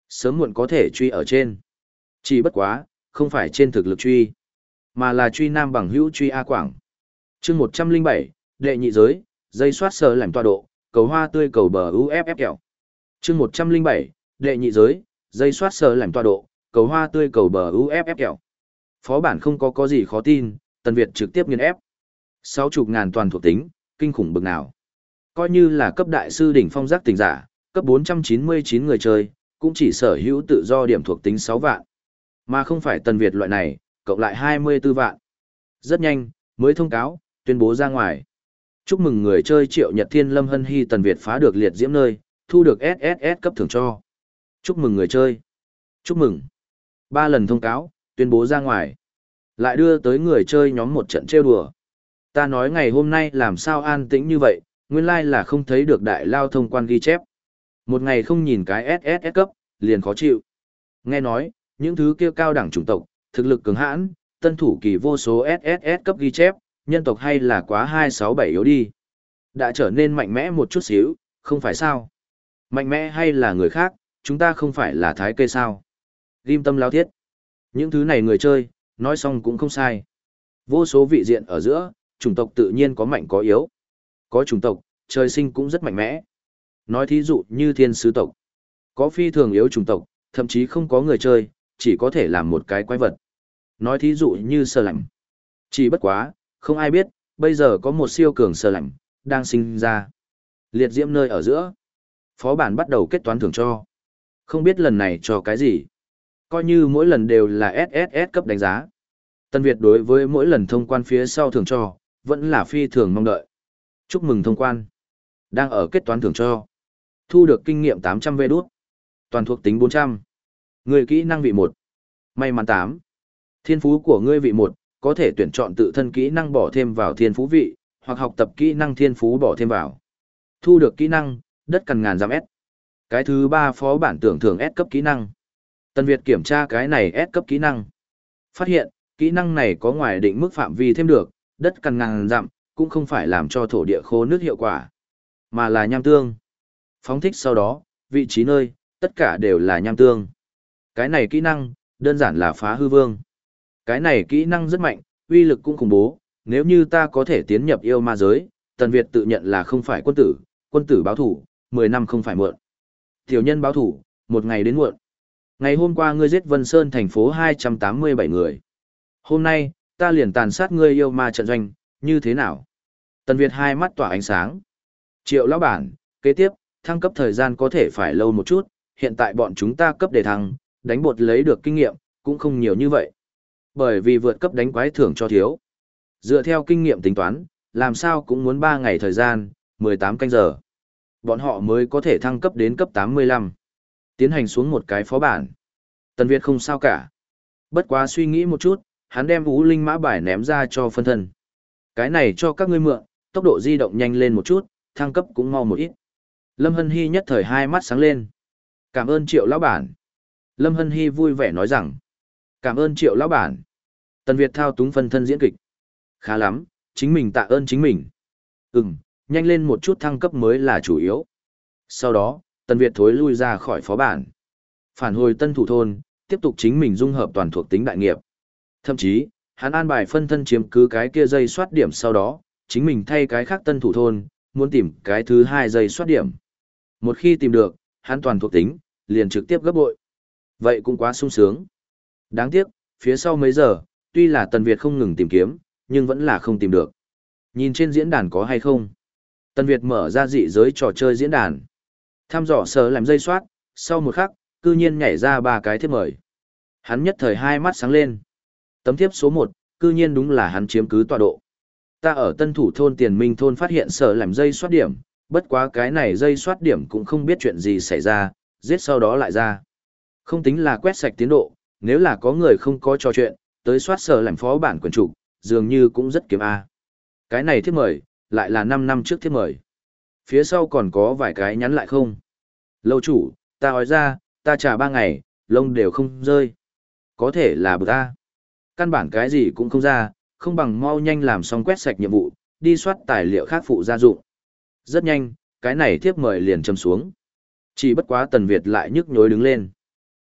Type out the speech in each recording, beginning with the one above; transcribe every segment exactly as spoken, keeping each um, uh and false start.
Sớm muộn có thể truy ở trên. Chỉ bất quá, không phải trên thực lực truy, mà là truy nam bằng hữu truy A Quảng. chương một trăm linh bảy, đệ nhị giới, dây soát sờ làm tọa độ, cầu hoa tươi cầu bờ u ép ép kẹo. chương một trăm linh bảy, đệ nhị giới, dây soát sờ làm tọa độ, cầu hoa tươi cầu bờ u ép ép kẹo. Phó bản không có có gì khó tin, Tần Việt trực tiếp nghiên ép. Sáu chục ngàn toàn thuộc tính, kinh khủng bực nào. Coi như là cấp đại sư đỉnh phong giác tỉnh giả, cấp bốn trăm chín mươi chín người chơi, cũng chỉ sở hữu tự do điểm thuộc tính sáu vạn. Mà không phải Tần Việt loại này, cộng lại hai mươi tư vạn. Rất nhanh, mới thông cáo, tuyên bố ra ngoài. Chúc mừng người chơi Triệu Nhật Thiên Lâm Hân Hy Tần Việt phá được liệt diễm nơi, thu được ét ét ét cấp thưởng cho. Chúc mừng người chơi. Chúc mừng. Ba lần thông cáo, tuyên bố ra ngoài. Lại đưa tới người chơi nhóm một trận trêu đùa. Ta nói ngày hôm nay làm sao an tĩnh như vậy, nguyên lai là không thấy được đại lao thông quan ghi chép. Một ngày không nhìn cái ét ét ét cấp, liền khó chịu. Nghe nói, những thứ kia cao đẳng chủng tộc, thực lực cứng hãn, tân thủ kỳ vô số ét ét ét cấp ghi chép, nhân tộc hay là quá hai sáu bảy yếu đi. Đã trở nên mạnh mẽ một chút xíu, không phải sao? Mạnh mẽ hay là người khác, chúng ta không phải là thái kê sao? Ghim tâm lao thiết. Những thứ này người chơi, nói xong cũng không sai. Vô số vị diện ở giữa, chủng tộc tự nhiên có mạnh có yếu. Có chủng tộc, trời sinh cũng rất mạnh mẽ. Nói thí dụ như thiên sứ tộc. Có phi thường yếu chủng tộc, thậm chí không có người chơi, chỉ có thể làm một cái quái vật. Nói thí dụ như sơ lạnh. Chỉ bất quá, không ai biết, bây giờ có một siêu cường sơ lạnh, đang sinh ra. Liệt diễm nơi ở giữa. Phó bản bắt đầu kết toán thưởng cho. Không biết lần này cho cái gì. Coi như mỗi lần đều là ét ét ét cấp đánh giá. Tân Việt đối với mỗi lần thông quan phía sau thưởng cho, vẫn là phi thường mong đợi. Chúc mừng thông quan. Đang ở kết toán thưởng cho. Thu được kinh nghiệm tám trăm vê đút. Toàn thuộc tính bốn trăm. Người kỹ năng vị một. May mắn tám. Thiên phú của ngươi vị một, có thể tuyển chọn tự thân kỹ năng bỏ thêm vào thiên phú vị, hoặc học tập kỹ năng thiên phú bỏ thêm vào. Thu được kỹ năng, đất cằn ngàn giam S. Cái thứ ba phó bản tưởng thưởng S cấp kỹ năng. Tân Việt kiểm tra cái này S cấp kỹ năng. Phát hiện, kỹ năng này có ngoài định mức phạm vi thêm được, đất cằn ngàn dặm, cũng không phải làm cho thổ địa khô nước hiệu quả, mà là nham tương. Phóng thích sau đó, vị trí nơi, tất cả đều là nham tương. Cái này kỹ năng, đơn giản là phá hư vương. Cái này kỹ năng rất mạnh, uy lực cũng khủng bố, nếu như ta có thể tiến nhập yêu ma giới, Tần Việt tự nhận là không phải quân tử, quân tử báo thủ, mười năm không phải muộn. Tiểu nhân báo thủ, một ngày đến muộn. Ngày hôm qua ngươi giết Vân Sơn thành phố hai trăm tám mươi bảy người. Hôm nay, ta liền tàn sát ngươi yêu ma trận doanh, như thế nào? Tần Việt hai mắt tỏa ánh sáng. Triệu lão bản, kế tiếp, thăng cấp thời gian có thể phải lâu một chút, hiện tại bọn chúng ta cấp đề thăng, đánh bột lấy được kinh nghiệm, cũng không nhiều như vậy. Bởi vì vượt cấp đánh quái thưởng cho thiếu. Dựa theo kinh nghiệm tính toán, làm sao cũng muốn ba ngày thời gian, mười tám canh giờ. Bọn họ mới có thể thăng cấp đến cấp tám mươi lăm. Tiến hành xuống một cái phó bản. Tần Việt không sao cả. Bất quá suy nghĩ một chút, hắn đem Ú Linh mã bài ném ra cho phân thân. Cái này cho các ngươi mượn, tốc độ di động nhanh lên một chút, thăng cấp cũng mau một ít. Lâm Hân Hy nhất thời hai mắt sáng lên. Cảm ơn Triệu lão bản. Lâm Hân Hy vui vẻ nói rằng. Cảm ơn Triệu lão bản. Tần Việt thao túng phân thân diễn kịch. Khá lắm, chính mình tạ ơn chính mình. Ừm, nhanh lên một chút thăng cấp mới là chủ yếu. Sau đó, Tần Việt thối lui ra khỏi phó bản. Phản hồi tân thủ thôn, tiếp tục chính mình dung hợp toàn thuộc tính đại nghiệp. Thậm chí, hắn an bài phân thân chiếm cứ cái kia dây soát điểm sau đó, chính mình thay cái khác tân thủ thôn, muốn tìm cái thứ hai dây soát điểm. Một khi tìm được, hắn toàn thuộc tính, liền trực tiếp gấp bội. Vậy cũng quá sung sướng. Đáng tiếc, phía sau mấy giờ, tuy là Tần Việt không ngừng tìm kiếm, nhưng vẫn là không tìm được. Nhìn trên diễn đàn có hay không? Tần Việt mở ra dị giới trò chơi diễn đàn. Thăm dò sờ làm dây soát, sau một khắc, cư nhiên nhảy ra ba cái thiếp mời. Hắn nhất thời hai mắt sáng lên. Tấm thiếp số một, cư nhiên đúng là hắn chiếm cứ tọa độ. Ta ở tân thủ thôn Tiền Minh thôn phát hiện sờ làm dây soát điểm, bất quá cái này dây soát điểm cũng không biết chuyện gì xảy ra, giết sau đó lại ra. Không tính là quét sạch tiến độ, nếu là có người không có trò chuyện, tới soát sờ làm phó bản quyền chủ, dường như cũng rất kiếm A. Cái này thiếp mời, lại là năm năm trước thiếp mời. Phía sau còn có vài cái nhắn lại không. Lâu chủ, ta hỏi ra, ta trả ba ngày, lông đều không rơi. Có thể là bực ta. Căn bản cái gì cũng không ra, không bằng mau nhanh làm xong quét sạch nhiệm vụ, đi soát tài liệu khác phụ gia dụng. Rất nhanh, cái này thiếp mời liền châm xuống. Chỉ bất quá Tần Việt lại nhức nhối đứng lên.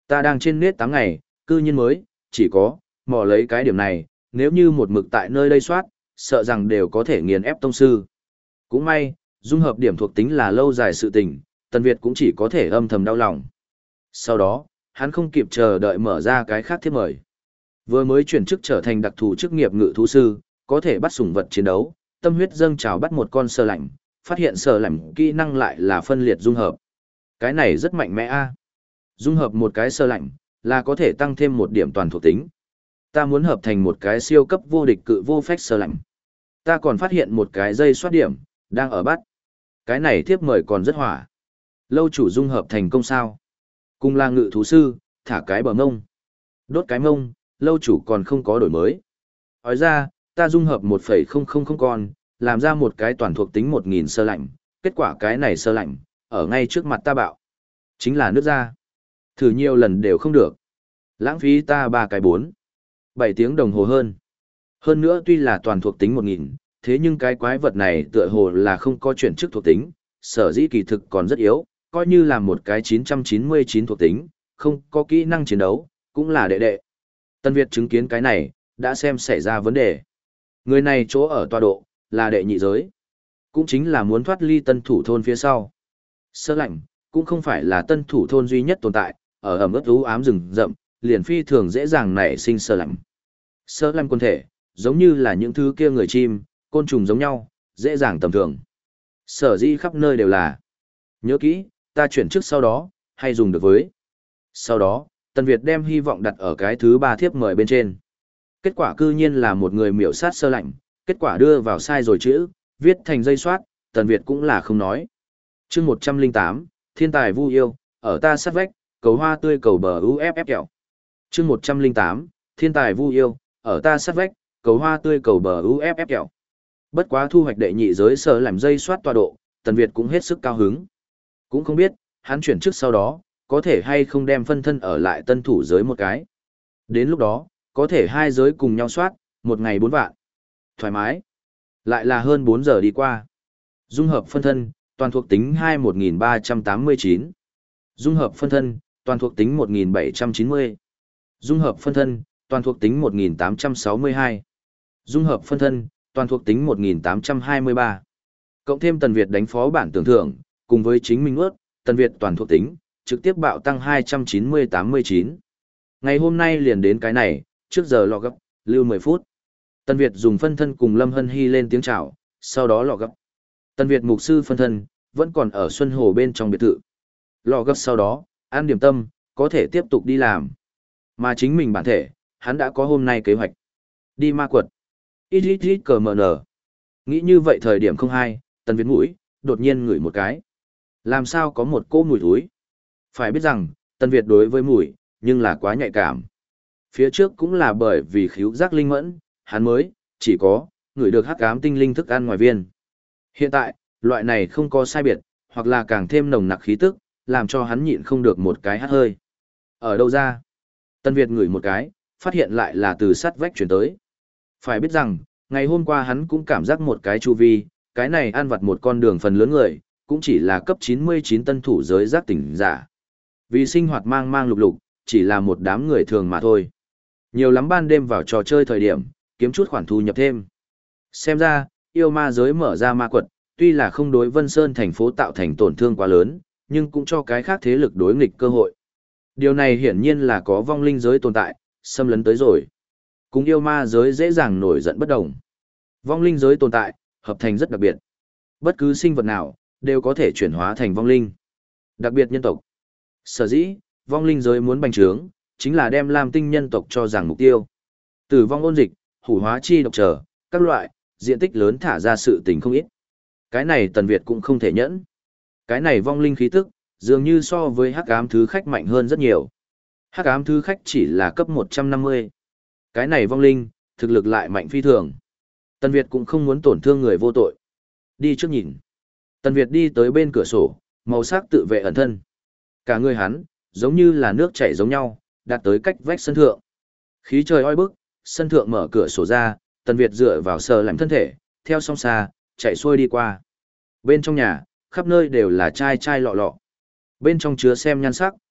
Ta đang trên nết tám ngày, cư nhiên mới, chỉ có, mò lấy cái điểm này, nếu như một mực tại nơi đây soát, sợ rằng đều có thể nghiền ép tông sư. Cũng may, dung hợp điểm thuộc tính là lâu dài sự tình, Tần Việt cũng chỉ có thể âm thầm đau lòng. Sau đó, hắn không kịp chờ đợi mở ra cái khác thiếp mời. Vừa mới chuyển chức trở thành đặc thù chức nghiệp ngự thú sư, có thể bắt sủng vật chiến đấu, tâm huyết dâng trào bắt một con sơ lạnh, phát hiện sơ lạnh kỹ năng lại là phân liệt dung hợp. Cái này rất mạnh mẽ a. Dung hợp một cái sơ lạnh, là có thể tăng thêm một điểm toàn thuộc tính. Ta muốn hợp thành một cái siêu cấp vô địch cự vô phách sơ lạnh. Ta còn phát hiện một cái dây soát điểm, đang ở bắt. Cái này thiếp mời còn rất hỏa. Lâu chủ dung hợp thành công sao? Cùng là ngự thú sư, thả cái bờ mông. Đốt cái mông, lâu chủ còn không có đổi mới. Hỏi ra, ta dung hợp một phẩy không không không con, làm ra một cái toàn thuộc tính một nghìn sơ lạnh. Kết quả cái này sơ lạnh, ở ngay trước mặt ta bạo. Chính là nước ra. Thử nhiều lần đều không được. Lãng phí ta ba cái bốn. bảy tiếng đồng hồ hơn. Hơn nữa tuy là toàn thuộc tính một nghìn, thế nhưng cái quái vật này tựa hồ là không có chuyển chức thuộc tính, sở dĩ kỳ thực còn rất yếu, coi như là một cái chín trăm chín mươi chín thuộc tính, không có kỹ năng chiến đấu, cũng là đệ đệ. Tân Việt chứng kiến cái này, đã xem xảy ra vấn đề. Người này chỗ ở tọa độ, là đệ nhị giới. Cũng chính là muốn thoát ly tân thủ thôn phía sau. Sơ lạnh, cũng không phải là tân thủ thôn duy nhất tồn tại, ở ẩm ướt u ám rừng rậm, liền phi thường dễ dàng nảy sinh sơ lạnh. Sơ lạnh quân thể, giống như là những thứ kia người chim, côn trùng giống nhau, dễ dàng tầm thường. Sở dĩ khắp nơi đều là. Nhớ kỹ, ta chuyển trước sau đó, hay dùng được với. Sau đó, Tần Việt đem hy vọng đặt ở cái thứ ba thiếp mời bên trên. Kết quả cư nhiên là một người miểu sát sơ lạnh, kết quả đưa vào sai rồi chữ, viết thành dây soát, Tần Việt cũng là không nói. chương một trăm lẻ tám, thiên tài vu yêu, ở ta sát vách, cầu hoa tươi cầu bờ u ép ép kẹo. chương một trăm lẻ tám, thiên tài vu yêu, ở ta sát vách, cầu hoa tươi cầu bờ u ép ép kẹo. Bất quá thu hoạch đệ nhị giới sở làm dây soát tọa độ, Tần Việt cũng hết sức cao hứng. Cũng không biết, hắn chuyển trước sau đó, có thể hay không đem phân thân ở lại tân thủ giới một cái. Đến lúc đó, có thể hai giới cùng nhau soát, một ngày bốn vạn. Thoải mái. Lại là hơn bốn giờ đi qua. Dung hợp phân thân, toàn thuộc tính hai một nghìn ba trăm tám mươi chín. Dung hợp phân thân, toàn thuộc tính một nghìn bảy trăm chín mươi. Dung hợp phân thân, toàn thuộc tính một nghìn tám trăm sáu mươi hai. Dung hợp phân thân, toàn thuộc tính một nghìn tám trăm hai mươi ba. Cộng thêm Tần Việt đánh phó bản tưởng thưởng, cùng với chính mình ướt, Tần Việt toàn thuộc tính, trực tiếp bạo tăng hai trăm chín mươi tám mươi chín. Ngày hôm nay liền đến cái này, trước giờ lọ gấp, lưu mười phút. Tần Việt dùng phân thân cùng Lâm Hân Hy lên tiếng chào, sau đó lọ gấp. Tần Việt mục sư phân thân, vẫn còn ở Xuân Hồ bên trong biệt thự. Lọ gấp sau đó, ăn điểm tâm, có thể tiếp tục đi làm. Mà chính mình bản thể, hắn đã có hôm nay kế hoạch. Đi ma quật. Ít ít ít cờ mờ nở. Nghĩ như vậy thời điểm không hay, Tần Việt mũi, đột nhiên ngửi một cái. Làm sao có một cỗ mùi thúi? Phải biết rằng, Tần Việt đối với mùi, nhưng là quá nhạy cảm. Phía trước cũng là bởi vì khíu giác linh mẫn, hắn mới, chỉ có, ngửi được hắc ám tinh linh thức ăn ngoài viên. Hiện tại, loại này không có sai biệt, hoặc là càng thêm nồng nặc khí tức, làm cho hắn nhịn không được một cái hắt hơi. Ở đâu ra? Tần Việt ngửi một cái, phát hiện lại là từ sắt vách chuyển tới. Phải biết rằng, ngày hôm qua hắn cũng cảm giác một cái chu vi, cái này ăn vặt một con đường phần lớn người, cũng chỉ là cấp chín mươi chín tân thủ giới giác tỉnh giả. Vì sinh hoạt mang mang lục lục, chỉ là một đám người thường mà thôi. Nhiều lắm ban đêm vào trò chơi thời điểm, kiếm chút khoản thu nhập thêm. Xem ra, yêu ma giới mở ra ma quật, tuy là không đối Vân Sơn thành phố tạo thành tổn thương quá lớn, nhưng cũng cho cái khác thế lực đối nghịch cơ hội. Điều này hiển nhiên là có vong linh giới tồn tại, xâm lấn tới rồi. Cùng yêu ma giới dễ dàng nổi giận bất đồng. Vong linh giới tồn tại, hợp thành rất đặc biệt. Bất cứ sinh vật nào, đều có thể chuyển hóa thành vong linh. Đặc biệt nhân tộc. Sở dĩ, vong linh giới muốn bành trướng, chính là đem Lam Tinh nhân tộc cho rằng mục tiêu. Tử vong ôn dịch, hủ hóa chi độc trở, các loại, diện tích lớn thả ra sự tình không ít. Cái này Tần Việt cũng không thể nhẫn. Cái này vong linh khí tức, dường như so với hắc ám thứ khách mạnh hơn rất nhiều. Hắc ám thứ khách chỉ là cấp một trăm năm mươi. Cái này vong linh, thực lực lại mạnh phi thường. Tần Việt cũng không muốn tổn thương người vô tội. Đi trước nhìn. Tần Việt đi tới bên cửa sổ, màu sắc tự vệ ẩn thân. Cả người hắn, giống như là nước chảy giống nhau, đạt tới cách vách sân thượng. Khí trời oi bức, sân thượng mở cửa sổ ra, Tần Việt dựa vào sờ làm thân thể, theo song xa, chạy xuôi đi qua. Bên trong nhà, khắp nơi đều là chai chai lọ lọ. Bên trong chứa xem nhan sắc,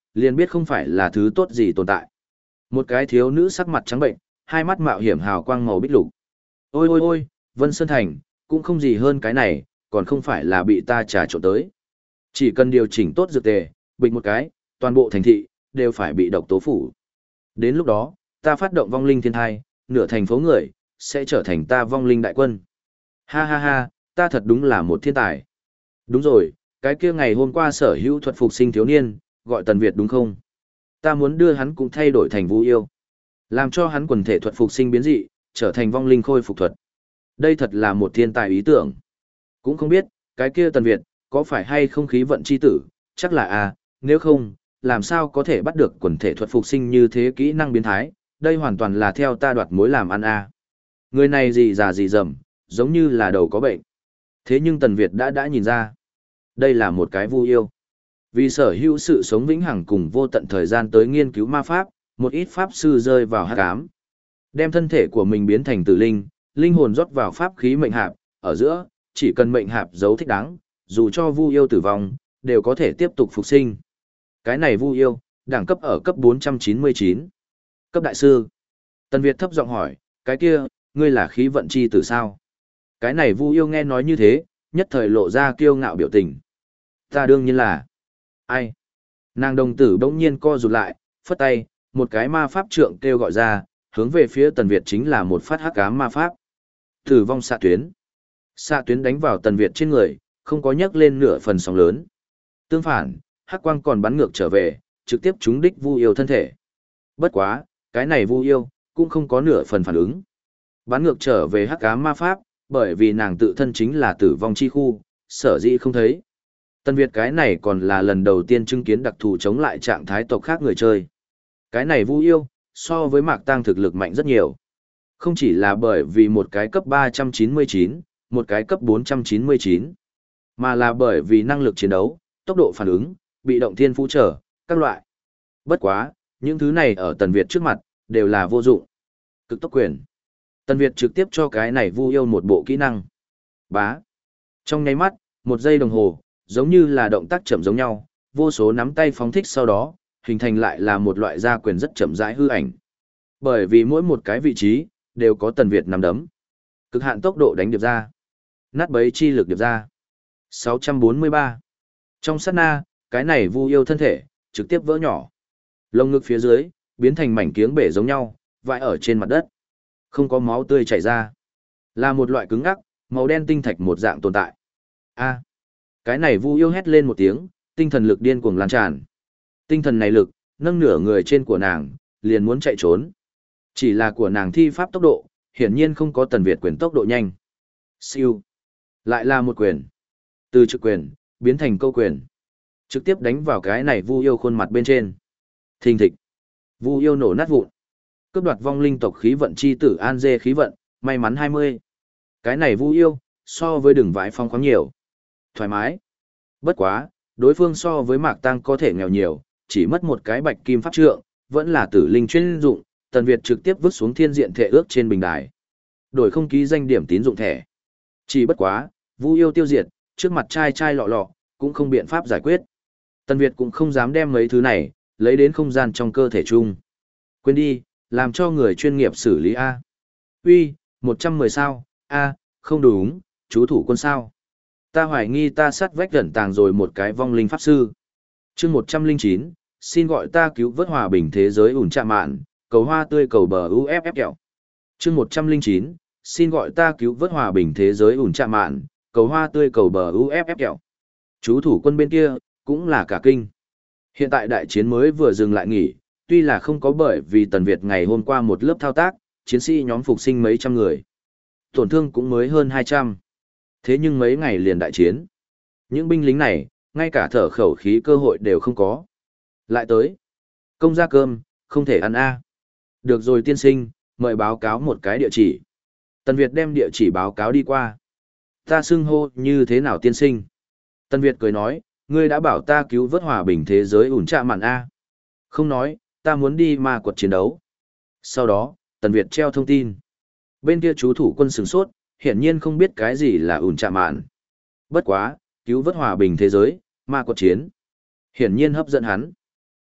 liền biết không phải là thứ tốt gì tồn tại. Một cái thiếu nữ sắc mặt trắng bệnh, hai mắt mạo hiểm hào quang màu bích lục. Ôi ôi ôi, Vân Sơn Thành, cũng không gì hơn cái này, còn không phải là bị ta trà trộn tới. Chỉ cần điều chỉnh tốt dược tề, bình một cái, toàn bộ thành thị, đều phải bị độc tố phủ. Đến lúc đó, ta phát động vong linh thiên thai, nửa thành phố người, sẽ trở thành ta vong linh đại quân. Ha ha ha, ta thật đúng là một thiên tài. Đúng rồi, cái kia ngày hôm qua sở hữu thuật phục sinh thiếu niên, gọi Tần Việt đúng không? Ta muốn đưa hắn cũng thay đổi thành Vu yêu. Làm cho hắn quần thể thuật phục sinh biến dị, trở thành vong linh khôi phục thuật. Đây thật là một thiên tài ý tưởng. Cũng không biết, cái kia Tần Việt, có phải hay không khí vận chi tử, chắc là a, nếu không, làm sao có thể bắt được quần thể thuật phục sinh như thế kỹ năng biến thái, đây hoàn toàn là theo ta đoạt mối làm ăn a. Người này gì già gì dầm, giống như là đầu có bệnh. Thế nhưng Tần Việt đã đã nhìn ra, đây là một cái Vu yêu. Vì sở hữu sự sống vĩnh hằng cùng vô tận thời gian tới nghiên cứu ma pháp, một ít pháp sư rơi vào hắc ám, đem thân thể của mình biến thành tử linh, linh hồn rót vào pháp khí mệnh hạp, ở giữa, chỉ cần mệnh hạp giấu thích đáng, dù cho Vu yêu tử vong, đều có thể tiếp tục phục sinh. Cái này Vu yêu, đẳng cấp ở cấp bốn trăm chín mươi chín. Cấp đại sư. Tần Việt thấp giọng hỏi, cái kia, ngươi là khí vận chi tử sao? Cái này Vu yêu nghe nói như thế, nhất thời lộ ra kiêu ngạo biểu tình. Ta đương nhiên là. Ai? Nàng đồng tử bỗng nhiên co rụt lại, phất tay, một cái ma pháp trượng kêu gọi ra, hướng về phía Tần Việt chính là một phát hắc ám ma pháp. Tử vong xạ tuyến. Xạ tuyến đánh vào Tần Việt trên người, không có nhấc lên nửa phần sóng lớn. Tương phản, hắc quang còn bắn ngược trở về, trực tiếp trúng đích Vu yêu thân thể. Bất quá, cái này Vu yêu cũng không có nửa phần phản ứng. Bắn ngược trở về hắc ám ma pháp, bởi vì nàng tự thân chính là tử vong chi khu, sở dĩ không thấy. Tần Việt cái này còn là lần đầu tiên chứng kiến đặc thù chống lại trạng thái tộc khác người chơi. Cái này Vu yêu, so với Mạc Tăng thực lực mạnh rất nhiều. Không chỉ là bởi vì một cái cấp ba trăm chín mươi chín, một cái cấp bốn trăm chín mươi chín, mà là bởi vì năng lực chiến đấu, tốc độ phản ứng, bị động thiên phú trở, các loại. Bất quá, những thứ này ở Tần Việt trước mặt, đều là vô dụng. Cực tốc quyền. Tần Việt trực tiếp cho cái này Vu yêu một bộ kỹ năng. Bá. Trong nháy mắt, một giây đồng hồ, giống như là động tác chậm giống nhau, vô số nắm tay phóng thích sau đó, hình thành lại là một loại gia quyền rất chậm rãi hư ảnh. Bởi vì mỗi một cái vị trí, đều có Tần Việt nắm đấm. Cực hạn tốc độ đánh điệp ra. Nát bấy chi lực điệp ra. sáu trăm bốn mươi ba. Trong sát na, cái này Vu yêu thân thể, trực tiếp vỡ nhỏ. Lông ngực phía dưới, biến thành mảnh kiếng bể giống nhau, vãi ở trên mặt đất. Không có máu tươi chảy ra. Là một loại cứng ngắc, màu đen tinh thạch một dạng tồn tại. A. Cái này Vu yêu hét lên một tiếng, tinh thần lực điên cuồng lan tràn. Tinh thần này lực, nâng nửa người trên của nàng, liền muốn chạy trốn. Chỉ là của nàng thi pháp tốc độ, hiển nhiên không có Tần Việt quyền tốc độ nhanh. Siêu. Lại là một quyền. Từ trực quyền, biến thành câu quyền. Trực tiếp đánh vào cái này Vu yêu khuôn mặt bên trên. Thình thịch. Vu yêu nổ nát vụn. Cướp đoạt vong linh tộc khí vận chi tử An Dê khí vận, may mắn hai mươi. Cái này Vu yêu, so với đường vãi phong khoáng nhiều. Thoải mái. Bất quá, đối phương so với Mạc Tăng có thể nghèo nhiều, chỉ mất một cái bạch kim pháp trượng, vẫn là tử linh chuyên dụng, Tần Việt trực tiếp vứt xuống thiên diện thệ ước trên bình đài. Đổi không ký danh điểm tín dụng thẻ. Chỉ bất quá, Vu yêu tiêu diệt, trước mặt trai trai lọ lọ, cũng không biện pháp giải quyết. Tần Việt cũng không dám đem mấy thứ này, lấy đến không gian trong cơ thể chung. Quên đi, làm cho người chuyên nghiệp xử lý A. Uy, một trăm mười sao, A, không đúng, chú thủ quân sao. Ta hoài nghi ta sát vách gần tàng rồi một cái vong linh pháp sư. chương một trăm lẻ chín, xin gọi ta cứu vớt hòa bình thế giới ủn trạ mạn, cầu hoa tươi cầu bờ u ép ép kẹo. chương một trăm lẻ chín, xin gọi ta cứu vớt hòa bình thế giới ủn trạ mạn, cầu hoa tươi cầu bờ u ép ép kẹo. Chú thủ quân bên kia, cũng là cả kinh. Hiện tại đại chiến mới vừa dừng lại nghỉ, tuy là không có bởi vì Tần Việt ngày hôm qua một lớp thao tác, chiến sĩ nhóm phục sinh mấy trăm người. Tổn thương cũng mới hơn hai trăm. Thế nhưng mấy ngày liền đại chiến. Những binh lính này, ngay cả thở khẩu khí cơ hội đều không có. Lại tới. Công ra cơm, không thể ăn a. Được rồi tiên sinh, mời báo cáo một cái địa chỉ. Tần Việt đem địa chỉ báo cáo đi qua. Ta xưng hô như thế nào tiên sinh? Tần Việt cười nói, ngươi đã bảo ta cứu vớt hòa bình thế giới ủn trạ mạn a. Không nói, ta muốn đi ma quật chiến đấu. Sau đó, Tần Việt treo thông tin. Bên kia chú thủ quân sửng sốt, hiển nhiên không biết cái gì là ủn trạ mạn. Bất quá, cứu vớt hòa bình thế giới, ma quật chiến. Hiển nhiên hấp dẫn hắn.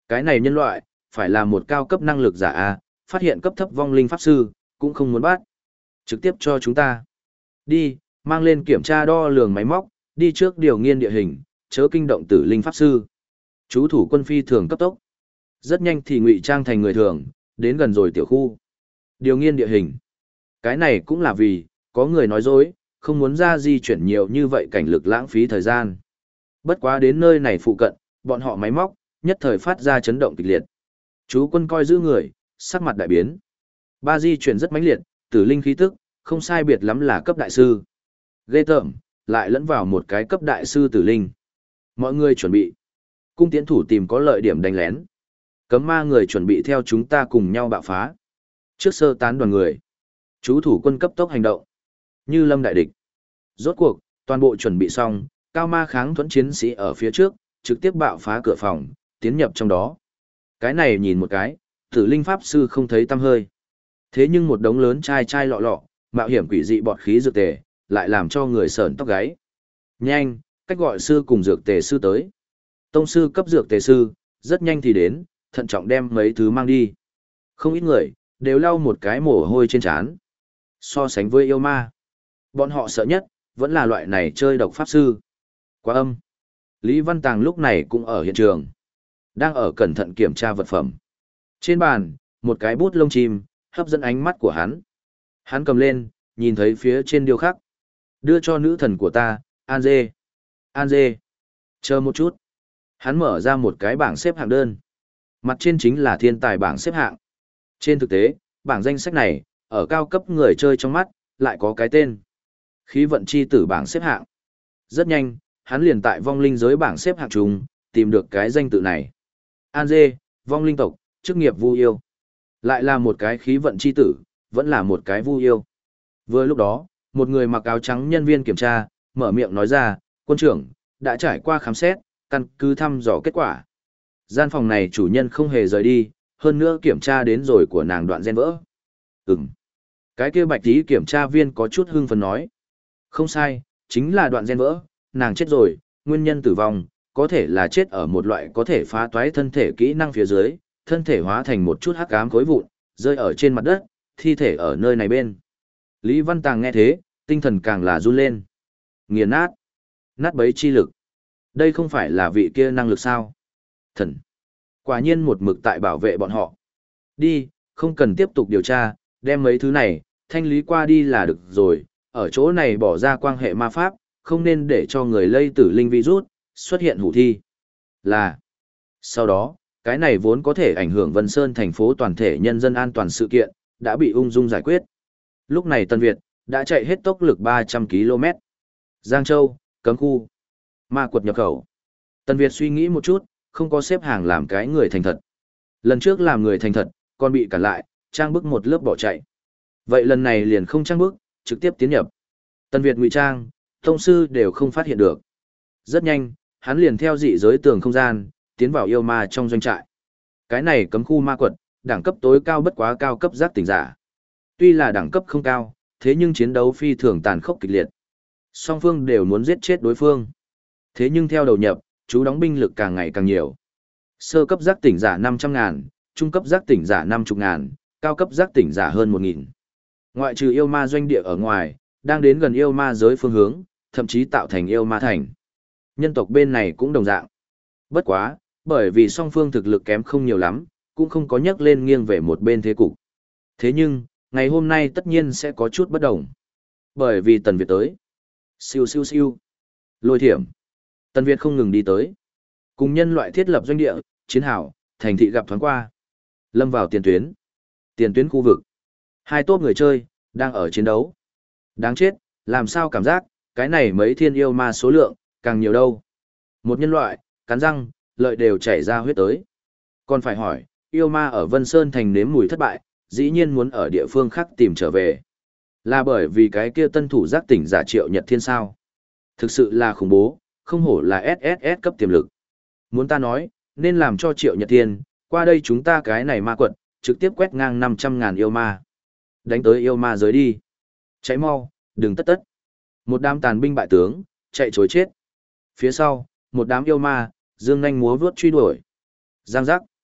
Cái này nhân loại, phải là một cao cấp năng lực giả A, phát hiện cấp thấp vong linh pháp sư, cũng không muốn bắt. Trực tiếp cho chúng ta. Đi, mang lên kiểm tra đo lường máy móc, đi trước điều nghiên địa hình, chớ kinh động tử linh pháp sư. Chú thủ quân phi thường cấp tốc. Rất nhanh thì ngụy trang thành người thường, đến gần rồi tiểu khu. Điều nghiên địa hình. Cái này cũng là vì, có người nói dối, không muốn ra di chuyển nhiều như vậy cảnh lực lãng phí thời gian. Bất quá đến nơi này phụ cận, bọn họ máy móc, nhất thời phát ra chấn động kịch liệt. Chú quân coi giữ người, sắc mặt đại biến. Ba di chuyển rất mãnh liệt, tử linh khí tức, không sai biệt lắm là cấp đại sư. Ghê tởm, lại lẫn vào một cái cấp đại sư tử linh. Mọi người chuẩn bị. Cung tiễn thủ tìm có lợi điểm đánh lén. Cấm ma người chuẩn bị theo chúng ta cùng nhau bạo phá. Trước sơ tán đoàn người. Chú thủ quân cấp tốc hành động. Như lâm đại địch. Rốt cuộc, toàn bộ chuẩn bị xong, cao ma kháng thuẫn chiến sĩ ở phía trước, trực tiếp bạo phá cửa phòng, tiến nhập trong đó. Cái này nhìn một cái, tử linh pháp sư không thấy tăm hơi. Thế nhưng một đống lớn chai chai lọ lọ, mạo hiểm quỷ dị bọt khí dược tề, lại làm cho người sởn tóc gáy. Nhanh, cách gọi sư cùng dược tề sư tới. Tông sư cấp dược tề sư, rất nhanh thì đến, thận trọng đem mấy thứ mang đi. Không ít người, đều lau một cái mồ hôi trên trán. So sánh với yêu ma, bọn họ sợ nhất, vẫn là loại này chơi độc pháp sư. Quá âm. Lý Văn Tàng lúc này cũng ở hiện trường. Đang ở cẩn thận kiểm tra vật phẩm. Trên bàn, một cái bút lông chim, hấp dẫn ánh mắt của hắn. Hắn cầm lên, nhìn thấy phía trên điêu khắc. Đưa cho nữ thần của ta, An Dê. An Dê. Chờ một chút. Hắn mở ra một cái bảng xếp hạng đơn. Mặt trên chính là thiên tài bảng xếp hạng. Trên thực tế, bảng danh sách này, ở cao cấp người chơi trong mắt, lại có cái tên. Khí vận chi tử bảng xếp hạng. Rất nhanh, hắn liền tại vong linh giới bảng xếp hạng trùng, tìm được cái danh tự này. An Dê, vong linh tộc, chức nghiệp vu yêu. Lại là một cái khí vận chi tử, vẫn là một cái vu yêu. Vừa lúc đó, một người mặc áo trắng nhân viên kiểm tra, mở miệng nói ra, quân trưởng, đã trải qua khám xét, căn cứ thăm dò kết quả. Gian phòng này chủ nhân không hề rời đi, hơn nữa kiểm tra đến rồi của nàng đoạn gen vỡ. Ừm. Cái kia bạch tí kiểm tra viên có chút hưng phấn nói. Không sai, chính là đoạn gen vỡ, nàng chết rồi, nguyên nhân tử vong, có thể là chết ở một loại có thể phá toái thân thể kỹ năng phía dưới, thân thể hóa thành một chút hắc ám khối vụn, rơi ở trên mặt đất, thi thể ở nơi này bên. Lý Văn Tàng nghe thế, tinh thần càng là run lên. Nghiền nát. Nát bấy chi lực. Đây không phải là vị kia năng lực sao? Thần. Quả nhiên một mực tại bảo vệ bọn họ. Đi, không cần tiếp tục điều tra, đem mấy thứ này, thanh lý qua đi là được rồi. Ở chỗ này bỏ ra quan hệ ma pháp, không nên để cho người lây tử linh virus, xuất hiện hủ thi. Là. Sau đó, cái này vốn có thể ảnh hưởng Vân Sơn thành phố toàn thể nhân dân an toàn sự kiện, đã bị ung dung giải quyết. Lúc này Tân Việt, đã chạy hết tốc lực ba trăm ki lô mét. Giang Châu, cấm khu. Ma quật nhập khẩu. Tân Việt suy nghĩ một chút, không có xếp hàng làm cái người thành thật. Lần trước làm người thành thật, còn bị cản lại, trang bức một lớp bỏ chạy. Vậy lần này liền không trang bức, trực tiếp tiến nhập. Tân Việt ngụy trang, thông sư đều không phát hiện được. Rất nhanh, hắn liền theo dị giới tường không gian, tiến vào yêu ma trong doanh trại. Cái này cấm khu ma quật, đẳng cấp tối cao bất quá cao cấp giác tỉnh giả. Tuy là đẳng cấp không cao, thế nhưng chiến đấu phi thường tàn khốc kịch liệt. Song phương đều muốn giết chết đối phương. Thế nhưng theo đầu nhập, chú đóng binh lực càng ngày càng nhiều. Sơ cấp giác tỉnh giả năm trăm ngàn, trung cấp giác tỉnh giả năm mươi ngàn, cao cấp giác tỉnh giả hơn một nghìn. Ngoại trừ yêu ma doanh địa ở ngoài, đang đến gần yêu ma giới phương hướng, thậm chí tạo thành yêu ma thành. Nhân tộc bên này cũng đồng dạng. Bất quá, bởi vì song phương thực lực kém không nhiều lắm, cũng không có nhắc lên nghiêng về một bên thế cục. Thế nhưng, ngày hôm nay tất nhiên sẽ có chút bất đồng. Bởi vì Tần Việt tới. Siêu siêu siêu. Lôi thiểm. Tần Việt không ngừng đi tới. Cùng nhân loại thiết lập doanh địa, chiến hào, thành thị gặp thoáng qua. Lâm vào tiền tuyến. Tiền tuyến khu vực. Hai tốp người chơi, đang ở chiến đấu. Đáng chết, làm sao cảm giác, cái này mấy thiên yêu ma số lượng, càng nhiều đâu. Một nhân loại, cắn răng, lợi đều chảy ra huyết tới. Còn phải hỏi, yêu ma ở Vân Sơn thành nếm mùi thất bại, dĩ nhiên muốn ở địa phương khác tìm trở về. Là bởi vì cái kia tân thủ giác tỉnh giả Triệu Nhật Thiên sao. Thực sự là khủng bố, không hổ là ét ét ét cấp tiềm lực. Muốn ta nói, nên làm cho Triệu Nhật Thiên, qua đây chúng ta cái này ma quật, trực tiếp quét ngang năm trăm ngàn yêu ma. Đánh tới yêu ma giới đi. Cháy mau, đừng tất tất. Một đám tàn binh bại tướng, chạy chối chết. Phía sau, một đám yêu ma, dương nhanh múa vuốt truy đuổi. Giang giác.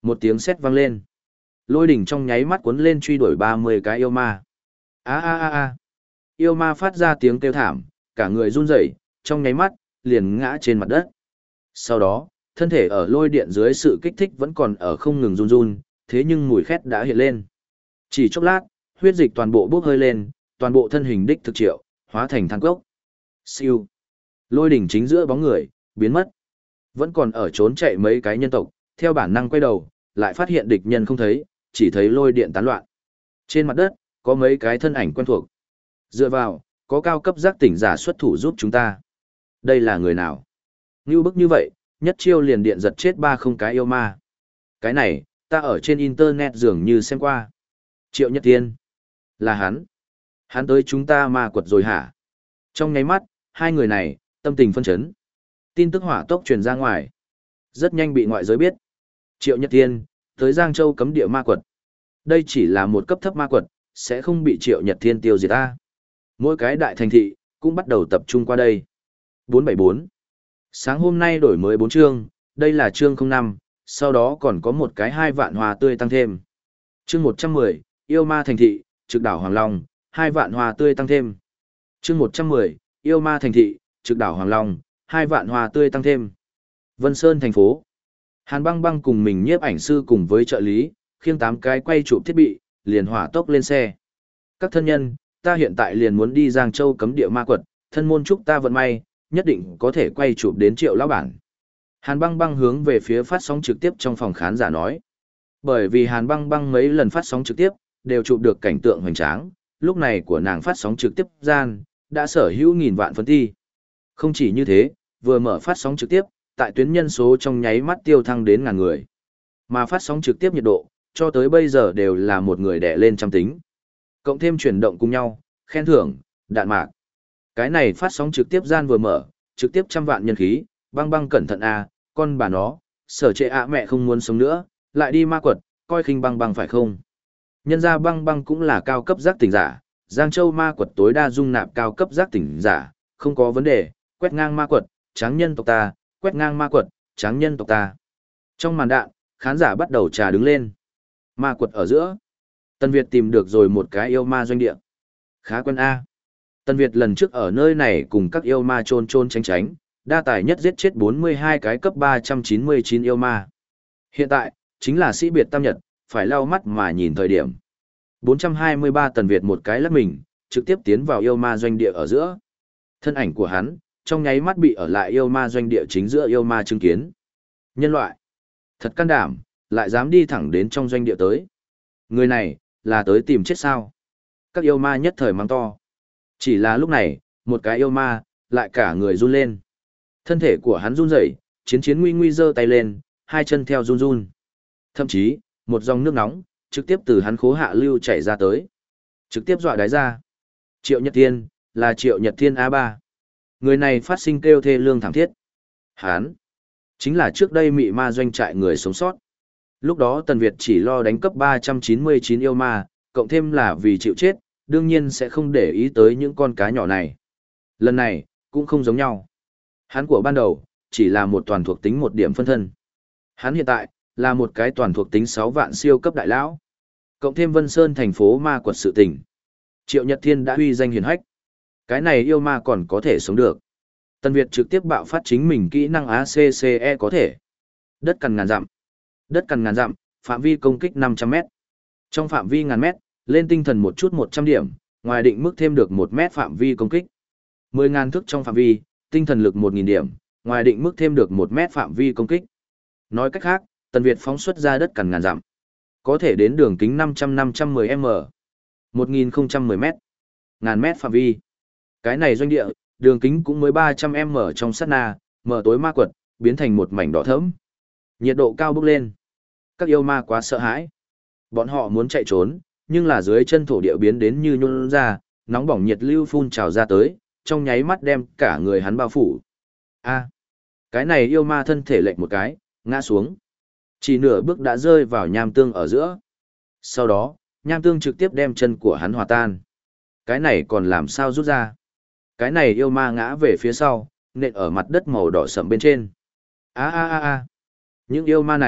Một tiếng sét vang lên. Lôi đỉnh trong nháy mắt cuốn lên truy đuổi ba mươi cái yêu ma. A a a a. Yêu ma phát ra tiếng kêu thảm, cả người run rẩy, trong nháy mắt liền ngã trên mặt đất. Sau đó, thân thể ở lôi điện dưới sự kích thích vẫn còn ở không ngừng run run, thế nhưng mùi khét đã hiện lên. Chỉ chốc lát, huyết dịch toàn bộ bốc hơi lên, toàn bộ thân hình đích thực triệu, hóa thành than cốc. Siêu. Lôi đỉnh chính giữa bóng người, biến mất. Vẫn còn ở trốn chạy mấy cái nhân tộc, theo bản năng quay đầu, lại phát hiện địch nhân không thấy, chỉ thấy lôi điện tán loạn. Trên mặt đất, có mấy cái thân ảnh quen thuộc. Dựa vào, có cao cấp giác tỉnh giả xuất thủ giúp chúng ta. Đây là người nào? Như bức như vậy, nhất chiêu liền điện giật chết ba không cái yêu ma. Cái này, ta ở trên internet dường như xem qua. Triệu Nhất Tiên. Là hắn. Hắn tới chúng ta ma quật rồi hả? Trong nháy mắt, hai người này, tâm tình phân chấn. Tin tức hỏa tốc truyền ra ngoài. Rất nhanh bị ngoại giới biết. Triệu Nhất Tiên, tới Giang Châu cấm địa ma quật. Đây chỉ là một cấp thấp ma quật, sẽ không bị Triệu Nhật Thiên tiêu diệt ta. Mỗi cái đại thành thị, cũng bắt đầu tập trung qua đây. bốn bảy bốn. Sáng hôm nay đổi mới bốn chương, đây là chương không năm, sau đó còn có một cái hai vạn hoa tươi tăng thêm. Chương một trăm mười, yêu ma thành thị, trực đảo Hoàng Long, hai vạn hoa tươi tăng thêm. Chương một trăm mười, yêu ma thành thị, trực đảo Hoàng Long, hai vạn hoa tươi tăng thêm. Vân Sơn thành phố. Hàn Băng Băng cùng mình nhiếp ảnh sư cùng với trợ lý, khiêng tám cái quay chụp thiết bị, liền hỏa tốc lên xe. Các thân nhân, ta hiện tại liền muốn đi Giang Châu cấm địa ma quật, thân môn chúc ta vận may, nhất định có thể quay chụp đến Triệu lão bản. Hàn Băng Băng hướng về phía phát sóng trực tiếp trong phòng khán giả nói. Bởi vì Hàn Băng Băng mấy lần phát sóng trực tiếp, đều chụp được cảnh tượng hoành tráng, lúc này của nàng phát sóng trực tiếp gian, đã sở hữu nghìn vạn phân thi. Không chỉ như thế, vừa mở phát sóng trực tiếp, tại tuyến nhân số trong nháy mắt tiêu thăng đến ngàn người. Mà phát sóng trực tiếp nhiệt độ, cho tới bây giờ đều là một người đẻ lên trăm tính. Cộng thêm chuyển động cùng nhau, khen thưởng, đạn mạc. Cái này phát sóng trực tiếp gian vừa mở, trực tiếp trăm vạn nhân khí, Băng Băng cẩn thận a, con bà nó, sở trệ ạ mẹ không muốn sống nữa, lại đi ma quật, coi khinh Băng Băng phải không? Nhân ra Băng Băng cũng là cao cấp giác tỉnh giả, Giang Châu ma quật tối đa dung nạp cao cấp giác tỉnh giả, không có vấn đề, quét ngang ma quật, tráng nhân tộc ta, quét ngang ma quật, tráng nhân tộc ta. Trong màn đạn, khán giả bắt đầu trà đứng lên. Ma quật ở giữa. Tân Việt tìm được rồi một cái yêu ma doanh địa. Khá quen A. Tân Việt lần trước ở nơi này cùng các yêu ma trôn trôn tránh tránh, đa tài nhất giết chết bốn mươi hai cái cấp ba trăm chín mươi chín yêu ma. Hiện tại, chính là sĩ biệt tam nhật, phải lau mắt mà nhìn thời điểm. bốn trăm hai mươi ba Tần Việt một cái lắc mình, trực tiếp tiến vào yêu ma doanh địa ở giữa. Thân ảnh của hắn, trong nháy mắt bị ở lại yêu ma doanh địa chính giữa yêu ma chứng kiến. Nhân loại, thật can đảm, lại dám đi thẳng đến trong doanh địa tới. Người này, là tới tìm chết sao? Các yêu ma nhất thời mắng to. Chỉ là lúc này, một cái yêu ma, lại cả người run lên. Thân thể của hắn run rẩy, chiến chiến nguy nguy giơ tay lên, hai chân theo run run. Thậm chí, một dòng nước nóng, trực tiếp từ hắn khố hạ lưu chảy ra tới. Trực tiếp dọa đáy ra. Triệu Nhật Thiên, là Triệu Nhật Thiên a ba. Người này phát sinh kêu thê lương thảm thiết. Hắn, chính là trước đây mị ma doanh trại người sống sót. Lúc đó Tần Việt chỉ lo đánh cấp ba trăm chín mươi chín yêu ma, cộng thêm là vì chịu chết, đương nhiên sẽ không để ý tới những con cá nhỏ này. Lần này, cũng không giống nhau. Hắn của ban đầu, chỉ là một toàn thuộc tính một điểm phân thân. Hắn hiện tại, là một cái toàn thuộc tính sáu vạn siêu cấp đại lão. Cộng thêm Vân Sơn thành phố ma quật sự tình. Triệu Nhật Thiên đã uy danh hiển hách. Cái này yêu ma còn có thể sống được. Tần Việt trực tiếp bạo phát chính mình kỹ năng a xê xê e có thể. Đất cằn ngàn dặm. Đất cằn ngàn dặm, phạm vi công kích năm trăm mét. Trong phạm vi ngàn mét, lên tinh thần một chút một trăm điểm, ngoài định mức thêm được một mét phạm vi công kích. mười ngàn thước trong phạm vi, tinh thần lực một nghìn điểm, ngoài định mức thêm được một mét phạm vi công kích. Nói cách khác, Tần Việt phóng xuất ra đất cằn ngàn dặm. Có thể đến đường kính năm trăm năm trăm mười m. một nghìn không trăm mười mét. Ngàn mét phạm vi. Cái này doanh địa, đường kính cũng mới ba trăm m trong sát na, mở tối ma quật, biến thành một mảnh đỏ thẫm. Nhiệt độ cao bốc lên. Các yêu ma quá sợ hãi. Bọn họ muốn chạy trốn, nhưng là dưới chân thổ địa biến đến như nhún ra, nóng bỏng nhiệt lưu phun trào ra tới, trong nháy mắt đem cả người hắn bao phủ. A, cái này yêu ma thân thể lệch một cái, ngã xuống. Chỉ nửa bước đã rơi vào nham tương ở giữa. Sau đó, nham tương trực tiếp đem chân của hắn hòa tan. Cái này còn làm sao rút ra? Cái này yêu ma ngã về phía sau, nện ở mặt đất màu đỏ sẫm bên trên. A a a a. Những yêu ma này,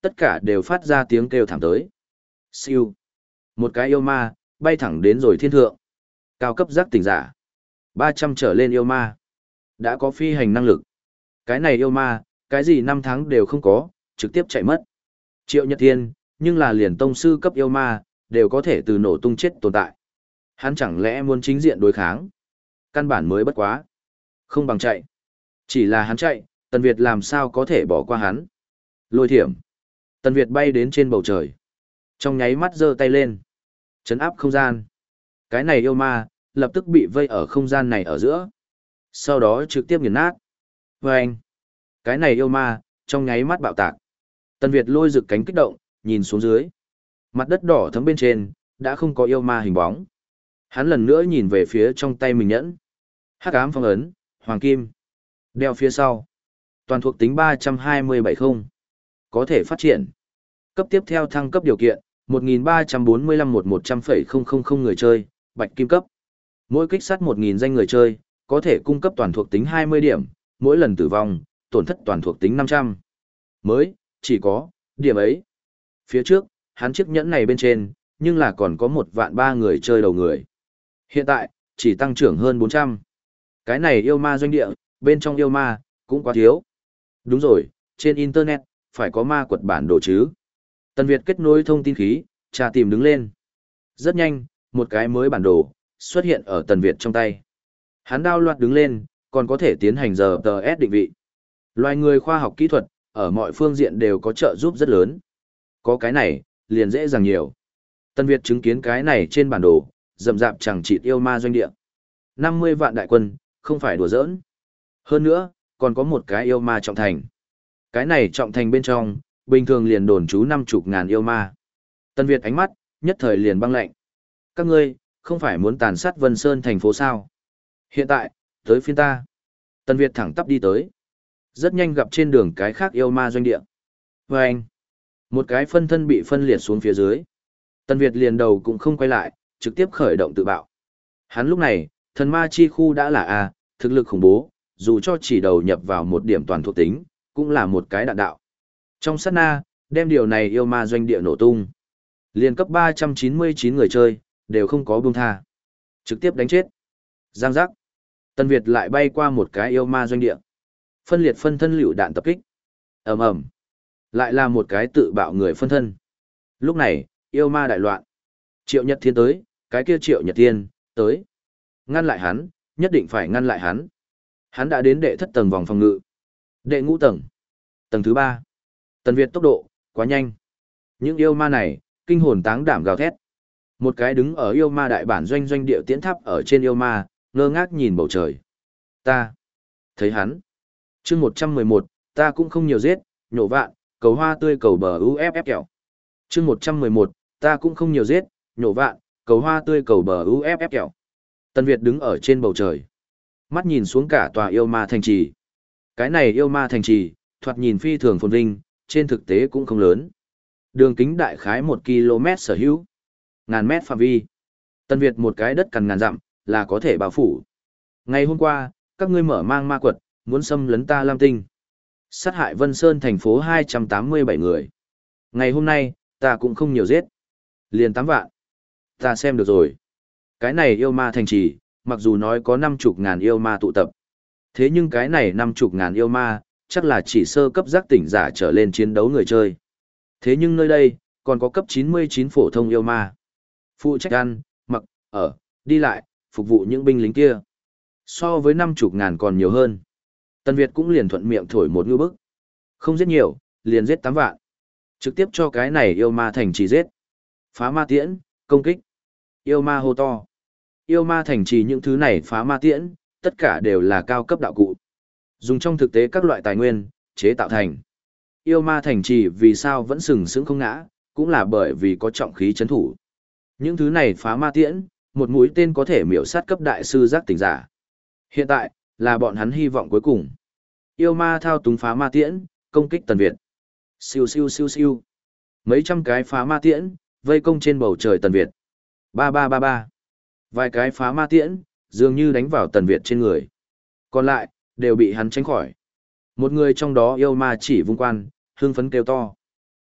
Tất cả đều phát ra tiếng kêu thảm tới. Siêu. Một cái yêu ma, bay thẳng đến rồi thiên thượng. Cao cấp giác tỉnh giả. ba trăm trở lên yêu ma. Đã có phi hành năng lực. Cái này yêu ma, cái gì năm tháng đều không có, trực tiếp chạy mất. Triệu Nhật Thiên, nhưng là liền tông sư cấp yêu ma, đều có thể từ nổ tung chết tồn tại. Hắn chẳng lẽ muốn chính diện đối kháng? Căn bản mới bất quá. Không bằng chạy. Chỉ là hắn chạy, Tần Việt làm sao có thể bỏ qua hắn. Lôi thiểm. Tần Việt bay đến trên bầu trời. Trong nháy mắt giơ tay lên. Chấn áp không gian. Cái này yêu ma, lập tức bị vây ở không gian này ở giữa. Sau đó trực tiếp nghiền nát. Vâng! Cái này yêu ma, trong nháy mắt bạo tạc. Tần Việt lôi rực cánh kích động, nhìn xuống dưới. Mặt đất đỏ thấm bên trên, đã không có yêu ma hình bóng. Hắn lần nữa nhìn về phía trong tay mình nhẫn. Hắc ám phong ấn, hoàng kim. Đeo phía sau. Toàn thuộc tính ba trăm hai mươi bảy không. Có thể phát triển. Cấp tiếp theo thăng cấp điều kiện, một nghìn ba trăm bốn mươi lăm một một trăm phẩy không không không người chơi, bạch kim cấp. Mỗi kích sát một nghìn danh người chơi, có thể cung cấp toàn thuộc tính hai mươi điểm, mỗi lần tử vong, tổn thất toàn thuộc tính năm trăm. Mới, chỉ có, điểm ấy. Phía trước, hắn chiếc nhẫn này bên trên, nhưng là còn có một vạn ba người chơi đầu người. Hiện tại, chỉ tăng trưởng hơn bốn trăm. Cái này yêu ma doanh địa, bên trong yêu ma, cũng quá thiếu. Đúng rồi, trên Internet, phải có ma quật bản đồ chứ. Tần Việt kết nối thông tin khí, tra tìm đứng lên. Rất nhanh, một cái mới bản đồ, xuất hiện ở Tần Việt trong tay. Hắn download đứng lên, còn có thể tiến hành giờ tờ ét định vị. Loài người khoa học kỹ thuật, ở mọi phương diện đều có trợ giúp rất lớn. Có cái này, liền dễ dàng nhiều. Tần Việt chứng kiến cái này trên bản đồ, rậm rạp chẳng chịt yêu ma doanh địa. năm mươi vạn đại quân, không phải đùa giỡn. Hơn nữa, còn có một cái yêu ma trọng thành. Cái này trọng thành bên trong, bình thường liền đồn trú năm chục ngàn yêu ma. Tần Việt ánh mắt, nhất thời liền băng lạnh. Các ngươi, không phải muốn tàn sát Vân Sơn thành phố sao? Hiện tại, tới phiên ta. Tần Việt thẳng tắp đi tới. Rất nhanh gặp trên đường cái khác yêu ma doanh địa. Và anh, một cái phân thân bị phân liệt xuống phía dưới. Tần Việt liền đầu cũng không quay lại, trực tiếp khởi động tự bạo. Hắn lúc này, thần ma chi khu đã là A, thực lực khủng bố, dù cho chỉ đầu nhập vào một điểm toàn thuộc tính, cũng là một cái đạn đạo. Trong sát na, đem điều này yêu ma doanh địa nổ tung. Liên cấp ba trăm chín mươi chín người chơi, đều không có buông tha. Trực tiếp đánh chết. Giang giác. Tần Việt lại bay qua một cái yêu ma doanh địa. Phân liệt phân thân lựu đạn tập kích. Ầm ầm. Lại là một cái tự bạo người phân thân. Lúc này, yêu ma đại loạn. Triệu Nhật Thiên tới, cái kia Triệu Nhật Thiên, tới. Ngăn lại hắn, nhất định phải ngăn lại hắn. Hắn đã đến đệ thất tầng vòng phòng ngự. Đệ ngũ tầng. Tầng thứ ba. Tần Việt tốc độ, quá nhanh. Những yêu ma này, kinh hồn táng đảm gào thét. Một cái đứng ở yêu ma đại bản doanh doanh địa tiễn tháp ở trên yêu ma, ngơ ngác nhìn bầu trời. Ta. Thấy hắn. chương một trăm mười một, ta cũng không nhiều giết, nhổ vạn, cầu hoa tươi cầu bờ u ép ép kẹo. chương một trăm mười một, ta cũng không nhiều giết, nhổ vạn, cầu hoa tươi cầu bờ u ép ép kẹo. Tần Việt đứng ở trên bầu trời. Mắt nhìn xuống cả tòa yêu ma thành trì. Cái này yêu ma thành trì, thoạt nhìn phi thường phồn vinh, trên thực tế cũng không lớn. Đường kính đại khái một ki lô mét sở hữu. Ngàn mét phạm vi. Tần Việt một cái đất cằn ngàn dặm, là có thể bao phủ. Ngày hôm qua, các ngươi mở mang ma quật, muốn xâm lấn ta Lam Tinh. Sát hại Vân Sơn thành phố hai trăm tám mươi bảy người. Ngày hôm nay, ta cũng không nhiều giết. Liền tám vạn. Ta xem được rồi. Cái này yêu ma thành trì, mặc dù nói có năm chục ngàn yêu ma tụ tập. Thế nhưng cái này năm chục ngàn yêu ma, chắc là chỉ sơ cấp giác tỉnh giả trở lên chiến đấu người chơi. Thế nhưng nơi đây, còn có cấp chín mươi chín phổ thông yêu ma. Phụ trách ăn, mặc, ở, đi lại, phục vụ những binh lính kia. So với năm chục ngàn còn nhiều hơn. Tần Việt cũng liền thuận miệng thổi một ngư bức. Không giết nhiều, liền giết tám vạn. Trực tiếp cho cái này yêu ma thành trì giết. Phá ma tiễn, công kích. Yêu ma hô to. Yêu ma thành trì những thứ này phá ma tiễn, tất cả đều là cao cấp đạo cụ. Dùng trong thực tế các loại tài nguyên, chế tạo thành. Yêu ma thành trì vì sao vẫn sừng sững không ngã, cũng là bởi vì có trọng khí chấn thủ. Những thứ này phá ma tiễn, một mũi tên có thể miểu sát cấp đại sư giác tỉnh giả. Hiện tại, là bọn hắn hy vọng cuối cùng. Yêu ma thao túng phá ma tiễn, công kích Tần Việt. Siêu siêu siêu siêu. Mấy trăm cái phá ma tiễn, vây công trên bầu trời Tần Việt. Ba ba ba ba. Vài cái phá ma tiễn, dường như đánh vào Tần Việt trên người. Còn lại, đều bị hắn tránh khỏi. Một người trong đó yêu ma chỉ vung quan, hưng phấn kêu to.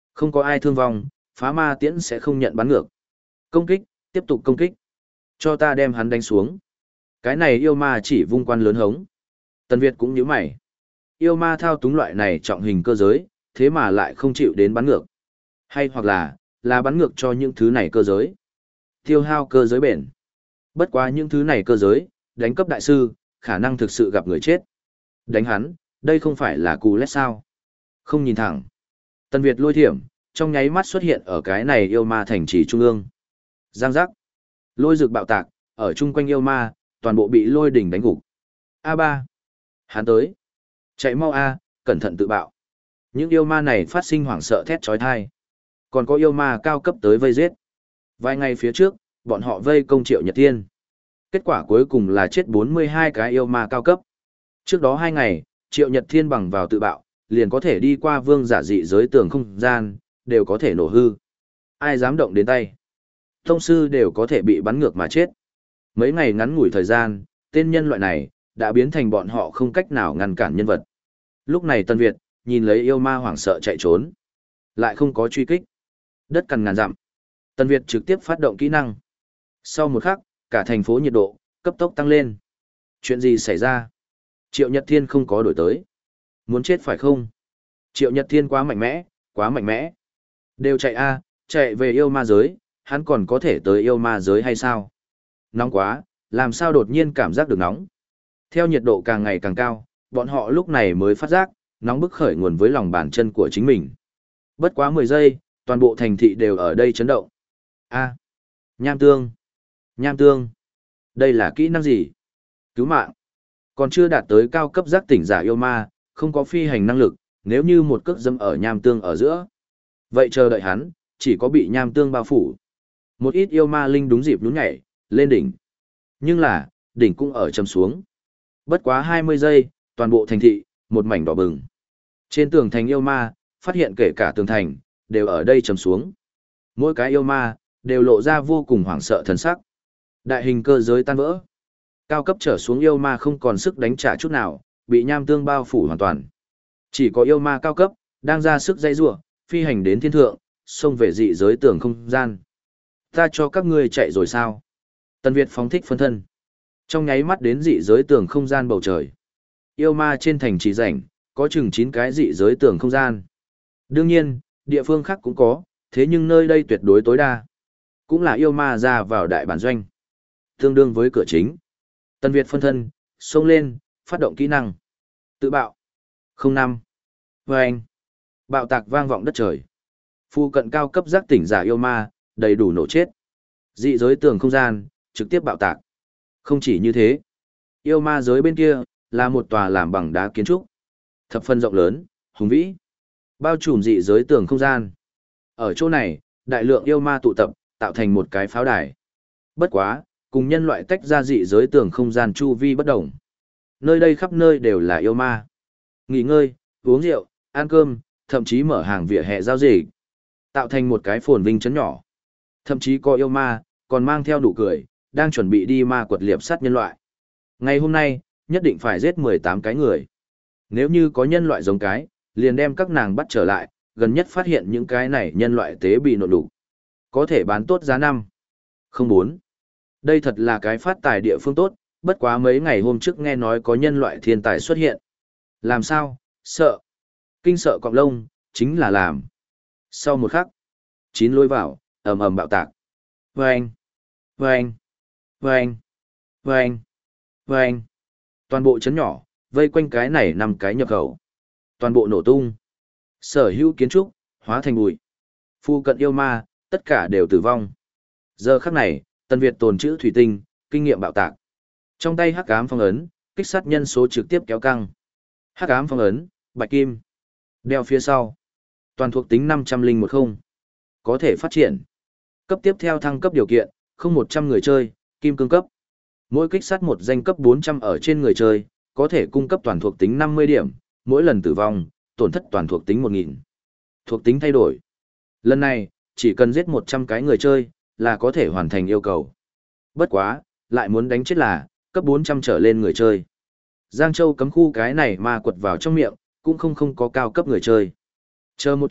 Không có ai thương vong, phá ma tiễn sẽ không nhận bắn ngược. Công kích, tiếp tục công kích. Cho ta đem hắn đánh xuống. Cái này yêu ma chỉ vung quan lớn hống. Tần Việt cũng nhíu mày. Yêu ma thao túng loại này trọng hình cơ giới, thế mà lại không chịu đến bắn ngược. Hay hoặc là, là bắn ngược cho những thứ này cơ giới. Tiêu hao cơ giới bền. Bất quá những thứ này cơ giới, đánh cấp đại sư, khả năng thực sự gặp người chết. Đánh hắn, đây không phải là cú lét sao. Không nhìn thẳng. Tần Việt lôi thiểm, trong nháy mắt xuất hiện ở cái này yêu ma thành trì trung ương. Giang giác. Lôi rực bạo tạc, ở chung quanh yêu ma, toàn bộ bị lôi đỉnh đánh gục. a ba. Hắn tới. Chạy mau A, cẩn thận tự bạo. Những yêu ma này phát sinh hoảng sợ thét trói thai. Còn có yêu ma cao cấp tới vây giết. Vài ngày phía trước, bọn họ vây công Triệu Nhật Thiên. Kết quả cuối cùng là chết bốn mươi hai cái yêu ma cao cấp. Trước đó hai ngày, Triệu Nhật Thiên bằng vào tự bạo, liền có thể đi qua vương giả dị giới tường không gian, đều có thể nổ hư. Ai dám động đến tay. Tông sư đều có thể bị bắn ngược mà chết. Mấy ngày ngắn ngủi thời gian, tên nhân loại này, đã biến thành bọn họ không cách nào ngăn cản nhân vật. Lúc này Tân Việt, nhìn lấy yêu ma hoảng sợ chạy trốn. Lại không có truy kích. Đất cằn ngàn dặm. Tân Việt trực tiếp phát động kỹ năng. Sau một khắc, cả thành phố nhiệt độ, cấp tốc tăng lên. Chuyện gì xảy ra? Triệu Nhật Thiên không có đổi tới. Muốn chết phải không? Triệu Nhật Thiên quá mạnh mẽ, quá mạnh mẽ. Đều chạy a, chạy về yêu ma giới, hắn còn có thể tới yêu ma giới hay sao? Nóng quá, làm sao đột nhiên cảm giác được nóng? Theo nhiệt độ càng ngày càng cao, bọn họ lúc này mới phát giác, nóng bức khởi nguồn với lòng bàn chân của chính mình. Bất quá mười giây, toàn bộ thành thị đều ở đây chấn động. A. Nham tương. Nham tương. Đây là kỹ năng gì? Cứu mạng. Còn chưa đạt tới cao cấp giác tỉnh giả yêu ma, không có phi hành năng lực, nếu như một cước dâm ở nham tương ở giữa. Vậy chờ đợi hắn, chỉ có bị nham tương bao phủ. Một ít yêu ma linh đúng dịp nhún nhảy, lên đỉnh. Nhưng là, đỉnh cũng ở chầm xuống. Bất quá hai mươi giây, toàn bộ thành thị, một mảnh đỏ bừng. Trên tường thành yêu ma, phát hiện kể cả tường thành, đều ở đây chầm xuống. Mỗi cái yêu ma, đều lộ ra vô cùng hoảng sợ thần sắc. Đại hình cơ giới tan vỡ. Cao cấp trở xuống yêu ma không còn sức đánh trả chút nào, bị nham tương bao phủ hoàn toàn. Chỉ có yêu ma cao cấp, đang ra sức dây rủa, phi hành đến thiên thượng, xông về dị giới tường không gian. Ta cho các ngươi chạy rồi sao? Tần Việt phóng thích phân thân. Trong nháy mắt đến dị giới tường không gian bầu trời. Yêu ma trên thành trì rảnh, có chừng chín cái dị giới tường không gian. Đương nhiên, địa phương khác cũng có, thế nhưng nơi đây tuyệt đối tối đa. Cũng là yêu ma ra vào đại bản doanh. Tương đương với cửa chính. Tần Việt phân thân, xông lên, phát động kỹ năng. Tự bạo. không năm. Vâng. Bạo tạc vang vọng đất trời. Phu cận cao cấp giác tỉnh giả yêu ma, đầy đủ nổ chết. Dị giới tường không gian, trực tiếp bạo tạc. Không chỉ như thế. Yêu ma giới bên kia, là một tòa làm bằng đá kiến trúc. Thập phân rộng lớn, hùng vĩ. Bao trùm dị giới tường không gian. Ở chỗ này, đại lượng yêu ma tụ tập, tạo thành một cái pháo đài. Bất quá, cùng nhân loại tách ra dị giới tường không gian chu vi bất đồng. Nơi đây khắp nơi đều là yêu ma. Nghỉ ngơi, uống rượu, ăn cơm, thậm chí mở hàng vỉa hè giao dịch. Tạo thành một cái phồn vinh trấn nhỏ. Thậm chí có yêu ma, còn mang theo nụ cười, đang chuẩn bị đi ma quật liệp sát nhân loại. Ngày hôm nay, nhất định phải giết mười tám cái người. Nếu như có nhân loại giống cái, liền đem các nàng bắt trở lại, gần nhất phát hiện những cái này nhân loại tế bị nộn đủ. Có thể bán tốt giá năm. Không bốn. Đây thật là cái phát tài địa phương tốt, bất quá mấy ngày hôm trước nghe nói có nhân loại thiên tài xuất hiện. Làm sao? Sợ. Kinh sợ cọng lông, chính là làm. Sau một khắc, chín lối vào, ầm ầm bạo tạc. Vâng! Vâng! Vâng! Vâng! Vâng! Toàn bộ chấn nhỏ, vây quanh cái này năm cái nhập khẩu. Toàn bộ nổ tung. Sở hữu kiến trúc, hóa thành bụi. Phu cận yêu ma, tất cả đều tử vong. Giờ khắc này, Tân Việt tồn trữ thủy tinh, kinh nghiệm bạo tạc. Trong tay hắc ám phong ấn, kích sát nhân số trực tiếp kéo căng. Hắc ám phong ấn, bạch kim. Đeo phía sau. Toàn thuộc tính năm trăm linh một không. Có thể phát triển. Cấp tiếp theo thăng cấp điều kiện, không một trăm người chơi, kim cương cấp. Mỗi kích sát một danh cấp bốn trăm ở trên người chơi, có thể cung cấp toàn thuộc tính năm mươi điểm, mỗi lần tử vong, tổn thất toàn thuộc tính một nghìn. Thuộc tính thay đổi. Lần này, chỉ cần giết một trăm cái người chơi, là có thể hoàn thành yêu cầu. Bất quá, lại muốn đánh chết là, cấp bốn trăm trở lên người chơi. Giang Châu cấm khu cái này mà quật vào trong miệng, cũng không không có cao cấp người chơi. Chờ một chút,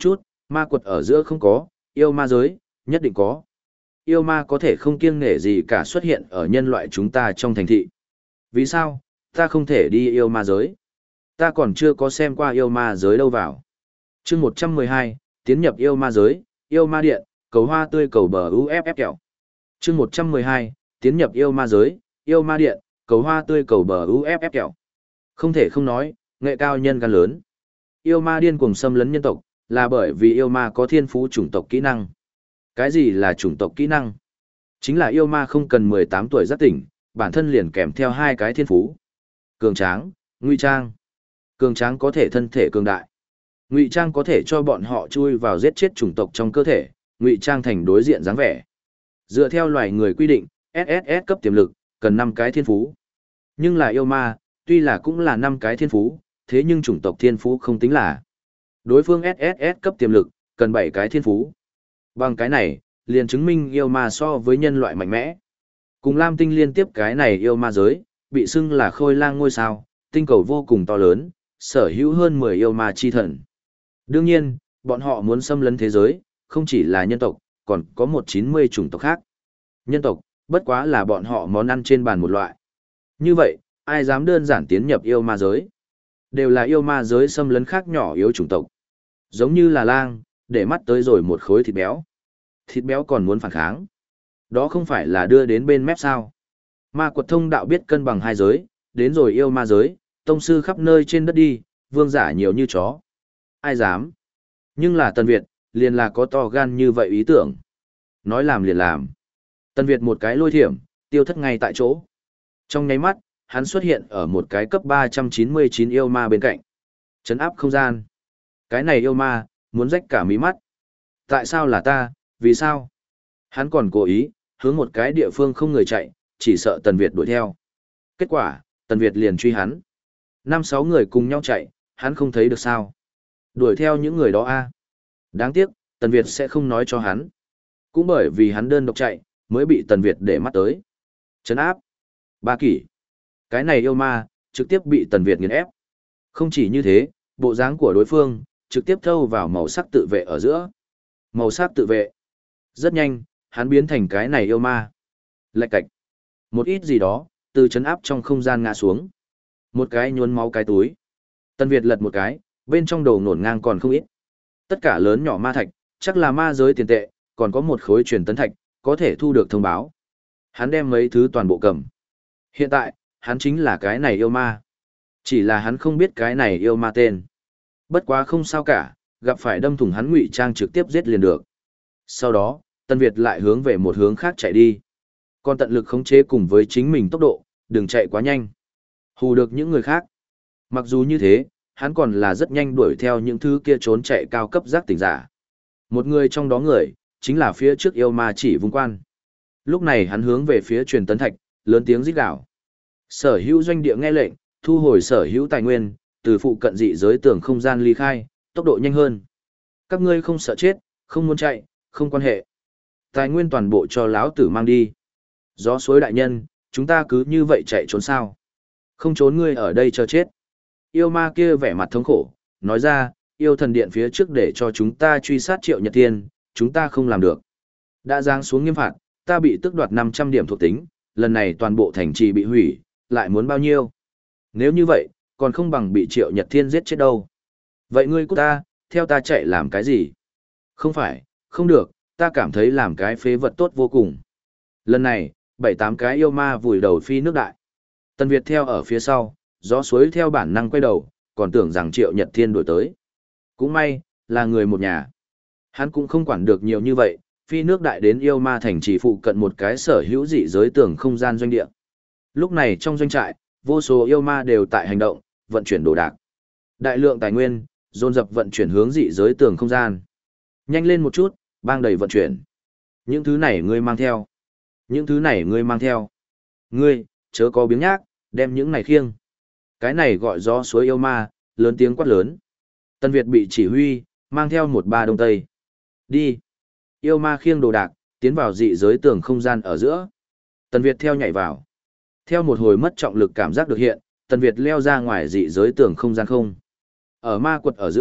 Ma quật ở giữa không có, yêu ma giới, nhất định có. Yêu ma có thể không kiêng nể gì cả xuất hiện ở nhân loại chúng ta trong thành thị. Vì sao, ta không thể đi yêu ma giới? Ta còn chưa có xem qua yêu ma giới đâu vào. chương một trăm mười hai, tiến nhập yêu ma giới, yêu ma điện, cầu hoa tươi cầu bờ u ép ép kẹo. chương một trăm mười hai, tiến nhập yêu ma giới, yêu ma điện, cầu hoa tươi cầu bờ u ép ép kẹo. Không thể không nói, nghệ cao nhân gan lớn. Yêu ma điên cuồng xâm lấn nhân tộc, là bởi vì yêu ma có thiên phú chủng tộc kỹ năng. Cái gì là chủng tộc kỹ năng? Chính là yêu ma không cần mười tám tuổi giác tỉnh, bản thân liền kèm theo hai cái thiên phú. Cường tráng, ngụy trang. Cường tráng có thể thân thể cường đại. Ngụy trang có thể cho bọn họ chui vào giết chết chủng tộc trong cơ thể, ngụy trang thành đối diện dáng vẻ. Dựa theo loài người quy định, ét ét ét cấp tiềm lực, cần năm cái thiên phú. Nhưng là yêu ma, tuy là cũng là năm cái thiên phú, thế nhưng chủng tộc thiên phú không tính là. Đối phương ét ét ét cấp tiềm lực, cần bảy cái thiên phú. Bằng cái này, liền chứng minh yêu ma so với nhân loại mạnh mẽ. Cùng Lam Tinh liên tiếp cái này yêu ma giới, bị xưng là khôi lang ngôi sao, tinh cầu vô cùng to lớn, sở hữu hơn mười yêu ma chi thần. Đương nhiên, bọn họ muốn xâm lấn thế giới, không chỉ là nhân tộc, còn có một chín mươi chủng tộc khác. Nhân tộc, bất quá là bọn họ món ăn trên bàn một loại. Như vậy, ai dám đơn giản tiến nhập yêu ma giới? Đều là yêu ma giới xâm lấn khác nhỏ yếu chủng tộc. Giống như là lang, để mắt tới rồi một khối thịt béo. Thịt béo còn muốn phản kháng. Đó không phải là đưa đến bên mép sao. Ma quật thông đạo biết cân bằng hai giới, đến rồi yêu ma giới, tông sư khắp nơi trên đất đi, vương giả nhiều như chó. Ai dám? Nhưng là Tần Việt, liền là có to gan như vậy ý tưởng. Nói làm liền làm. Tần Việt một cái lôi thiểm, tiêu thất ngay tại chỗ. Trong nháy mắt, hắn xuất hiện ở một cái cấp ba trăm chín mươi chín yêu ma bên cạnh. Trấn áp không gian. Cái này yêu ma, muốn rách cả mí mắt. Tại sao là ta, vì sao? Hắn còn cố ý, hướng một cái địa phương không người chạy, chỉ sợ Tần Việt đuổi theo. Kết quả, Tần Việt liền truy hắn. Năm sáu người cùng nhau chạy, hắn không thấy được sao. Đuổi theo những người đó a. Đáng tiếc, Tần Việt sẽ không nói cho hắn. Cũng bởi vì hắn đơn độc chạy, mới bị Tần Việt để mắt tới. Trấn áp. Ba kỷ. Cái này yêu ma, trực tiếp bị Tần Việt nghiền ép. Không chỉ như thế, bộ dáng của đối phương, trực tiếp thâu vào màu sắc tự vệ ở giữa. Màu sắc tự vệ. Rất nhanh, hắn biến thành cái này yêu ma. Lạch cạch. Một ít gì đó, từ chấn áp trong không gian ngã xuống. Một cái nhuốm máu cái túi. Tần Việt lật một cái, bên trong đầu nổn ngang còn không ít. Tất cả lớn nhỏ ma thạch, chắc là ma giới tiền tệ, còn có một khối truyền tấn thạch, có thể thu được thông báo. Hắn đem mấy thứ toàn bộ cầm. Hiện tại, hắn chính là cái này yêu ma. Chỉ là hắn không biết cái này yêu ma tên. Bất quá không sao cả, gặp phải đâm thủng hắn ngụy trang trực tiếp giết liền được. Sau đó, Tần Việt lại hướng về một hướng khác chạy đi. Còn tận lực khống chế cùng với chính mình tốc độ, đừng chạy quá nhanh. Hù được những người khác. Mặc dù như thế, hắn còn là rất nhanh đuổi theo những thứ kia trốn chạy cao cấp giác tỉnh giả. Một người trong đó người, chính là phía trước yêu ma chỉ vung quan. Lúc này hắn hướng về phía truyền tấn thạch, lớn tiếng rít gào. Sở hữu doanh địa nghe lệnh, thu hồi sở hữu tài nguyên, từ phụ cận dị giới tường không gian ly khai, tốc độ nhanh hơn. Các ngươi không sợ chết, không muốn chạy, không quan hệ. Tài nguyên toàn bộ cho lão tử mang đi. Gió suối đại nhân, chúng ta cứ như vậy chạy trốn sao? Không trốn ngươi ở đây chờ chết. Yêu ma kia vẻ mặt thống khổ, nói ra, yêu thần điện phía trước để cho chúng ta truy sát Triệu Nhật Thiên, chúng ta không làm được. Đã giáng xuống nghiêm phạt, ta bị tước đoạt năm trăm điểm thuộc tính, lần này toàn bộ thành trì bị hủy, lại muốn bao nhiêu? Nếu như vậy, còn không bằng bị Triệu Nhật Thiên giết chết đâu. Vậy ngươi cút ta, theo ta chạy làm cái gì? Không phải, không được, ta cảm thấy làm cái phế vật tốt vô cùng. Lần này, bảy tám cái yêu ma vùi đầu phi nước đại. Tần Việt theo ở phía sau, gió suối theo bản năng quay đầu, còn tưởng rằng Triệu Nhật Thiên đuổi tới. Cũng may, là người một nhà. Hắn cũng không quản được nhiều như vậy, phi nước đại đến yêu ma thành chỉ phụ cận một cái sở hữu dị giới tường không gian doanh địa. Lúc này trong doanh trại, vô số yêu ma đều tại hành động, vận chuyển đồ đạc. Đại lượng tài nguyên, dồn dập vận chuyển hướng dị giới tường không gian. Nhanh lên một chút, bang đầy vận chuyển. Những thứ này ngươi mang theo. Những thứ này ngươi mang theo. Ngươi, chớ có biếng nhác, đem những này khiêng. Cái này gọi gió suối yêu ma, lớn tiếng quát lớn. Tân Việt bị chỉ huy, mang theo một ba đông tây. Đi. Yêu ma khiêng đồ đạc, tiến vào dị giới tường không gian ở giữa. Tần Việt theo nhảy vào. Theo một hồi mất trọng lực cảm giác được hiện, Tần Việt leo ra ngoài dị giới tường không gian không. Ở ma quật ở giữa,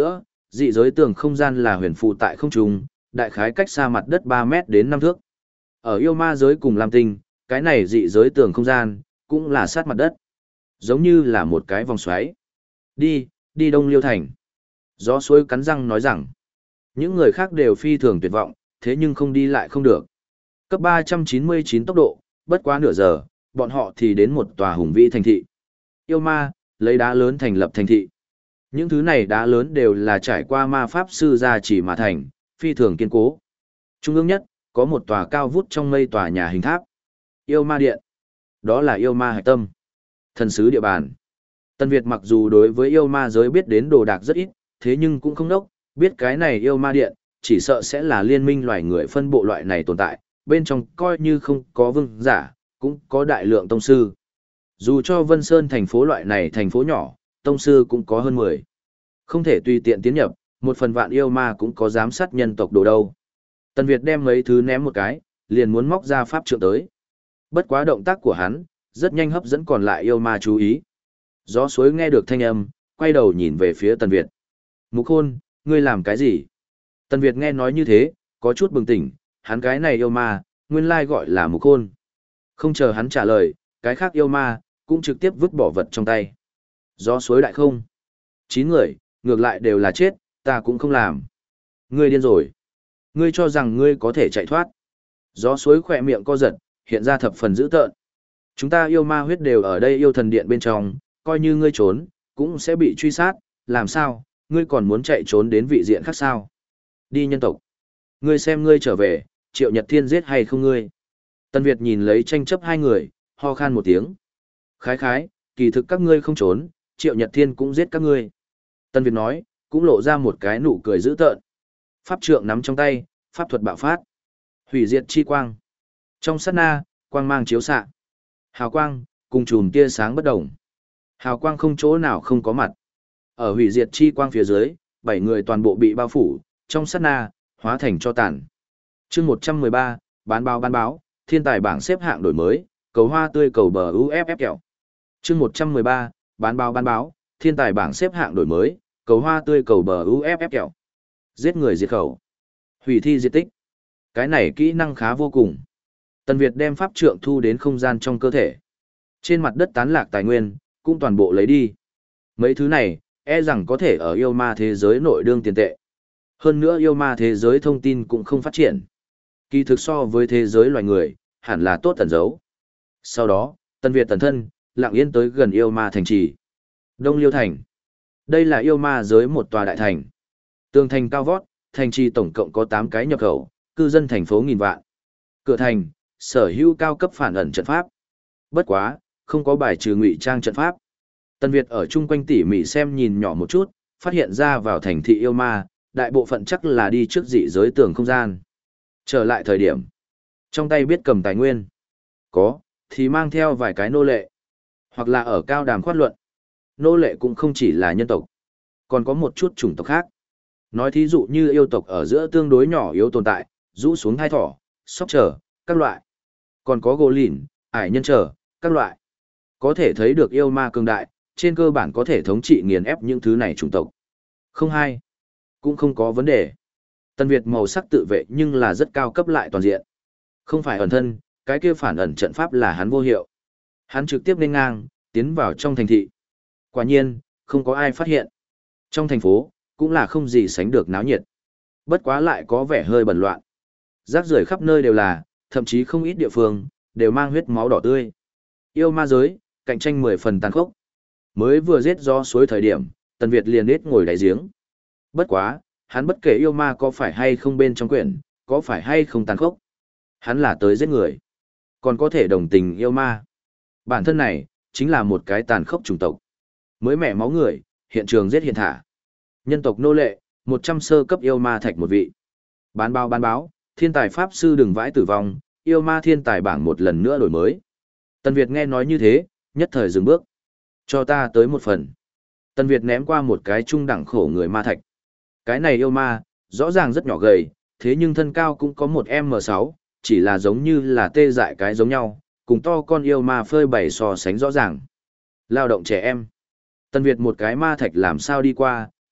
dị giới tường không gian là huyền phù tại không trung, đại khái cách xa mặt đất ba mét đến năm thước. Ở yêu ma giới cùng Lam Tinh, cái này dị giới tường không gian, cũng là sát mặt đất. Giống như là một cái vòng xoáy. Đi, đi Đông Liêu Thành. Gió suối cắn răng nói rằng, những người khác đều phi thường tuyệt vọng, thế nhưng không đi lại không được. Cấp ba trăm chín mươi chín tốc độ, bất quá nửa giờ, bọn họ thì đến một tòa hùng vĩ thành thị. Yêu ma, lấy đá lớn thành lập thành thị. Những thứ này đá lớn đều là trải qua ma pháp sư gia chỉ mà thành, phi thường kiên cố. Trung ương nhất, có một tòa cao vút trong mây tòa nhà hình tháp. Yêu ma điện. Đó là yêu ma hạch tâm. Thần sứ địa bàn. Tân Việt mặc dù đối với yêu ma giới biết đến đồ đạc rất ít, thế nhưng cũng không đốc, biết cái này yêu ma điện, chỉ sợ sẽ là liên minh loài người phân bộ loại này tồn tại, bên trong coi như không có vương giả, cũng có đại lượng tông sư. Dù cho Vân Sơn thành phố loại này thành phố nhỏ, tông sư cũng có hơn mười. Không thể tùy tiện tiến nhập, một phần vạn yêu ma cũng có giám sát nhân tộc đồ đâu. Tần Việt đem mấy thứ ném một cái, liền muốn móc ra pháp trượng tới. Bất quá động tác của hắn, rất nhanh hấp dẫn còn lại yêu ma chú ý. Gió suối nghe được thanh âm, quay đầu nhìn về phía Tần Việt. Mục Khôn, ngươi làm cái gì? Tần Việt nghe nói như thế, có chút bừng tỉnh, hắn cái này yêu ma, nguyên lai gọi là Mục Khôn. Không chờ hắn trả lời, cái khác yêu ma, cũng trực tiếp vứt bỏ vật trong tay. Gió suối đại không. Chín người, ngược lại đều là chết, ta cũng không làm. Ngươi điên rồi. Ngươi cho rằng ngươi có thể chạy thoát. Gió suối khỏe miệng co giật, hiện ra thập phần dữ tợn. Chúng ta yêu ma huyết đều ở đây yêu thần điện bên trong, coi như ngươi trốn, cũng sẽ bị truy sát, làm sao, ngươi còn muốn chạy trốn đến vị diện khác sao? Đi nhân tộc. Ngươi xem ngươi trở về, Triệu Nhật Thiên giết hay không ngươi? Tân Việt nhìn lấy tranh chấp hai người, ho khan một tiếng. Khái khái, kỳ thực các ngươi không trốn, Triệu Nhật Thiên cũng giết các ngươi. Tân Việt nói, cũng lộ ra một cái nụ cười dữ tợn. Pháp trượng nắm trong tay, pháp thuật bạo phát. Hủy diệt chi quang. Trong sát na, quang mang chiếu xạ. Hào quang, cùng chùm tia sáng bất động. Hào quang không chỗ nào không có mặt. Ở hủy diệt chi quang phía dưới, bảy người toàn bộ bị bao phủ, trong sát na, hóa thành cho tàn. Chương một trăm mười ba, bán báo bán báo, thiên tài bảng xếp hạng đổi mới, cầu hoa tươi cầu bờ u ép ép kẹo. Chương một trăm mười ba, bán báo bán báo, thiên tài bảng xếp hạng đổi mới, cầu hoa tươi cầu bờ u ép ép kẹo. Giết người diệt khẩu. Hủy thi diệt tích. Cái này kỹ năng khá vô cùng. Tần Việt đem pháp trượng thu đến không gian trong cơ thể. Trên mặt đất tán lạc tài nguyên, cũng toàn bộ lấy đi. Mấy thứ này, e rằng có thể ở yêu ma thế giới nội đương tiền tệ. Hơn nữa yêu ma thế giới thông tin cũng không phát triển. Kỳ thực so với thế giới loài người, hẳn là tốt tẩn giấu. Sau đó, Tần Việt tần thân, lặng yên tới gần yêu ma thành trì. Đông Liêu Thành. Đây là yêu ma giới một tòa đại thành. Tường thành cao vót, thành trì tổng cộng có tám cái nhập khẩu, cư dân thành phố nghìn vạn. Cửa thành, sở hữu cao cấp phản ẩn trận pháp. Bất quá, không có bài trừ ngụy trang trận pháp. Tần Việt ở chung quanh tỉ mỉ xem nhìn nhỏ một chút, phát hiện ra vào thành thị yêu ma, đại bộ phận chắc là đi trước dị giới tường không gian. Trở lại thời điểm, trong tay biết cầm tài nguyên. Có, thì mang theo vài cái nô lệ. Hoặc là ở cao đàm khoát luận. Nô lệ cũng không chỉ là nhân tộc, còn có một chút chủng tộc khác. Nói thí dụ như yêu tộc ở giữa tương đối nhỏ yếu tồn tại, rũ xuống hai thỏ, sóc trở, các loại. Còn có gỗ lìn, ải nhân trở, các loại. Có thể thấy được yêu ma cường đại, trên cơ bản có thể thống trị nghiền ép những thứ này chủng tộc. Không hai, cũng không có vấn đề. Tân Việt màu sắc tự vệ nhưng là rất cao cấp lại toàn diện. Không phải ẩn thân, cái kia phản ẩn trận pháp là hắn vô hiệu. Hắn trực tiếp lên ngang, tiến vào trong thành thị. Quả nhiên, không có ai phát hiện. Trong thành phố, cũng là không gì sánh được náo nhiệt. Bất quá lại có vẻ hơi bẩn loạn. Rác rưởi khắp nơi đều là, thậm chí không ít địa phương, đều mang huyết máu đỏ tươi. Yêu ma giới, cạnh tranh mười phần tàn khốc. Mới vừa giết do suối thời điểm, Tần Việt liền ít ngồi đáy giếng. Bất quá, hắn bất kể yêu ma có phải hay không bên trong quyển, có phải hay không tàn khốc. Hắn là tới giết người. Còn có thể đồng tình yêu ma. Bản thân này, chính là một cái tàn khốc chủng tộc. Mới mẻ máu người, hiện trường giết hiện thả. Nhân tộc nô lệ, một trăm sơ cấp yêu ma thạch một vị. Bán báo bán báo, thiên tài pháp sư đừng vãi tử vong, yêu ma thiên tài bảng một lần nữa đổi mới. Tần Việt nghe nói như thế, nhất thời dừng bước. Cho ta tới một phần. Tần Việt ném qua một cái trung đẳng khổ người ma thạch. Cái này yêu ma, rõ ràng rất nhỏ gầy, thế nhưng thân cao cũng có một M sáu, chỉ là giống như là tê dại cái giống nhau, cùng to con yêu ma phơi bày so sánh rõ ràng. Lao động trẻ em. Tần Việt một cái ma thạch làm sao đi qua,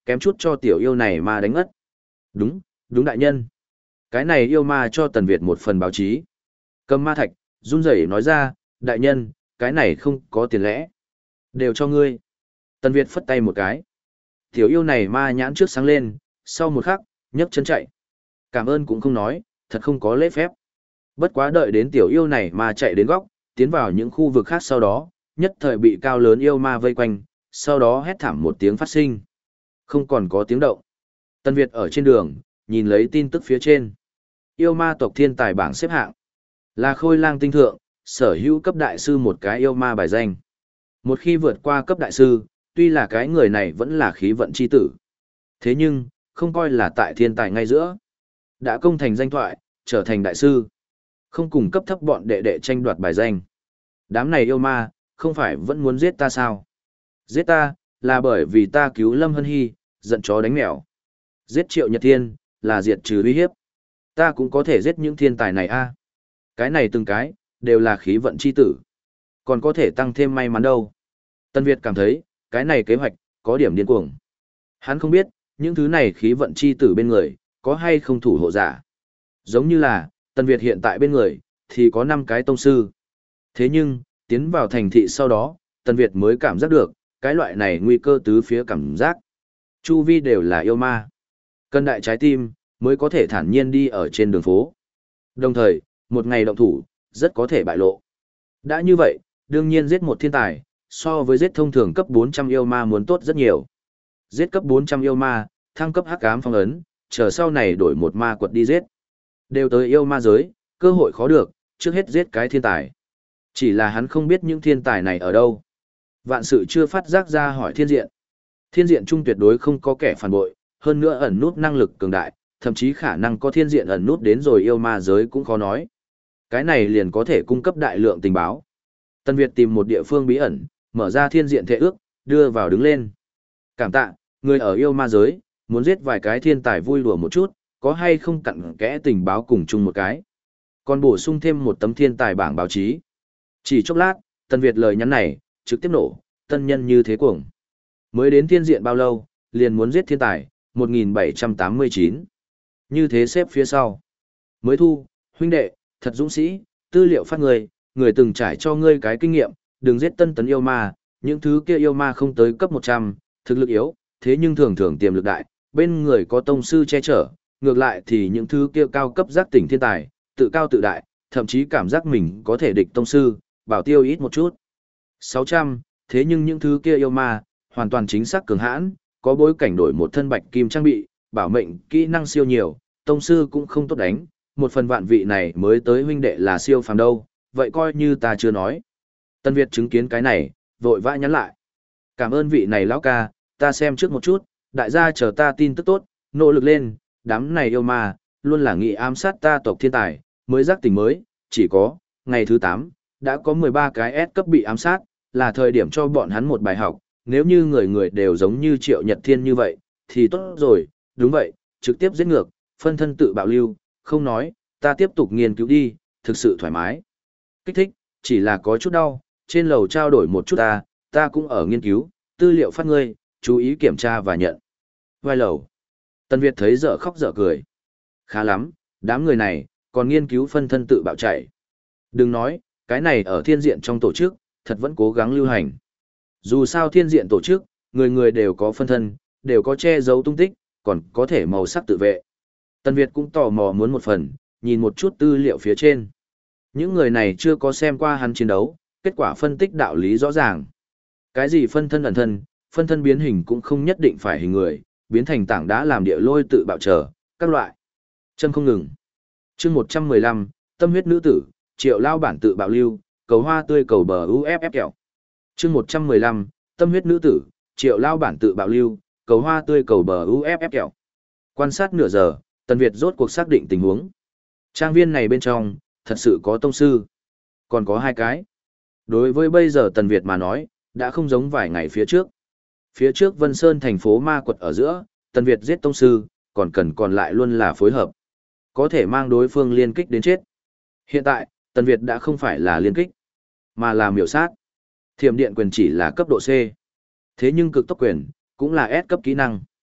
Kém chút cho tiểu yêu này ma đánh ngất. Đúng, đúng đại nhân. Cái này yêu ma cho Tần Việt một phần báo chí. Cầm ma thạch, run rẩy nói ra, đại nhân, cái này không có tiền lẽ. Đều cho ngươi. Tần Việt phất tay một cái. Tiểu yêu này ma nhãn trước sáng lên, sau một khắc, nhấc chân chạy. Cảm ơn cũng không nói, thật không có lễ phép. Bất quá đợi đến tiểu yêu này ma chạy đến góc, tiến vào những khu vực khác sau đó, nhất thời bị cao lớn yêu ma vây quanh, sau đó hét thảm một tiếng phát sinh. Không còn có tiếng động. Tần Việt ở trên đường, nhìn lấy tin tức phía trên. Yêu ma tộc thiên tài bảng xếp hạng. Là Khôi Lang tinh thượng, sở hữu cấp đại sư một cái yêu ma bài danh. Một khi vượt qua cấp đại sư, tuy là cái người này vẫn là khí vận chi tử. Thế nhưng, không coi là tại thiên tài ngay giữa. Đã công thành danh thoại, trở thành đại sư. Không cùng cấp thấp bọn đệ đệ tranh đoạt bài danh. Đám này yêu ma, không phải vẫn muốn giết ta sao? Giết ta, là bởi vì ta cứu Lâm Hân Hy, giận chó đánh mèo. Giết Triệu Nhật Thiên, là diệt trừ uy hiếp. Ta cũng có thể giết những thiên tài này a. Cái này từng cái, đều là khí vận chi tử. Còn có thể tăng thêm may mắn đâu. Tân Việt cảm thấy, cái này kế hoạch, có điểm điên cuồng. Hắn không biết, những thứ này khí vận chi tử bên người, có hay không thủ hộ giả. Giống như là, Tân Việt hiện tại bên người, thì có năm cái tông sư. Thế nhưng, tiến vào thành thị sau đó, Tân Việt mới cảm giác được, cái loại này nguy cơ tứ phía cảm giác. Chu vi đều là yêu ma. Cân đại trái tim, mới có thể thản nhiên đi ở trên đường phố. Đồng thời, một ngày động thủ, rất có thể bại lộ. Đã như vậy, đương nhiên giết một thiên tài, so với giết thông thường cấp bốn trăm yêu ma muốn tốt rất nhiều. Giết cấp bốn trăm yêu ma, thăng cấp hắc ám phong ấn, chờ sau này đổi một ma quật đi giết. Đều tới yêu ma giới, cơ hội khó được, trước hết giết cái thiên tài. Chỉ là hắn không biết những thiên tài này ở đâu. Vạn sự chưa phát giác ra hỏi thiên diện. Thiên diện trung tuyệt đối không có kẻ phản bội, hơn nữa ẩn nút năng lực cường đại, thậm chí khả năng có thiên diện ẩn nút đến rồi yêu ma giới cũng khó nói. Cái này liền có thể cung cấp đại lượng tình báo. Tân Việt tìm một địa phương bí ẩn, mở ra thiên diện thệ ước, đưa vào đứng lên. Cảm tạ, người ở yêu ma giới, muốn giết vài cái thiên tài vui đùa một chút, có hay không cặn kẽ tình báo cùng chung một cái. Còn bổ sung thêm một tấm thiên tài bảng báo chí. Chỉ chốc lát, Tân Việt lời nhắn này, trực tiếp nổ, tân nhân như thế cuồng. Mới đến thiên diện bao lâu, liền muốn giết thiên tài, một nghìn bảy trăm tám mươi chín. Như thế xếp phía sau. Mới thu, huynh đệ, thật dũng sĩ, tư liệu phát người, người từng trải cho ngươi cái kinh nghiệm, đừng giết tân tấn yêu ma, những thứ kia yêu ma không tới cấp một trăm, thực lực yếu, thế nhưng thường thường tiềm lực đại, bên người có tông sư che chở, ngược lại thì những thứ kia cao cấp giác tỉnh thiên tài, tự cao tự đại, thậm chí cảm giác mình có thể địch tông sư, bảo tiêu ít một chút. sáu trăm, thế nhưng những thứ kia yêu ma, hoàn toàn chính xác cường hãn, có bối cảnh đổi một thân bạch kim trang bị, bảo mệnh, kỹ năng siêu nhiều, tông sư cũng không tốt đánh, một phần vạn vị này mới tới huynh đệ là siêu phàm đâu, vậy coi như ta chưa nói. Tân Việt chứng kiến cái này, vội vã nhắn lại. Cảm ơn vị này lão ca, ta xem trước một chút, đại gia chờ ta tin tức tốt, nỗ lực lên, đám này yêu ma, luôn là nghị ám sát ta tộc thiên tài, mới giác tỉnh mới, chỉ có, ngày thứ tám, đã có mười ba cái S cấp bị ám sát, là thời điểm cho bọn hắn một bài học, nếu như người người đều giống như Triệu Nhật Thiên như vậy, thì tốt rồi, đúng vậy, trực tiếp giết ngược, phân thân tự bạo lưu, không nói, ta tiếp tục nghiên cứu đi, thực sự thoải mái. Kích thích, chỉ là có chút đau, trên lầu trao đổi một chút ta, ta cũng ở nghiên cứu, tư liệu phát ngươi, chú ý kiểm tra và nhận. Vai lầu. Tân Việt thấy dở khóc dở cười. Khá lắm, đám người này, còn nghiên cứu phân thân tự bạo chạy. Đừng nói, cái này ở thiên diện trong tổ chức, thật vẫn cố gắng lưu hành. Dù sao thiên diện tổ chức, người người đều có phân thân, đều có che giấu tung tích, còn có thể màu sắc tự vệ. Tân Việt cũng tò mò muốn một phần, nhìn một chút tư liệu phía trên. Những người này chưa có xem qua hắn chiến đấu, kết quả phân tích đạo lý rõ ràng. Cái gì phân thân ẩn thân, phân thân biến hình cũng không nhất định phải hình người, biến thành tảng đá làm địa lôi tự bạo trở, các loại. Châm không ngừng. chương một trăm mười lăm, tâm huyết nữ tử, Triệu lao bản tự bạo lưu, cầu hoa tươi cầu bờ u ép ép kẹo. chương một trăm mười lăm, tâm huyết nữ tử, Triệu lao bản tự bạo lưu, cầu hoa tươi cầu bờ u ép ép kẹo. Quan sát nửa giờ, Tần Việt rốt cuộc xác định tình huống. Trang viên này bên trong, thật sự có tông sư. Còn có hai cái. Đối với bây giờ Tần Việt mà nói, đã không giống vài ngày phía trước. Phía trước Vân Sơn thành phố ma quật ở giữa, Tần Việt giết tông sư, còn cần còn lại luôn là phối hợp. Có thể mang đối phương liên kích đến chết. Hiện tại, Tần Việt đã không phải là liên kích, mà là miểu sát. Thiểm điện quyền chỉ là cấp độ C. Thế nhưng cực tốc quyền, cũng là S cấp kỹ năng.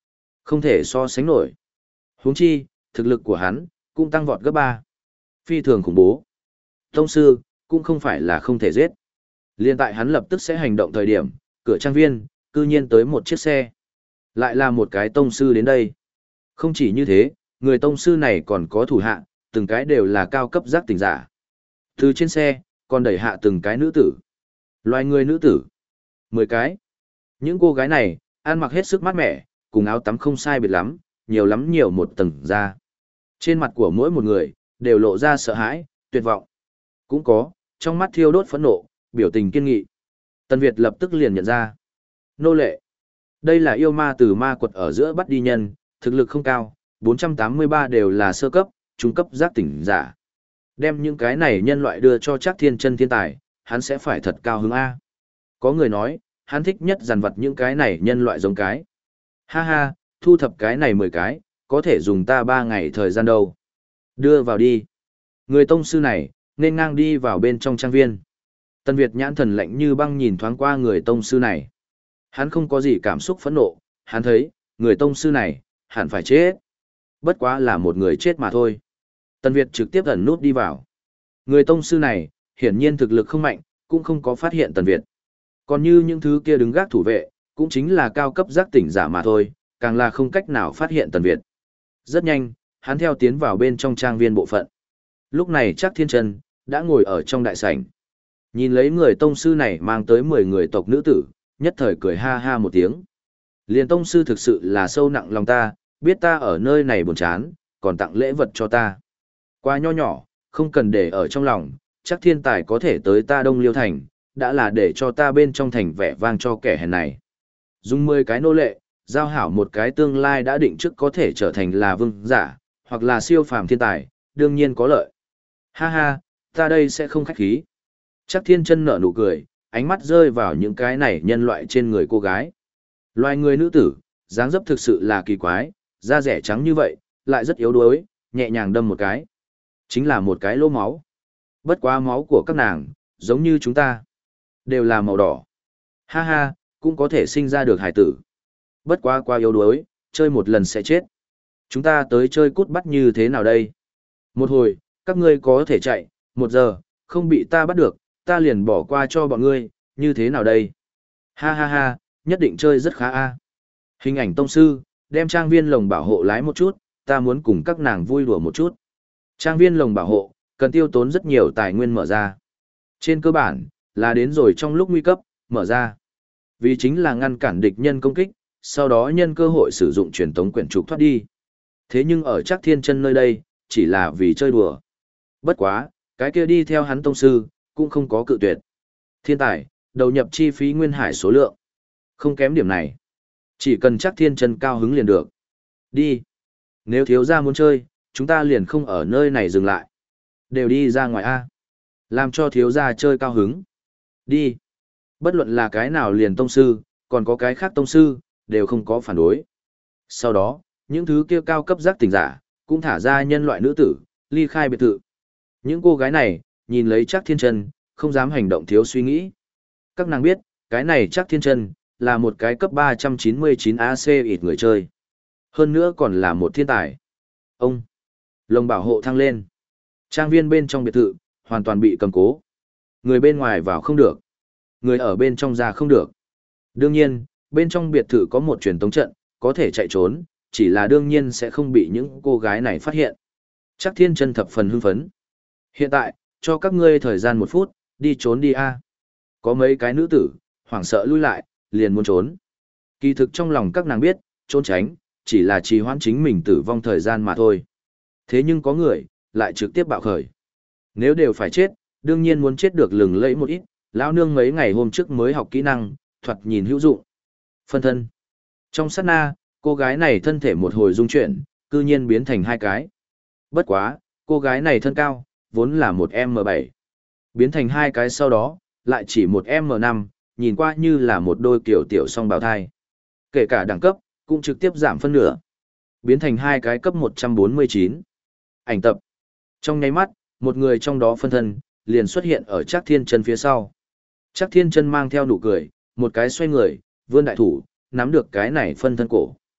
Không thể so sánh nổi. Huống chi, thực lực của hắn, cũng tăng vọt gấp ba. Phi thường khủng bố. Tông sư, cũng không phải là không thể giết. Liên tại hắn lập tức sẽ hành động thời điểm, cửa trang viên, cư nhiên tới một chiếc xe. Lại là một cái tông sư đến đây. Không chỉ như thế, người tông sư này còn có thủ hạ, từng cái đều là cao cấp giác tỉnh giả. Từ trên xe, còn đẩy hạ từng cái nữ tử. Loài người nữ tử. Mười cái. Những cô gái này, ăn mặc hết sức mát mẻ, cùng áo tắm không sai biệt lắm, nhiều lắm nhiều một tầng da. Trên mặt của mỗi một người, đều lộ ra sợ hãi, tuyệt vọng. Cũng có, trong mắt thiêu đốt phẫn nộ, biểu tình kiên nghị. Tần Việt lập tức liền nhận ra. Nô lệ. Đây là yêu ma từ ma quật ở giữa bắt đi nhân, thực lực không cao, bốn trăm tám mươi ba đều là sơ cấp, trung cấp giác tỉnh giả. Đem những cái này nhân loại đưa cho Trác Thiên Chân thiên tài, hắn sẽ phải thật cao hứng A. Có người nói, hắn thích nhất dằn vặt những cái này nhân loại giống cái. Ha ha, thu thập cái này mười cái, có thể dùng ta ba ngày thời gian đâu. Đưa vào đi. Người tông sư này, nên ngang đi vào bên trong trang viên. Tần Việt nhãn thần lạnh như băng nhìn thoáng qua người tông sư này. Hắn không có gì cảm xúc phẫn nộ, hắn thấy, người tông sư này, hẳn phải chết. Bất quá là một người chết mà thôi. Tần Việt trực tiếp ẩn nút đi vào. Người tông sư này, hiển nhiên thực lực không mạnh, cũng không có phát hiện Tần Việt. Còn như những thứ kia đứng gác thủ vệ, cũng chính là cao cấp giác tỉnh giả mà thôi, càng là không cách nào phát hiện Tần Việt. Rất nhanh, hắn theo tiến vào bên trong trang viên bộ phận. Lúc này Trác Thiên Chân đã ngồi ở trong đại sảnh. Nhìn lấy người tông sư này mang tới mười người tộc nữ tử, nhất thời cười ha ha một tiếng. Liền tông sư thực sự là sâu nặng lòng ta, biết ta ở nơi này buồn chán, còn tặng lễ vật cho ta. Qua nho nhỏ, không cần để ở trong lòng, chắc thiên tài có thể tới ta Đông Liêu Thành, đã là để cho ta bên trong thành vẻ vang cho kẻ hèn này. Dùng mười cái nô lệ, giao hảo một cái tương lai đã định trước có thể trở thành là vương giả, hoặc là siêu phàm thiên tài, đương nhiên có lợi. Ha ha, ta đây sẽ không khách khí. Chắc Thiên Chân nở nụ cười, ánh mắt rơi vào những cái này nhân loại trên người cô gái. Loài người nữ tử, dáng dấp thực sự là kỳ quái, da rẻ trắng như vậy, lại rất yếu đuối, nhẹ nhàng đâm một cái. Chính là một cái lỗ máu. Bất quá máu của các nàng, giống như chúng ta, đều là màu đỏ. Ha ha, cũng có thể sinh ra được hải tử. Bất quá quá yếu đuối, chơi một lần sẽ chết. Chúng ta tới chơi cút bắt như thế nào đây? Một hồi, các ngươi có thể chạy, một giờ, không bị ta bắt được, ta liền bỏ qua cho bọn ngươi, như thế nào đây? Ha ha ha, nhất định chơi rất khá a. Hình ảnh tông sư, đem trang viên lồng bảo hộ lái một chút, ta muốn cùng các nàng vui đùa một chút. Trang viên lồng bảo hộ, cần tiêu tốn rất nhiều tài nguyên mở ra. Trên cơ bản, là đến rồi trong lúc nguy cấp, mở ra. Vì chính là ngăn cản địch nhân công kích, sau đó nhân cơ hội sử dụng truyền tống quyển trục thoát đi. Thế nhưng ở Trác Thiên Chân nơi đây, chỉ là vì chơi đùa. Bất quá, cái kia đi theo hắn tông sư, cũng không có cự tuyệt. Thiên tài, đầu nhập chi phí nguyên hải số lượng. Không kém điểm này. Chỉ cần Trác Thiên Chân cao hứng liền được. Đi. Nếu thiếu gia muốn chơi, chúng ta liền không ở nơi này dừng lại. Đều đi ra ngoài A. Làm cho thiếu gia chơi cao hứng. Đi. Bất luận là cái nào liền tông sư, còn có cái khác tông sư, đều không có phản đối. Sau đó, những thứ kia cao cấp giác tỉnh giả, cũng thả ra nhân loại nữ tử, ly khai biệt thự. Những cô gái này, nhìn lấy Trác Thiên Chân, không dám hành động thiếu suy nghĩ. Các nàng biết, cái này Trác Thiên Chân là một cái cấp ba trăm chín mươi chín A C ít người chơi. Hơn nữa còn là một thiên tài. Ông, lồng bảo hộ thăng lên. Trang viên bên trong biệt thự, hoàn toàn bị cầm cố. Người bên ngoài vào không được. Người ở bên trong ra không được. Đương nhiên, bên trong biệt thự có một truyền tống trận, có thể chạy trốn, chỉ là đương nhiên sẽ không bị những cô gái này phát hiện. Trác Thiên Chân thập phần hưng phấn. Hiện tại, cho các ngươi thời gian một phút, đi trốn đi a. Có mấy cái nữ tử, hoảng sợ lui lại, liền muốn trốn. Kỳ thực trong lòng các nàng biết, trốn tránh, chỉ là trì hoãn chính mình tử vong thời gian mà thôi. Thế nhưng có người, lại trực tiếp bạo khởi. Nếu đều phải chết, đương nhiên muốn chết được lừng lẫy một ít, lão nương mấy ngày hôm trước mới học kỹ năng, thoạt nhìn hữu dụng. Phân thân. Trong sát na, cô gái này thân thể một hồi rung chuyển, cư nhiên biến thành hai cái. Bất quá, cô gái này thân cao, vốn là một M bảy. Biến thành hai cái sau đó, lại chỉ một M năm, nhìn qua như là một đôi kiểu tiểu song bào thai. Kể cả đẳng cấp, cũng trực tiếp giảm phân nửa. Biến thành hai cái cấp một trăm bốn mươi chín. Ảnh tập. Trong nháy mắt, một người trong đó phân thân, liền xuất hiện ở Trác Thiên Chân phía sau. Trác Thiên Chân mang theo nụ cười, một cái xoay người, vươn đại thủ, nắm được cái này phân thân cổ.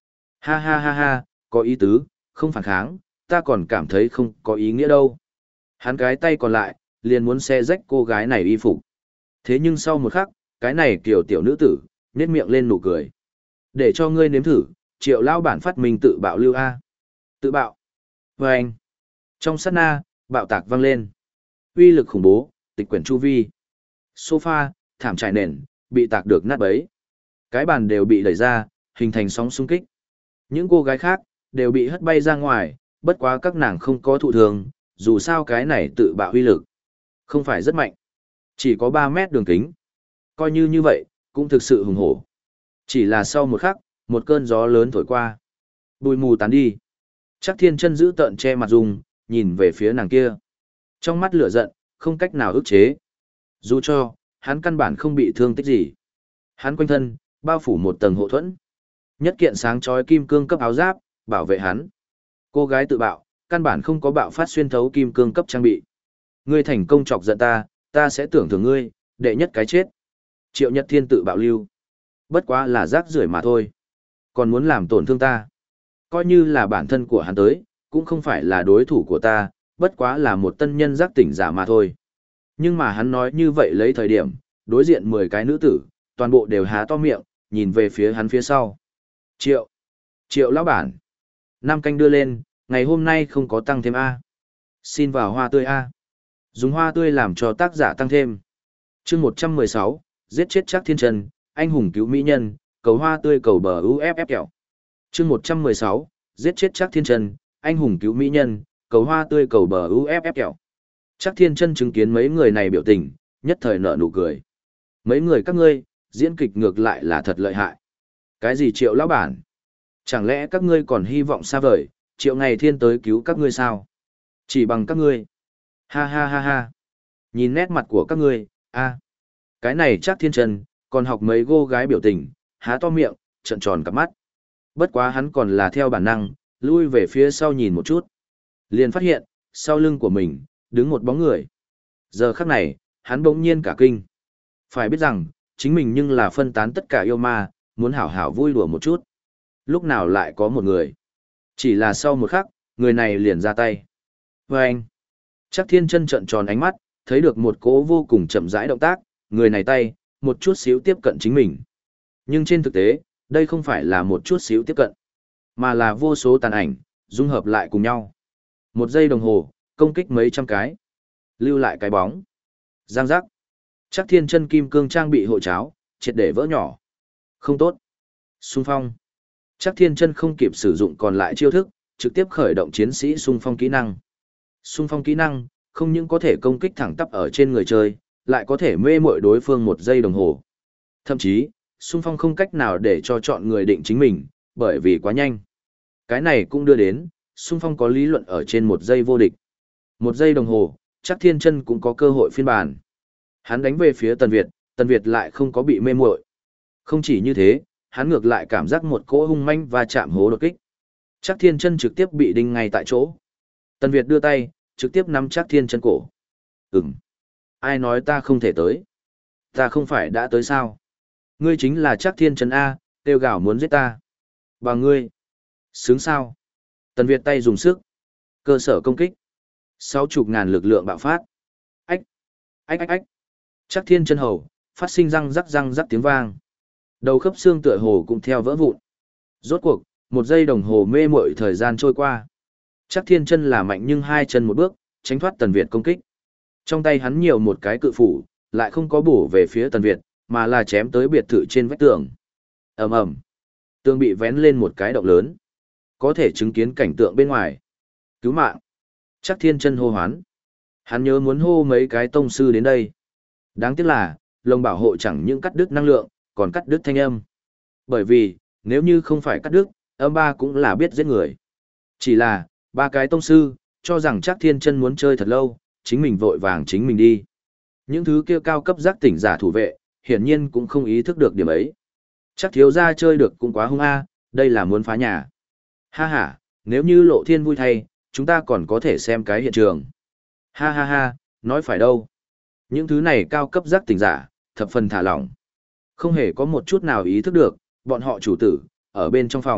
Ha ha ha ha, có ý tứ, không phản kháng, ta còn cảm thấy không có ý nghĩa đâu. Hắn cái tay còn lại, liền muốn xé rách cô gái này y phục. Thế nhưng sau một khắc, cái này kiểu tiểu nữ tử, nhếch miệng lên nụ cười. Để cho ngươi nếm thử, Triệu lão bản phát minh tự bạo lưu A. Tự bạo. Và anh. Trong sát na, bạo tạc vang lên. Uy lực khủng bố, tịch quyển chu vi. Sofa, thảm trải nền, bị tạc được nát bấy. Cái bàn đều bị đẩy ra, hình thành sóng xung kích. Những cô gái khác, đều bị hất bay ra ngoài, bất quá các nàng không có thụ thường, dù sao cái này tự bạo uy lực. Không phải rất mạnh. Chỉ có ba mét đường kính. Coi như như vậy, cũng thực sự hùng hổ. Chỉ là sau một khắc, một cơn gió lớn thổi qua. Bụi mù tán đi. Chắc Thiên Chân giữ tợn che mặt dùng, nhìn về phía nàng kia. Trong mắt lửa giận, không cách nào ức chế. Dù cho, hắn căn bản không bị thương tích gì. Hắn quanh thân, bao phủ một tầng hộ thuẫn. Nhất kiện sáng chói kim cương cấp áo giáp, bảo vệ hắn. Cô gái tự bạo, căn bản không có bạo phát xuyên thấu kim cương cấp trang bị. Ngươi thành công chọc giận ta, ta sẽ tưởng thưởng ngươi, đệ nhất cái chết. Triệu Nhật Thiên tự bạo lưu. Bất quá là rác rưởi mà thôi. Còn muốn làm tổn thương ta. Coi như là bản thân của hắn tới, cũng không phải là đối thủ của ta, bất quá là một tân nhân giác tỉnh giả mà thôi. Nhưng mà hắn nói như vậy lấy thời điểm, đối diện mười cái nữ tử, toàn bộ đều há to miệng, nhìn về phía hắn phía sau. Triệu. Triệu lão bản. Năm canh đưa lên, ngày hôm nay không có tăng thêm A. Xin vào hoa tươi A. Dùng hoa tươi làm cho tác giả tăng thêm. chương một trăm mười sáu, giết chết Trác Thiên Chân, anh hùng cứu mỹ nhân, cầu hoa tươi cầu bờ u ép ép kẹo. chương một trăm mười sáu, giết chết Trác Thiên Chân, anh hùng cứu mỹ nhân, cầu hoa tươi cầu bờ u ép ép kẹo. Trác Thiên Chân chứng kiến mấy người này biểu tình, nhất thời nở nụ cười. Mấy người các ngươi, diễn kịch ngược lại là thật lợi hại. Cái gì Triệu lão bản? Chẳng lẽ các ngươi còn hy vọng xa vời, Triệu Ngày Thiên tới cứu các ngươi sao? Chỉ bằng các ngươi. Ha ha ha ha. Nhìn nét mặt của các ngươi, a, cái này Trác Thiên Chân, còn học mấy cô gái biểu tình, há to miệng, trợn tròn cặp mắt. Bất quá hắn còn là theo bản năng, lui về phía sau nhìn một chút. Liền phát hiện, sau lưng của mình, đứng một bóng người. Giờ khắc này, hắn bỗng nhiên cả kinh. Phải biết rằng, chính mình nhưng là phân tán tất cả yêu ma, muốn hảo hảo vui đùa một chút. Lúc nào lại có một người. Chỉ là sau một khắc, người này liền ra tay. Và anh, Trác Thiên Chân trợn tròn ánh mắt, thấy được một cỗ vô cùng chậm rãi động tác, người này tay, một chút xíu tiếp cận chính mình. Nhưng trên thực tế, đây không phải là một chút xíu tiếp cận, mà là vô số tàn ảnh, dung hợp lại cùng nhau. Một giây đồng hồ, công kích mấy trăm cái. Lưu lại cái bóng. Giang giác. Trác Thiên Chân kim cương trang bị hộ cháo, triệt để vỡ nhỏ. Không tốt. Xung phong. Trác Thiên Chân không kịp sử dụng còn lại chiêu thức, trực tiếp khởi động chiến sĩ xung phong kỹ năng. Xung phong kỹ năng, không những có thể công kích thẳng tắp ở trên người chơi, lại có thể mê muội đối phương một giây đồng hồ. Thậm chí, xung phong không cách nào để cho chọn người định chính mình, bởi vì quá nhanh. Cái này cũng đưa đến, xung phong có lý luận ở trên một giây vô địch. Một giây đồng hồ, Trác Thiên Chân cũng có cơ hội phiên bản. Hắn đánh về phía Tần Việt, Tần Việt lại không có bị mê muội. Không chỉ như thế, hắn ngược lại cảm giác một cỗ hung manh và chạm hố đột kích. Trác Thiên Chân trực tiếp bị đinh ngay tại chỗ. Tần Việt đưa tay, trực tiếp nắm Trác Thiên Chân cổ. Ừm. Ai nói ta không thể tới? Ta không phải đã tới sao? Ngươi chính là Trác Thiên Chân A, kêu gào muốn giết ta. Bà ngươi. Sướng sao? Tần Việt tay dùng sức. Cơ sở công kích. Sáu chục ngàn lực lượng bạo phát. Ách. Ách ách ách. Trác Thiên Chân hầu, phát sinh răng rắc răng rắc tiếng vang. Đầu khớp xương tựa hồ cũng theo vỡ vụn. Rốt cuộc, một giây đồng hồ mê muội thời gian trôi qua. Trác Thiên Chân là mạnh nhưng hai chân một bước, tránh thoát Tần Việt công kích. Trong tay hắn nhiều một cái cự phủ, lại không có bổ về phía Tần Việt, mà là chém tới biệt thự trên vách tường. Ầm ầm. Tường bị vén lên một cái động lớn. Có thể chứng kiến cảnh tượng bên ngoài. Cứu mạng. Trác Thiên Chân hô hoán. Hắn nhớ muốn hô mấy cái tông sư đến đây. Đáng tiếc là, lồng bảo hộ chẳng những cắt đứt năng lượng, còn cắt đứt thanh âm. Bởi vì, nếu như không phải cắt đứt, âm ba cũng là biết giết người. Chỉ là, ba cái tông sư, cho rằng Trác Thiên Chân muốn chơi thật lâu, chính mình vội vàng chính mình đi. Những thứ kia cao cấp giác tỉnh giả thủ vệ, hiển nhiên cũng không ý thức được điểm ấy. Chắc thiếu gia chơi được cũng quá hung a, đây là muốn phá nhà. Ha ha, nếu như Lộ Thiên vui thay, chúng ta còn có thể xem cái hiện trường. Ha ha ha, nói phải đâu. Những thứ này cao cấp giác tỉnh giả, thập phần thả lỏng. Không hề có một chút nào ý thức được, bọn họ chủ tử, ở bên trong phòng,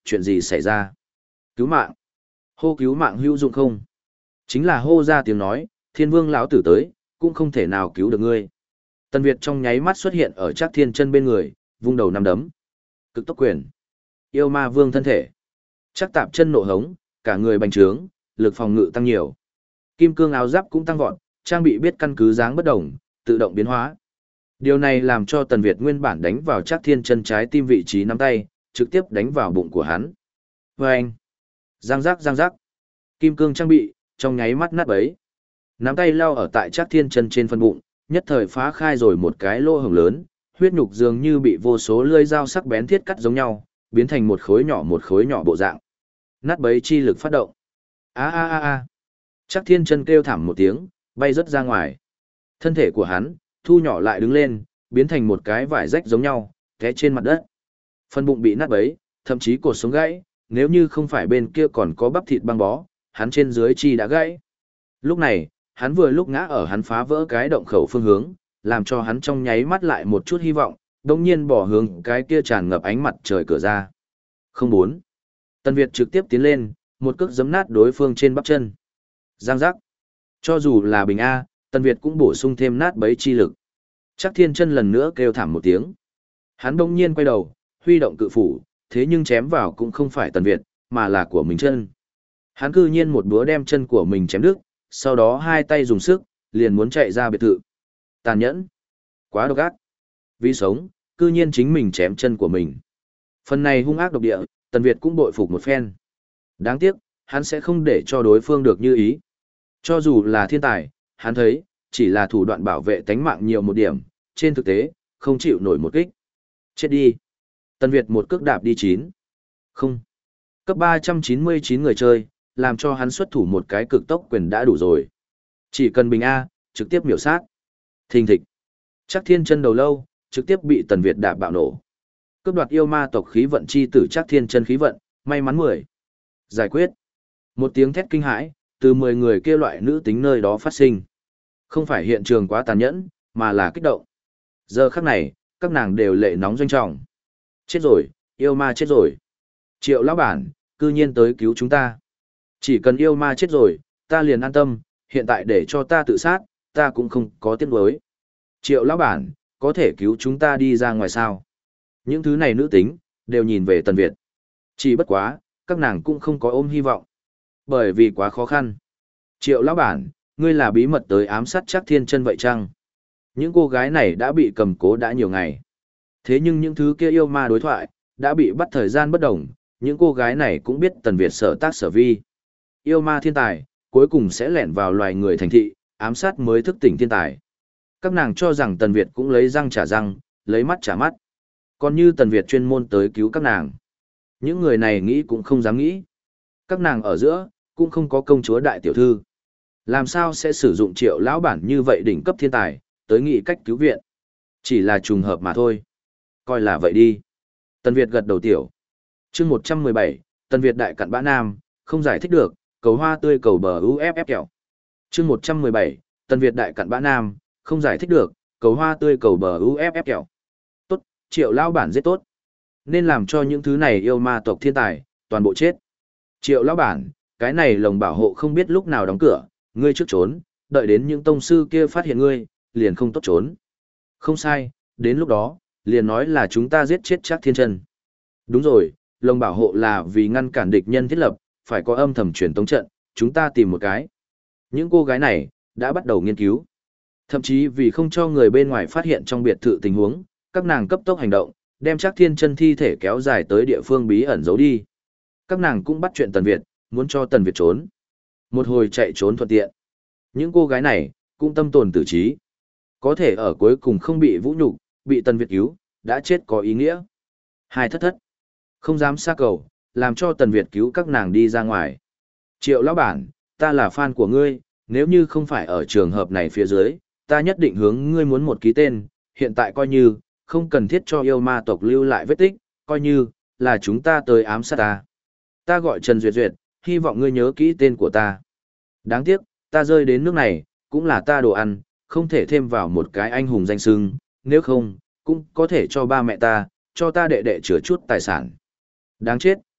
chuyện gì xảy ra? Cứu mạng. Hô cứu mạng hữu dụng không? Chính là hô ra tiếng nói, Thiên Vương lão tử tới, cũng không thể nào cứu được ngươi. Tần Việt trong nháy mắt xuất hiện ở Trác Thiên Chân bên người, vung đầu năm đấm. Cực tốc quyền. Yêu ma vương thân thể. Trác Tạp Chân nộ hống, cả người bành trướng, lực phòng ngự tăng nhiều. Kim cương áo giáp cũng tăng vọt, trang bị biết căn cứ dáng bất đồng, tự động biến hóa. Điều này làm cho Tần Việt nguyên bản đánh vào Trác Thiên Chân trái tim vị trí nắm tay, trực tiếp đánh vào bụng của hắn. Vâng! Giang giác giang giác. Kim cương trang bị, trong nháy mắt nát bấy. Nắm tay lao ở tại Trác Thiên Chân trên phân bụng, nhất thời phá khai rồi một cái lỗ hổng lớn, huyết nhục dường như bị vô số lưỡi dao sắc bén thiết cắt giống nhau, biến thành một khối nhỏ một khối nhỏ bộ dạng. Nát bấy chi lực phát động. A a a a. Trác Thiên Chân kêu thảm một tiếng, bay rất ra ngoài. Thân thể của hắn thu nhỏ lại đứng lên, biến thành một cái vải rách giống nhau, té trên mặt đất. Phần bụng bị nát bấy, thậm chí cột sống gãy, nếu như không phải bên kia còn có bắp thịt băng bó, hắn trên dưới chi đã gãy. Lúc này, hắn vừa lúc ngã ở hắn phá vỡ cái động khẩu phương hướng, làm cho hắn trong nháy mắt lại một chút hy vọng, đồng nhiên bỏ hướng cái kia tràn ngập ánh mặt trời cửa ra. Không bốn. Tần Việt trực tiếp tiến lên, một cước giấm nát đối phương trên bắp chân. Giang giác. Cho dù là bình A, Tần Việt cũng bổ sung thêm nát bấy chi lực. Trác Thiên Chân lần nữa kêu thảm một tiếng. Hắn đông nhiên quay đầu, huy động cự phủ, thế nhưng chém vào cũng không phải Tần Việt, mà là của mình chân. Hắn cư nhiên một búa đem chân của mình chém đứt, sau đó hai tay dùng sức, liền muốn chạy ra biệt thự. Tàn nhẫn. Quá độc ác. Vì sống, cư nhiên chính mình chém chân của mình. Phần này hung ác độc địa, Tần Việt cũng bội phục một phen. Đáng tiếc, hắn sẽ không để cho đối phương được như ý. Cho dù là thiên tài, hắn thấy, chỉ là thủ đoạn bảo vệ tánh mạng nhiều một điểm, trên thực tế, không chịu nổi một kích. Chết đi. Tần Việt một cước đạp đi chín. Không. Cấp ba trăm chín mươi chín người chơi, làm cho hắn xuất thủ một cái cực tốc quyền đã đủ rồi. Chỉ cần bình A, trực tiếp miểu sát. Thình thịch. Trác Thiên Chân đầu lâu, trực tiếp bị Tần Việt đạp bạo nổ. Cướp đoạt yêu ma tộc khí vận chi tử Trác Thiên Chân khí vận, may mắn mười. Giải quyết. Một tiếng thét kinh hãi, từ mười người kia loại nữ tính nơi đó phát sinh. Không phải hiện trường quá tàn nhẫn, mà là kích động. Giờ khắc này, các nàng đều lệ nóng doanh trọng. Chết rồi, yêu ma chết rồi. Triệu lão bản, cư nhiên tới cứu chúng ta. Chỉ cần yêu ma chết rồi, ta liền an tâm, hiện tại để cho ta tự sát, ta cũng không có tiếc nuối. Triệu lão bản, có thể cứu chúng ta đi ra ngoài sao? Những thứ này nữ tính, đều nhìn về Tần Việt. Chỉ bất quá, các nàng cũng không có ôm hy vọng. Bởi vì quá khó khăn. Triệu lão bản, ngươi là bí mật tới ám sát Trác Thiên Chân vậy chăng? Những cô gái này đã bị cầm cố đã nhiều ngày. Thế nhưng những thứ kia yêu ma đối thoại, đã bị bắt thời gian bất đồng, những cô gái này cũng biết Tần Việt sở tác sở vi. Yêu ma thiên tài, cuối cùng sẽ lẻn vào loài người thành thị, ám sát mới thức tỉnh thiên tài. Các nàng cho rằng Tần Việt cũng lấy răng trả răng, lấy mắt trả mắt. Còn như Tần Việt chuyên môn tới cứu các nàng. Những người này nghĩ cũng không dám nghĩ. Các nàng ở giữa, cũng không có công chúa đại tiểu thư. Làm sao sẽ sử dụng Triệu lão bản như vậy đỉnh cấp thiên tài, tới nghĩ cách cứu viện. Chỉ là trùng hợp mà thôi. Coi là vậy đi. Tần Việt gật đầu tiểu. Chương một trăm mười bảy, Tần Việt đại cặn bã nam, không giải thích được, cầu hoa tươi cầu bờ u ép ép kẹo. Chương một trăm mười bảy, Tần Việt đại cặn bã nam, không giải thích được, cầu hoa tươi cầu bờ u ép ép kẹo. Tốt, Triệu lão bản rất tốt. Nên làm cho những thứ này yêu ma tộc thiên tài, toàn bộ chết. Triệu lão bản, cái này lồng bảo hộ không biết lúc nào đóng cửa, ngươi trước trốn, đợi đến những tông sư kia phát hiện ngươi, liền không tốt trốn. Không sai, đến lúc đó, liền nói là chúng ta giết chết Trác Thiên Chân. Đúng rồi, lồng bảo hộ là vì ngăn cản địch nhân thiết lập, phải có âm thầm truyền tống trận, chúng ta tìm một cái. Những cô gái này, đã bắt đầu nghiên cứu. Thậm chí vì không cho người bên ngoài phát hiện trong biệt thự tình huống, các nàng cấp tốc hành động, đem Trác Thiên Chân thi thể kéo dài tới địa phương bí ẩn giấu đi. Các nàng cũng bắt chuyện Tần Việt, muốn cho Tần Việt trốn. Một hồi chạy trốn thuận tiện. Những cô gái này, cũng tâm tồn tử trí. Có thể ở cuối cùng không bị vũ nhục, bị Tần Việt cứu, đã chết có ý nghĩa. Hai thất thất. Không dám xa cầu, làm cho Tần Việt cứu các nàng đi ra ngoài. Triệu lão bản, ta là fan của ngươi, nếu như không phải ở trường hợp này phía dưới, ta nhất định hướng ngươi muốn một ký tên, hiện tại coi như, không cần thiết cho yêu ma tộc lưu lại vết tích, coi như, là chúng ta tới ám sát ta. Ta gọi Trần Duyệt Duyệt, hy vọng ngươi nhớ kỹ tên của ta. Đáng tiếc, ta rơi đến nước này, cũng là ta đồ ăn, không thể thêm vào một cái anh hùng danh xưng, nếu không, cũng có thể cho ba mẹ ta, cho ta đệ đệ chữa chút tài sản. Đáng chết,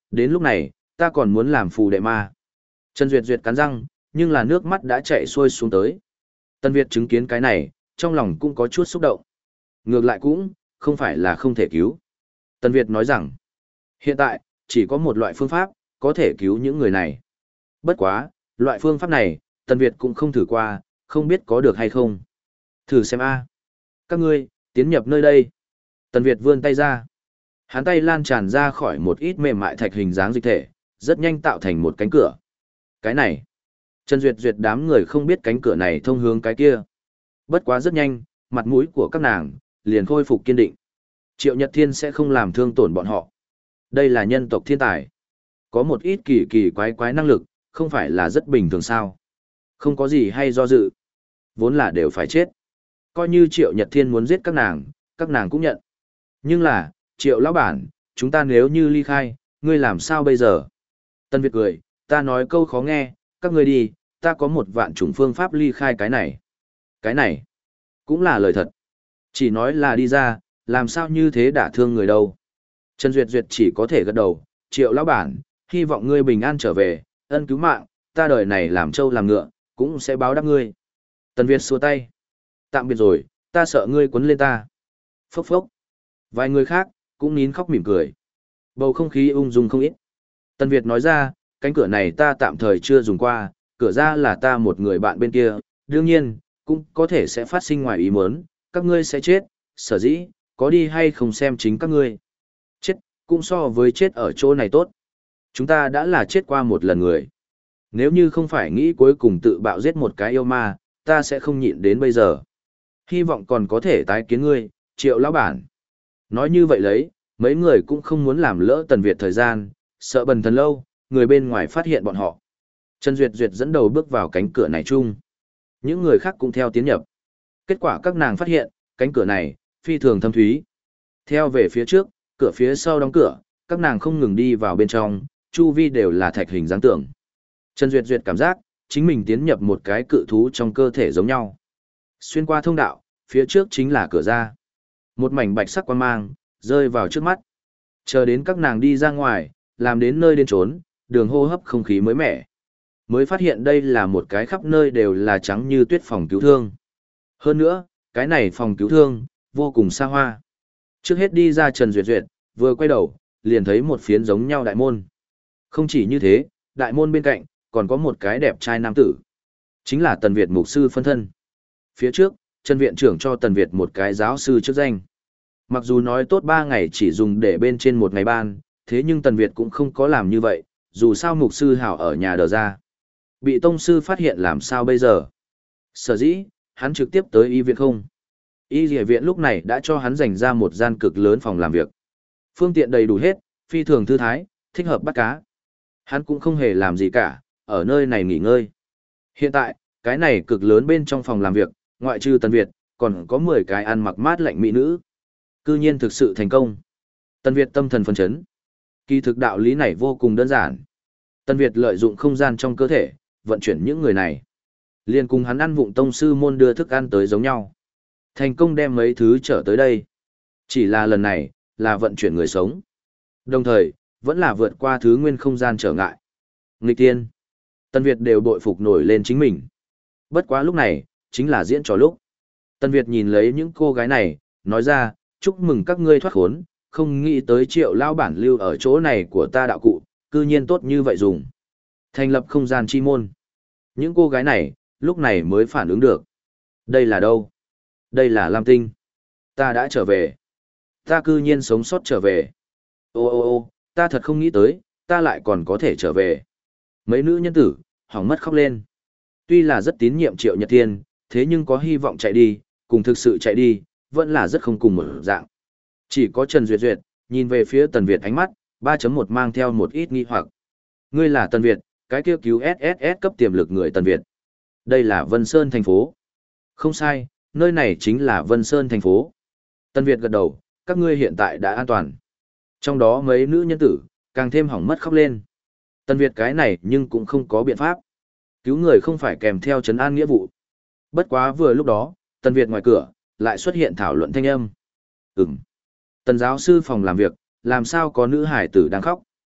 Đến lúc này, ta còn muốn làm phù đệ ma. Trần Duyệt Duyệt cắn răng, nhưng là nước mắt đã chạy xuôi xuống tới. Tân Việt chứng kiến cái này, trong lòng cũng có chút xúc động. Ngược lại cũng, không phải là không thể cứu. Tân Việt nói rằng, hiện tại, chỉ có một loại phương pháp, có thể cứu những người này. Bất quá, loại phương pháp này, Tân Việt cũng không thử qua, không biết có được hay không. Thử xem a. Các ngươi, tiến nhập nơi đây. Tân Việt vươn tay ra. Hắn tay lan tràn ra khỏi một ít mềm mại thạch hình dáng dịch thể, rất nhanh tạo thành một cánh cửa. Cái này, Trần Duyệt Duyệt đám người không biết cánh cửa này thông hướng cái kia. Bất quá rất nhanh, mặt mũi của các nàng liền khôi phục kiên định. Triệu Nhật Thiên sẽ không làm thương tổn bọn họ. Đây là nhân tộc thiên tài. Có một ít kỳ kỳ quái quái năng lực, không phải là rất bình thường sao. Không có gì hay do dự. Vốn là đều phải chết. Coi như Triệu Nhật Thiên muốn giết các nàng, các nàng cũng nhận. Nhưng là, Triệu lão bản, chúng ta nếu như ly khai, ngươi làm sao bây giờ? Tân Việt cười, ta nói câu khó nghe, các ngươi đi, ta có một vạn chủng phương pháp ly khai cái này. Cái này, cũng là lời thật. Chỉ nói là đi ra, làm sao như thế đả thương người đâu. Trần Duyệt Duyệt chỉ có thể gật đầu, Triệu lão bản, hy vọng ngươi bình an trở về, ân cứu mạng, ta đời này làm trâu làm ngựa, cũng sẽ báo đáp ngươi. Tân Việt xua tay. Tạm biệt rồi, ta sợ ngươi quấn lên ta. Phốc phốc. Vài người khác, cũng nín khóc mỉm cười. Bầu không khí ung dung không ít. Tân Việt nói ra, cánh cửa này ta tạm thời chưa dùng qua, cửa ra là ta một người bạn bên kia, đương nhiên, cũng có thể sẽ phát sinh ngoài ý muốn, các ngươi sẽ chết, sở dĩ, có đi hay không xem chính các ngươi. Chết, cũng so với chết ở chỗ này tốt. Chúng ta đã là chết qua một lần người. Nếu như không phải nghĩ cuối cùng tự bạo giết một cái yêu ma, ta sẽ không nhịn đến bây giờ. Hy vọng còn có thể tái kiến ngươi, Triệu lão bản. Nói như vậy lấy, mấy người cũng không muốn làm lỡ Tần Việt thời gian, sợ bần thần lâu, người bên ngoài phát hiện bọn họ. Trần Duyệt Duyệt dẫn đầu bước vào cánh cửa này chung. Những người khác cũng theo tiến nhập. Kết quả các nàng phát hiện, cánh cửa này, phi thường thâm thúy. Theo về phía trước, cửa phía sau đóng cửa, các nàng không ngừng đi vào bên trong, chu vi đều là thạch hình dáng tượng. Trần Duyệt Duyệt cảm giác, chính mình tiến nhập một cái cự thú trong cơ thể giống nhau. Xuyên qua thông đạo, phía trước chính là cửa ra. Một mảnh bạch sắc quang mang, rơi vào trước mắt. Chờ đến các nàng đi ra ngoài, làm đến nơi đến trốn, đường hô hấp không khí mới mẻ. Mới phát hiện đây là một cái khắp nơi đều là trắng như tuyết phòng cứu thương. Hơn nữa, cái này phòng cứu thương, vô cùng xa hoa. Trước hết đi ra Trần Duyệt Duyệt, vừa quay đầu, liền thấy một phiến giống nhau đại môn. Không chỉ như thế, đại môn bên cạnh, còn có một cái đẹp trai nam tử. Chính là Tần Việt mục sư phân thân. Phía trước, Trần Viện trưởng cho Tần Việt một cái giáo sư chức danh. Mặc dù nói tốt ba ngày chỉ dùng để bên trên một ngày ban, thế nhưng Tần Việt cũng không có làm như vậy, dù sao mục sư hảo ở nhà đờ ra. Bị tông sư phát hiện làm sao bây giờ? Sở dĩ, hắn trực tiếp tới y viện không. Y dìa viện lúc này đã cho hắn dành ra một gian cực lớn phòng làm việc. Phương tiện đầy đủ hết, phi thường thư thái, thích hợp bắt cá. Hắn cũng không hề làm gì cả, ở nơi này nghỉ ngơi. Hiện tại, cái này cực lớn bên trong phòng làm việc, ngoại trừ Tần Việt, còn có mười cái ăn mặc mát lạnh mỹ nữ. Cư nhiên thực sự thành công. Tần Việt tâm thần phấn chấn. Kỳ thực đạo lý này vô cùng đơn giản. Tần Việt lợi dụng không gian trong cơ thể, vận chuyển những người này. Liên cùng hắn ăn vụng tông sư môn đưa thức ăn tới giống nhau. Thành công đem mấy thứ trở tới đây. Chỉ là lần này, là vận chuyển người sống. Đồng thời, vẫn là vượt qua thứ nguyên không gian trở ngại. Nghịch tiên. Tần Việt đều bội phục nổi lên chính mình. Bất quá lúc này, chính là diễn trò lúc. Tần Việt nhìn lấy những cô gái này, nói ra, chúc mừng các ngươi thoát khốn, không nghĩ tới Triệu lao bản lưu ở chỗ này của ta đạo cụ, cư nhiên tốt như vậy dùng. Thành lập không gian chi môn. Những cô gái này, lúc này mới phản ứng được. Đây là đâu? Đây là Lam Tinh. Ta đã trở về. Ta cư nhiên sống sót trở về. Ô ô ô, ta thật không nghĩ tới, ta lại còn có thể trở về. Mấy nữ nhân tử, hỏng mất khóc lên. Tuy là rất tín nhiệm Triệu Nhật Thiên, thế nhưng có hy vọng chạy đi, cùng thực sự chạy đi, vẫn là rất không cùng một dạng. Chỉ có Trần Duyệt Duyệt, nhìn về phía Tần Việt ánh mắt, ba chấm một mang theo một ít nghi hoặc. Ngươi là Tần Việt, cái kia cứu ét ét ét cấp tiềm lực người Tần Việt. Đây là Vân Sơn thành phố. Không sai, nơi này chính là Vân Sơn thành phố. Tần Việt gật đầu, các ngươi hiện tại đã an toàn. Trong đó mấy nữ nhân tử, càng thêm hỏng mất khóc lên. Tần Việt cái này nhưng cũng không có biện pháp. Cứu người không phải kèm theo trấn an nghĩa vụ. Bất quá vừa lúc đó, Tần Việt ngoài cửa, lại xuất hiện thảo luận thanh âm. Ừm. Tần giáo sư phòng làm việc, làm sao có nữ hải tử đang khóc.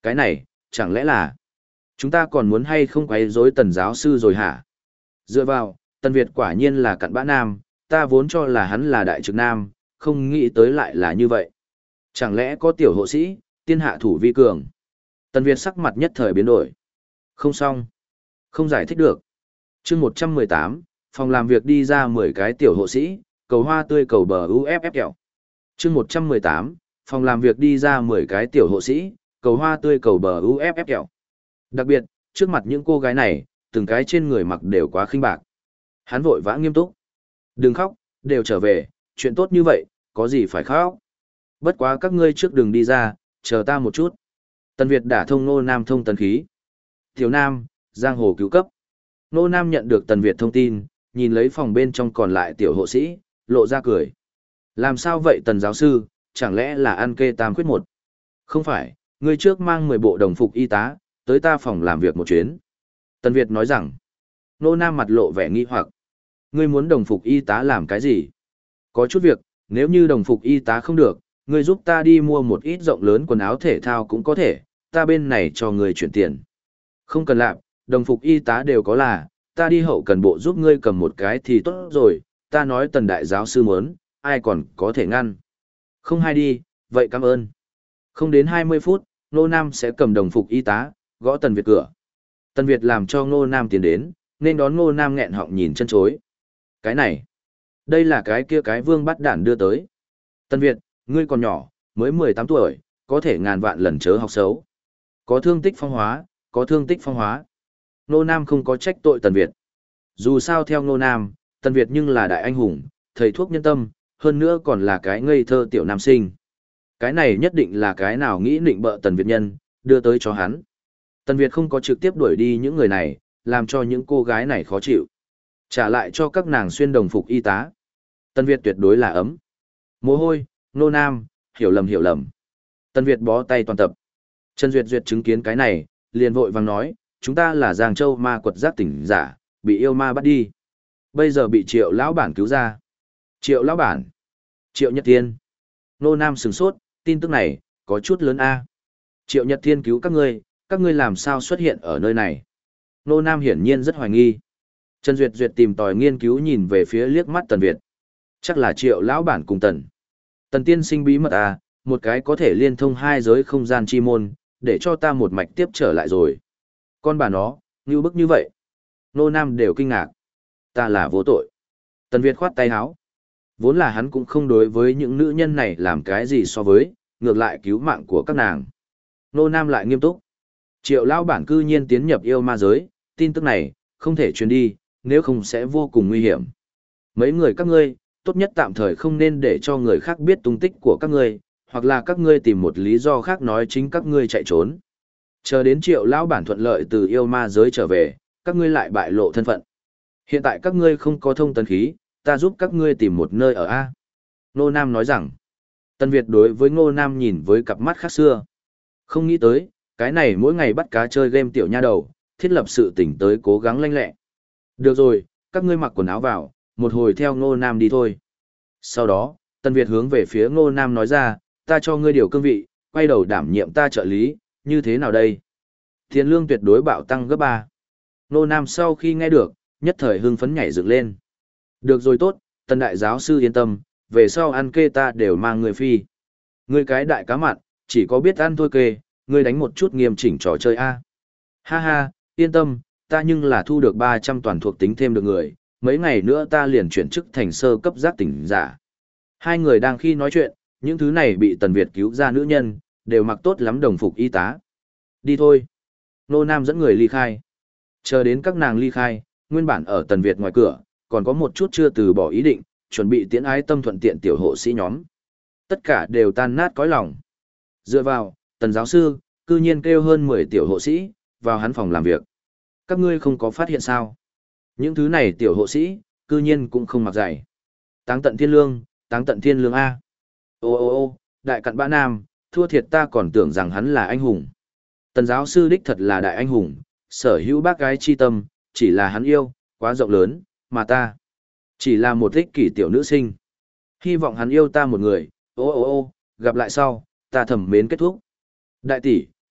Cái này, chẳng lẽ là chúng ta còn muốn hay không quấy rối tần giáo sư rồi hả? Dựa vào, Tần Việt quả nhiên là cặn bã nam, ta vốn cho là hắn là đại trực nam, không nghĩ tới lại là như vậy. Chẳng lẽ có tiểu hộ sĩ, tiên hạ thủ vi cường? Tần Việt sắc mặt nhất thời biến đổi. Không xong. Không giải thích được. chương một trăm mười tám, phòng làm việc đi ra mười cái tiểu hộ sĩ, cầu hoa tươi cầu bờ u ép ép kẹo. chương một trăm mười tám, phòng làm việc đi ra mười cái tiểu hộ sĩ, cầu hoa tươi cầu bờ u ép ép kẹo. Đặc biệt, trước mặt những cô gái này, từng cái trên người mặc đều quá khinh bạc. Hắn vội vã nghiêm túc. Đừng khóc, đều trở về, chuyện tốt như vậy, có gì phải khóc. Bất quá các ngươi trước đường đi ra, chờ ta một chút. Tần Việt đả thông Nô Nam thông tần khí. Tiểu Nam, giang hồ cứu cấp. Nô Nam nhận được Tần Việt thông tin, nhìn lấy phòng bên trong còn lại tiểu hộ sĩ, lộ ra cười. Làm sao vậy Tần giáo sư, chẳng lẽ là ăn kê tam khuyết một? Không phải, ngươi trước mang mười bộ đồng phục y tá, tới ta phòng làm việc một chuyến. Tần Việt nói rằng, Nô Nam mặt lộ vẻ nghi hoặc. Ngươi muốn đồng phục y tá làm cái gì? Có chút việc, nếu như đồng phục y tá không được, ngươi giúp ta đi mua một ít rộng lớn quần áo thể thao cũng có thể, ta bên này cho ngươi chuyển tiền. Không cần làm, đồng phục y tá đều có là, ta đi hậu cần bộ giúp ngươi cầm một cái thì tốt rồi, ta nói Tần đại giáo sư muốn, ai còn có thể ngăn. Không hay đi, vậy cảm ơn. Không đến hai mươi phút, Nô Nam sẽ cầm đồng phục y tá, gõ Tần Việt cửa. Tần Việt làm cho Nô Nam tiến đến, nên đón Nô Nam nghẹn họng nhìn chân chối. Cái này, đây là cái kia cái vương bắt đản đưa tới. Tần Việt, ngươi còn nhỏ, mới mười tám tuổi, có thể ngàn vạn lần chớ học xấu. Có thương tích phong hóa, có thương tích phong hóa. Nô Nam không có trách tội Tần Việt. Dù sao theo Nô Nam, Tần Việt nhưng là đại anh hùng, thầy thuốc nhân tâm, hơn nữa còn là cái ngây thơ tiểu nam sinh. Cái này nhất định là cái nào nghĩ định bợ Tần Việt nhân, đưa tới cho hắn. Tần Việt không có trực tiếp đuổi đi những người này, làm cho những cô gái này khó chịu. Trả lại cho các nàng xuyên đồng phục y tá. Tần Việt tuyệt đối là ấm. Mồ hôi, Nô Nam, hiểu lầm hiểu lầm. Tần Việt bó tay toàn tập. Trần Duyệt Duyệt chứng kiến cái này, liền vội vàng nói, chúng ta là Giang Châu ma quật giác tỉnh giả, bị yêu ma bắt đi. Bây giờ bị Triệu lão bản cứu ra. Triệu lão bản. Triệu Nhật Thiên. Nô Nam sửng sốt, tin tức này, có chút lớn a. Triệu Nhật Thiên cứu các ngươi, các ngươi làm sao xuất hiện ở nơi này? Nô Nam hiển nhiên rất hoài nghi. Trần Duyệt Duyệt tìm tòi nghiên cứu nhìn về phía liếc mắt Tần Việt. Chắc là Triệu lão bản cùng Tần. Tần tiên sinh bí mật à, một cái có thể liên thông hai giới không gian chi môn, để cho ta một mạch tiếp trở lại rồi. Con bà nó, như bức như vậy. Nô Nam đều kinh ngạc. Ta là vô tội. Tần Việt khoát tay áo. Vốn là hắn cũng không đối với những nữ nhân này làm cái gì so với, ngược lại cứu mạng của các nàng. Nô Nam lại nghiêm túc. Triệu lão bản cư nhiên tiến nhập yêu ma giới, tin tức này, không thể truyền đi, nếu không sẽ vô cùng nguy hiểm. Mấy người các ngươi, tốt nhất tạm thời không nên để cho người khác biết tung tích của các ngươi, hoặc là các ngươi tìm một lý do khác nói chính các ngươi chạy trốn. Chờ đến Triệu lão bản thuận lợi từ yêu ma giới trở về, các ngươi lại bại lộ thân phận. Hiện tại các ngươi không có thông tấn khí, ta giúp các ngươi tìm một nơi ở A. Ngô Nam nói rằng, Tân Việt đối với Ngô Nam nhìn với cặp mắt khác xưa. Không nghĩ tới, cái này mỗi ngày bắt cá chơi game tiểu nha đầu, thiết lập sự tỉnh tới cố gắng lanh lẹ. Được rồi, các ngươi mặc quần áo vào, một hồi theo Ngô Nam đi thôi. Sau đó, Tân Việt hướng về phía Ngô Nam nói ra, ta cho ngươi điều cương vị, quay đầu đảm nhiệm ta trợ lý, như thế nào đây? Tiền lương tuyệt đối bạo tăng gấp ba. Ngô Nam sau khi nghe được, nhất thời hưng phấn nhảy dựng lên. Được rồi tốt, Tần đại giáo sư yên tâm, về sau ăn kê ta đều mang người phi. Ngươi cái đại cá mặn, chỉ có biết ăn thôi kê, ngươi đánh một chút nghiêm chỉnh trò chơi A. Ha ha, yên tâm, ta nhưng là thu được ba trăm toàn thuộc tính thêm được người, mấy ngày nữa ta liền chuyển chức thành sơ cấp giác tỉnh giả. Hai người đang khi nói chuyện, những thứ này bị Tần Việt cứu ra nữ nhân, đều mặc tốt lắm đồng phục y tá. Đi thôi. Nô Nam dẫn người ly khai. Chờ đến các nàng ly khai, nguyên bản ở Tần Việt ngoài cửa, còn có một chút chưa từ bỏ ý định, chuẩn bị tiễn ái tâm thuận tiện tiểu hộ sĩ nhóm. Tất cả đều tan nát cõi lòng. Dựa vào, Tần giáo sư, cư nhiên kêu hơn mười tiểu hộ sĩ, vào hắn phòng làm việc. Các ngươi không có phát hiện sao? Những thứ này tiểu hộ sĩ, cư nhiên cũng không mặc giày. Táng tận thiên lương, táng tận thiên lương A. Ô ô ô, đại cặn bã nam, thua thiệt ta còn tưởng rằng hắn là anh hùng. Tần giáo sư đích thật là đại anh hùng, sở hữu bác gái chi tâm, chỉ là hắn yêu, quá rộng lớn, mà ta chỉ là một ích kỷ tiểu nữ sinh. Hy vọng hắn yêu ta một người, ô ô ô, gặp lại sau, ta thầm mến kết thúc. Đại tỷ,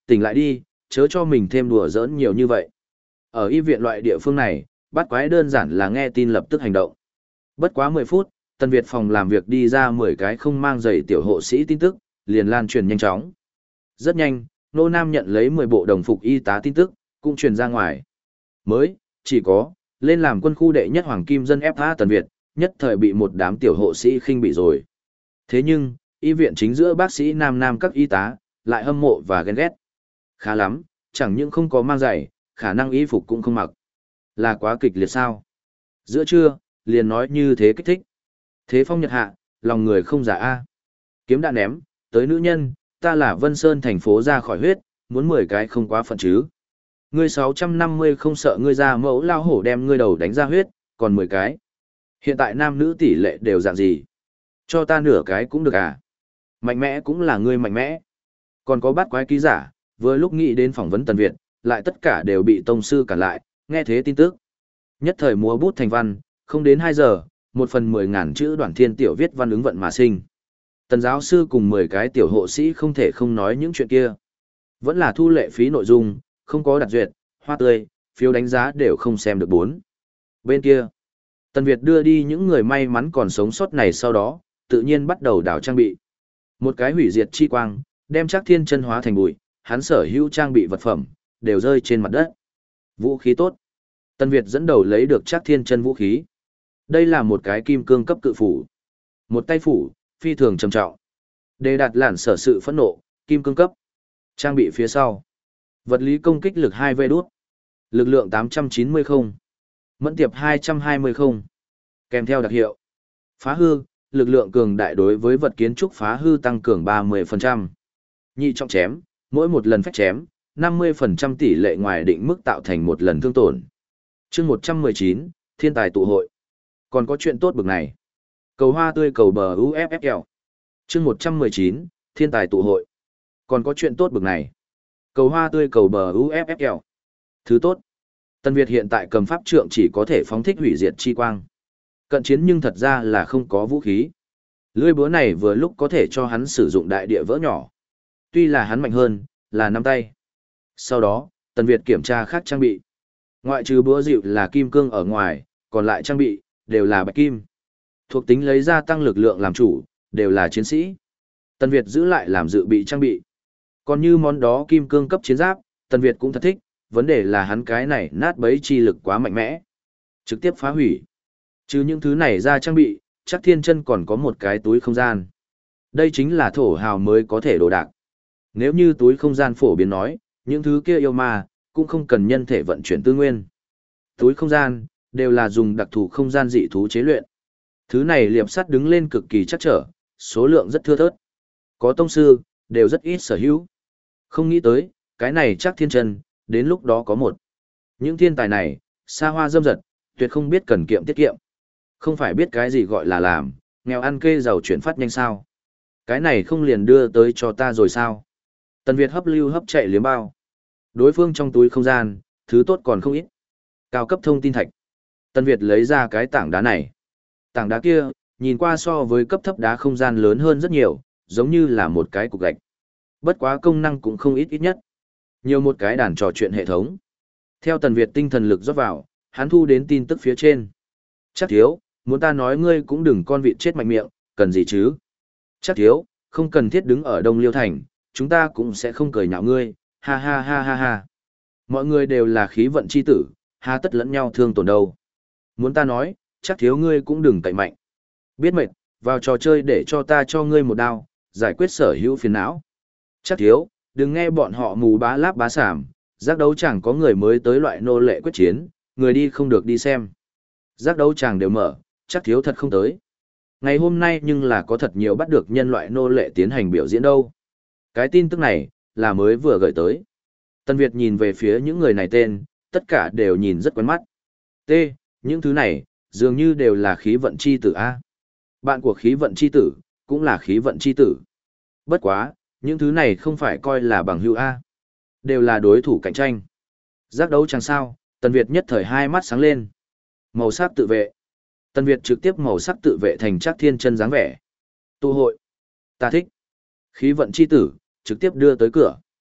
tỉnh lại đi, chớ cho mình thêm đùa giỡn nhiều như vậy. Ở y viện loại địa phương này, bắt quái đơn giản là nghe tin lập tức hành động. Bất quá mười phút, Tân Việt phòng làm việc đi ra mười cái không mang giày tiểu hộ sĩ tin tức, liền lan truyền nhanh chóng. Rất nhanh, Nô Nam nhận lấy mười bộ đồng phục y tá tin tức, cũng truyền ra ngoài. Mới, chỉ có, lên làm quân khu đệ nhất hoàng kim dân ép a Tân Việt, nhất thời bị một đám tiểu hộ sĩ khinh bị rồi. Thế nhưng, y viện chính giữa bác sĩ nam nam các y tá, lại hâm mộ và ghen ghét. Khá lắm, chẳng những không có mang giày, khả năng y phục cũng không mặc. Là quá kịch liệt sao? Giữa trưa, liền nói như thế kích thích. Thế phong nhật hạ, lòng người không giả a. Kiếm đã ném, tới nữ nhân, ta là Vân Sơn thành phố ra khỏi huyết, muốn mười cái không quá phận chứ. Ngươi sáu trăm năm mươi không sợ ngươi ra mẫu lao hổ đem ngươi đầu đánh ra huyết, còn mười cái. Hiện tại nam nữ tỷ lệ đều dạng gì? Cho ta nửa cái cũng được à? Mạnh mẽ cũng là ngươi mạnh mẽ. Còn có bát quái ký giả, vừa lúc nghĩ đến phỏng vấn Tần Việt, lại tất cả đều bị tông sư cản lại, nghe thế tin tức. Nhất thời múa bút thành văn, không đến hai giờ, một phần mười ngàn chữ đoạn thiên tiểu viết văn ứng vận mà sinh. Tần giáo sư cùng mười cái tiểu hộ sĩ không thể không nói những chuyện kia. Vẫn là thu lệ phí nội dung, không có đặt duyệt, hoa tươi, phiếu đánh giá đều không xem được bốn. Bên kia, Tần Việt đưa đi những người may mắn còn sống sót này sau đó, tự nhiên bắt đầu đào trang bị. Một cái hủy diệt chi quang, đem Trác Thiên Chân hóa thành bụi, hắn sở hữu trang bị vật phẩm, đều rơi trên mặt đất. Vũ khí tốt. Tần Việt dẫn đầu lấy được Trác Thiên Chân vũ khí. Đây là một cái kim cương cấp cự phủ. Một tay phủ, phi thường trầm trọng. Để đạt lản sở sự phẫn nộ, kim cương cấp. Trang bị phía sau. Vật lý công kích lực hai vê đốt. Lực lượng tám trăm chín mươi không. Mẫn tiệp hai trăm hai mươi không. Kèm theo đặc hiệu. Phá hư, lực lượng cường đại đối với vật kiến trúc phá hư tăng cường ba mươi phần trăm. Nhị trọng chém, mỗi một lần phách chém, năm mươi phần trăm tỷ lệ ngoài định mức tạo thành một lần thương tổn. Chương một trăm mười chín, Thiên tài tụ hội. Còn có chuyện tốt bực này. Cầu hoa tươi cầu bờ u ép ép kẹo. Chương một trăm mười chín, Thiên tài tụ hội. Còn có chuyện tốt bực này. Cầu hoa tươi cầu bờ u ép ép kẹo. Thứ tốt. Tân Việt hiện tại cầm pháp trượng chỉ có thể phóng thích hủy diệt chi quang. Cận chiến nhưng thật ra là không có vũ khí. Lưỡi búa này vừa lúc có thể cho hắn sử dụng đại địa vỡ nhỏ. Tuy là hắn mạnh hơn, là năm tay. Sau đó, Tần Việt kiểm tra khác trang bị. Ngoại trừ búa dịu là kim cương ở ngoài, còn lại trang bị, đều là bạch kim. Thuộc tính lấy ra tăng lực lượng làm chủ, đều là chiến sĩ. Tần Việt giữ lại làm dự bị trang bị. Còn như món đó kim cương cấp chiến giáp, Tần Việt cũng thật thích, vấn đề là hắn cái này nát bấy chi lực quá mạnh mẽ. Trực tiếp phá hủy. Chứ những thứ này ra trang bị, chắc Thiên Chân còn có một cái túi không gian. Đây chính là thổ hào mới có thể đồ đạc. Nếu như túi không gian phổ biến nói, những thứ kia yêu ma, cũng không cần nhân thể vận chuyển tư nguyên. Túi không gian, đều là dùng đặc thù không gian dị thú chế luyện. Thứ này liệp sắt đứng lên cực kỳ chắc trở, số lượng rất thưa thớt. Có tông sư, đều rất ít sở hữu. Không nghĩ tới, cái này chắc Thiên Chân, đến lúc đó có một. Những thiên tài này, xa hoa dâm dật, tuyệt không biết cần kiệm tiết kiệm. Không phải biết cái gì gọi là làm, nghèo ăn kê giàu chuyển phát nhanh sao. Cái này không liền đưa tới cho ta rồi sao. Tần Việt hấp lưu hấp chạy liếm bao. Đối phương trong túi không gian, thứ tốt còn không ít. Cao cấp thông tin thạch. Tần Việt lấy ra cái tảng đá này. Tảng đá kia, nhìn qua so với cấp thấp đá không gian lớn hơn rất nhiều, giống như là một cái cục gạch. Bất quá công năng cũng không ít ít nhất. Nhiều một cái đàn trò chuyện hệ thống. Theo Tần Việt tinh thần lực rót vào, hắn thu đến tin tức phía trên. Chắc thiếu, muốn ta nói ngươi cũng đừng con vịt chết mạnh miệng, cần gì chứ? Chắc thiếu, không cần thiết đứng ở Đông Liêu Thành, chúng ta cũng sẽ không cười nhạo ngươi, ha ha ha ha ha. Mọi người đều là khí vận chi tử, ha tất lẫn nhau thương tổn đâu. Muốn ta nói, chắc thiếu ngươi cũng đừng cậy mạnh. Biết mệt, vào trò chơi để cho ta cho ngươi một đao, giải quyết sở hữu phiền não. Chắc thiếu, đừng nghe bọn họ mù bá láp bá sảm, giác đấu chẳng có người mới tới loại nô lệ quyết chiến, người đi không được đi xem. Giác đấu chẳng đều mở, chắc thiếu thật không tới. Ngày hôm nay nhưng là có thật nhiều bắt được nhân loại nô lệ tiến hành biểu diễn đâu. Cái tin tức này, là mới vừa gửi tới. Tân Việt nhìn về phía những người này tên, tất cả đều nhìn rất quen mắt. T, những thứ này, dường như đều là khí vận chi tử A. Bạn của khí vận chi tử, cũng là khí vận chi tử. Bất quá, những thứ này không phải coi là bằng hữu A. Đều là đối thủ cạnh tranh. Giác đấu chẳng sao, Tân Việt nhất thời hai mắt sáng lên. Màu sắc tự vệ. Tân Việt trực tiếp màu sắc tự vệ thành Trác Thiên Chân dáng vẻ. Tụ hội. Ta thích. Khí vận chi tử, trực tiếp đưa tới cửa.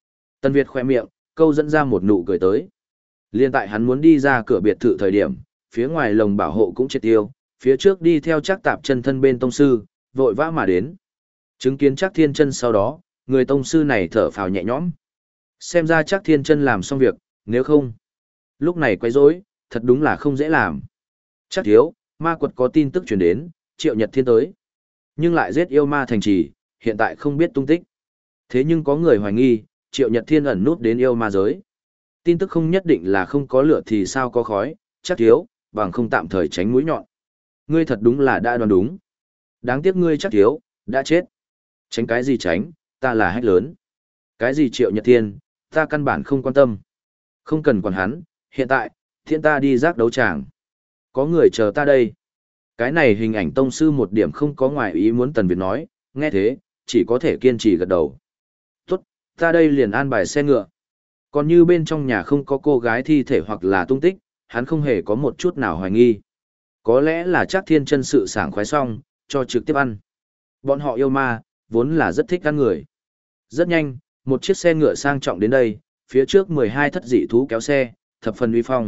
Tần Việt khoe miệng, câu dẫn ra một nụ cười tới. Liên tại hắn muốn đi ra cửa biệt thự thời điểm, phía ngoài lồng bảo hộ cũng triệt tiêu, phía trước đi theo chắc tạp chân thân bên tông sư, vội vã mà đến. Chứng kiến chắc thiên chân sau đó, người tông sư này thở phào nhẹ nhõm. Xem ra chắc thiên chân làm xong việc, nếu không. Lúc này quấy rối, thật đúng là không dễ làm. Chắc thiếu, ma quật có tin tức truyền đến, Triệu Nhật Thiên tới. Nhưng lại giết yêu ma thành trì, hiện tại không biết tung tích. Thế nhưng có người hoài nghi, Triệu Nhật Thiên ẩn nút đến yêu ma giới. Tin tức không nhất định là không có lửa thì sao có khói, chắc thiếu, bằng không tạm thời tránh mũi nhọn. Ngươi thật đúng là đã đoán đúng. Đáng tiếc ngươi chắc thiếu, đã chết. Tránh cái gì tránh, ta là hách lớn. Cái gì Triệu Nhật Thiên, ta căn bản không quan tâm. Không cần quản hắn, hiện tại, thiên ta đi giác đấu tràng. Có người chờ ta đây. Cái này hình ảnh tông sư một điểm không có ngoài ý muốn Tần Việt nói, nghe thế, chỉ có thể kiên trì gật đầu. Tốt, ta đây liền an bài xe ngựa. Còn như bên trong nhà không có cô gái thi thể hoặc là tung tích, hắn không hề có một chút nào hoài nghi. Có lẽ là chắc thiên chân sự sảng khoái xong, cho trực tiếp ăn. Bọn họ yêu ma, vốn là rất thích ăn người. Rất nhanh, một chiếc xe ngựa sang trọng đến đây, phía trước mười hai thất dị thú kéo xe, thập phần uy phong.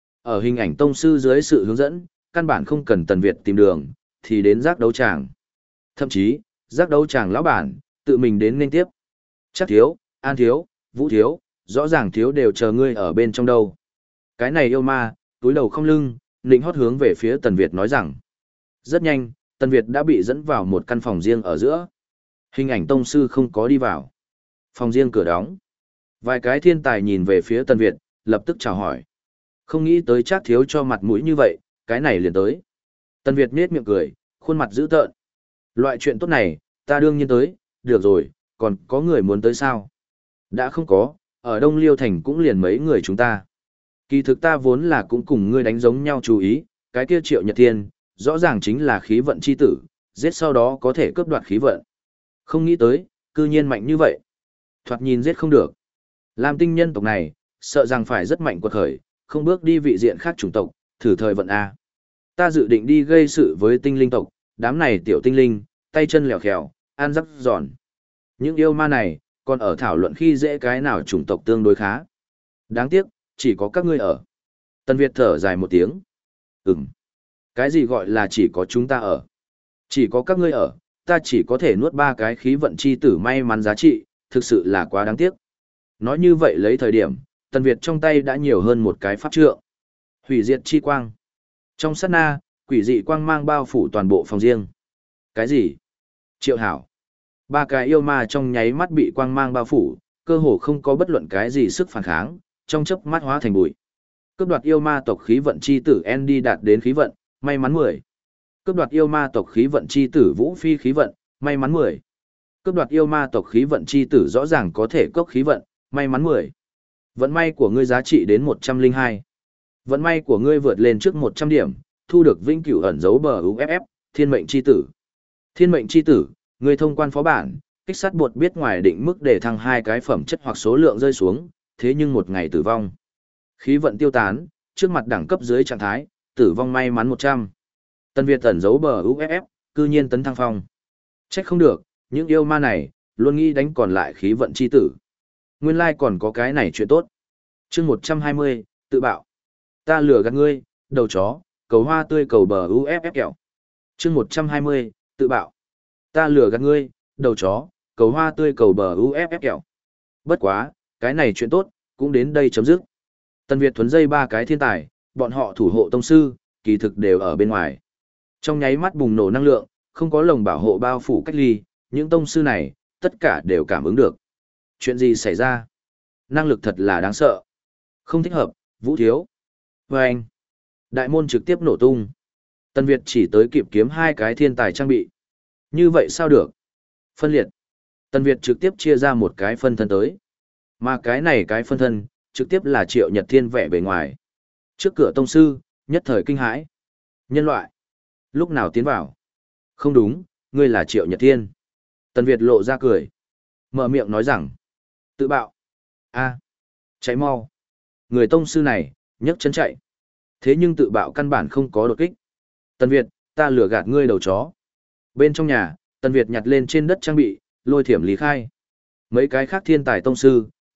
Ở hình ảnh tông sư dưới sự hướng dẫn, căn bản không cần Tần Việt tìm đường, thì đến giác đấu tràng. Thậm chí, giác đấu tràng lão bản, tự mình đến nên tiếp. Chắc thiếu, An thiếu, Vũ thiếu, rõ ràng thiếu đều chờ ngươi ở bên trong đâu. Cái này yêu ma, túi đầu không lưng, nịnh hót hướng về phía Tần Việt nói rằng. Rất nhanh, Tần Việt đã bị dẫn vào một căn phòng riêng ở giữa. Hình ảnh tông sư không có đi vào. Phòng riêng cửa đóng. Vài cái thiên tài nhìn về phía Tần Việt, lập tức chào hỏi. Không nghĩ tới chắc thiếu cho mặt mũi như vậy, cái này liền tới. Tần Việt nết miệng cười, khuôn mặt dữ tợn. Loại chuyện tốt này, ta đương nhiên tới, được rồi, còn có người muốn tới sao? Đã không có, ở Đông Liêu Thành cũng liền mấy người chúng ta. Kỳ thực ta vốn là cũng cùng ngươi đánh giống nhau chú ý, cái kia Triệu Nhật Thiên, rõ ràng chính là khí vận chi tử, giết sau đó có thể cướp đoạt khí vận. Không nghĩ tới, cư nhiên mạnh như vậy. Thoạt nhìn giết không được. Làm tinh nhân tộc này, sợ rằng phải rất mạnh quật khởi, không bước đi vị diện khác chủng tộc, thử thời vận A. Ta dự định đi gây sự với tinh linh tộc, đám này tiểu tinh linh, tay chân lèo khèo, ăn rắc giòn. Những yêu ma này, còn ở thảo luận khi dễ cái nào chủng tộc tương đối khá. Đáng tiếc, chỉ có các ngươi ở. Tần Việt thở dài một tiếng. Ừm. Cái gì gọi là chỉ có chúng ta ở? Chỉ có các ngươi ở, ta chỉ có thể nuốt ba cái khí vận chi tử may mắn giá trị, thực sự là quá đáng tiếc. Nói như vậy lấy thời điểm, Tần Việt trong tay đã nhiều hơn một cái pháp trượng. Hủy diệt chi quang. Trong sát na, quỷ dị quang mang bao phủ toàn bộ phòng riêng. Cái gì? Triệu hảo. Ba cái yêu ma trong nháy mắt bị quang mang bao phủ, cơ hồ không có bất luận cái gì sức phản kháng, trong chớp mắt hóa thành bụi. Cướp đoạt yêu ma tộc khí vận chi tử Andy đạt đến khí vận, may mắn mười. Cướp đoạt yêu ma tộc khí vận chi tử Vũ Phi khí vận, may mắn mười. Cướp đoạt yêu ma tộc khí vận chi tử rõ ràng có thể cốc khí vận, may mắn mười. Vận may của ngươi giá trị đến một trăm lẻ hai. Vận may của ngươi vượt lên trước một trăm điểm, thu được vĩnh cửu ẩn dấu bờ u ép ép, thiên mệnh chi tử. Thiên mệnh chi tử, ngươi thông quan phó bản, kích sát buộc biết ngoài định mức để thăng hai cái phẩm chất hoặc số lượng rơi xuống, thế nhưng một ngày tử vong. Khí vận tiêu tán, trước mặt đẳng cấp dưới trạng thái, tử vong may mắn một trăm. Tân Việt ẩn dấu bờ u ép ép, cư nhiên tấn thăng phong. Trách không được, những yêu ma này, luôn nghĩ đánh còn lại khí vận chi tử. Nguyên lai còn có cái này chuyện tốt. chương một trăm hai mươi, tự bạo. Ta lừa gạt ngươi, đầu chó, cầu hoa tươi cầu bờ u ép ép kẹo. chương một trăm hai mươi, tự bạo. Ta lừa gạt ngươi, đầu chó, cầu hoa tươi cầu bờ u ép ép kẹo. Bất quá, cái này chuyện tốt, cũng đến đây chấm dứt. Tần Việt thuấn dây ba cái thiên tài, bọn họ thủ hộ tông sư, kỳ thực đều ở bên ngoài. Trong nháy mắt bùng nổ năng lượng, không có lồng bảo hộ bao phủ cách ly, những tông sư này, tất cả đều cảm ứng được. Chuyện gì xảy ra? Năng lực thật là đáng sợ. Không thích hợp, Vũ thiếu. Và anh, đại môn trực tiếp nổ tung. Tần Việt chỉ tới kịp kiếm hai cái thiên tài trang bị. Như vậy sao được? Phân liệt. Tần Việt trực tiếp chia ra một cái phân thân tới. Mà cái này cái phân thân, trực tiếp là Triệu Nhật Thiên vẻ bề ngoài. Trước cửa tông sư, nhất thời kinh hãi. Nhân loại. Lúc nào tiến vào? Không đúng, ngươi là Triệu Nhật Thiên. Tần Việt lộ ra cười. Mở miệng nói rằng. Tự bạo. A. Cháy mau. Người tông sư này, nhấc chân chạy. Thế nhưng tự bạo căn bản không có đột kích. Tần Việt, ta lừa gạt ngươi đầu chó. Bên trong nhà, Tần Việt nhặt lên trên đất trang bị, lôi thiểm lý khai. Mấy cái khác thiên tài tông sư,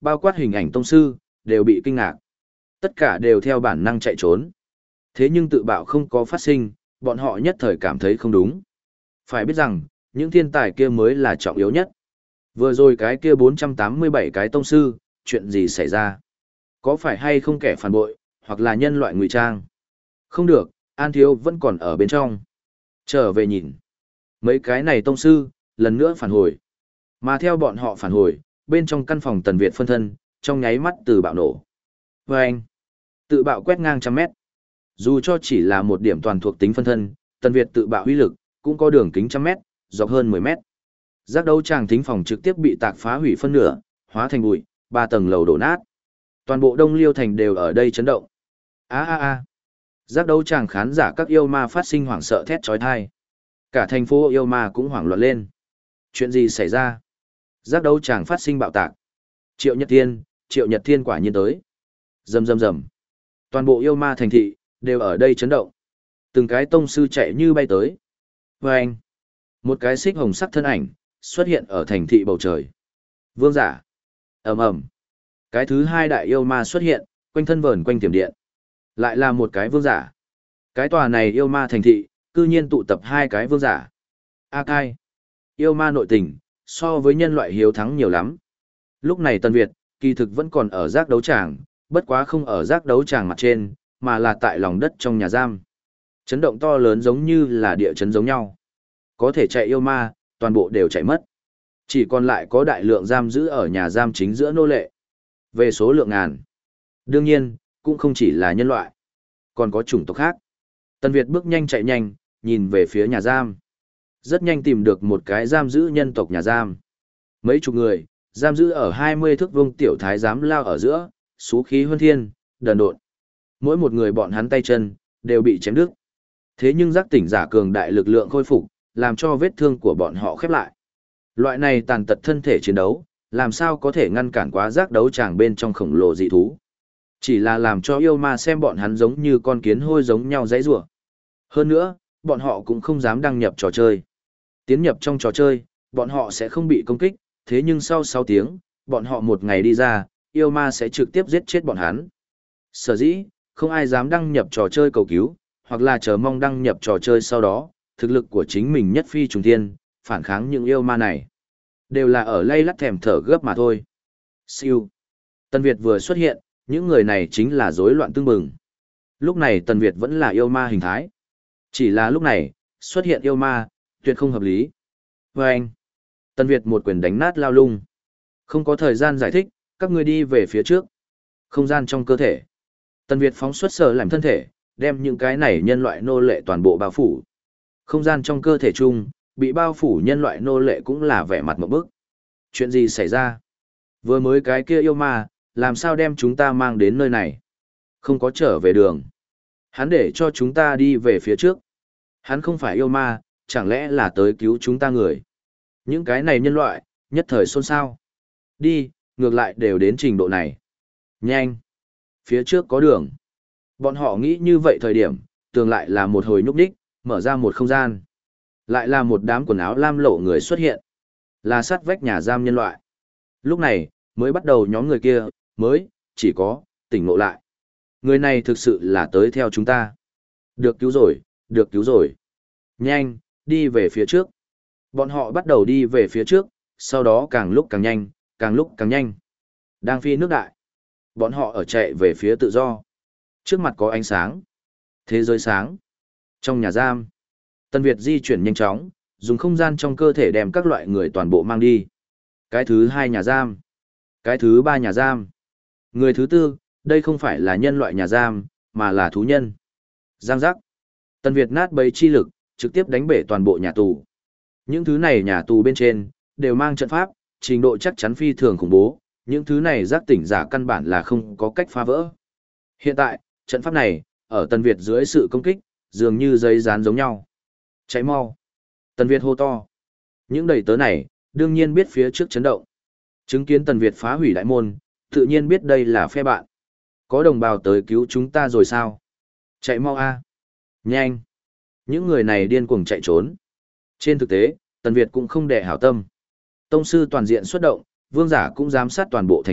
bao quát hình ảnh tông sư, đều bị kinh ngạc. Tất cả đều theo bản năng chạy trốn. Thế nhưng tự bạo không có phát sinh, bọn họ nhất thời cảm thấy không đúng. Phải biết rằng, những thiên tài kia mới là trọng yếu nhất. Vừa rồi cái kia bốn trăm tám mươi bảy cái tông sư, chuyện gì xảy ra? Có phải hay không kẻ phản bội, hoặc là nhân loại ngụy trang? Không được, An Thiếu vẫn còn ở bên trong. Trở về nhìn. Mấy cái này tông sư, lần nữa phản hồi. Mà theo bọn họ phản hồi, bên trong căn phòng Tần Việt phân thân, trong nháy mắt từ bạo nổ. Và anh, tự bạo quét ngang trăm mét. Dù cho chỉ là một điểm toàn thuộc tính phân thân, Tần Việt tự bạo uy lực, cũng có đường kính trăm mét, dọc hơn mười mét. Giác đấu tràng thính phòng trực tiếp bị tạc phá hủy phân nửa, hóa thành bụi, ba tầng lầu đổ nát. Toàn bộ Đông Liêu thành đều ở đây chấn động. A a a. Giác đấu tràng khán giả các yêu ma phát sinh hoảng sợ thét chói tai. Cả thành phố yêu ma cũng hoảng loạn lên. Chuyện gì xảy ra? Giác đấu tràng phát sinh bạo tạc. Triệu Nhật Thiên, Triệu Nhật Thiên quả nhiên tới. Rầm rầm rầm. Toàn bộ yêu ma thành thị đều ở đây chấn động. Từng cái tông sư chạy như bay tới. Và anh, một cái xích hồng sắc thân ảnh xuất hiện ở thành thị bầu trời. Vương giả. Ầm ầm. Cái thứ hai đại yêu ma xuất hiện, quanh thân vờn quanh tiềm điện. Lại là một cái vương giả. Cái tòa này yêu ma thành thị, cư nhiên tụ tập hai cái vương giả. A Cai. Yêu ma nội tình, so với nhân loại hiếu thắng nhiều lắm. Lúc này Tân Việt, kỳ thực vẫn còn ở giác đấu tràng, bất quá không ở giác đấu tràng mặt trên, mà là tại lòng đất trong nhà giam. Chấn động to lớn giống như là địa chấn giống nhau. Có thể chạy yêu ma, toàn bộ đều chạy mất. Chỉ còn lại có đại lượng giam giữ ở nhà giam chính giữa nô lệ. Về số lượng ngàn. Đương nhiên, cũng không chỉ là nhân loại. Còn có chủng tộc khác. Tân Việt bước nhanh chạy nhanh, nhìn về phía nhà giam. Rất nhanh tìm được một cái giam giữ nhân tộc nhà giam. Mấy chục người, giam giữ ở hai mươi thước vuông tiểu thái giám lao ở giữa, xú khí huân thiên, đần độn. Mỗi một người bọn hắn tay chân, đều bị chém đứt. Thế nhưng giác tỉnh giả cường đại lực lượng khôi phục, làm cho vết thương của bọn họ khép lại. Loại này tàn tật thân thể chiến đấu, làm sao có thể ngăn cản quá giác đấu tràng bên trong khổng lồ dị thú. Chỉ là làm cho yêu ma xem bọn hắn giống như con kiến hôi giống nhau dãy rủa. Hơn nữa, bọn họ cũng không dám đăng nhập trò chơi. Tiến nhập trong trò chơi, bọn họ sẽ không bị công kích, thế nhưng sau sáu tiếng, bọn họ một ngày đi ra, yêu ma sẽ trực tiếp giết chết bọn hắn. Sở dĩ, không ai dám đăng nhập trò chơi cầu cứu, hoặc là chờ mong đăng nhập trò chơi sau đó, thực lực của chính mình nhất phi trùng thiên, phản kháng những yêu ma này. Đều là ở lay lắt thèm thở gấp mà thôi. Siêu. Tân Việt vừa xuất hiện, những người này chính là rối loạn tương bừng. Lúc này Tân Việt vẫn là yêu ma hình thái. Chỉ là lúc này, xuất hiện yêu ma, tuyệt không hợp lý. Và anh, Tân Việt một quyền đánh nát lao lung. Không có thời gian giải thích, các ngươi đi về phía trước. Không gian trong cơ thể. Tân Việt phóng xuất sở làm thân thể, đem những cái này nhân loại nô lệ toàn bộ bao phủ. Không gian trong cơ thể chung, bị bao phủ nhân loại nô lệ cũng là vẻ mặt một bức. Chuyện gì xảy ra? Vừa mới cái kia yêu ma, làm sao đem chúng ta mang đến nơi này? Không có trở về đường. Hắn để cho chúng ta đi về phía trước. Hắn không phải yêu ma, chẳng lẽ là tới cứu chúng ta người? Những cái này nhân loại, nhất thời xôn xao. Đi, ngược lại đều đến trình độ này. Nhanh! Phía trước có đường. Bọn họ nghĩ như vậy thời điểm, tường lại là một hồi nhúc đích, mở ra một không gian. Lại là một đám quần áo lam lộ người xuất hiện. Là sát vách nhà giam nhân loại. Lúc này, mới bắt đầu nhóm người kia, mới, chỉ có, tỉnh ngộ lại. Người này thực sự là tới theo chúng ta. Được cứu rồi, được cứu rồi. Nhanh, đi về phía trước. Bọn họ bắt đầu đi về phía trước, sau đó càng lúc càng nhanh, càng lúc càng nhanh. Đang phi nước đại. Bọn họ ở chạy về phía tự do. Trước mặt có ánh sáng. Thế giới sáng. Trong nhà giam, Tân Việt di chuyển nhanh chóng, dùng không gian trong cơ thể đem các loại người toàn bộ mang đi. Cái thứ hai nhà giam. Cái thứ ba nhà giam. Người thứ tư, đây không phải là nhân loại nhà giam, mà là thú nhân. Giang giác. Tân Việt nát bấy chi lực, trực tiếp đánh bể toàn bộ nhà tù. Những thứ này nhà tù bên trên, đều mang trận pháp, trình độ chắc chắn phi thường khủng bố. Những thứ này giác tỉnh giả căn bản là không có cách phá vỡ. Hiện tại, trận pháp này, ở Tân Việt dưới sự công kích, dường như giấy dán giống nhau. Cháy mau. Tân Việt hô to. Những đầy tớ này, đương nhiên biết phía trước chấn động. Chứng kiến Tần Việt phá hủy đại môn, tự nhiên biết đây là phe bạn. Có đồng bào tới cứu chúng ta rồi sao? Chạy mau a. Nhanh. Những người này điên cuồng chạy trốn. Trên thực tế, Tần Việt cũng không đẻ hảo tâm. Tông sư toàn diện xuất động, vương giả cũng giám sát toàn bộ thành thị,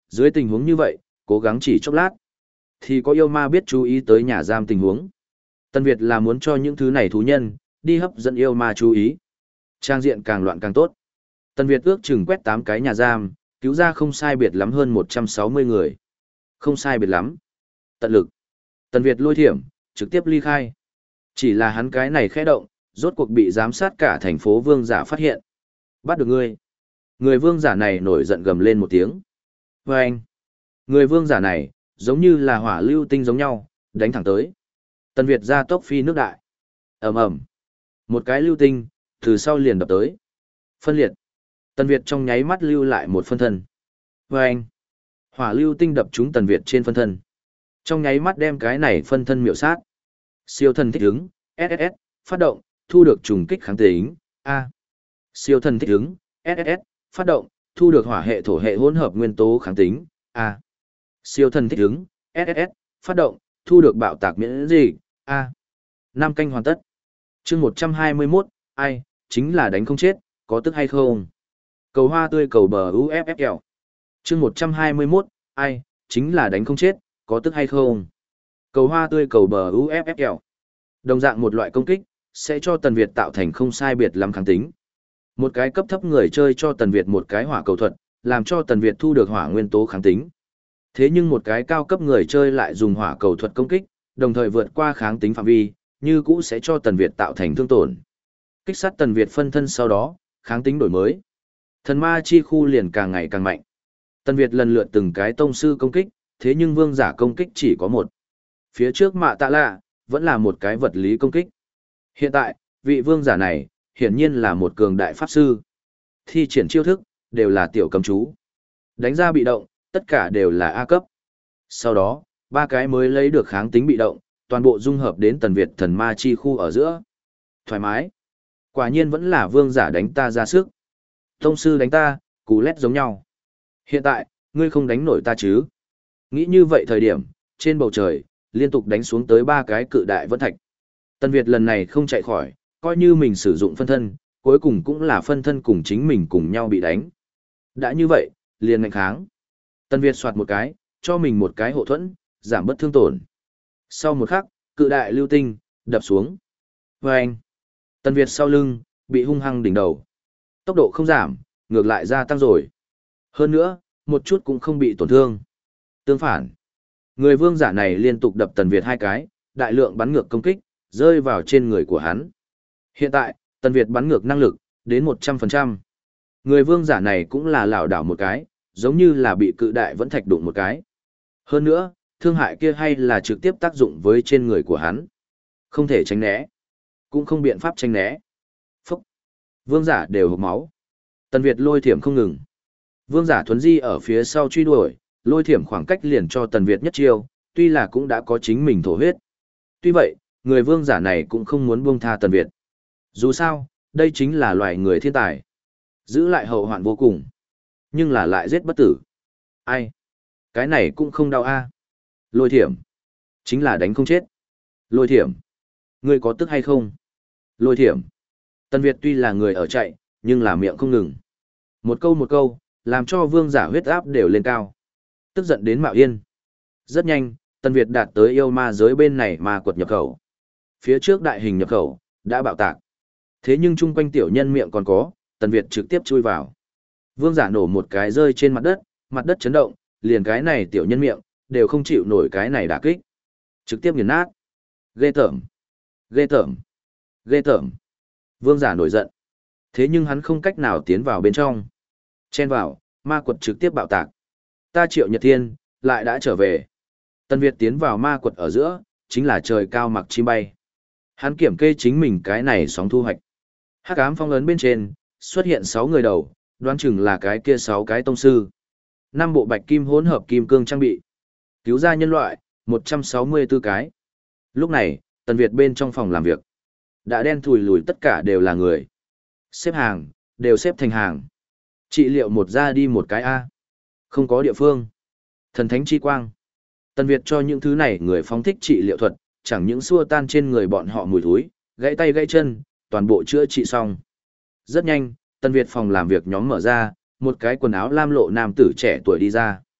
dưới tình huống như vậy, cố gắng chỉ chốc lát. Thì có yêu ma biết chú ý tới nhà giam tình huống. Tần Việt là muốn cho những thứ này thú nhân, đi hấp dẫn yêu ma chú ý. Trang diện càng loạn càng tốt. Tần Việt ước chừng quét tám cái nhà giam, cứu ra không sai biệt lắm hơn một trăm sáu mươi người. Không sai biệt lắm. Tận lực. Tần Việt lôi thiểm, trực tiếp ly khai. Chỉ là hắn cái này khẽ động, rốt cuộc bị giám sát cả thành phố vương giả phát hiện. Bắt được ngươi. Người vương giả này nổi giận gầm lên một tiếng. Và anh. Người vương giả này, giống như là hỏa lưu tinh giống nhau, đánh thẳng tới. Tần Việt ra tốc phi nước đại. Ầm ầm. Một cái lưu tinh, từ sau liền đập tới. Phân liệt. Tần Việt trong nháy mắt lưu lại một phân thân. Và anh. Hỏa lưu tinh đập trúng Tần Việt trên phân thân. Trong nháy mắt đem cái này phân thân miểu sát. Siêu thần thích ứng, ét ét ét, phát động, thu được trùng kích kháng tính, A. Siêu thần thích ứng, ét ét ét, phát động, thu được hỏa hệ thổ hệ hỗn hợp nguyên tố kháng tính, A. Siêu thần thích ứng, ét ét ét, phát động, thu được bạo tạc miễn dịch, A. Năm canh hoàn tất. Chương một trăm hai mươi mốt, ai, chính là đánh không chết, có tức hay không? Cầu hoa tươi cầu bờ u ép ép kẹo. Chương một trăm hai mươi mốt, ai, chính là đánh không chết, có tức hay không? Cầu hoa tươi cầu bờ u ép ép kẹo. Đồng dạng một loại công kích, sẽ cho Tần Việt tạo thành không sai biệt lắm kháng tính. Một cái cấp thấp người chơi cho Tần Việt một cái hỏa cầu thuật, làm cho Tần Việt thu được hỏa nguyên tố kháng tính. Thế nhưng một cái cao cấp người chơi lại dùng hỏa cầu thuật công kích, đồng thời vượt qua kháng tính phạm vi, như cũ sẽ cho Tần Việt tạo thành thương tổn. Kích sát Tần Việt phân thân sau đó, kháng tính đổi mới. Thần ma chi khu liền càng ngày càng mạnh. Tần Việt lần lượt từng cái tông sư công kích, thế nhưng vương giả công kích chỉ có một. Phía trước mạ tạ lạ, vẫn là một cái vật lý công kích. Hiện tại, vị vương giả này, hiển nhiên là một cường đại pháp sư. Thi triển chiêu thức, đều là tiểu cầm chú. Đánh ra bị động, tất cả đều là A cấp. Sau đó, ba cái mới lấy được kháng tính bị động, toàn bộ dung hợp đến Tần Việt thần ma chi khu ở giữa. Thoải mái. Quả nhiên vẫn là vương giả đánh ta ra sức. Tông sư đánh ta, cú lét giống nhau. Hiện tại, ngươi không đánh nổi ta chứ. Nghĩ như vậy thời điểm, trên bầu trời, liên tục đánh xuống tới ba cái cự đại vẫn thạch. Tần Việt lần này không chạy khỏi, coi như mình sử dụng phân thân, cuối cùng cũng là phân thân cùng chính mình cùng nhau bị đánh. Đã như vậy, liền ngạnh kháng. Tần Việt soạt một cái, cho mình một cái hộ thuẫn, giảm bất thương tổn. Sau một khắc, cự đại lưu tinh, đập xuống. Vâng! Tần Việt sau lưng, bị hung hăng đỉnh đầu. Tốc độ không giảm, ngược lại gia tăng rồi. Hơn nữa, một chút cũng không bị tổn thương. Tương phản, người vương giả này liên tục đập Tần Việt hai cái, đại lượng bắn ngược công kích, rơi vào trên người của hắn. Hiện tại, Tần Việt bắn ngược năng lực, đến một trăm phần trăm. Người vương giả này cũng là lảo đảo một cái, giống như là bị cự đại vẫn thạch đụng một cái. Hơn nữa, thương hại kia hay là trực tiếp tác dụng với trên người của hắn. Không thể tránh né. Cũng không biện pháp tránh né. Phúc! Vương giả đều hộc máu. Tần Việt lôi thiểm không ngừng. Vương giả thuấn di ở phía sau truy đuổi, lôi thiểm khoảng cách liền cho Tần Việt nhất chiêu, tuy là cũng đã có chính mình thổ huyết. Tuy vậy, người vương giả này cũng không muốn buông tha Tần Việt. Dù sao, đây chính là loài người thiên tài. Giữ lại hậu hoạn vô cùng. Nhưng là lại giết bất tử. Ai? Cái này cũng không đau a. Lôi thiểm. Chính là đánh không chết. Lôi thiểm. Ngươi có tức hay không? Lôi thiểm. Tần Việt tuy là người ở chạy, nhưng là miệng không ngừng. Một câu một câu, làm cho vương giả huyết áp đều lên cao. Tức giận đến mạo yên. Rất nhanh, Tần Việt đạt tới yêu ma giới bên này mà quật nhập khẩu. Phía trước đại hình nhập khẩu, đã bạo tạc. Thế nhưng chung quanh tiểu nhân miệng còn có, Tần Việt trực tiếp chui vào. Vương giả nổ một cái rơi trên mặt đất, mặt đất chấn động, liền cái này tiểu nhân miệng, đều không chịu nổi cái này đả kích. Trực tiếp nghiền nát. Ghê tởm. Ghê tởm. Ghê tởm. Vương giả nổi giận. Thế nhưng hắn không cách nào tiến vào bên trong. Chen vào, ma quật trực tiếp bạo tạc. Ta Triệu Nhật Thiên, lại đã trở về. Tần Việt tiến vào ma quật ở giữa, chính là trời cao mặc chim bay. Hắn kiểm kê chính mình cái này sóng thu hoạch. Hắc ám phong ấn bên trên, xuất hiện sáu người đầu, đoán chừng là cái kia sáu cái tông sư. Năm bộ bạch kim hỗn hợp kim cương trang bị. Cứu ra nhân loại, một trăm sáu mươi tư cái. Lúc này, Tần Việt bên trong phòng làm việc. Đã đen thùi lùi tất cả đều là người. Xếp hàng, đều xếp thành hàng. Trị liệu một ra đi một cái A. Không có địa phương. Thần thánh chi quang. Tần Việt cho những thứ này người phóng thích trị liệu thuật, chẳng những xua tan trên người bọn họ mùi thúi, gãy tay gãy chân, toàn bộ chữa trị xong. Rất nhanh, Tần Việt phòng làm việc nhóm mở ra, một cái quần áo lam lộ nam tử trẻ tuổi đi ra.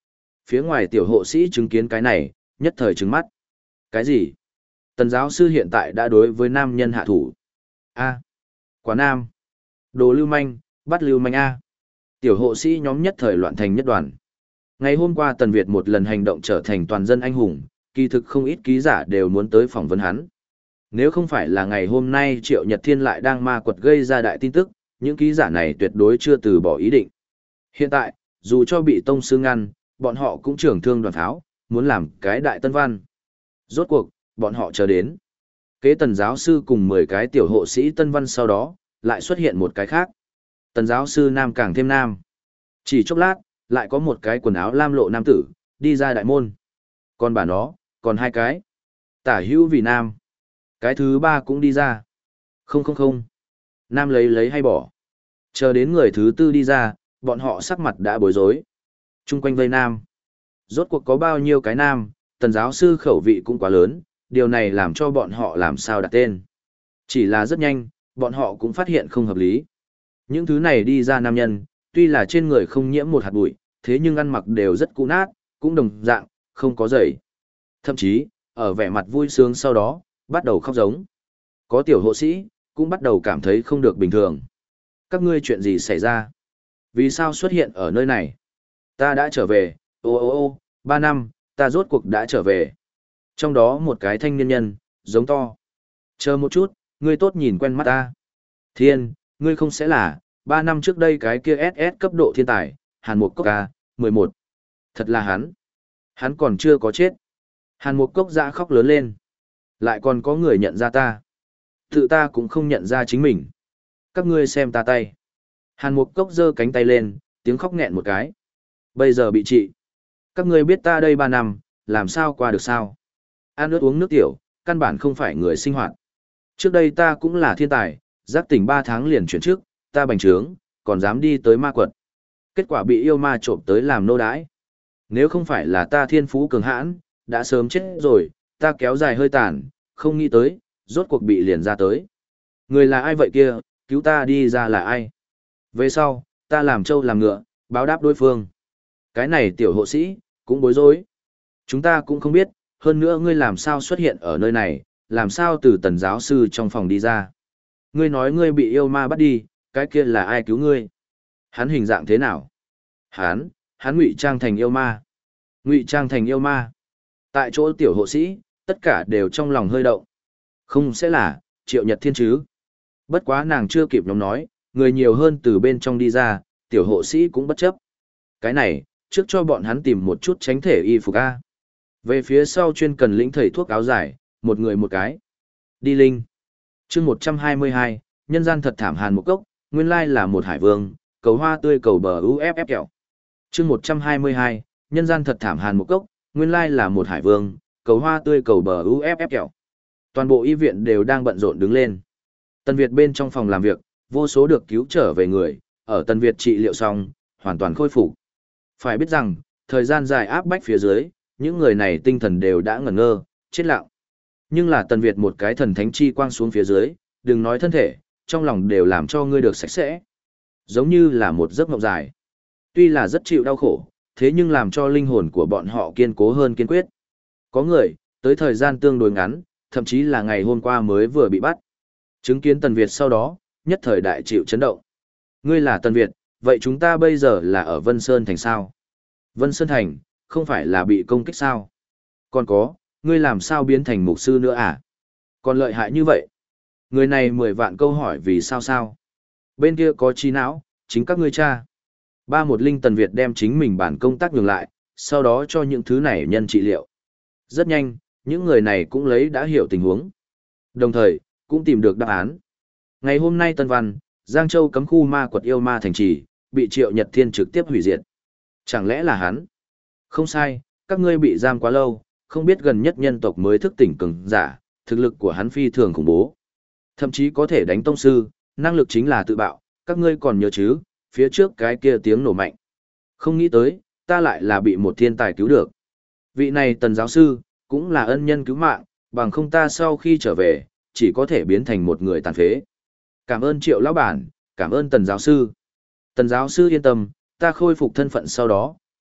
Phía ngoài tiểu hộ sĩ chứng kiến cái này, nhất thời trừng mắt. Cái gì? Tần giáo sư hiện tại đã đối với nam nhân hạ thủ. A. Quá nam. Đồ lưu manh, bắt lưu manh A. Tiểu hộ sĩ nhóm nhất thời loạn thành nhất đoàn. Ngày hôm qua Tần Việt một lần hành động trở thành toàn dân anh hùng, kỳ thực không ít ký giả đều muốn tới phỏng vấn hắn. Nếu không phải là ngày hôm nay Triệu Nhật Thiên lại đang ma quật gây ra đại tin tức, những ký giả này tuyệt đối chưa từ bỏ ý định. Hiện tại, dù cho bị tông sư ngăn, bọn họ cũng trưởng thương đoàn tháo, muốn làm cái đại tân văn. Rốt cuộc, bọn họ chờ đến. Kế Tần giáo sư cùng mười cái tiểu hộ sĩ tân văn sau đó, lại xuất hiện một cái khác. Tần giáo sư nam càng thêm nam. Chỉ chốc lát, lại có một cái quần áo lam lộ nam tử, đi ra đại môn. Còn bà nó, còn hai cái. Tả hữu vì nam. Cái thứ ba cũng đi ra. Không không không. Nam lấy lấy hay bỏ. Chờ đến người thứ tư đi ra, bọn họ sắc mặt đã bối rối. Trung quanh vây nam. Rốt cuộc có bao nhiêu cái nam, tần giáo sư khẩu vị cũng quá lớn, điều này làm cho bọn họ làm sao đặt tên. Chỉ là rất nhanh, bọn họ cũng phát hiện không hợp lý. Những thứ này đi ra nam nhân, tuy là trên người không nhiễm một hạt bụi, thế nhưng ăn mặc đều rất cũ nát, cũng đồng dạng, không có giày. Thậm chí, ở vẻ mặt vui sướng sau đó, bắt đầu khóc giống. Có tiểu hộ sĩ, cũng bắt đầu cảm thấy không được bình thường. Các ngươi chuyện gì xảy ra? Vì sao xuất hiện ở nơi này? Ta đã trở về, ô ô ô, ba năm, ta rốt cuộc đã trở về. Trong đó một cái thanh niên nhân, giống to. Chờ một chút, ngươi tốt nhìn quen mắt ta. Thiên, ngươi không sẽ là, ba năm trước đây cái kia ét ét cấp độ thiên tài, Hàn Mục Cốc ca, mười một. Thật là hắn. Hắn còn chưa có chết. Hàn Mục Cốc dã khóc lớn lên. Lại còn có người nhận ra ta. Tự ta cũng không nhận ra chính mình. Các ngươi xem ta tay. Hàn Mục Cốc giơ cánh tay lên, tiếng khóc nghẹn một cái. Bây giờ bị trị. Các ngươi biết ta đây ba năm, làm sao qua được sao? Ăn ướt uống nước tiểu, căn bản không phải người sinh hoạt. Trước đây ta cũng là thiên tài, giác tỉnh ba tháng liền chuyển trước, ta bành trướng, còn dám đi tới ma quật. Kết quả bị yêu ma trộm tới làm nô đái. Nếu không phải là ta thiên phú cường hãn, đã sớm chết rồi, ta kéo dài hơi tàn, không nghĩ tới, rốt cuộc bị liền ra tới. Người là ai vậy kia, cứu ta đi ra là ai? Về sau, ta làm trâu làm ngựa, báo đáp đối phương. Cái này tiểu hộ sĩ, cũng bối rối. Chúng ta cũng không biết, hơn nữa ngươi làm sao xuất hiện ở nơi này, làm sao từ tần giáo sư trong phòng đi ra. Ngươi nói ngươi bị yêu ma bắt đi, cái kia là ai cứu ngươi? Hắn hình dạng thế nào? Hắn, hắn ngụy trang thành yêu ma. Ngụy trang thành yêu ma. Tại chỗ tiểu hộ sĩ, tất cả đều trong lòng hơi động. Không sẽ là, Triệu Nhật Thiên chứ. Bất quá nàng chưa kịp nhóm nói, người nhiều hơn từ bên trong đi ra, tiểu hộ sĩ cũng bất chấp. Cái này, trước cho bọn hắn tìm một chút tránh thể y phục A. Về phía sau chuyên cần lĩnh thầy thuốc áo dài, một người một cái. Đi linh. chương một trăm hai mươi hai, nhân gian thật thảm Hàn Mục Cốc, nguyên lai là một hải vương, cầu hoa tươi cầu bờ u ép ép kẹo. chương một trăm hai mươi hai, nhân gian thật thảm Hàn Mục Cốc, nguyên lai là một hải vương, cầu hoa tươi cầu bờ u ép ép kẹo. Toàn bộ y viện đều đang bận rộn đứng lên. Tần Việt bên trong phòng làm việc, vô số được cứu trở về người, ở Tần Việt trị liệu xong, hoàn toàn khôi phục. Phải biết rằng, thời gian dài áp bách phía dưới, những người này tinh thần đều đã ngẩn ngơ, chết lặng. Nhưng là Tần Việt một cái thần thánh chi quang xuống phía dưới, đừng nói thân thể, trong lòng đều làm cho ngươi được sạch sẽ. Giống như là một giấc mộng dài. Tuy là rất chịu đau khổ, thế nhưng làm cho linh hồn của bọn họ kiên cố hơn kiên quyết. Có người, tới thời gian tương đối ngắn, thậm chí là ngày hôm qua mới vừa bị bắt. Chứng kiến Tần Việt sau đó, nhất thời đại chịu chấn động. Ngươi là Tần Việt, vậy chúng ta bây giờ là ở Vân Sơn Thành sao? Vân Sơn Thành, không phải là bị công kích sao? Còn có, ngươi làm sao biến thành mục sư nữa à? Còn lợi hại như vậy? Người này mười vạn câu hỏi vì sao sao? Bên kia có trí não, chính các ngươi cha. Ba một linh Tần Việt đem chính mình bản công tác nhường lại, sau đó cho những thứ này nhân trị liệu. Rất nhanh, những người này cũng lấy đã hiểu tình huống. Đồng thời, cũng tìm được đáp án. Ngày hôm nay Tân Văn, Giang Châu cấm khu ma quật yêu ma thành trì, bị Triệu Nhật Thiên trực tiếp hủy diệt. Chẳng lẽ là hắn? Không sai, các ngươi bị giam quá lâu, không biết gần nhất nhân tộc mới thức tỉnh cường giả, thực lực của hắn phi thường khủng bố. Thậm chí có thể đánh tông sư, năng lực chính là tự bạo, các ngươi còn nhớ chứ, phía trước cái kia tiếng nổ mạnh. Không nghĩ tới, ta lại là bị một thiên tài cứu được. Vị này Tần giáo sư, cũng là ân nhân cứu mạng, bằng không ta sau khi trở về, chỉ có thể biến thành một người tàn phế. Cảm ơn Triệu lão bản, cảm ơn Tần giáo sư. Tần giáo sư yên tâm, ta khôi phục thân phận sau đó,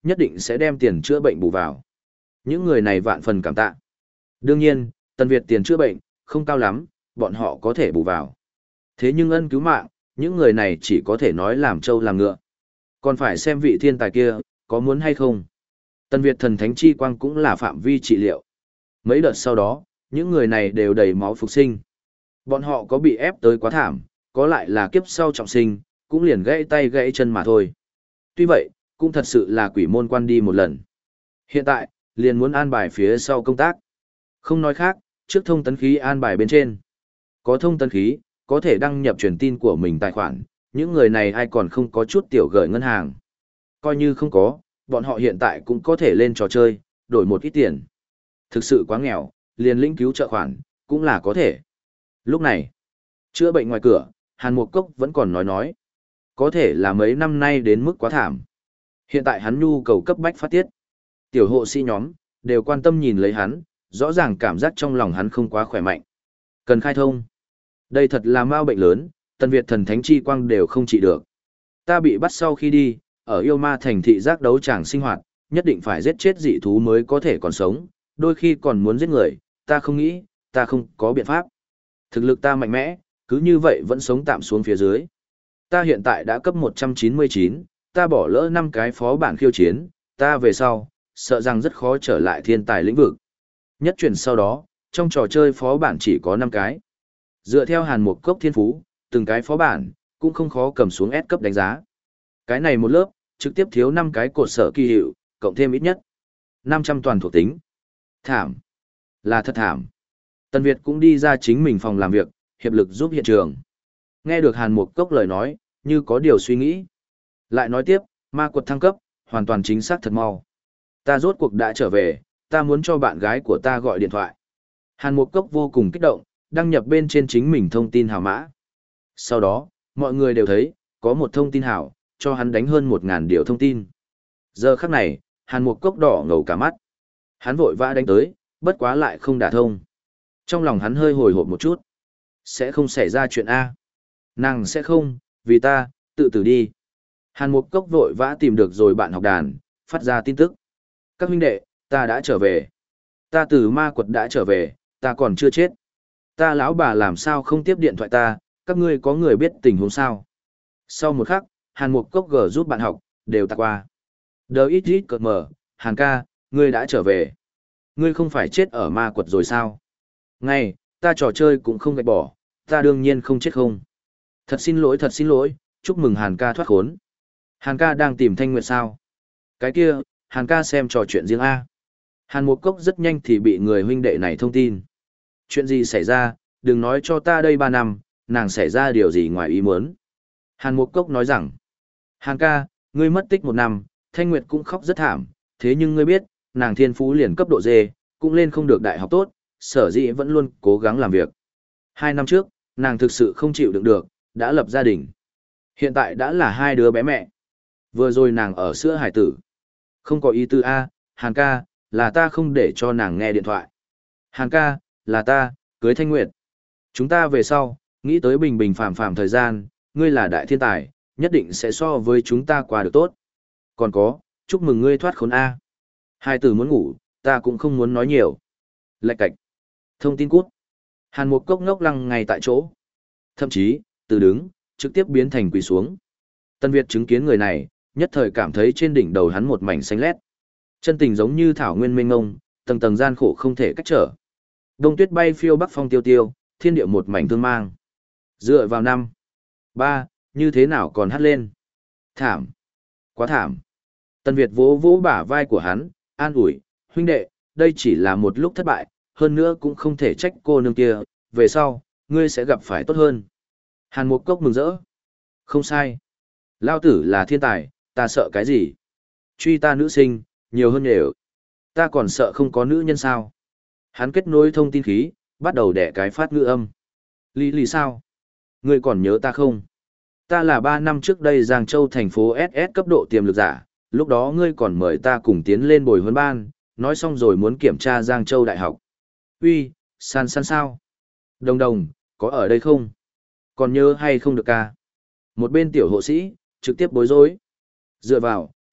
nhất định sẽ đem tiền chữa bệnh bù vào. Những người này vạn phần cảm tạ. Đương nhiên, Tân Việt tiền chữa bệnh, không cao lắm, bọn họ có thể bù vào. Thế nhưng ân cứu mạng, những người này chỉ có thể nói làm trâu làm ngựa. Còn phải xem vị thiên tài kia, có muốn hay không. Tân Việt thần thánh chi quang cũng là phạm vi trị liệu. Mấy đợt sau đó, những người này đều đầy máu phục sinh. Bọn họ có bị ép tới quá thảm, có lại là kiếp sau trọng sinh, cũng liền gãy tay gãy chân mà thôi. Tuy vậy, cũng thật sự là quỷ môn quan đi một lần. Hiện tại, liền muốn an bài phía sau công tác. Không nói khác, trước thông tấn khí an bài bên trên. Có thông tấn khí, có thể đăng nhập truyền tin của mình tài khoản, những người này ai còn không có chút tiểu gửi ngân hàng. Coi như không có, bọn họ hiện tại cũng có thể lên trò chơi, đổi một ít tiền. Thực sự quá nghèo, liền lĩnh cứu trợ khoản, cũng là có thể. Lúc này, chữa bệnh ngoài cửa, Hàn Mục Cốc vẫn còn nói nói. Có thể là mấy năm nay đến mức quá thảm. Hiện tại hắn nhu cầu cấp bách phát tiết. Tiểu hộ sĩ nhóm, đều quan tâm nhìn lấy hắn, rõ ràng cảm giác trong lòng hắn không quá khỏe mạnh. Cần khai thông. Đây thật là mau bệnh lớn, Tân Việt thần thánh chi quang đều không trị được. Ta bị bắt sau khi đi, ở yêu ma thành thị giác đấu tràng sinh hoạt, nhất định phải giết chết dị thú mới có thể còn sống, đôi khi còn muốn giết người, ta không nghĩ, ta không có biện pháp. Thực lực ta mạnh mẽ, cứ như vậy vẫn sống tạm xuống phía dưới. Ta hiện tại đã cấp một trăm chín mươi chín, ta bỏ lỡ năm cái phó bản khiêu chiến, ta về sau, sợ rằng rất khó trở lại thiên tài lĩnh vực. Nhất chuyển sau đó, trong trò chơi phó bản chỉ có năm cái. Dựa theo Hàn Mục Cốc thiên phú, từng cái phó bản, cũng không khó cầm xuống S cấp đánh giá. Cái này một lớp, trực tiếp thiếu năm cái cột sở kỳ hiệu, cộng thêm ít nhất năm trăm toàn thuộc tính. Thảm. Là thật thảm. Tân Việt cũng đi ra chính mình phòng làm việc, hiệp lực giúp hiện trường. Nghe được Hàn Mục Cốc lời nói, như có điều suy nghĩ. Lại nói tiếp, ma quật thăng cấp, hoàn toàn chính xác thật mau. Ta rốt cuộc đã trở về, ta muốn cho bạn gái của ta gọi điện thoại. Hàn Mục Cốc vô cùng kích động, đăng nhập bên trên chính mình thông tin hào mã. Sau đó, mọi người đều thấy, có một thông tin hào, cho hắn đánh hơn một ngàn điều thông tin. Giờ khắc này, Hàn Mục Cốc đỏ ngầu cả mắt. Hắn vội vã đánh tới, bất quá lại không đả thông. Trong lòng hắn hơi hồi hộp một chút. Sẽ không xảy ra chuyện A. Nàng sẽ không, vì ta, tự tử đi. Hàn Mục Cốc vội vã tìm được rồi bạn học đàn, phát ra tin tức. Các huynh đệ, ta đã trở về. Ta từ ma quật đã trở về, ta còn chưa chết. Ta lão bà làm sao không tiếp điện thoại ta, các ngươi có người biết tình huống sao. Sau một khắc, Hàn Mục Cốc gờ giúp bạn học, đều tạc qua. Đờ ít ít cợt mở, Hàn ca, ngươi đã trở về. Ngươi không phải chết ở ma quật rồi sao? Ngay, ta trò chơi cũng không gạch bỏ, ta đương nhiên không chết không. Thật xin lỗi thật xin lỗi, chúc mừng Hàn ca thoát khốn. Hàn ca đang tìm Thanh Nguyệt sao? Cái kia, Hàn ca xem trò chuyện riêng A. Hàn Mục Cốc rất nhanh thì bị người huynh đệ này thông tin. Chuyện gì xảy ra, đừng nói cho ta đây ba năm, nàng xảy ra điều gì ngoài ý muốn. Hàn Mục Cốc nói rằng, Hàn ca, ngươi mất tích một năm, Thanh Nguyệt cũng khóc rất thảm, thế nhưng ngươi biết, nàng thiên phú liền cấp độ D, cũng lên không được đại học tốt, sở dĩ vẫn luôn cố gắng làm việc. Hai năm trước, nàng thực sự không chịu đựng được, đã lập gia đình. Hiện tại đã là hai đứa bé mẹ. Vừa rồi nàng ở sữa hải tử. Không có ý tư A, Hàn ca, là ta không để cho nàng nghe điện thoại. Hàn ca, là ta, cưới Thanh Nguyệt. Chúng ta về sau, nghĩ tới bình bình phàm phàm thời gian, ngươi là đại thiên tài, nhất định sẽ so với chúng ta qua được tốt. Còn có, chúc mừng ngươi thoát khốn A. Hai từ muốn ngủ, ta cũng không muốn nói nhiều. Lạch cạch. Thông tin cút. Hàn Mục Cốc ngốc lăng ngay tại chỗ. Thậm chí, từ đứng, trực tiếp biến thành quỳ xuống. Tân Việt chứng kiến người này, nhất thời cảm thấy trên đỉnh đầu hắn một mảnh xanh lét. Chân tình giống như thảo nguyên mênh ngông, tầng tầng gian khổ không thể cách trở. Đông tuyết bay phiêu bắc phong tiêu tiêu, thiên địa một mảnh thương mang. Dựa vào năm. Ba, như thế nào còn hát lên. Thảm. Quá thảm. Tân Việt vỗ vỗ bả vai của hắn, an ủi, huynh đệ, đây chỉ là một lúc thất bại, hơn nữa cũng không thể trách cô nương kia, về sau, ngươi sẽ gặp phải tốt hơn. Hàn Mục Cốc mừng rỡ. Không sai. Lao tử là thiên tài, ta sợ cái gì? Truy ta nữ sinh, nhiều hơn đều. Ta còn sợ không có nữ nhân sao? Hắn kết nối thông tin khí, bắt đầu đẻ cái phát ngữ âm. Lý lý sao? Ngươi còn nhớ ta không? Ta là ba năm trước đây Giang Châu thành phố ét ét cấp độ tiềm lực giả, lúc đó ngươi còn mời ta cùng tiến lên bồi huấn ban, nói xong rồi muốn kiểm tra Giang Châu Đại học. Uy, san san sao? Đồng đồng, có ở đây không? Còn nhớ hay không được ca? Một bên tiểu hộ sĩ, trực tiếp bối rối. Dựa vào,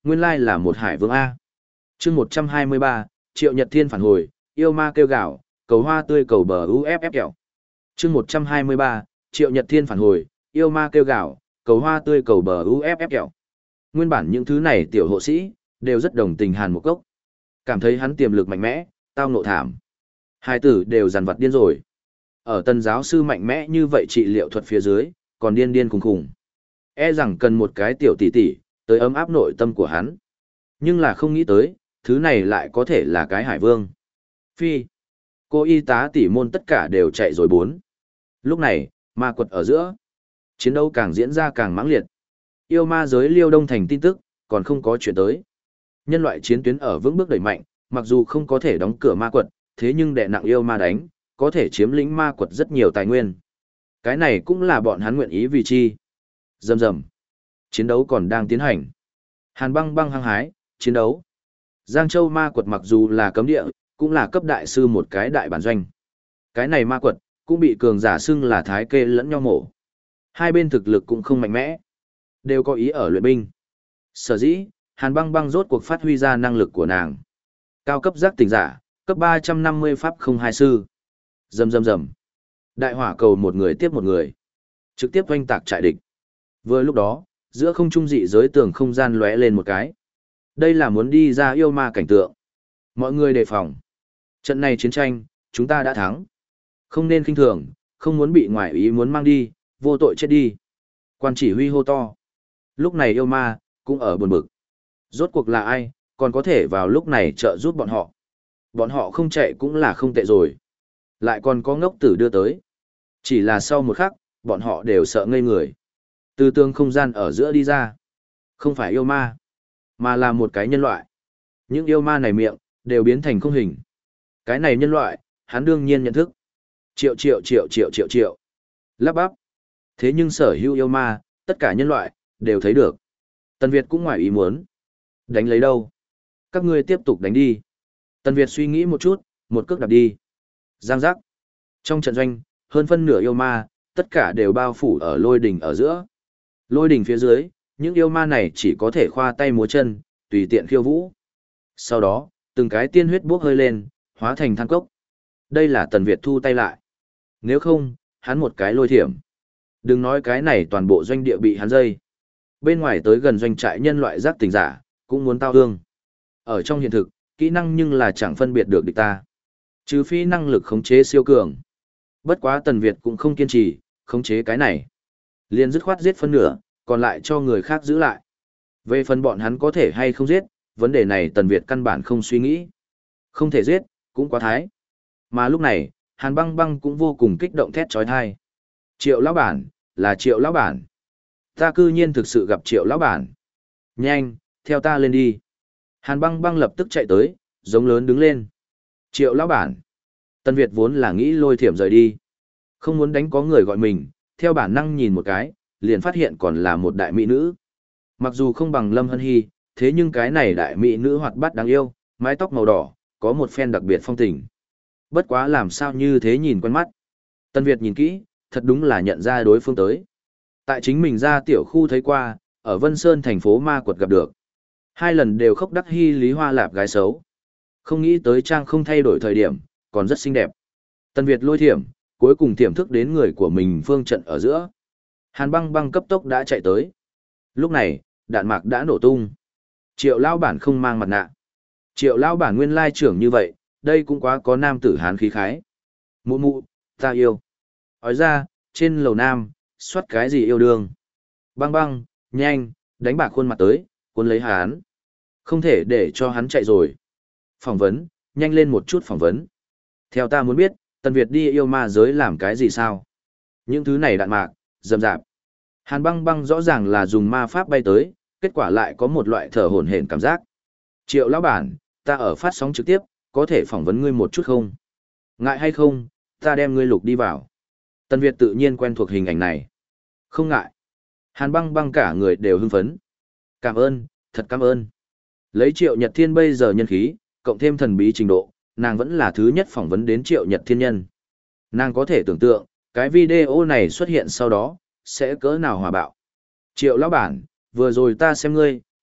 nguyên lai là một hải vương A. chương một trăm hai mươi ba, Triệu Nhật Thiên phản hồi, yêu ma kêu gào, cầu hoa tươi cầu bờ u ép ép kẹo. chương một trăm hai mươi ba, Triệu Nhật Thiên phản hồi, yêu ma kêu gào, cầu hoa tươi cầu bờ u ép ép kẹo. Nguyên bản những thứ này tiểu hộ sĩ, đều rất đồng tình Hàn Mục Cốc. Cảm thấy hắn tiềm lực mạnh mẽ, tao ngộ thảm. Hai tử đều dằn vặt điên rồi. Ở tân giáo sư mạnh mẽ như vậy trị liệu thuật phía dưới, còn điên điên khùng khùng. E rằng cần một cái tiểu tỷ tỷ, tới ấm áp nội tâm của hắn. Nhưng là không nghĩ tới, thứ này lại có thể là cái hải vương. Phi. Cô y tá tỷ môn tất cả đều chạy rồi bốn. Lúc này, ma quật ở giữa. Chiến đấu càng diễn ra càng mãng liệt. Yêu ma giới Liêu Đông Thành tin tức, còn không có chuyện tới. Nhân loại chiến tuyến ở vững bước đẩy mạnh, mặc dù không có thể đóng cửa ma quật, thế nhưng đè nặng yêu ma đánh, có thể chiếm lĩnh ma quật rất nhiều tài nguyên. Cái này cũng là bọn hắn nguyện ý vì chi. Rầm rầm. Chiến đấu còn đang tiến hành. Hàn Băng Băng hăng hái, chiến đấu. Giang Châu ma quật mặc dù là cấm địa, cũng là cấp đại sư một cái đại bản doanh. Cái này ma quật, cũng bị cường giả xưng là thái kê lẫn nhau mổ. Hai bên thực lực cũng không mạnh mẽ, đều có ý ở luyện binh. Sở dĩ, Hàn Băng Băng rốt cuộc phát huy ra năng lực của nàng. Cao cấp giác tỉnh giả, cấp ba trăm năm mươi pháp không hai sư. Rầm rầm rầm. Đại hỏa cầu một người tiếp một người, trực tiếp oanh tạc trại địch. Vừa lúc đó, giữa không trung dị giới tường không gian lóe lên một cái. Đây là muốn đi ra yêu ma cảnh tượng. Mọi người đề phòng. Trận này chiến tranh, chúng ta đã thắng. Không nên khinh thường, không muốn bị ngoại ý muốn mang đi, vô tội chết đi. Quan chỉ huy hô to. Lúc này yêu ma, cũng ở buồn bực. Rốt cuộc là ai, còn có thể vào lúc này trợ giúp bọn họ. Bọn họ không chạy cũng là không tệ rồi. Lại còn có ngốc tử đưa tới. Chỉ là sau một khắc, bọn họ đều sợ ngây người. Từ tường không gian ở giữa đi ra. Không phải yêu ma, mà là một cái nhân loại. Những yêu ma này miệng, đều biến thành không hình. Cái này nhân loại, hắn đương nhiên nhận thức. Triệu triệu triệu triệu triệu triệu. Lắp bắp. Thế nhưng sở hữu yêu ma, tất cả nhân loại, đều thấy được. Tần Việt cũng ngoài ý muốn. Đánh lấy đâu? Các ngươi tiếp tục đánh đi. Tần Việt suy nghĩ một chút, một cước đạp đi. Giang giác. Trong trận doanh, hơn phân nửa yêu ma, tất cả đều bao phủ ở lôi đỉnh ở giữa. Lôi đỉnh phía dưới, những yêu ma này chỉ có thể khoa tay múa chân, tùy tiện khiêu vũ. Sau đó, từng cái tiên huyết bốc hơi lên, hóa thành than cốc. Đây là Tần Việt thu tay lại. Nếu không, hắn một cái lôi thiểm. Đừng nói cái này toàn bộ doanh địa bị hắn dây. Bên ngoài tới gần doanh trại nhân loại giác tỉnh giả, cũng muốn tao hương. Ở trong hiện thực, kỹ năng nhưng là chẳng phân biệt được địch ta. Trừ phi năng lực khống chế siêu cường. Bất quá Tần Việt cũng không kiên trì, khống chế cái này. Liền dứt khoát giết phân nửa, còn lại cho người khác giữ lại. Về phần bọn hắn có thể hay không giết, vấn đề này Tần Việt căn bản không suy nghĩ. Không thể giết, cũng quá thái. Mà lúc này, Hàn Băng Băng cũng vô cùng kích động thét chói tai. Triệu lão bản, là Triệu lão bản. Ta cư nhiên thực sự gặp Triệu lão bản. Nhanh, theo ta lên đi. Hàn Băng Băng lập tức chạy tới, giống lớn đứng lên. Triệu lão bản. Tần Việt vốn là nghĩ lôi thiểm rời đi. Không muốn đánh có người gọi mình, theo bản năng nhìn một cái, liền phát hiện còn là một đại mỹ nữ. Mặc dù không bằng Lâm Hân Hy, thế nhưng cái này đại mỹ nữ hoạt bát đáng yêu, mái tóc màu đỏ, có một phen đặc biệt phong tình. Bất quá làm sao như thế nhìn quen mắt. Tần Việt nhìn kỹ, thật đúng là nhận ra đối phương tới. Tại chính mình ra tiểu khu thấy qua, ở Vân Sơn thành phố ma quật gặp được. Hai lần đều khóc đắc hy lý hoa lạp gái xấu. Không nghĩ tới trang không thay đổi thời điểm, còn rất xinh đẹp. Tần Việt lôi thiểm, cuối cùng tiềm thức đến người của mình phương trận ở giữa. Hàn Băng Băng cấp tốc đã chạy tới. Lúc này, đạn mạc đã nổ tung. Triệu lão bản không mang mặt nạ. Triệu lão bản nguyên lai trưởng như vậy, đây cũng quá có nam tử hán khí khái. Mụ mụ, ta yêu. Ói ra, trên lầu nam, soát cái gì yêu đương. Băng Băng, nhanh, đánh bạc khuôn mặt tới, cuốn lấy hắn. Không thể để cho hắn chạy rồi. Phỏng vấn, nhanh lên một chút phỏng vấn. Theo ta muốn biết, Tần Việt đi yêu ma giới làm cái gì sao? Những thứ này đạn mạc, rầm rạp. Hàn Băng Băng rõ ràng là dùng ma pháp bay tới, kết quả lại có một loại thở hổn hển cảm giác. Triệu lão bản, ta ở phát sóng trực tiếp, có thể phỏng vấn ngươi một chút không? Ngại hay không, ta đem ngươi lục đi vào. Tần Việt tự nhiên quen thuộc hình ảnh này. Không ngại. Hàn Băng Băng cả người đều hưng phấn. Cảm ơn, thật cảm ơn. Lấy Triệu Nhật Thiên bây giờ nhân khí, cộng thêm thần bí trình độ, nàng vẫn là thứ nhất phỏng vấn đến Triệu Nhật Thiên nhân. Nàng có thể tưởng tượng, cái video này xuất hiện sau đó, sẽ cỡ nào hòa bạo. Triệu lão bản, vừa rồi ta xem ngươi,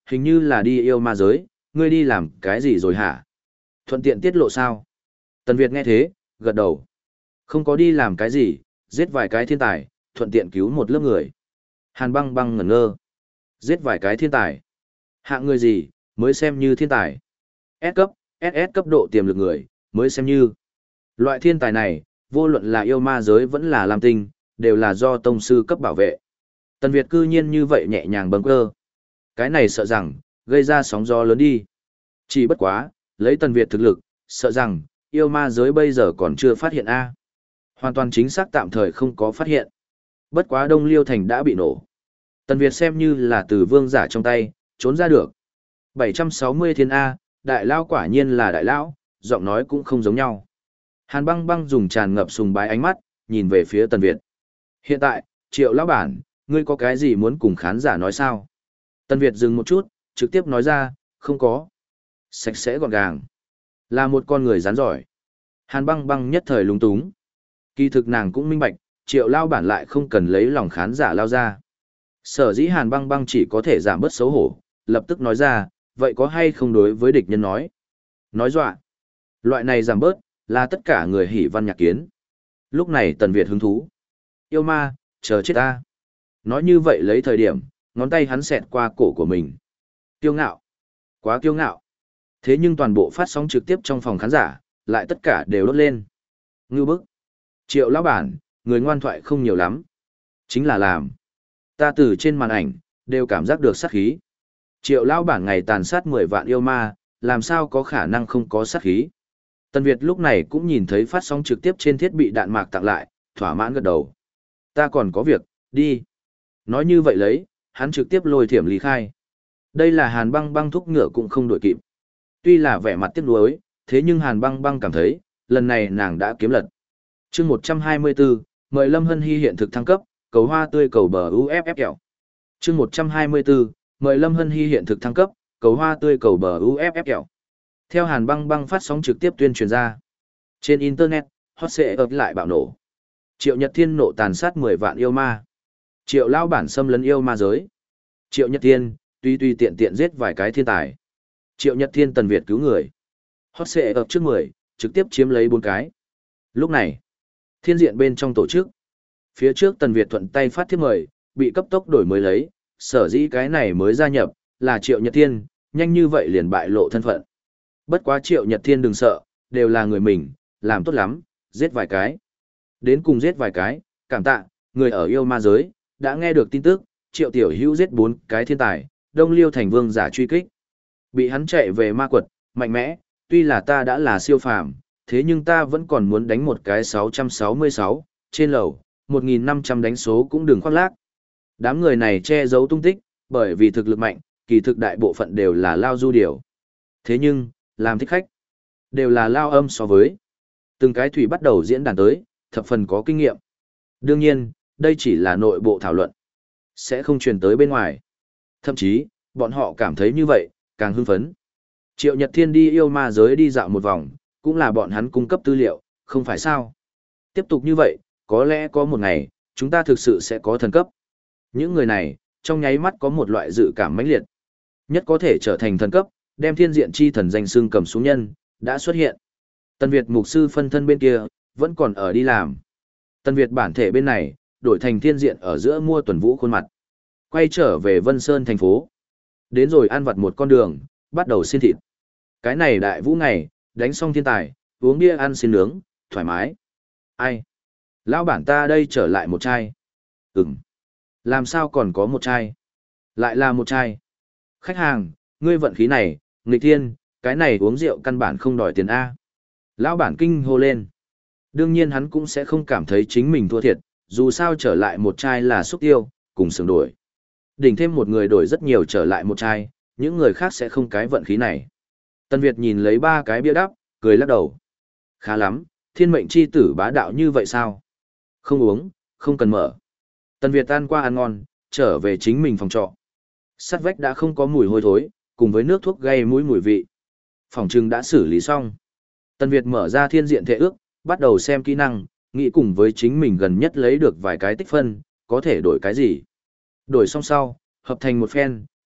hình như là đi yêu ma giới, ngươi đi làm cái gì rồi hả? Thuận tiện tiết lộ sao? Tần Việt nghe thế, gật đầu. Không có đi làm cái gì, giết vài cái thiên tài, thuận tiện cứu một lớp người. Hàn băng băng ngẩn ngơ. Giết vài cái thiên tài. Hạng người gì, mới xem như thiên tài. S cấp, ét ét cấp độ tiềm lực người, mới xem như. Loại thiên tài này, vô luận là yêu ma giới vẫn là lam tinh, đều là do tông sư cấp bảo vệ. Tần Việt cư nhiên như vậy nhẹ nhàng bâng cơ. Cái này sợ rằng, gây ra sóng gió lớn đi. Chỉ bất quá, lấy Tần Việt thực lực, sợ rằng, yêu ma giới bây giờ còn chưa phát hiện A. Hoàn toàn chính xác tạm thời không có phát hiện. Bất quá Đông Liêu Thành đã bị nổ. Tần Việt xem như là từ vương giả trong tay, trốn ra được. bảy trăm sáu mươi thiên A, đại lao quả nhiên là đại lão, giọng nói cũng không giống nhau. Hàn băng băng dùng tràn ngập sùng bái ánh mắt, nhìn về phía Tần Việt. Hiện tại, Triệu lão bản, ngươi có cái gì muốn cùng khán giả nói sao? Tần Việt dừng một chút, trực tiếp nói ra, không có. Sạch sẽ gọn gàng. Là một con người rắn giỏi. Hàn băng băng nhất thời lúng túng. Kỳ thực nàng cũng minh bạch, Triệu lão bản lại không cần lấy lòng khán giả lao ra. Sở dĩ Hàn băng băng chỉ có thể giảm bớt xấu hổ, lập tức nói ra, vậy có hay không đối với địch nhân nói? Nói dọa. Loại này giảm bớt, là tất cả người hỉ văn nhạc kiến. Lúc này Tần Việt hứng thú. Yêu ma, chờ chết ta. Nói như vậy lấy thời điểm, ngón tay hắn xẹt qua cổ của mình. Kiêu ngạo. Quá kiêu ngạo. Thế nhưng toàn bộ phát sóng trực tiếp trong phòng khán giả, lại tất cả đều đốt lên. Ngưu bức. Triệu lão bản, người ngoan thoại không nhiều lắm. Chính là làm. Ta từ trên màn ảnh, đều cảm giác được sát khí. Triệu lão bản ngày tàn sát mười vạn yêu ma, làm sao có khả năng không có sát khí. Tần Việt lúc này cũng nhìn thấy phát sóng trực tiếp trên thiết bị đạn mạc tặng lại, thỏa mãn gật đầu. Ta còn có việc, đi. Nói như vậy lấy, hắn trực tiếp lôi thiểm lý khai. Đây là Hàn băng băng thúc ngựa cũng không đổi kịp. Tuy là vẻ mặt tiếc nuối, thế nhưng Hàn băng băng cảm thấy, lần này nàng đã kiếm lật. chương một trăm hai mươi bốn, mời Lâm Hân Hy hiện thực thăng cấp, cầu hoa tươi cầu bờ u ép ép kẹo. chương một trăm hai mươi bốn, mời Lâm Hân Hy hiện thực thăng cấp, cầu hoa tươi cầu bờ u ép ép kẹo. Theo Hàn băng băng phát sóng trực tiếp tuyên truyền ra. Trên Internet, hot sẽ ập lại bạo nổ. Triệu Nhật Thiên nộ tàn sát mười vạn yêu ma. Triệu lao bản xâm lấn yêu ma giới. Triệu Nhật Thiên, tuy tuy tiện tiện giết vài cái thiên tài. Triệu Nhật Thiên Tần Việt cứu người. Hot sẽ ập trước mười, trực tiếp chiếm lấy bốn cái. Lúc này, thiên diện bên trong tổ chức. Phía trước Tần Việt thuận tay phát thiếp mời, bị cấp tốc đổi mới lấy, sở dĩ cái này mới gia nhập, là Triệu Nhật Thiên, nhanh như vậy liền bại lộ thân phận. Bất quá Triệu Nhật Thiên đừng sợ, đều là người mình, làm tốt lắm, giết vài cái. Đến cùng giết vài cái, cảm tạ, người ở yêu ma giới, đã nghe được tin tức, Triệu Tiểu Hữu giết bốn cái thiên tài, Đông Liêu thành vương giả truy kích. Bị hắn chạy về ma quật, mạnh mẽ, tuy là ta đã là siêu phàm, thế nhưng ta vẫn còn muốn đánh một cái sáu trăm sáu mươi sáu, trên lầu, một nghìn năm trăm đánh số cũng đừng khoác lác. Đám người này che giấu tung tích, bởi vì thực lực mạnh, kỳ thực đại bộ phận đều là lao du điều. Thế nhưng, làm thích khách, đều là lao âm so với. Từng cái thủy bắt đầu diễn đàn tới, thập phần có kinh nghiệm. Đương nhiên, đây chỉ là nội bộ thảo luận, sẽ không truyền tới bên ngoài. Thậm chí, bọn họ cảm thấy như vậy, càng hưng phấn. Triệu Nhật Thiên đi yêu ma giới đi dạo một vòng, cũng là bọn hắn cung cấp tư liệu, không phải sao. Tiếp tục như vậy, có lẽ có một ngày, chúng ta thực sự sẽ có thần cấp. Những người này, trong nháy mắt có một loại dự cảm mãnh liệt. Nhất có thể trở thành thần cấp, đem thiên diện chi thần danh xưng cầm xuống nhân, đã xuất hiện. Tần Việt mục sư phân thân bên kia, vẫn còn ở đi làm. Tần Việt bản thể bên này, đổi thành thiên diện ở giữa mua tuần vũ khuôn mặt. Quay trở về Vân Sơn thành phố. Đến rồi ăn vặt một con đường, bắt đầu xiên thịt. Cái này đại vũ ngày, đánh xong thiên tài, uống bia ăn xiên nướng, thoải mái. Ai? Lão bản ta đây trở lại một chai. Ừm. Làm sao còn có một chai? Lại là một chai. Khách hàng, ngươi vận khí này, nghịch thiên, cái này uống rượu căn bản không đòi tiền A. Lão bản kinh hô lên. Đương nhiên hắn cũng sẽ không cảm thấy chính mình thua thiệt, dù sao trở lại một chai là xúc tiêu, cùng sướng đổi. Đỉnh thêm một người đổi rất nhiều trở lại một chai, những người khác sẽ không cái vận khí này. Tân Việt nhìn lấy ba cái bia đắp, cười lắc đầu. Khá lắm, thiên mệnh chi tử bá đạo như vậy sao? Không uống, không cần mở. Tân Việt ăn qua ăn ngon, trở về chính mình phòng trọ. Sắt vách đã không có mùi hôi thối, cùng với nước thuốc gây mũi mùi vị. Phòng trưng đã xử lý xong. Tân Việt mở ra thiên diện thể ước, bắt đầu xem kỹ năng, nghĩ cùng với chính mình gần nhất lấy được vài cái tích phân, có thể đổi cái gì. Đổi xong sau, hợp thành một phen,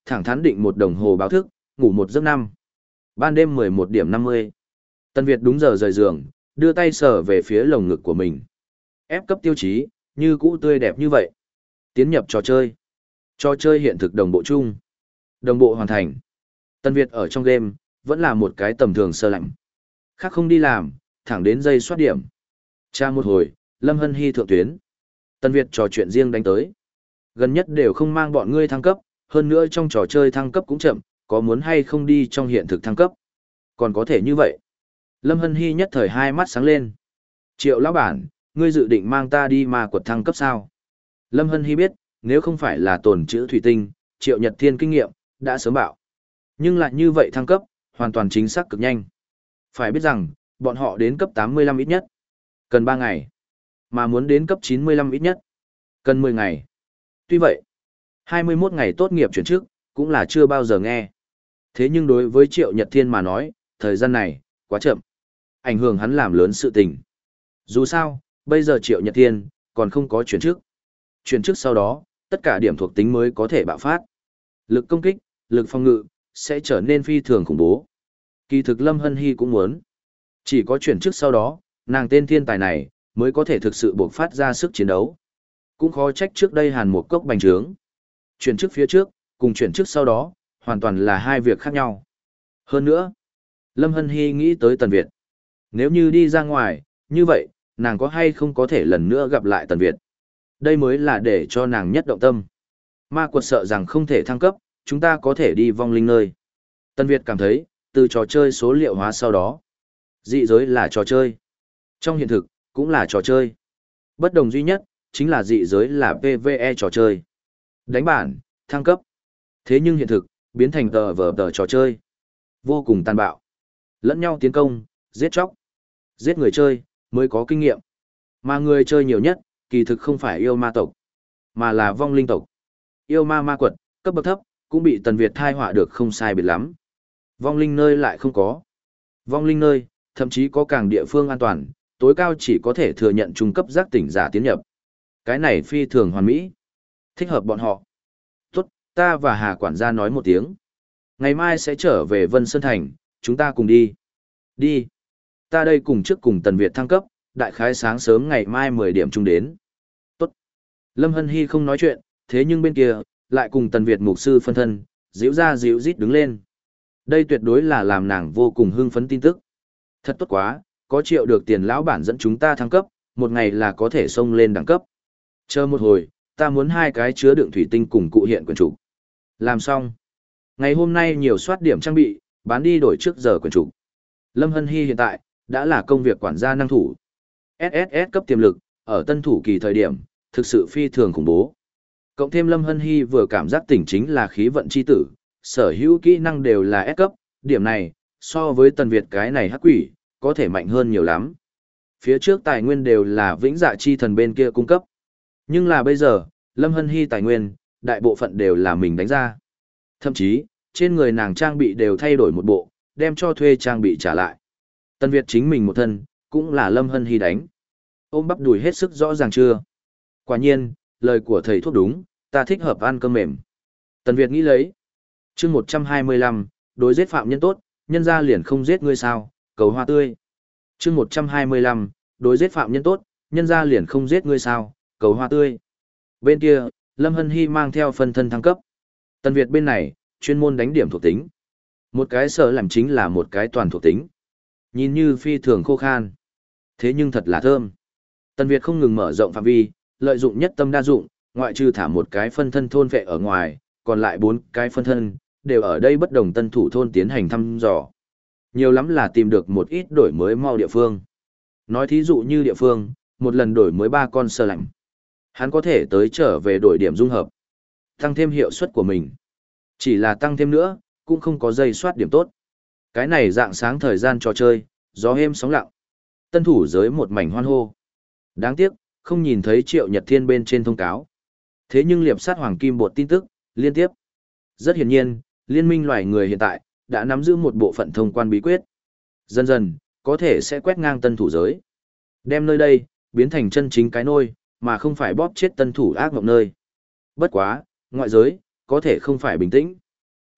thẳng thắn định một đồng hồ báo thức, ngủ một giấc năm. Ban đêm mười một điểm năm mươi. Tân Việt đúng giờ rời giường, đưa tay sờ về phía lồng ngực của mình. Ép cấp tiêu chí, như cũ tươi đẹp như vậy. Tiến nhập trò chơi. Trò chơi hiện thực đồng bộ chung. Đồng bộ hoàn thành. Tân Việt ở trong game, vẫn là một cái tầm thường sơ lạnh. Khác không đi làm, thẳng đến giây soát điểm. Tra một hồi, Lâm Hân Hy thượng tuyến. Tân Việt trò chuyện riêng đánh tới. Gần nhất đều không mang bọn ngươi thăng cấp, hơn nữa trong trò chơi thăng cấp cũng chậm, có muốn hay không đi trong hiện thực thăng cấp. Còn có thể như vậy. Lâm Hân Hy nhất thời hai mắt sáng lên. Triệu lão bản, ngươi dự định mang ta đi ma quật thăng cấp sao? Lâm Hân Hy biết, nếu không phải là tồn chữ thủy tinh, Triệu Nhật Thiên kinh nghiệm, đã sớm bảo. Nhưng lại như vậy thăng cấp, hoàn toàn chính xác cực nhanh. Phải biết rằng, bọn họ đến cấp tám mươi lăm ít nhất. Cần ba ngày. Mà muốn đến cấp chín mươi lăm ít nhất. Cần mười ngày. Tuy vậy, hai mươi mốt ngày tốt nghiệp chuyển chức, cũng là chưa bao giờ nghe. Thế nhưng đối với Triệu Nhật Thiên mà nói, thời gian này, quá chậm. Ảnh hưởng hắn làm lớn sự tình. Dù sao, bây giờ Triệu Nhật Thiên, còn không có chuyển chức. Chuyển chức sau đó, tất cả điểm thuộc tính mới có thể bạo phát. Lực công kích, lực phòng ngự, sẽ trở nên phi thường khủng bố. Kỳ thực Lâm Hân Hy cũng muốn. Chỉ có chuyển chức sau đó, nàng tên thiên tài này, mới có thể thực sự buộc phát ra sức chiến đấu. Cũng khó trách trước đây Hàn Mục Cốc bành trướng. Chuyển chức phía trước, cùng chuyển chức sau đó, hoàn toàn là hai việc khác nhau. Hơn nữa, Lâm Hân Hy nghĩ tới Tần Việt. Nếu như đi ra ngoài, như vậy, nàng có hay không có thể lần nữa gặp lại Tần Việt. Đây mới là để cho nàng nhất động tâm. Ma quật sợ rằng không thể thăng cấp, chúng ta có thể đi vong linh nơi. Tần Việt cảm thấy, từ trò chơi số liệu hóa sau đó, dị giới là trò chơi. Trong hiện thực, cũng là trò chơi. Bất đồng duy nhất, chính là dị giới là pê vê e trò chơi. Đánh bản, thăng cấp. Thế nhưng hiện thực, biến thành tờ vờ tờ trò chơi. Vô cùng tàn bạo. Lẫn nhau tiến công, giết chóc. Giết người chơi, mới có kinh nghiệm. Mà người chơi nhiều nhất, kỳ thực không phải yêu ma tộc, mà là vong linh tộc. Yêu ma ma quật, cấp bậc thấp, cũng bị Tần Việt thai họa được không sai biệt lắm. Vong linh nơi lại không có. Vong linh nơi, thậm chí có càng địa phương an toàn, tối cao chỉ có thể thừa nhận trung cấp giác tỉnh giả tiến nhập. Cái này phi thường hoàn mỹ. Thích hợp bọn họ. Tốt, ta và Hà quản gia nói một tiếng. Ngày mai sẽ trở về Vân Sơn Thành, chúng ta cùng đi. Đi. Ta đây cùng trước cùng Tần Việt thăng cấp, đại khái sáng sớm ngày mai mười điểm chung đến. Tốt. Lâm Hân Hy không nói chuyện, thế nhưng bên kia, lại cùng Tần Việt mục sư phân thân, díu ra díu rít đứng lên. Đây tuyệt đối là làm nàng vô cùng hưng phấn tin tức. Thật tốt quá, có triệu được tiền lão bản dẫn chúng ta thăng cấp, một ngày là có thể xông lên đẳng cấp. Chờ một hồi, ta muốn hai cái chứa đựng thủy tinh cùng cụ hiện quyền chủ. Làm xong. Ngày hôm nay nhiều soát điểm trang bị, bán đi đổi trước giờ quyền chủ. Lâm Hân Hy hiện tại, đã là công việc quản gia năng thủ. ét ét ét cấp tiềm lực, ở tân thủ kỳ thời điểm, thực sự phi thường khủng bố. Cộng thêm Lâm Hân Hy vừa cảm giác tỉnh chính là khí vận chi tử, sở hữu kỹ năng đều là S cấp, điểm này, so với Tần Việt cái này hắc quỷ, có thể mạnh hơn nhiều lắm. Phía trước tài nguyên đều là vĩnh dạ chi thần bên kia cung cấp. Nhưng là bây giờ, Lâm Hân Hy tài nguyên, đại bộ phận đều là mình đánh ra. Thậm chí, trên người nàng trang bị đều thay đổi một bộ, đem cho thuê trang bị trả lại. Tần Việt chính mình một thân, cũng là Lâm Hân Hy đánh. Ôm bắp đùi hết sức rõ ràng chưa? Quả nhiên, lời của thầy thuốc đúng, ta thích hợp ăn cơm mềm. Tần Việt nghĩ lấy. chương một trăm hai mươi lăm, đối giết phạm nhân tốt, nhân ra liền không giết ngươi sao, cầu hoa tươi. chương một trăm hai mươi lăm, đối giết phạm nhân tốt, nhân ra liền không giết ngươi sao, cầu hoa tươi. Bên kia, Lâm Hân Hy mang theo phân thân thăng cấp. Tần Việt bên này, chuyên môn đánh điểm thuộc tính. Một cái sở làm chính là một cái toàn thuộc tính. Nhìn như phi thường khô khan. Thế nhưng thật là thơm. Tần Việt không ngừng mở rộng phạm vi, lợi dụng nhất tâm đa dụng, ngoại trừ thả một cái phân thân thôn vệ ở ngoài, còn lại bốn cái phân thân, đều ở đây bất đồng tân thủ thôn tiến hành thăm dò. Nhiều lắm là tìm được một ít đổi mới mau địa phương. Nói thí dụ như địa phương, một lần đổi mới ba con sơ lạnh. Hắn có thể tới trở về đổi điểm dung hợp. Tăng thêm hiệu suất của mình. Chỉ là tăng thêm nữa, cũng không có dây soát điểm tốt. Cái này dạng sáng thời gian trò chơi, gió êm sóng lặng. Tân thủ giới một mảnh hoan hô. Đáng tiếc, không nhìn thấy Triệu Nhật Thiên bên trên thông cáo. Thế nhưng liệp sát hoàng kim bột tin tức, liên tiếp. Rất hiển nhiên, liên minh loài người hiện tại, đã nắm giữ một bộ phận thông quan bí quyết. Dần dần, có thể sẽ quét ngang tân thủ giới. Đem nơi đây, biến thành chân chính cái nôi, mà không phải bóp chết tân thủ ác mộng nơi. Bất quá, ngoại giới, có thể không phải bình tĩnh.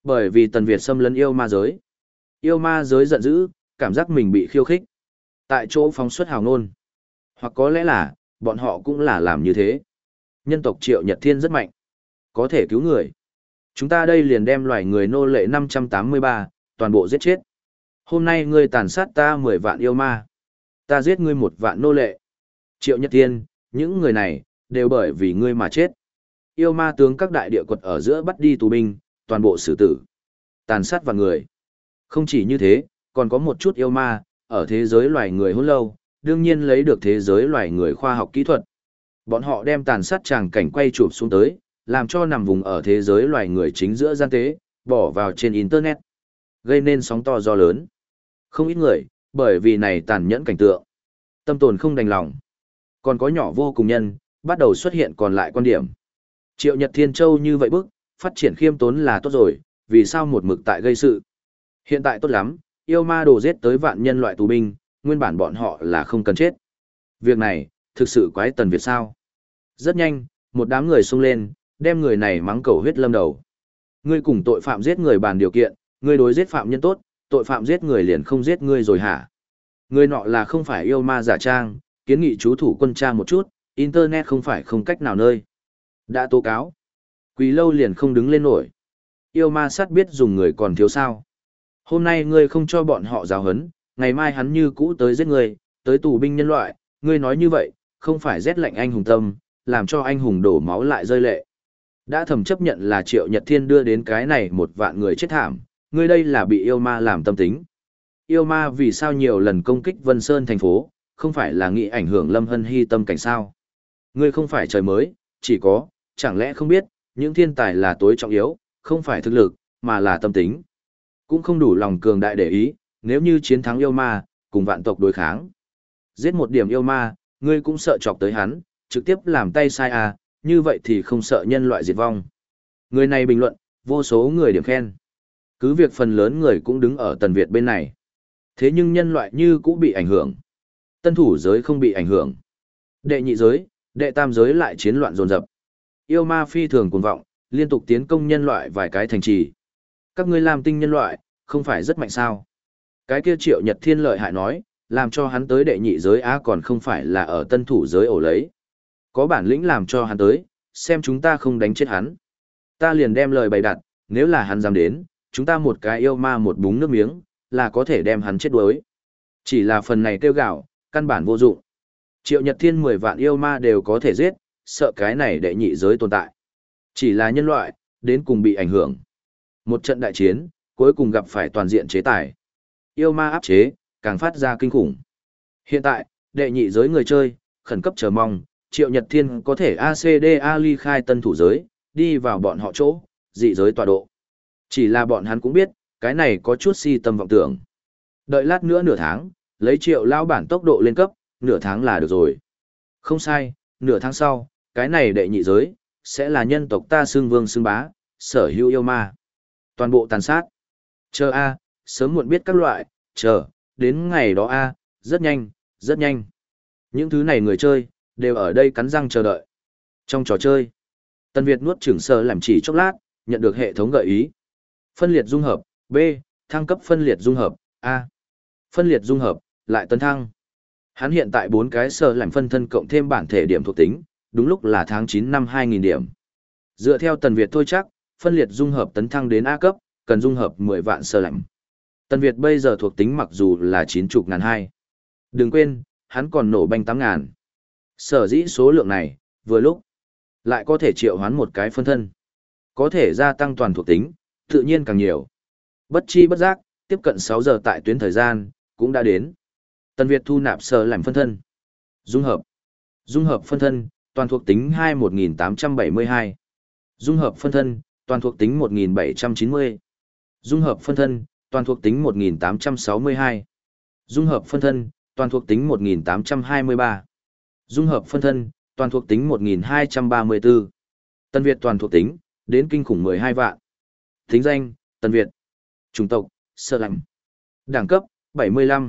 Bởi vì Tần Việt xâm lấn yêu ma giới. Yêu ma giới giận dữ, cảm giác mình bị khiêu khích. Tại chỗ phóng xuất hào ngôn. Hoặc có lẽ là, bọn họ cũng là làm như thế. Nhân tộc Triệu Nhật Thiên rất mạnh. Có thể cứu người. Chúng ta đây liền đem loài người nô lệ năm trăm tám mươi ba, toàn bộ giết chết. Hôm nay ngươi tàn sát ta mười vạn yêu ma. Ta giết ngươi một vạn nô lệ. Triệu Nhật Thiên, những người này, đều bởi vì ngươi mà chết. Yêu ma tướng các đại địa quật ở giữa bắt đi tù binh, toàn bộ xử tử. Tàn sát vạn người. Không chỉ như thế, còn có một chút yêu ma, ở thế giới loài người hôn lâu, đương nhiên lấy được thế giới loài người khoa học kỹ thuật. Bọn họ đem tàn sát tràng cảnh quay chụp xuống tới, làm cho nằm vùng ở thế giới loài người chính giữa gian tế, bỏ vào trên Internet. Gây nên sóng to gió lớn. Không ít người, bởi vì này tàn nhẫn cảnh tượng. Tâm tồn không đành lòng. Còn có nhỏ vô cùng nhân, bắt đầu xuất hiện còn lại quan điểm. Triệu Nhật Thiên Châu như vậy bức, phát triển khiêm tốn là tốt rồi, vì sao một mực tại gây sự. Hiện tại tốt lắm, yêu ma đồ giết tới vạn nhân loại tù binh, nguyên bản bọn họ là không cần chết. Việc này, thực sự quái Tần Việt sao. Rất nhanh, một đám người xông lên, đem người này mắng cầu huyết lâm đầu. Ngươi cùng tội phạm giết người bàn điều kiện, ngươi đối giết phạm nhân tốt, tội phạm giết người liền không giết ngươi rồi hả? Ngươi nọ là không phải yêu ma giả trang, kiến nghị chú thủ quân tra một chút, Internet không phải không cách nào nơi. Đã tố cáo. Quỳ lâu liền không đứng lên nổi. Yêu ma sát biết dùng người còn thiếu sao. Hôm nay ngươi không cho bọn họ giáo hấn, ngày mai hắn như cũ tới giết ngươi, tới tù binh nhân loại, ngươi nói như vậy, không phải rét lạnh anh hùng tâm, làm cho anh hùng đổ máu lại rơi lệ. Đã thầm chấp nhận là Triệu Nhật Thiên đưa đến cái này một vạn người chết thảm, ngươi đây là bị yêu ma làm tâm tính. Yêu ma vì sao nhiều lần công kích Vân Sơn thành phố, không phải là nghĩ ảnh hưởng Lâm Hân Hy tâm cảnh sao. Ngươi không phải trời mới, chỉ có, chẳng lẽ không biết, những thiên tài là tối trọng yếu, không phải thực lực, mà là tâm tính. Cũng không đủ lòng cường đại để ý, nếu như chiến thắng yêu ma, cùng vạn tộc đối kháng. Giết một điểm yêu ma, ngươi cũng sợ chọc tới hắn, trực tiếp làm tay sai à, như vậy thì không sợ nhân loại diệt vong. Người này bình luận, vô số người điểm khen. Cứ việc phần lớn người cũng đứng ở Tần Việt bên này. Thế nhưng nhân loại như cũng bị ảnh hưởng. Tân thủ giới không bị ảnh hưởng. Đệ nhị giới, đệ tam giới lại chiến loạn dồn dập. Yêu ma phi thường cuồng vọng, liên tục tiến công nhân loại vài cái thành trì. Các ngươi làm tinh nhân loại, không phải rất mạnh sao? Cái kia Triệu Nhật Thiên lợi hại nói, làm cho hắn tới đệ nhị giới á còn không phải là ở tân thủ giới ổ lấy. Có bản lĩnh làm cho hắn tới, xem chúng ta không đánh chết hắn. Ta liền đem lời bày đặt, nếu là hắn dám đến, chúng ta một cái yêu ma một búng nước miếng, là có thể đem hắn chết đuối. Chỉ là phần này kêu gạo, căn bản vô dụng. Triệu Nhật Thiên mười vạn yêu ma đều có thể giết, sợ cái này đệ nhị giới tồn tại. Chỉ là nhân loại, đến cùng bị ảnh hưởng. Một trận đại chiến, cuối cùng gặp phải toàn diện chế tài. Yêu ma áp chế, càng phát ra kinh khủng. Hiện tại, đệ nhị giới người chơi, khẩn cấp chờ mong, Triệu Nhật Thiên có thể a xê đê a ly khai tân thủ giới, đi vào bọn họ chỗ, dị giới tọa độ. Chỉ là bọn hắn cũng biết, cái này có chút si tâm vọng tưởng. Đợi lát nữa nửa tháng, lấy Triệu lao bản tốc độ lên cấp, nửa tháng là được rồi. Không sai, nửa tháng sau, cái này đệ nhị giới, sẽ là nhân tộc ta xưng vương xưng bá, sở hữu yêu ma. Toàn bộ tàn sát. Chờ a, sớm muộn biết các loại, chờ, đến ngày đó a, rất nhanh, rất nhanh. Những thứ này người chơi, đều ở đây cắn răng chờ đợi. Trong trò chơi, Tần Việt nuốt chửng sờ làm chỉ chốc lát, nhận được hệ thống gợi ý. Phân liệt dung hợp, B, thăng cấp phân liệt dung hợp, A. Phân liệt dung hợp, lại tấn thăng. Hắn hiện tại bốn cái sờ làm phân thân cộng thêm bản thể điểm thuộc tính, đúng lúc là tháng chín năm hai nghìn điểm. Dựa theo Tần Việt thôi chắc, phân liệt dung hợp tấn thăng đến A cấp, cần dung hợp mười vạn sờ làm. Tần Việt bây giờ thuộc tính mặc dù là chín chục ngàn hai. Đừng quên, hắn còn nổ banh tám ngàn. Sở dĩ số lượng này, vừa lúc, lại có thể triệu hoán một cái phân thân. Có thể gia tăng toàn thuộc tính, tự nhiên càng nhiều. Bất chi bất giác, tiếp cận sáu giờ tại tuyến thời gian, cũng đã đến. Tần Việt thu nạp sở làm phân thân. Dung hợp. Dung hợp phân thân, toàn thuộc tính hai một nghìn tám trăm bảy mươi hai. Dung hợp phân thân, toàn thuộc tính một nghìn bảy trăm chín mươi. Dung hợp phân thân, toàn thuộc tính một nghìn tám trăm sáu mươi hai. Dung hợp phân thân, toàn thuộc tính một nghìn tám trăm hai mươi ba. Dung hợp phân thân, toàn thuộc tính một nghìn hai trăm ba mươi tư. Tần Việt toàn thuộc tính, đến kinh khủng mười hai vạn. Thính danh, Tần Việt. Chủng tộc, sơ lạnh. Đẳng cấp, bảy mươi lăm.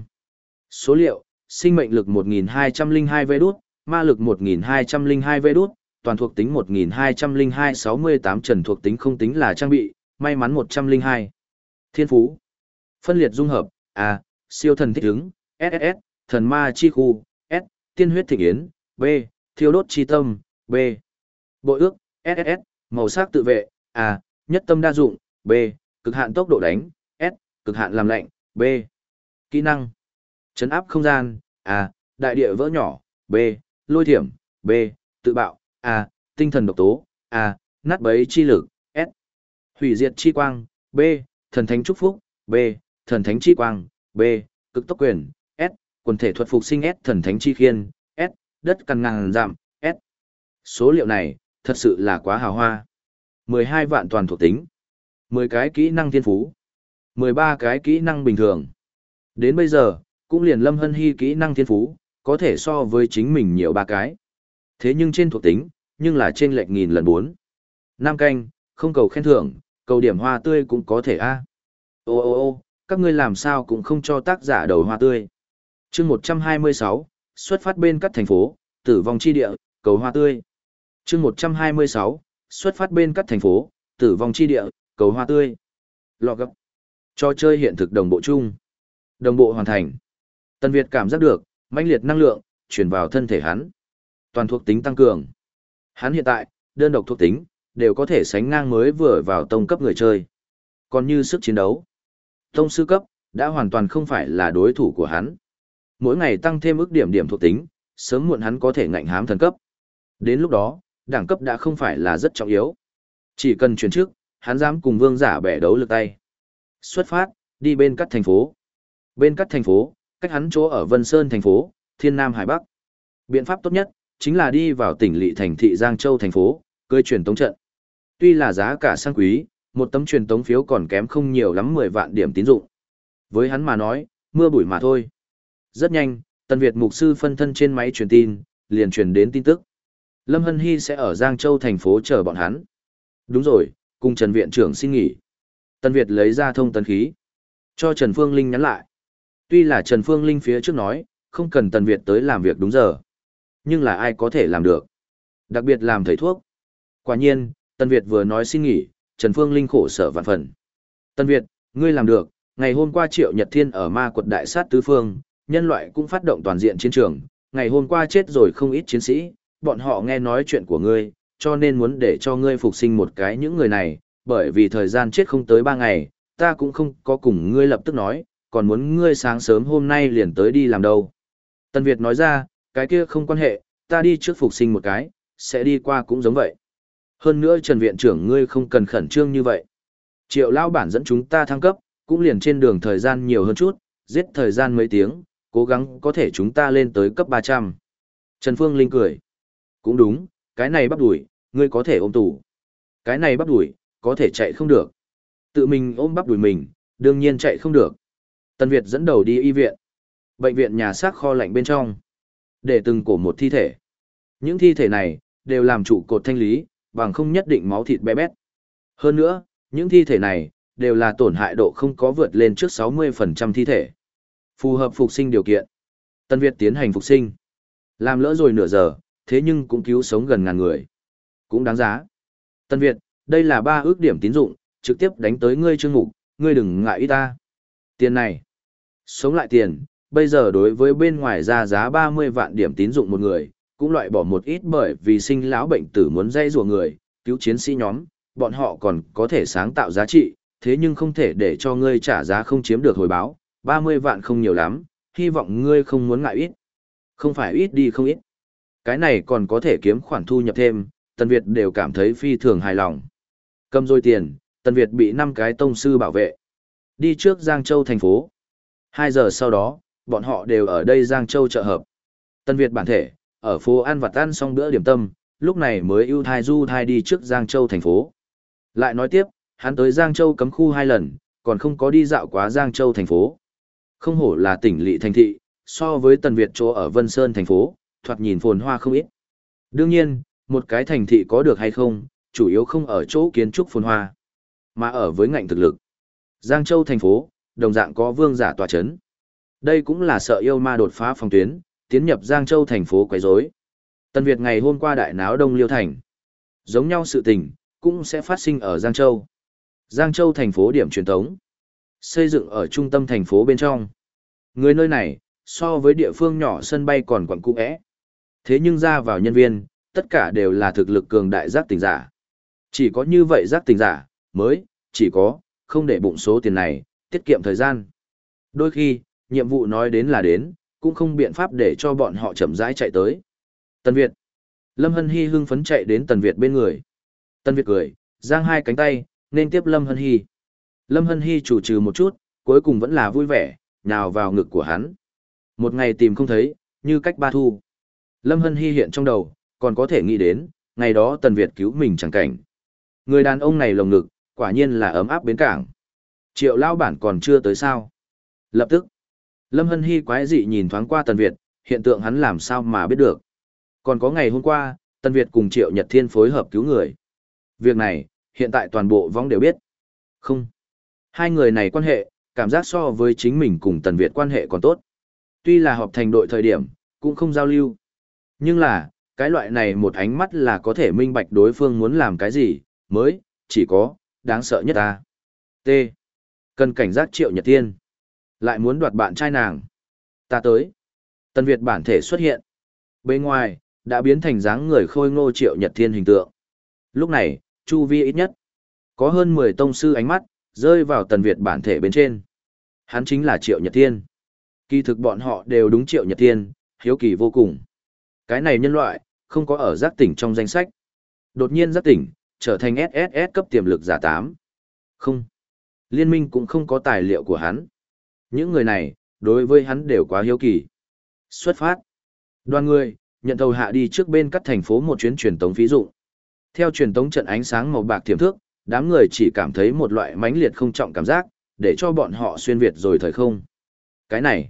Số liệu, sinh mệnh lực một nghìn hai trăm lẻ hai vê đút, ma lực một nghìn hai trăm lẻ hai vê đút, toàn thuộc tính một nghìn hai trăm lẻ hai sáu mươi tám trần thuộc tính không tính là trang bị, may mắn một trăm linh hai. Thiên phú. Phân liệt dung hợp, A, siêu thần thích ứng, ét ét ét, thần ma chi khu, S, tiên huyết thịnh yến, B, thiêu đốt chi tâm, B. Bội ước, ét ét ét, màu sắc tự vệ, A, nhất tâm đa dụng, B, cực hạn tốc độ đánh, S, cực hạn làm lạnh, B. Kỹ năng. Trấn áp không gian, A, đại địa vỡ nhỏ, B, lôi thiểm, B, tự bạo, A, tinh thần độc tố, A, nát bấy chi lực, S. Hủy diệt chi quang, B, thần thánh chúc phúc, B, thần thánh chi quang, B, cực tốc quyền, S, quần thể thuật phục sinh S, thần thánh chi khiên, S, đất căn ngàn giảm, S. Số liệu này, thật sự là quá hào hoa. mười hai vạn toàn thuộc tính, mười cái kỹ năng thiên phú, mười ba cái kỹ năng bình thường. Đến bây giờ, cũng liền Lâm Hân Hy kỹ năng thiên phú, có thể so với chính mình nhiều ba cái. Thế nhưng trên thuộc tính, nhưng là trên lệch nghìn lần bốn. Nam canh, không cầu khen thưởng, cầu điểm hoa tươi cũng có thể a. Ô ô ô, các ngươi làm sao cũng không cho tác giả đầu hoa tươi. Chương một trăm hai mươi sáu, xuất phát bên cắt thành phố, tử vong chi địa, cầu hoa tươi. Chương một trăm hai mươi sáu, xuất phát bên cắt thành phố, tử vong chi địa, cầu hoa tươi. Lọ gấp. Trò chơi hiện thực đồng bộ chung. Đồng bộ hoàn thành. Tần Việt cảm giác được, mãnh liệt năng lượng, chuyển vào thân thể hắn. Toàn thuộc tính tăng cường. Hắn hiện tại, đơn độc thuộc tính, đều có thể sánh ngang mới vừa vào tông cấp người chơi. Còn như sức chiến đấu, tông sư cấp, đã hoàn toàn không phải là đối thủ của hắn. Mỗi ngày tăng thêm ức điểm điểm thuộc tính, sớm muộn hắn có thể ngạnh hám thần cấp. Đến lúc đó, đẳng cấp đã không phải là rất trọng yếu. Chỉ cần chuyển trước, hắn dám cùng vương giả bẻ đấu lực tay. Xuất phát, đi bên cắt thành phố. Bên cắt thành phố, cách hắn chỗ ở Vân Sơn thành phố, Thiên Nam Hải Bắc. Biện pháp tốt nhất, chính là đi vào tỉnh lỵ thành thị Giang Châu thành phố, cưới truyền tống trận. Tuy là giá cả sang quý, một tấm truyền tống phiếu còn kém không nhiều lắm mười vạn điểm tín dụng. Với hắn mà nói, mưa bụi mà thôi. Rất nhanh, Tần Việt mục sư phân thân trên máy truyền tin, liền truyền đến tin tức. Lâm Hân Hy sẽ ở Giang Châu thành phố chờ bọn hắn. Đúng rồi, cùng Trần viện trưởng xin nghỉ. Tần Việt lấy ra thông tấn khí, cho Trần Phương Linh nhắn lại. Tuy là Trần Phương Linh phía trước nói, không cần Tần Việt tới làm việc đúng giờ. Nhưng là ai có thể làm được? Đặc biệt làm thầy thuốc. Quả nhiên, Tần Việt vừa nói xin nghỉ, Trần Phương Linh khổ sở vạn phần. Tần Việt, ngươi làm được, ngày hôm qua Triệu Nhật Thiên ở ma quật đại sát tứ phương, nhân loại cũng phát động toàn diện chiến trường, ngày hôm qua chết rồi không ít chiến sĩ, bọn họ nghe nói chuyện của ngươi, cho nên muốn để cho ngươi phục sinh một cái những người này, bởi vì thời gian chết không tới ba ngày, ta cũng không có cùng ngươi lập tức nói, còn muốn ngươi sáng sớm hôm nay liền tới đi làm đâu. Tần Việt nói ra, cái kia không quan hệ, ta đi trước phục sinh một cái, sẽ đi qua cũng giống vậy. Hơn nữa Trần viện trưởng ngươi không cần khẩn trương như vậy. Triệu lão bản dẫn chúng ta thăng cấp, cũng liền trên đường thời gian nhiều hơn chút, giết thời gian mấy tiếng, cố gắng có thể chúng ta lên tới cấp ba trăm. Trần Phương Linh cười. Cũng đúng, cái này bắp đùi, ngươi có thể ôm tủ. Cái này bắp đùi, có thể chạy không được. Tự mình ôm bắp đùi mình, đương nhiên chạy không được. Tần Việt dẫn đầu đi y viện. Bệnh viện nhà xác kho lạnh bên trong. Để từng cổ một thi thể. Những thi thể này, đều làm trụ cột thanh lý, bằng không nhất định máu thịt bé bét. Hơn nữa, những thi thể này, đều là tổn hại độ không có vượt lên trước sáu mươi phần trăm thi thể. Phù hợp phục sinh điều kiện. Tần Việt tiến hành phục sinh. Làm lỡ rồi nửa giờ, thế nhưng cũng cứu sống gần ngàn người. Cũng đáng giá. Tần Việt, đây là ba ước điểm tín dụng, trực tiếp đánh tới ngươi chương mục, ngươi đừng ngại ý ta. Tiền này. Sống lại tiền, bây giờ đối với bên ngoài ra giá ba mươi vạn điểm tín dụng một người, cũng loại bỏ một ít bởi vì sinh lão bệnh tử muốn dây rùa người, cứu chiến sĩ nhóm, bọn họ còn có thể sáng tạo giá trị, thế nhưng không thể để cho ngươi trả giá không chiếm được hồi báo, ba mươi vạn không nhiều lắm, hy vọng ngươi không muốn ngại ít. Không phải ít đi không ít. Cái này còn có thể kiếm khoản thu nhập thêm, Tần Việt đều cảm thấy phi thường hài lòng. Cầm rồi tiền, Tần Việt bị năm cái tông sư bảo vệ. Đi trước Giang Châu thành phố. Hai giờ sau đó, bọn họ đều ở đây Giang Châu chợ hợp. Tần Việt bản thể, ở phố ăn vặt ăn xong bữa điểm tâm, lúc này mới ưu thai du thai đi trước Giang Châu thành phố. Lại nói tiếp, hắn tới Giang Châu cấm khu hai lần, còn không có đi dạo quá Giang Châu thành phố. Không hổ là tỉnh lỵ thành thị, so với Tần Việt chỗ ở Vân Sơn thành phố, thoạt nhìn phồn hoa không ít. Đương nhiên, một cái thành thị có được hay không, chủ yếu không ở chỗ kiến trúc phồn hoa, mà ở với ngạnh thực lực. Giang Châu thành phố, đồng dạng có vương giả tòa chấn. Đây cũng là sợ yêu ma đột phá phòng tuyến, tiến nhập Giang Châu thành phố quấy rối. Tần Việt ngày hôm qua đại náo Đông Liêu thành. Giống nhau sự tình, cũng sẽ phát sinh ở Giang Châu. Giang Châu thành phố điểm truyền thống. Xây dựng ở trung tâm thành phố bên trong. Người nơi này, so với địa phương nhỏ sân bay còn quẩn cũ ẽ. Thế nhưng ra vào nhân viên, tất cả đều là thực lực cường đại giác tỉnh giả. Chỉ có như vậy giác tỉnh giả, mới, chỉ có, không để bụng số tiền này, tiết kiệm thời gian. Đôi khi, nhiệm vụ nói đến là đến, cũng không biện pháp để cho bọn họ chậm rãi chạy tới. Tần Việt. Lâm Hân Hy hưng phấn chạy đến Tần Việt bên người. Tần Việt cười, giang hai cánh tay, nên tiếp Lâm Hân Hy. Lâm Hân Hy chủ trừ một chút, cuối cùng vẫn là vui vẻ, nhào vào ngực của hắn. Một ngày tìm không thấy, như cách ba thu. Lâm Hân Hy hiện trong đầu, còn có thể nghĩ đến, ngày đó Tần Việt cứu mình chẳng cảnh. Người đàn ông này lồng ngực, quả nhiên là ấm áp bến cảng. Triệu lao bản còn chưa tới sao. Lập tức, Lâm Hân Hy quái dị nhìn thoáng qua Tần Việt, hiện tượng hắn làm sao mà biết được. Còn có ngày hôm qua, Tần Việt cùng Triệu Nhật Thiên phối hợp cứu người. Việc này, hiện tại toàn bộ vong đều biết. Không. Hai người này quan hệ, cảm giác so với chính mình cùng Tần Việt quan hệ còn tốt. Tuy là họp thành đội thời điểm, cũng không giao lưu. Nhưng là, cái loại này một ánh mắt là có thể minh bạch đối phương muốn làm cái gì, mới, chỉ có, đáng sợ nhất ta. T. Cần cảnh giác Triệu Nhật Thiên. Lại muốn đoạt bạn trai nàng. Ta tới. Tần Việt bản thể xuất hiện. Bên ngoài, đã biến thành dáng người khôi ngô Triệu Nhật Thiên hình tượng. Lúc này, chu vi ít nhất. Có hơn mười tông sư ánh mắt, rơi vào Tần Việt bản thể bên trên. Hắn chính là Triệu Nhật Thiên. Kỳ thực bọn họ đều đúng Triệu Nhật Thiên, hiếu kỳ vô cùng. Cái này nhân loại, không có ở giác tỉnh trong danh sách. Đột nhiên giác tỉnh, trở thành ét ét ét cấp tiềm lực giả tám. Không. Liên minh cũng không có tài liệu của hắn. Những người này, đối với hắn đều quá hiếu kỳ. Xuất phát. Đoàn người, nhận thầu hạ đi trước bên cắt thành phố một chuyến truyền tống phí dụ. Theo truyền tống trận ánh sáng màu bạc tiềm thước, đám người chỉ cảm thấy một loại mãnh liệt không trọng cảm giác, để cho bọn họ xuyên việt rồi thời không. Cái này,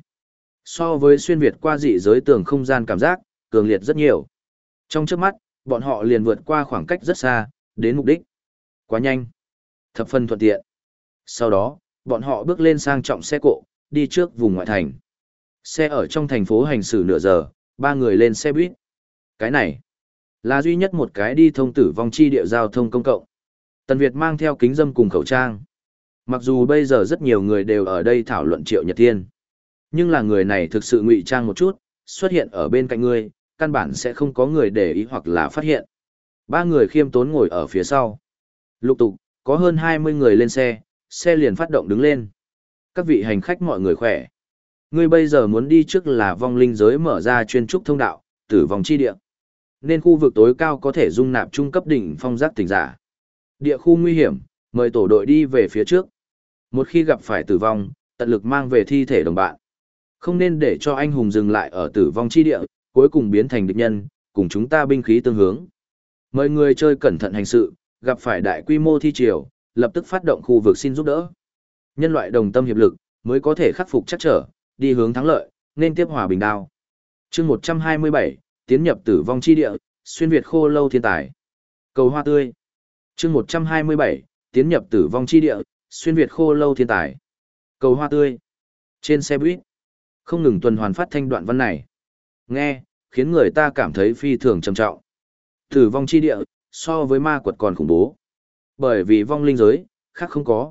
so với xuyên việt qua dị giới tường không gian cảm giác, cường liệt rất nhiều. Trong chớp mắt, bọn họ liền vượt qua khoảng cách rất xa, đến mục đích. Quá nhanh, thập phần thuận tiện. Sau đó, bọn họ bước lên sang trọng xe cộ, đi trước vùng ngoại thành. Xe ở trong thành phố hành xử nửa giờ, ba người lên xe buýt. Cái này, là duy nhất một cái đi thông tử vong chi địa giao thông công cộng. Tần Việt mang theo kính dâm cùng khẩu trang. Mặc dù bây giờ rất nhiều người đều ở đây thảo luận Triệu Nhật Thiên, nhưng là người này thực sự ngụy trang một chút, xuất hiện ở bên cạnh ngươi, căn bản sẽ không có người để ý hoặc là phát hiện. Ba người khiêm tốn ngồi ở phía sau. Lục tục, có hơn hai mươi người lên xe, xe liền phát động đứng lên. Các vị hành khách mọi người khỏe. Ngươi bây giờ muốn đi trước là vong linh giới mở ra chuyên trúc thông đạo, tử vong chi địa. Nên khu vực tối cao có thể dung nạp trung cấp đỉnh phong giác tỉnh giả. Địa khu nguy hiểm, mời tổ đội đi về phía trước. Một khi gặp phải tử vong, tận lực mang về thi thể đồng bạn. Không nên để cho anh hùng dừng lại ở tử vong chi địa, cuối cùng biến thành địch nhân, cùng chúng ta binh khí tương hướng. Mời người chơi cẩn thận hành sự, gặp phải đại quy mô thi triều, lập tức phát động khu vực xin giúp đỡ. Nhân loại đồng tâm hiệp lực, mới có thể khắc phục trắc trở, đi hướng thắng lợi, nên tiếp hòa bình đao. Chương một trăm hai mươi bảy, tiến nhập tử vong chi địa, xuyên việt khô lâu thiên tài. Cầu hoa tươi. Chương một trăm hai mươi bảy, tiến nhập tử vong chi địa, xuyên việt khô lâu thiên tài. Cầu hoa tươi. Trên xe buýt, không ngừng tuần hoàn phát thanh đoạn văn này. Nghe, khiến người ta cảm thấy phi thường trầm trọng. Tử vong chi địa, so với ma quật còn khủng bố. Bởi vì vong linh giới, khác không có.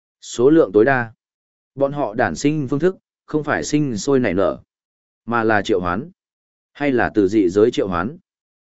Số lượng tối đa. Bọn họ đản sinh phương thức, không phải sinh sôi nảy nở, mà là triệu hoán. Hay là từ dị giới triệu hoán.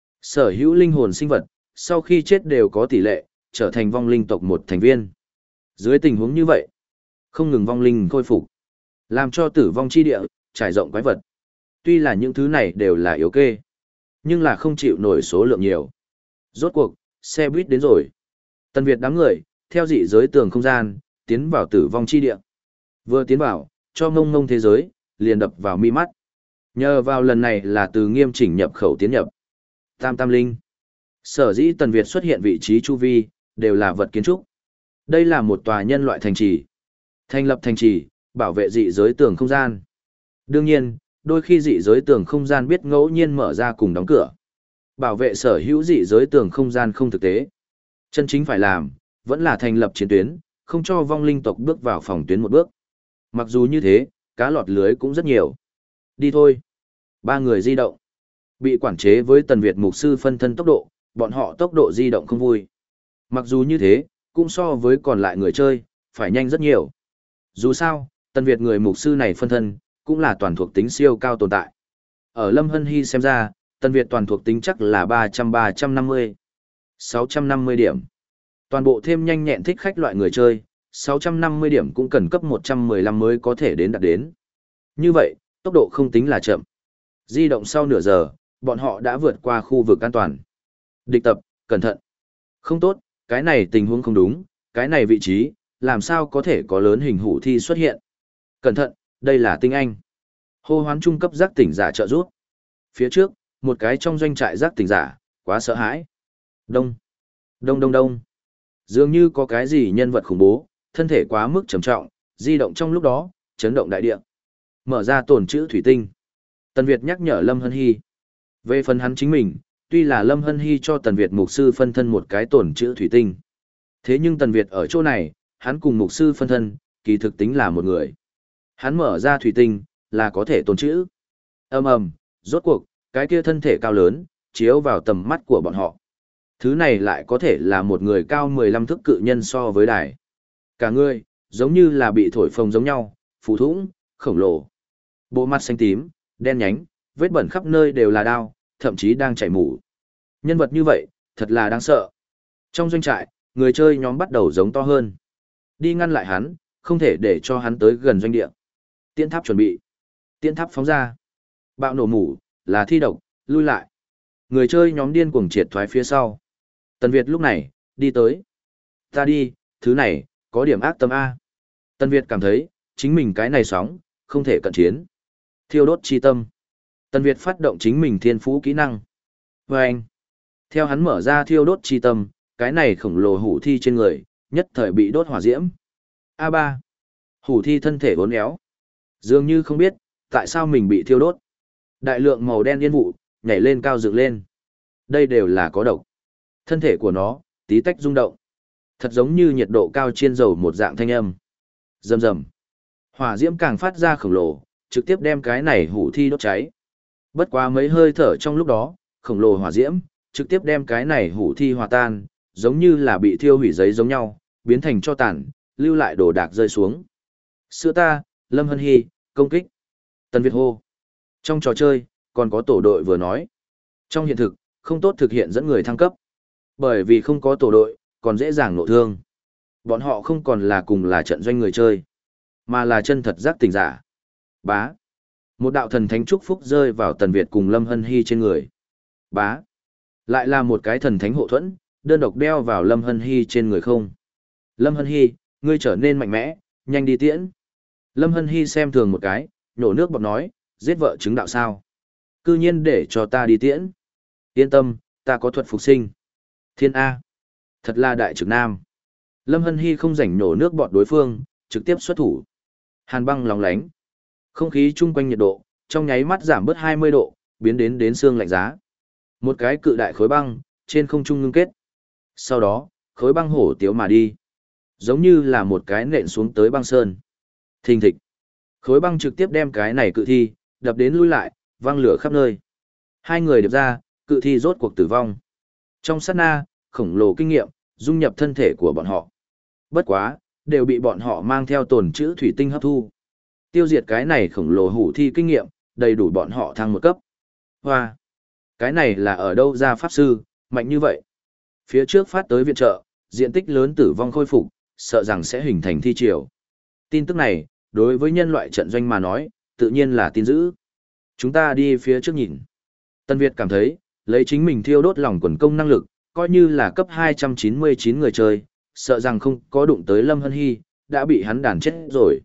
Sở hữu linh hồn sinh vật, sau khi chết đều có tỷ lệ, trở thành vong linh tộc một thành viên. Dưới tình huống như vậy, không ngừng vong linh khôi phục, làm cho tử vong chi địa, trải rộng quái vật. Tuy là những thứ này đều là yếu kê, nhưng là không chịu nổi số lượng nhiều. Rốt cuộc, xe buýt đến rồi. Tần Việt đám người, theo dị giới tường không gian, tiến vào tử vong chi địa. Vừa tiến vào, cho ngông ngông thế giới, liền đập vào mi mắt. Nhờ vào lần này là từ nghiêm chỉnh nhập khẩu tiến nhập. Tam Tam Linh. Sở dĩ Tần Việt xuất hiện vị trí chu vi, đều là vật kiến trúc. Đây là một tòa nhân loại thành trì. Thành lập thành trì, bảo vệ dị giới tường không gian. Đương nhiên, đôi khi dị giới tường không gian biết ngẫu nhiên mở ra cùng đóng cửa. Bảo vệ sở hữu dị giới tường không gian không thực tế. Chân chính phải làm, vẫn là thành lập chiến tuyến, không cho vong linh tộc bước vào phòng tuyến một bước. Mặc dù như thế, cá lọt lưới cũng rất nhiều. Đi thôi. Ba người di động. Bị quản chế với Tần Việt mục sư phân thân tốc độ, bọn họ tốc độ di động không vui. Mặc dù như thế, cũng so với còn lại người chơi, phải nhanh rất nhiều. Dù sao, Tần Việt người mục sư này phân thân, cũng là toàn thuộc tính siêu cao tồn tại. Ở Lâm Hân Hy xem ra, Tần Việt toàn thuộc tính chắc là ba trăm ba trăm năm mươi, sáu trăm năm mươi điểm. Toàn bộ thêm nhanh nhẹn thích khách loại người chơi, sáu trăm năm mươi điểm cũng cần cấp một trăm mười lăm mới có thể đến đạt đến. Như vậy, tốc độ không tính là chậm. Di động sau nửa giờ, bọn họ đã vượt qua khu vực an toàn. Địch tập, cẩn thận. Không tốt, cái này tình huống không đúng, cái này vị trí, làm sao có thể có lớn hình hủ thi xuất hiện. Cẩn thận, đây là tinh anh. Hô hoán trung cấp giác tỉnh giả trợ giúp. Phía trước, một cái trong doanh trại giác tỉnh giả, quá sợ hãi. Đông, đông đông đông. Dường như có cái gì nhân vật khủng bố, thân thể quá mức trầm trọng, di động trong lúc đó, chấn động đại địa. Mở ra tồn chữ thủy tinh. Tần Việt nhắc nhở Lâm Hân Hy. Về phần hắn chính mình, tuy là Lâm Hân Hy cho Tần Việt mục sư phân thân một cái tổn chữ thủy tinh. Thế nhưng Tần Việt ở chỗ này, hắn cùng mục sư phân thân, kỳ thực tính là một người. Hắn mở ra thủy tinh, là có thể tổn chữ. Ầm ầm, rốt cuộc, cái kia thân thể cao lớn, chiếu vào tầm mắt của bọn họ. Thứ này lại có thể là một người cao mười lăm thước cự nhân so với đài. Cả người, giống như là bị thổi phồng giống nhau, phù thủng, khổng lồ. Bộ mặt xanh tím, đen nhánh, vết bẩn khắp nơi đều là đao, thậm chí đang chảy mủ. Nhân vật như vậy, thật là đáng sợ. Trong doanh trại, người chơi nhóm bắt đầu giống to hơn. Đi ngăn lại hắn, không thể để cho hắn tới gần doanh địa. Tiễn tháp chuẩn bị. Tiễn tháp phóng ra. Bạo nổ mủ, là thi độc, lui lại. Người chơi nhóm điên cuồng triệt thoái phía sau. Tần Việt lúc này, đi tới. Ta đi, thứ này, có điểm ác tâm A. Tần Việt cảm thấy, chính mình cái này sóng, không thể cận chiến. Thiêu đốt chi tâm. Tần Việt phát động chính mình thiên phú kỹ năng. Và anh, theo hắn mở ra thiêu đốt chi tâm, cái này khổng lồ hủ thi trên người, nhất thời bị đốt hỏa diễm. a ba. Hủ thi thân thể uốn éo. Dường như không biết, tại sao mình bị thiêu đốt. Đại lượng màu đen yên vụ, nhảy lên cao dựng lên. Đây đều là có độc. Thân thể của nó, tí tách rung động. Thật giống như nhiệt độ cao chiên dầu một dạng thanh âm. Rầm rầm. Hỏa diễm càng phát ra khổng lồ, trực tiếp đem cái này hủ thi đốt cháy. Bất quá mấy hơi thở trong lúc đó, khổng lồ hỏa diễm, trực tiếp đem cái này hủ thi hòa tan, giống như là bị thiêu hủy giấy giống nhau, biến thành cho tàn, lưu lại đồ đạc rơi xuống. Sữa ta, Lâm Hân Hy, công kích. Tần Việt hô. Trong trò chơi, còn có tổ đội vừa nói. Trong hiện thực, không tốt thực hiện dẫn người thăng cấp. Bởi vì không có tổ đội, còn dễ dàng nộ thương. Bọn họ không còn là cùng là trận doanh người chơi, mà là chân thật giác tỉnh giả. Bá. Một đạo thần thánh chúc phúc rơi vào Tần Việt cùng Lâm Hân Hy trên người. Bá. Lại là một cái thần thánh hộ thuẫn, đơn độc đeo vào Lâm Hân Hy trên người không. Lâm Hân Hy, ngươi trở nên mạnh mẽ, nhanh đi tiễn. Lâm Hân Hy xem thường một cái, nhổ nước bọt nói, giết vợ chứng đạo sao. Cư nhiên để cho ta đi tiễn. Yên tâm, ta có thuật phục sinh. Thiên A. Thật là đại trực nam. Lâm Hân Hy không rảnh nhổ nước bọt đối phương, trực tiếp xuất thủ. Hàn băng lóng lánh. Không khí chung quanh nhiệt độ, trong nháy mắt giảm bớt hai mươi độ, biến đến đến xương lạnh giá. Một cái cự đại khối băng, trên không trung ngưng kết. Sau đó, khối băng hổ tiếu mà đi. Giống như là một cái nện xuống tới băng sơn. Thình thịch. Khối băng trực tiếp đem cái này cự thi, đập đến lui lại, văng lửa khắp nơi. Hai người điệp ra, cự thi rốt cuộc tử vong. Trong sát na, khổng lồ kinh nghiệm, dung nhập thân thể của bọn họ. Bất quá, đều bị bọn họ mang theo tồn chữ thủy tinh hấp thu. Tiêu diệt cái này khổng lồ hủ thi kinh nghiệm, đầy đủ bọn họ thăng một cấp. Hoa! Cái này là ở đâu ra pháp sư, mạnh như vậy? Phía trước phát tới viện trợ, diện tích lớn tử vong khôi phục, sợ rằng sẽ hình thành thi triều. Tin tức này, đối với nhân loại trận doanh mà nói, tự nhiên là tin dữ. Chúng ta đi phía trước nhìn. Tân Việt cảm thấy, lấy chính mình thiêu đốt lòng quần công năng lực, coi như là cấp hai trăm chín mươi chín người chơi, sợ rằng không có đụng tới Lâm Hân Hy, đã bị hắn đàn chết rồi.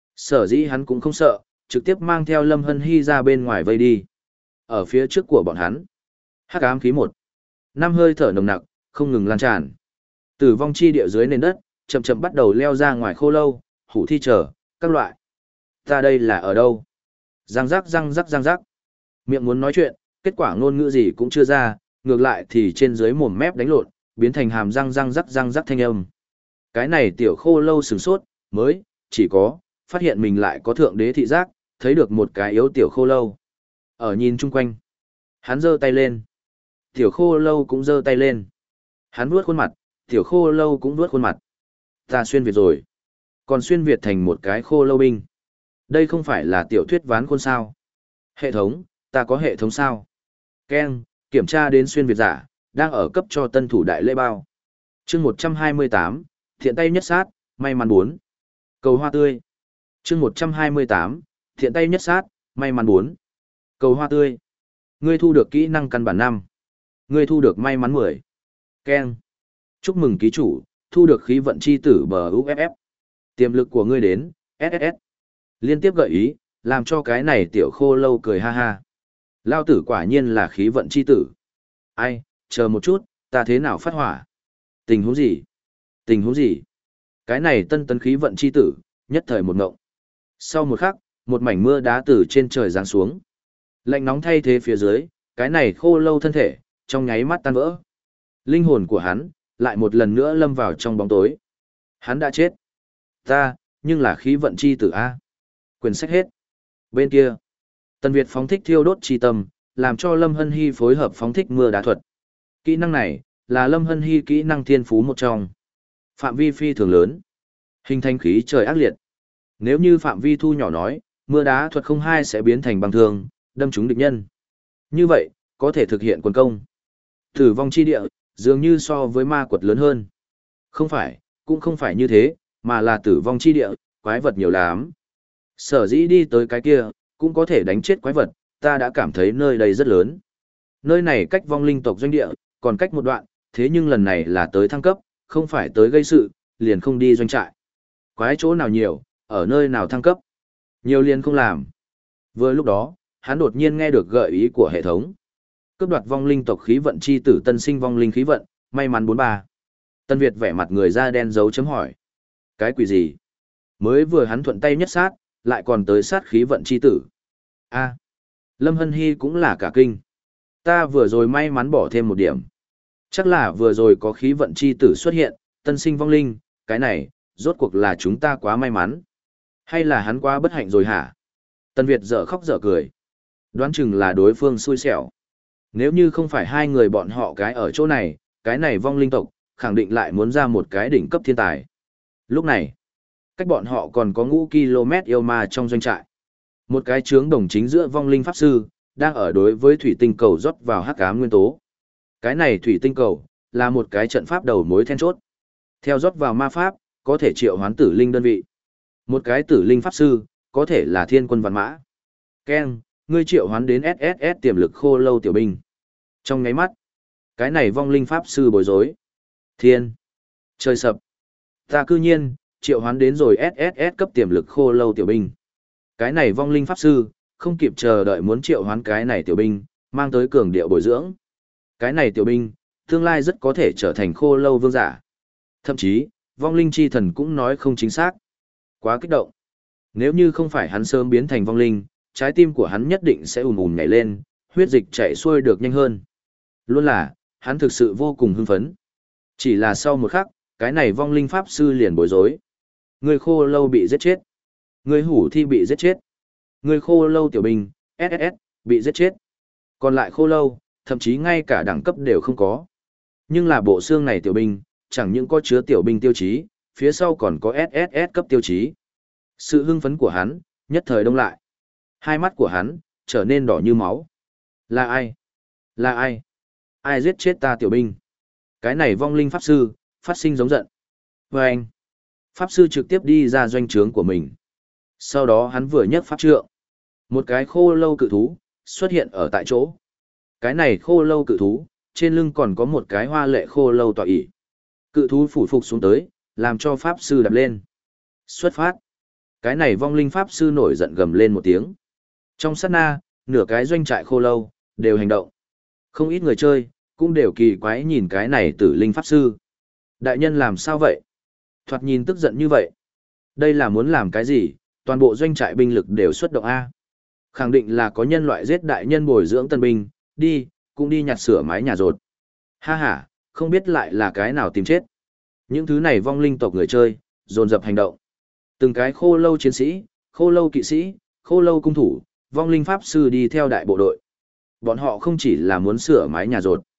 Sở dĩ hắn cũng không sợ, trực tiếp mang theo Lâm Hân Hy ra bên ngoài vây đi. Ở phía trước của bọn hắn, hắc ám khí một, năm hơi thở nồng nặc, không ngừng lan tràn. Tử vong chi địa dưới nền đất, chậm chậm bắt đầu leo ra ngoài khô lâu, hủ thi trở, các loại. Ta đây là ở đâu? Răng rắc răng rắc răng rắc. Miệng muốn nói chuyện, kết quả ngôn ngữ gì cũng chưa ra, ngược lại thì trên dưới mồm mép đánh lộn, biến thành hàm răng răng rắc răng rắc thanh âm. Cái này tiểu khô lâu sửng sốt, mới, chỉ có, phát hiện mình lại có thượng đế thị giác, thấy được một cái yếu tiểu khô lâu. Ở nhìn chung quanh, hắn giơ tay lên. Tiểu khô lâu cũng giơ tay lên. Hắn vuốt khuôn mặt, Tiểu khô lâu cũng vuốt khuôn mặt. Ta xuyên Việt rồi. Còn xuyên Việt thành một cái khô lâu binh. Đây không phải là tiểu thuyết ván khuôn sao. Hệ thống, ta có hệ thống sao? Ken, kiểm tra đến xuyên Việt giả, đang ở cấp cho tân thủ đại lễ bao. chương một trăm hai mươi tám, thiện tay nhất sát, may mắn bốn. Cầu hoa tươi. chương một trăm hai mươi tám, thiện tay nhất sát, may mắn bốn. Cầu hoa tươi. Ngươi thu được kỹ năng căn bản năm. Ngươi thu được may mắn mười. Ken. Chúc mừng ký chủ, thu được khí vận chi tử bờ u ép ép. Tiềm lực của ngươi đến, ét ét ét. Liên tiếp gợi ý, làm cho cái này tiểu khô lâu cười ha ha. Lao tử quả nhiên là khí vận chi tử. Ai, chờ một chút, ta thế nào phát hỏa? Tình huống gì? Tình huống gì? Cái này tân tấn khí vận chi tử, nhất thời một ngộng. Sau một khắc, một mảnh mưa đá từ trên trời giáng xuống. Lạnh nóng thay thế phía dưới, cái này khô lâu thân thể, trong nháy mắt tan vỡ. Linh hồn của hắn, lại một lần nữa lâm vào trong bóng tối. Hắn đã chết. Ta, nhưng là khí vận chi tử A. Quyển sách hết. Bên kia, Tần Việt phóng thích thiêu đốt chi tâm, làm cho Lâm Hân Hy phối hợp phóng thích mưa đá thuật. Kỹ năng này, là Lâm Hân Hy kỹ năng thiên phú một trong. Phạm vi phi thường lớn. Hình thành khí trời ác liệt. Nếu như phạm vi thu nhỏ nói, mưa đá thuật không hai sẽ biến thành băng thương, đâm trúng địch nhân. Như vậy, có thể thực hiện quân công. Tử vong chi địa, dường như so với ma quật lớn hơn. Không phải, cũng không phải như thế, mà là tử vong chi địa, quái vật nhiều lắm. Sở dĩ đi tới cái kia, cũng có thể đánh chết quái vật, ta đã cảm thấy nơi đây rất lớn. Nơi này cách vong linh tộc doanh địa, còn cách một đoạn, thế nhưng lần này là tới thăng cấp, không phải tới gây sự, liền không đi doanh trại. Quái chỗ nào nhiều, ở nơi nào thăng cấp. Nhiều liền không làm. Vừa lúc đó, hắn đột nhiên nghe được gợi ý của hệ thống. Cướp đoạt vong linh tộc khí vận chi tử tân sinh vong linh khí vận, may mắn bốn ba. Tân Việt vẻ mặt người da đen dấu chấm hỏi. Cái quỷ gì? Mới vừa hắn thuận tay nhất sát, lại còn tới sát khí vận chi tử. A, Lâm Hân Hy cũng là cả kinh. Ta vừa rồi may mắn bỏ thêm một điểm. Chắc là vừa rồi có khí vận chi tử xuất hiện, tân sinh vong linh, cái này, rốt cuộc là chúng ta quá may mắn. Hay là hắn quá bất hạnh rồi hả? Tân Việt dở khóc dở cười. Đoán chừng là đối phương xui xẻo. Nếu như không phải hai người bọn họ cái ở chỗ này, cái này vong linh tộc, khẳng định lại muốn ra một cái đỉnh cấp thiên tài. Lúc này, cách bọn họ còn có ngũ km yêu ma trong doanh trại. Một cái trướng đồng chính giữa vong linh pháp sư, đang ở đối với thủy tinh cầu rót vào hắc ám nguyên tố. Cái này thủy tinh cầu, là một cái trận pháp đầu mối then chốt. Theo rót vào ma pháp, có thể triệu hoán tử linh đơn vị. Một cái tử linh pháp sư, có thể là thiên quân vạn mã. Ken, ngươi triệu hoán đến ét ét ét tiềm lực khô lâu tiểu binh. Trong ngáy mắt, cái này vong linh pháp sư bối rối. Thiên, trời sập. Ta cư nhiên, triệu hoán đến rồi ét ét ét cấp tiềm lực khô lâu tiểu binh. Cái này vong linh pháp sư, không kịp chờ đợi muốn triệu hoán cái này tiểu binh, mang tới cường điệu bồi dưỡng. Cái này tiểu binh, tương lai rất có thể trở thành khô lâu vương giả. Thậm chí, vong linh chi thần cũng nói không chính xác. Quá kích động. Nếu như không phải hắn sớm biến thành vong linh, trái tim của hắn nhất định sẽ ùn ùn nhảy lên, huyết dịch chảy xuôi được nhanh hơn. Luôn là, hắn thực sự vô cùng hưng phấn. Chỉ là sau một khắc, cái này vong linh pháp sư liền bối rối. Người khô lâu bị giết chết. Người hủ thi bị giết chết. Người khô lâu tiểu binh, ét ét ét, bị giết chết. Còn lại khô lâu, thậm chí ngay cả đẳng cấp đều không có. Nhưng là bộ xương này tiểu binh, chẳng những có chứa tiểu binh tiêu chí, phía sau còn có ét ét ét cấp tiêu chí. Sự hưng phấn của hắn, nhất thời đông lại. Hai mắt của hắn, trở nên đỏ như máu. Là ai? Là ai? Ai giết chết ta tiểu binh? Cái này vong linh pháp sư, phát sinh giống giận. Và anh, pháp sư trực tiếp đi ra doanh trướng của mình. Sau đó hắn vừa nhấc pháp trượng. Một cái khô lâu cự thú, xuất hiện ở tại chỗ. Cái này khô lâu cự thú, trên lưng còn có một cái hoa lệ khô lâu tọa ỷ. Cự thú phủ phục xuống tới, làm cho pháp sư đạp lên. Xuất phát. Cái này vong linh pháp sư nổi giận gầm lên một tiếng. Trong sát na, nửa cái doanh trại khô lâu, đều hành động. Không ít người chơi, cũng đều kỳ quái nhìn cái này tử linh pháp sư. Đại nhân làm sao vậy? Thoạt nhìn tức giận như vậy. Đây là muốn làm cái gì? Toàn bộ doanh trại binh lực đều xuất động A. Khẳng định là có nhân loại giết đại nhân bồi dưỡng tân binh, đi, cũng đi nhặt sửa mái nhà rột. Ha ha, không biết lại là cái nào tìm chết. Những thứ này vong linh tộc người chơi, dồn dập hành động. Từng cái khô lâu chiến sĩ, khô lâu kỵ sĩ, khô lâu cung thủ, vong linh pháp sư đi theo đại bộ đội. Bọn họ không chỉ là muốn sửa mái nhà rột,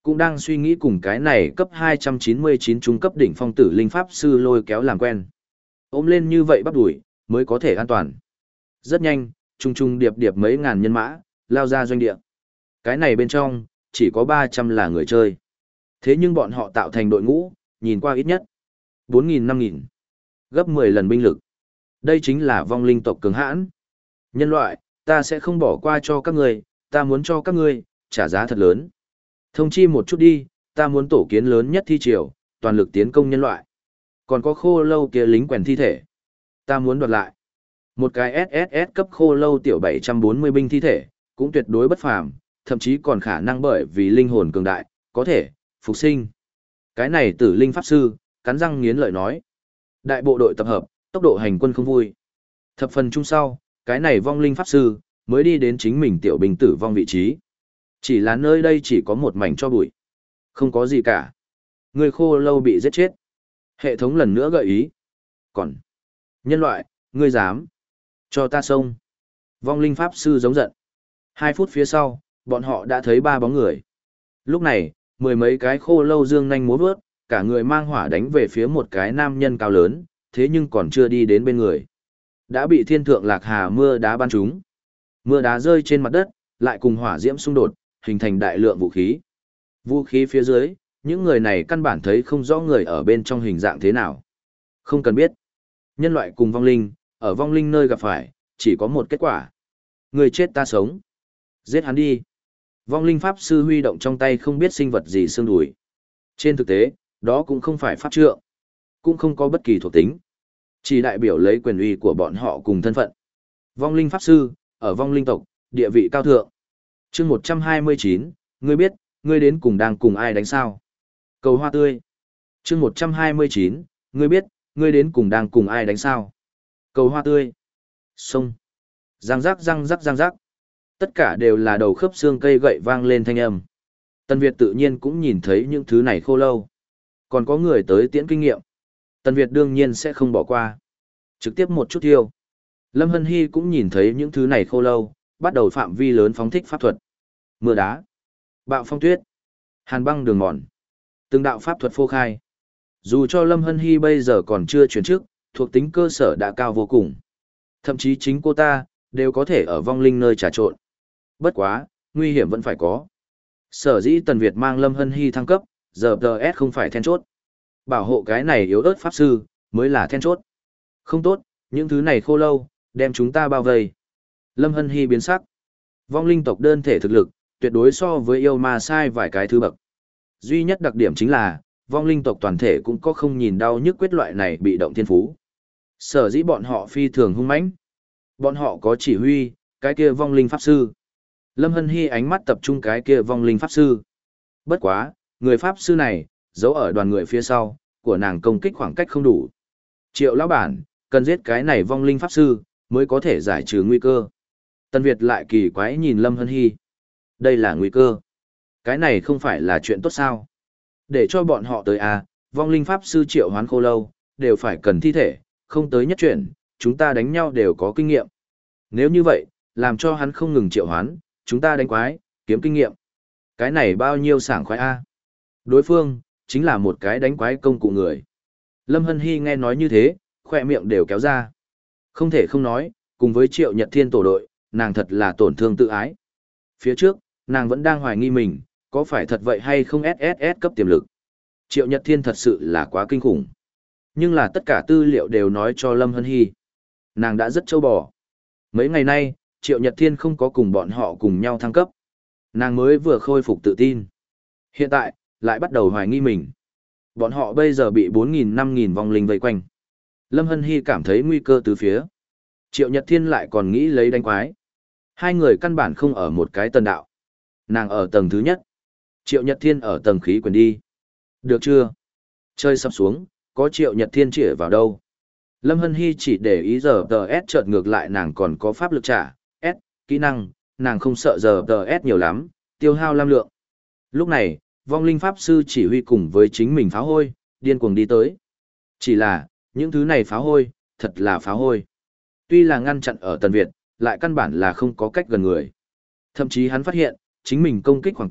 cũng đang suy nghĩ cùng cái này cấp hai trăm chín mươi chín trung cấp đỉnh phong tử linh pháp sư lôi kéo làm quen. Ôm lên như vậy bắt đuổi, mới có thể an toàn. Rất nhanh, trung trung điệp điệp mấy ngàn nhân mã, lao ra doanh địa. Cái này bên trong, chỉ có ba trăm là người chơi. Thế nhưng bọn họ tạo thành đội ngũ, nhìn qua ít nhất bốn nghìn năm nghìn, gấp mười lần binh lực. Đây chính là vong linh tộc cường hãn. Nhân loại, ta sẽ không bỏ qua cho các ngươi, ta muốn cho các ngươi trả giá thật lớn. Thông chi một chút đi, ta muốn tổ kiến lớn nhất thi triều, toàn lực tiến công nhân loại. Còn có khô lâu kia lính quèn thi thể, ta muốn đoạt lại. Một cái ét ét ét cấp khô lâu tiểu bảy trăm bốn mươi binh thi thể, cũng tuyệt đối bất phàm, thậm chí còn khả năng bởi vì linh hồn cường đại, có thể phục sinh. Cái này tử linh pháp sư, cắn răng nghiến lợi nói. Đại bộ đội tập hợp, tốc độ hành quân không vui. Thập phần chung sau, cái này vong linh pháp sư, mới đi đến chính mình tiểu binh tử vong vị trí. Chỉ là nơi đây chỉ có một mảnh cho bụi. Không có gì cả. Người khô lâu bị giết chết. Hệ thống lần nữa gợi ý. Còn, nhân loại, ngươi dám cho ta xông. Vong linh pháp sư giống giận. Hai phút phía sau, bọn họ đã thấy ba bóng người. Lúc này, mười mấy cái khô lâu dương nhanh múa vớt, cả người mang hỏa đánh về phía một cái nam nhân cao lớn, thế nhưng còn chưa đi đến bên người. Đã bị thiên thượng lạc hà mưa đá bắn trúng. Mưa đá rơi trên mặt đất, lại cùng hỏa diễm xung đột, hình thành đại lượng vũ khí. Vũ khí phía dưới, những người này căn bản thấy không rõ người ở bên trong hình dạng thế nào. Không cần biết. Nhân loại cùng vong linh, ở vong linh nơi gặp phải, chỉ có một kết quả. Người chết ta sống. Giết hắn đi. Vong linh pháp sư huy động trong tay không biết sinh vật gì xương đùi. Trên thực tế, đó cũng không phải pháp trượng, cũng không có bất kỳ thuộc tính. Chỉ đại biểu lấy quyền uy của bọn họ cùng thân phận. Vong linh pháp sư, ở vong linh tộc, địa vị cao thượng. chương một trăm hai mươi chín, ngươi biết, ngươi đến cùng đang cùng ai đánh sao? Cầu hoa tươi. chương một trăm hai mươi chín, ngươi biết, ngươi đến cùng đang cùng ai đánh sao? Cầu hoa tươi. Sông. Răng rắc răng rắc răng rắc. Tất cả đều là đầu khớp xương cây gậy vang lên thanh âm. Tân Việt tự nhiên cũng nhìn thấy những thứ này khô lâu. Còn có người tới tiễn kinh nghiệm. Tân Việt đương nhiên sẽ không bỏ qua. Trực tiếp một chút thiêu. Lâm Hân Hy cũng nhìn thấy những thứ này khô lâu, bắt đầu phạm vi lớn phóng thích pháp thuật. Mưa đá, bạo phong tuyết, hàn băng đường mòn. Từng đạo pháp thuật phô khai. Dù cho Lâm Hân Hy bây giờ còn chưa chuyển chức, thuộc tính cơ sở đã cao vô cùng. Thậm chí chính cô ta, đều có thể ở vong linh nơi trà trộn. Bất quá, nguy hiểm vẫn phải có. Sở dĩ Tần Việt mang Lâm Hân Hy thăng cấp, giờ tê ét không phải then chốt. Bảo hộ cái này yếu ớt pháp sư, mới là then chốt. Không tốt, những thứ này khô lâu, đem chúng ta bao vây. Lâm Hân Hy biến sắc. Vong linh tộc đơn thể thực lực, tuyệt đối so với yêu ma sai vài cái thứ bậc. Duy nhất đặc điểm chính là, vong linh tộc toàn thể cũng có không nhìn đau nhức quyết loại này bị động thiên phú. Sở dĩ bọn họ phi thường hung mãnh. Bọn họ có chỉ huy, cái kia vong linh pháp sư. Lâm Hân Hy ánh mắt tập trung cái kia vong linh pháp sư. Bất quá, người pháp sư này, giấu ở đoàn người phía sau, của nàng công kích khoảng cách không đủ. Triệu lão bản, cần giết cái này vong linh pháp sư, mới có thể giải trừ nguy cơ. Tân Việt lại kỳ quái nhìn Lâm Hân Hy. Đây là nguy cơ. Cái này không phải là chuyện tốt sao. Để cho bọn họ tới à, vong linh pháp sư triệu hoán khô lâu, đều phải cần thi thể, không tới nhất chuyển, chúng ta đánh nhau đều có kinh nghiệm. Nếu như vậy, làm cho hắn không ngừng triệu hoán, chúng ta đánh quái, kiếm kinh nghiệm. Cái này bao nhiêu sảng khoái a? Đối phương, chính là một cái đánh quái công cụ người. Lâm Hân Hy nghe nói như thế, khoe miệng đều kéo ra. Không thể không nói, cùng với Triệu Nhật Thiên tổ đội, nàng thật là tổn thương tự ái. Phía trước, nàng vẫn đang hoài nghi mình, có phải thật vậy hay không ét ét ét cấp tiềm lực. Triệu Nhật Thiên thật sự là quá kinh khủng. Nhưng là tất cả tư liệu đều nói cho Lâm Hân Hy. Nàng đã rất trâu bò. Mấy ngày nay, Triệu Nhật Thiên không có cùng bọn họ cùng nhau thăng cấp. Nàng mới vừa khôi phục tự tin. Hiện tại, lại bắt đầu hoài nghi mình. Bọn họ bây giờ bị bốn nghìn năm nghìn vong linh vây quanh. Lâm Hân Hy cảm thấy nguy cơ từ phía. Triệu Nhật Thiên lại còn nghĩ lấy đánh quái. Hai người căn bản không ở một cái tầng đạo. Nàng ở tầng thứ nhất. Triệu Nhật Thiên ở tầng khí quyển đi. Được chưa? Chơi sắp xuống, có Triệu Nhật Thiên chĩa vào đâu. Lâm Hân Hy chỉ để ý giờ tờ S chợt ngược lại nàng còn có pháp lực trả, S, kỹ năng, nàng không sợ giờ tờ S nhiều lắm, tiêu hao lam lượng. Lúc này, vong linh pháp sư chỉ huy cùng với chính mình pháo hôi, điên cuồng đi tới. Chỉ là, những thứ này pháo hôi, thật là pháo hôi. Tuy là ngăn chặn ở Tần Việt, lại căn bản là không có cách gần người. Thậm chí hắn phát hiện, chính mình công kích khoảng cách,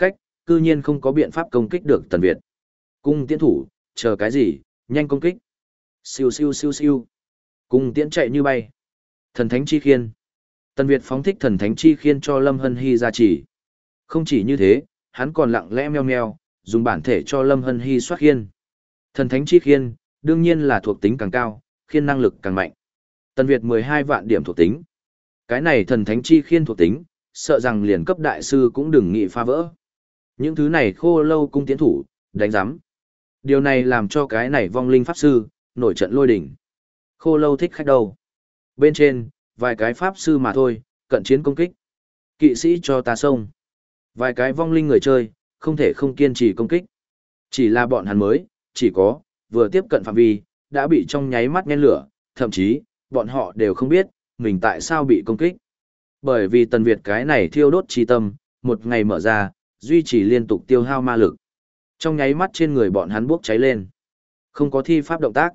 cư nhiên không có biện pháp công kích được Tần Việt. Cung tiễn thủ, chờ cái gì, nhanh công kích. Siêu siêu siêu siêu. Cung tiễn chạy như bay. Thần thánh chi khiên. Tần Việt phóng thích thần thánh chi khiên cho Lâm Hân Hy ra chỉ. Không chỉ như thế, hắn còn lặng lẽ meo meo, dùng bản thể cho Lâm Hân Hy soát khiên. Thần thánh chi khiên, đương nhiên là thuộc tính càng cao, khiên năng lực càng mạnh. Tần Việt mười hai vạn điểm thuộc tính. Cái này thần thánh chi khiên thuộc tính, sợ rằng liền cấp đại sư cũng đừng nghĩ phá vỡ. Những thứ này khô lâu cung tiến thủ, đánh giám. Điều này làm cho cái này vong linh pháp sư, nổi trận lôi đỉnh. Khô lâu thích khách đâu. Bên trên, vài cái pháp sư mà thôi, cận chiến công kích. Kỵ sĩ cho ta xông. Vài cái vong linh người chơi, không thể không kiên trì công kích. Chỉ là bọn hắn mới, chỉ có, vừa tiếp cận phạm vi, đã bị trong nháy mắt nhen lửa, thậm chí, bọn họ đều không biết, mình tại sao bị công kích. Bởi vì Tần Việt cái này thiêu đốt chi tâm, một ngày mở ra, duy trì liên tục tiêu hao ma lực. Trong nháy mắt trên người bọn hắn bốc cháy lên. Không có thi pháp động tác.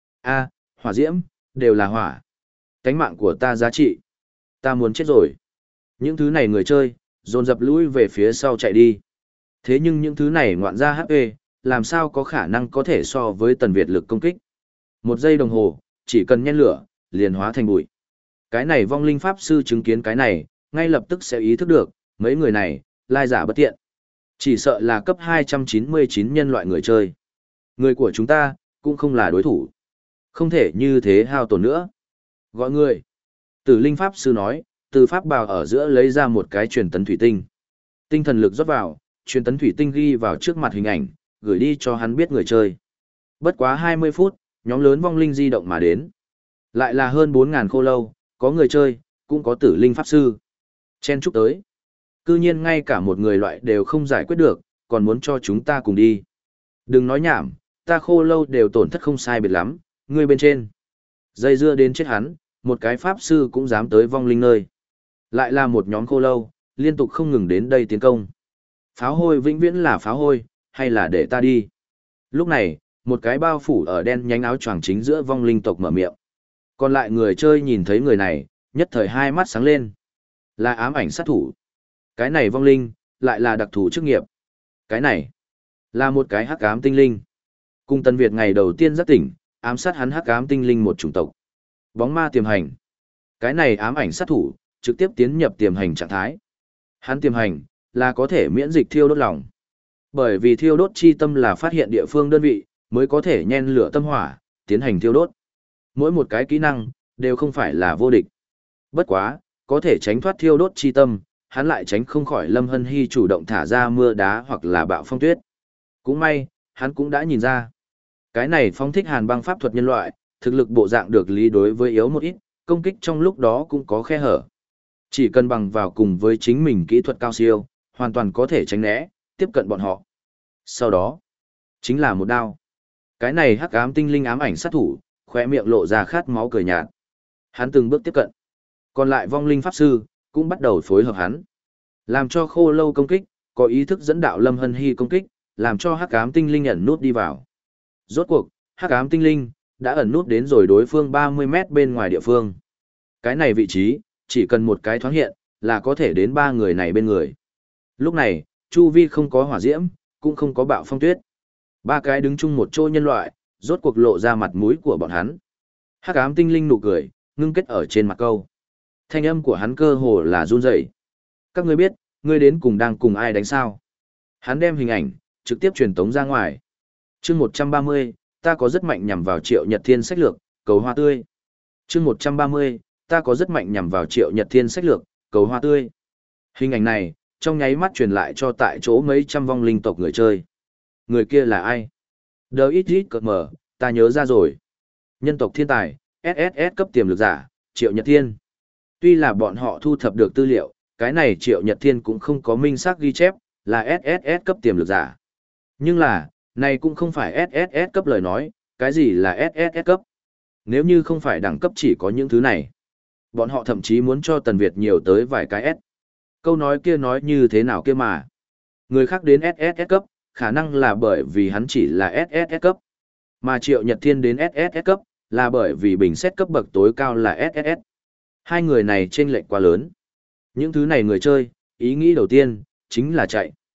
A, hỏa diễm, đều là hỏa. Cánh mạng của ta giá trị. Ta muốn chết rồi. Những thứ này người chơi, dồn dập lùi về phía sau chạy đi. Thế nhưng những thứ này ngoạn ra hát pê, làm sao có khả năng có thể so với Tần Việt lực công kích. Một giây đồng hồ, chỉ cần nhen lửa, liền hóa thành bụi. Cái này vong linh pháp sư chứng kiến cái này, ngay lập tức sẽ ý thức được, mấy người này, lai giả bất tiện. Chỉ sợ là cấp hai trăm chín mươi chín nhân loại người chơi. Người của chúng ta, cũng không là đối thủ. Không thể như thế hao tổn nữa. Gọi người. Tử linh pháp sư nói, từ pháp bào ở giữa lấy ra một cái truyền tấn thủy tinh. Tinh thần lực rót vào, truyền tấn thủy tinh ghi vào trước mặt hình ảnh, gửi đi cho hắn biết người chơi. Bất quá hai mươi phút, nhóm lớn vong linh di động mà đến. Lại là hơn bốn nghìn khô lâu, có người chơi, cũng có tử linh pháp sư. Chen chúc tới. Cư nhiên ngay cả một người loại đều không giải quyết được, còn muốn cho chúng ta cùng đi. Đừng nói nhảm, ta khô lâu đều tổn thất không sai biệt lắm, ngươi bên trên. Dây dưa đến chết hắn, một cái pháp sư cũng dám tới vong linh nơi. Lại là một nhóm khô lâu, liên tục không ngừng đến đây tiến công. Pháo hôi vĩnh viễn là pháo hôi, hay là để ta đi. Lúc này, một cái bao phủ ở đen nhánh áo choàng chính giữa vong linh tộc mở miệng. Còn lại người chơi nhìn thấy người này, nhất thời hai mắt sáng lên. Là ám ảnh sát thủ. Cái này vong linh, lại là đặc thù chức nghiệp. Cái này, là một cái hắc ám tinh linh. Cùng Tần Việt ngày đầu tiên giác tỉnh, ám sát hắn hắc ám tinh linh một chủng tộc. Bóng ma tiềm hành. Cái này ám ảnh sát thủ, trực tiếp tiến nhập tiềm hành trạng thái. Hắn tiềm hành, là có thể miễn dịch thiêu đốt lòng. Bởi vì thiêu đốt chi tâm là phát hiện địa phương đơn vị, mới có thể nhen lửa tâm hỏa, tiến hành thiêu đốt. Mỗi một cái kỹ năng, đều không phải là vô địch. Bất quá, có thể tránh thoát thiêu đốt chi tâm, hắn lại tránh không khỏi Lâm Hân Hy chủ động thả ra mưa đá hoặc là bạo phong tuyết. Cũng may, hắn cũng đã nhìn ra. Cái này phong thích hàn băng pháp thuật nhân loại, thực lực bộ dạng được lý đối với yếu một ít, công kích trong lúc đó cũng có khe hở. Chỉ cần bằng vào cùng với chính mình kỹ thuật cao siêu, hoàn toàn có thể tránh né, tiếp cận bọn họ. Sau đó, chính là một đao. Cái này hắc ám tinh linh ám ảnh sát thủ, khóe miệng lộ ra khát máu cười nhạt. Hắn từng bước tiếp cận. Còn lại vong linh pháp sư, cũng bắt đầu phối hợp hắn. Làm cho khô lâu công kích, có ý thức dẫn đạo Lâm Hân Hy công kích, làm cho hắc ám tinh linh ẩn nút đi vào. Rốt cuộc, hắc ám tinh linh, đã ẩn nút đến rồi đối phương ba mươi mét bên ngoài địa phương. Cái này vị trí, chỉ cần một cái thoáng hiện, là có thể đến ba người này bên người. Lúc này, chu vi không có hỏa diễm, cũng không có bạo phong tuyết. Ba cái đứng chung một chỗ nhân loại, rốt cuộc lộ ra mặt mũi của bọn hắn. Hắc ám tinh linh nụ cười, ngưng kết ở trên mặt câu. Thanh âm của hắn cơ hồ là run rẩy. Các ngươi biết, ngươi đến cùng đang cùng ai đánh sao? Hắn đem hình ảnh, trực tiếp truyền tống ra ngoài. Chương một trăm ba mươi, ta có rất mạnh nhằm vào Triệu Nhật Thiên sách lược, cầu hoa tươi. Chương một trăm ba mươi, ta có rất mạnh nhằm vào Triệu Nhật Thiên sách lược, cầu hoa tươi. Hình ảnh này, trong nháy mắt truyền lại cho tại chỗ mấy trăm vong linh tộc người chơi. Người kia là ai? Đờ ít ít cợt mở, ta nhớ ra rồi. Nhân tộc thiên tài, ét ét ét cấp tiềm lực giả, Triệu Nhật Thiên. Tuy là bọn họ thu thập được tư liệu, cái này Triệu Nhật Thiên cũng không có minh xác ghi chép, là ét ét ét cấp tiềm lực giả. Nhưng là, này cũng không phải ét ét ét cấp lời nói, cái gì là ét ét ét cấp? Nếu như không phải đẳng cấp chỉ có những thứ này, bọn họ thậm chí muốn cho Tần Việt nhiều tới vài cái S. Câu nói kia nói như thế nào kia mà. Người khác đến ét ét ét cấp, khả năng là bởi vì hắn chỉ là ét ét ét cấp. Mà Triệu Nhật Thiên đến ét ét ét cấp, là bởi vì bình xét cấp bậc tối cao là ét ét ét. Hai người này chênh lệch quá lớn. Những thứ này người chơi, ý nghĩ đầu tiên, chính là chạy.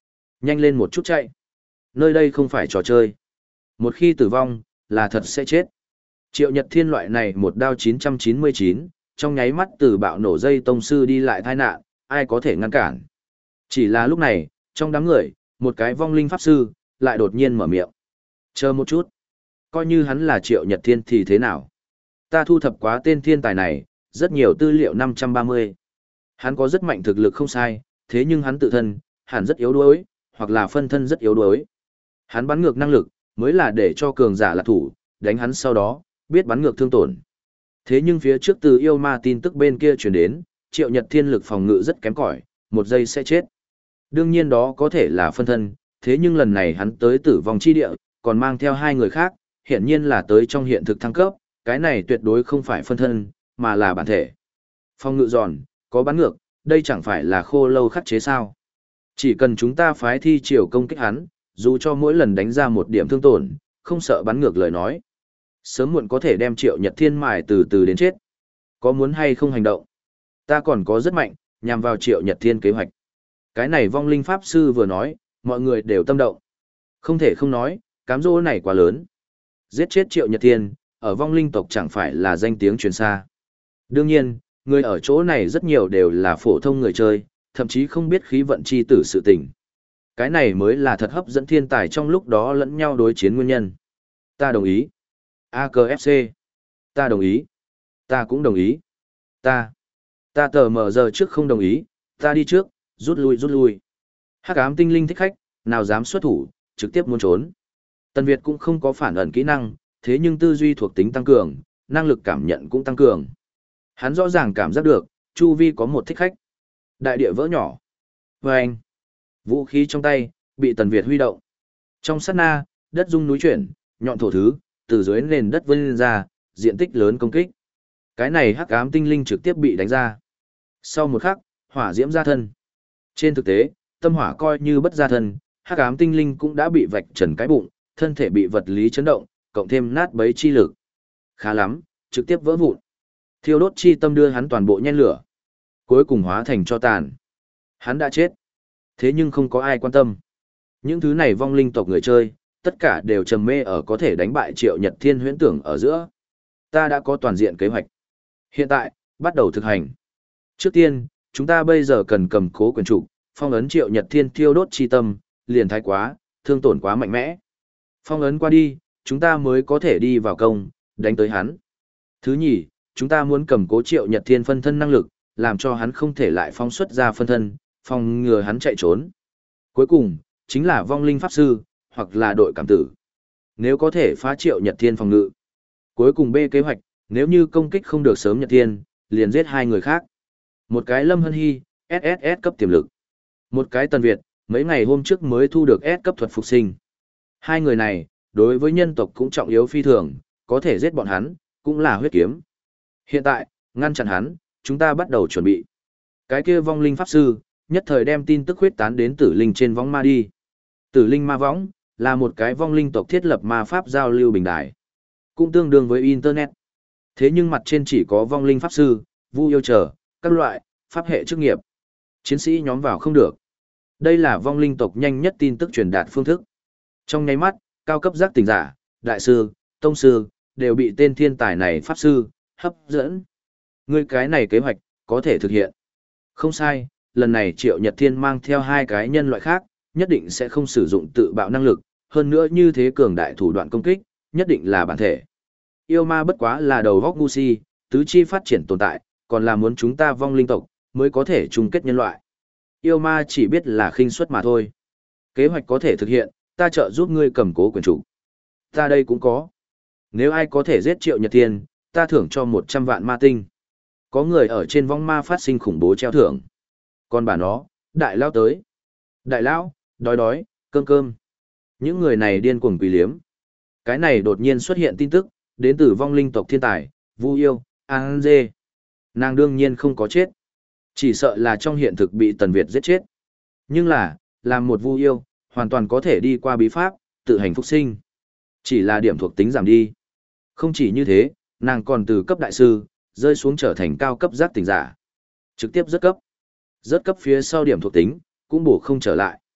Nhanh lên một chút chạy. Nơi đây không phải trò chơi. Một khi tử vong, là thật sẽ chết. Triệu Nhật Thiên loại này một đao chín trăm chín mươi chín, trong nháy mắt từ bạo nổ dây tông sư đi lại tai nạn, ai có thể ngăn cản. Chỉ là lúc này, trong đám người, một cái vong linh pháp sư, lại đột nhiên mở miệng. Chờ một chút. Coi như hắn là Triệu Nhật Thiên thì thế nào? Ta thu thập quá tên thiên tài này, rất nhiều tư liệu năm trăm ba mươi. Hắn có rất mạnh thực lực không sai, thế nhưng hắn tự thân, hẳn rất yếu đuối, hoặc là phân thân rất yếu đuối. Hắn bắn ngược năng lực, mới là để cho cường giả là thủ, đánh hắn sau đó, biết bắn ngược thương tổn. Thế nhưng phía trước từ yêu ma tin tức bên kia truyền đến, Triệu Nhật Thiên lực phòng ngự rất kém cỏi, một giây sẽ chết. Đương nhiên đó có thể là phân thân, thế nhưng lần này hắn tới tử vong chi địa, còn mang theo hai người khác, hiện nhiên là tới trong hiện thực thăng cấp, cái này tuyệt đối không phải phân thân, mà là bản thể. Phòng ngự giòn, có bắn ngược, đây chẳng phải là khô lâu khắc chế sao. Chỉ cần chúng ta phái thi triều công kích hắn, dù cho mỗi lần đánh ra một điểm thương tổn, không sợ bắn ngược lời nói. Sớm muộn có thể đem Triệu Nhật Thiên mài từ từ đến chết. Có muốn hay không hành động? Ta còn có rất mạnh, nhằm vào Triệu Nhật Thiên kế hoạch. Cái này vong linh pháp sư vừa nói, mọi người đều tâm động. Không thể không nói, cám dỗ này quá lớn. Giết chết Triệu Nhật Thiên, ở vong linh tộc chẳng phải là danh tiếng truyền xa. Đương nhiên, người ở chỗ này rất nhiều đều là phổ thông người chơi, thậm chí không biết khí vận chi tử sự tình. Cái này mới là thật hấp dẫn thiên tài trong lúc đó lẫn nhau đối chiến nguyên nhân. Ta đồng ý. a ca ép xê. Ta đồng ý. Ta cũng đồng ý. Ta. Ta tờ mở giờ trước không đồng ý, ta đi trước, rút lui rút lui. Hắc ám tinh linh thích khách, nào dám xuất thủ, trực tiếp muốn trốn. Tần Việt cũng không có phản ẩn kỹ năng, thế nhưng tư duy thuộc tính tăng cường, năng lực cảm nhận cũng tăng cường. Hắn rõ ràng cảm giác được, chu vi có một thích khách. Đại địa vỡ nhỏ. Vâng! Vũ khí trong tay, bị Tần Việt huy động. Trong sát na, đất rung núi chuyển, nhọn thổ thứ, từ dưới nền đất vươn lên ra, diện tích lớn công kích. Cái này hắc ám tinh linh trực tiếp bị đánh ra. Sau một khắc, hỏa diễm ra thân. Trên thực tế, tâm hỏa coi như bất ra thân, hắc ám tinh linh cũng đã bị vạch trần cái bụng, thân thể bị vật lý chấn động, cộng thêm nát bấy chi lực. Khá lắm, trực tiếp vỡ vụn. Thiêu đốt chi tâm đưa hắn toàn bộ nhen lửa. Cuối cùng hóa thành cho tàn. Hắn đã chết. Thế nhưng không có ai quan tâm. Những thứ này vong linh tộc người chơi, tất cả đều trầm mê ở có thể đánh bại Triệu Nhật Thiên huyễn tưởng ở giữa. Ta đã có toàn diện kế hoạch. Hiện tại, bắt đầu thực hành. Trước tiên, chúng ta bây giờ cần cầm cố quyền trục, phong ấn Triệu Nhật Thiên thiêu đốt chi tâm, liền thái quá, thương tổn quá mạnh mẽ. Phong ấn qua đi, chúng ta mới có thể đi vào công, đánh tới hắn. Thứ nhì, chúng ta muốn cầm cố Triệu Nhật Thiên phân thân năng lực, làm cho hắn không thể lại phóng xuất ra phân thân, phòng ngừa hắn chạy trốn. Cuối cùng, chính là vong linh pháp sư, hoặc là đội cảm tử. Nếu có thể phá Triệu Nhật Thiên phòng ngự. Cuối cùng B kế hoạch, nếu như công kích không được sớm Nhật Thiên, liền giết hai người khác. Một cái Lâm Hân Hy, ét ét ét cấp tiềm lực. Một cái Tần Việt, mấy ngày hôm trước mới thu được S cấp thuật phục sinh. Hai người này, đối với nhân tộc cũng trọng yếu phi thường, có thể giết bọn hắn, cũng là huyết kiếm. Hiện tại, ngăn chặn hắn, chúng ta bắt đầu chuẩn bị. Cái kia vong linh pháp sư, nhất thời đem tin tức huyết tán đến tử linh trên võng ma đi. Tử linh ma võng, là một cái vong linh tộc thiết lập ma pháp giao lưu bình đài. Cũng tương đương với Internet. Thế nhưng mặt trên chỉ có vong linh pháp sư, vu yêu trở, các loại, pháp hệ chức nghiệp. Chiến sĩ nhóm vào không được. Đây là vong linh tộc nhanh nhất tin tức truyền đạt phương thức. Trong nháy mắt, cao cấp giác tỉnh giả, đại sư, tông sư, đều bị tên thiên tài này pháp sư, hấp dẫn. Ngươi cái này kế hoạch, có thể thực hiện. Không sai, lần này Triệu Nhật Thiên mang theo hai cái nhân loại khác, nhất định sẽ không sử dụng tự bạo năng lực, hơn nữa như thế cường đại thủ đoạn công kích, nhất định là bản thể. Yêu ma bất quá là đầu góc ngu si, tứ chi phát triển tồn tại, còn là muốn chúng ta vong linh tộc, mới có thể chung kết nhân loại. Yêu ma chỉ biết là khinh suất mà thôi. Kế hoạch có thể thực hiện, ta trợ giúp ngươi cầm cố quyền chủ. Ta đây cũng có. Nếu ai có thể giết Triệu Nhật Thiên, ta thưởng cho một trăm vạn ma tinh. Có người ở trên vong ma phát sinh khủng bố treo thưởng. Còn bà nó, đại lao tới. Đại lao, đói đói, cơm cơm. Những người này điên cuồng quỳ liếm. Cái này đột nhiên xuất hiện tin tức, đến từ vong linh tộc thiên tài, Vu Yêu, An Dê. Nàng đương nhiên không có chết. Chỉ sợ là trong hiện thực bị Tần Việt giết chết. Nhưng là, làm một Vu Yêu, hoàn toàn có thể đi qua bí pháp, tự hành phục sinh. Chỉ là điểm thuộc tính giảm đi. Không chỉ như thế, nàng còn từ cấp đại sư, rơi xuống trở thành cao cấp giác tỉnh giả. Trực tiếp rất cấp. Rất cấp phía sau điểm thuộc tính, cũng bổ không trở lại.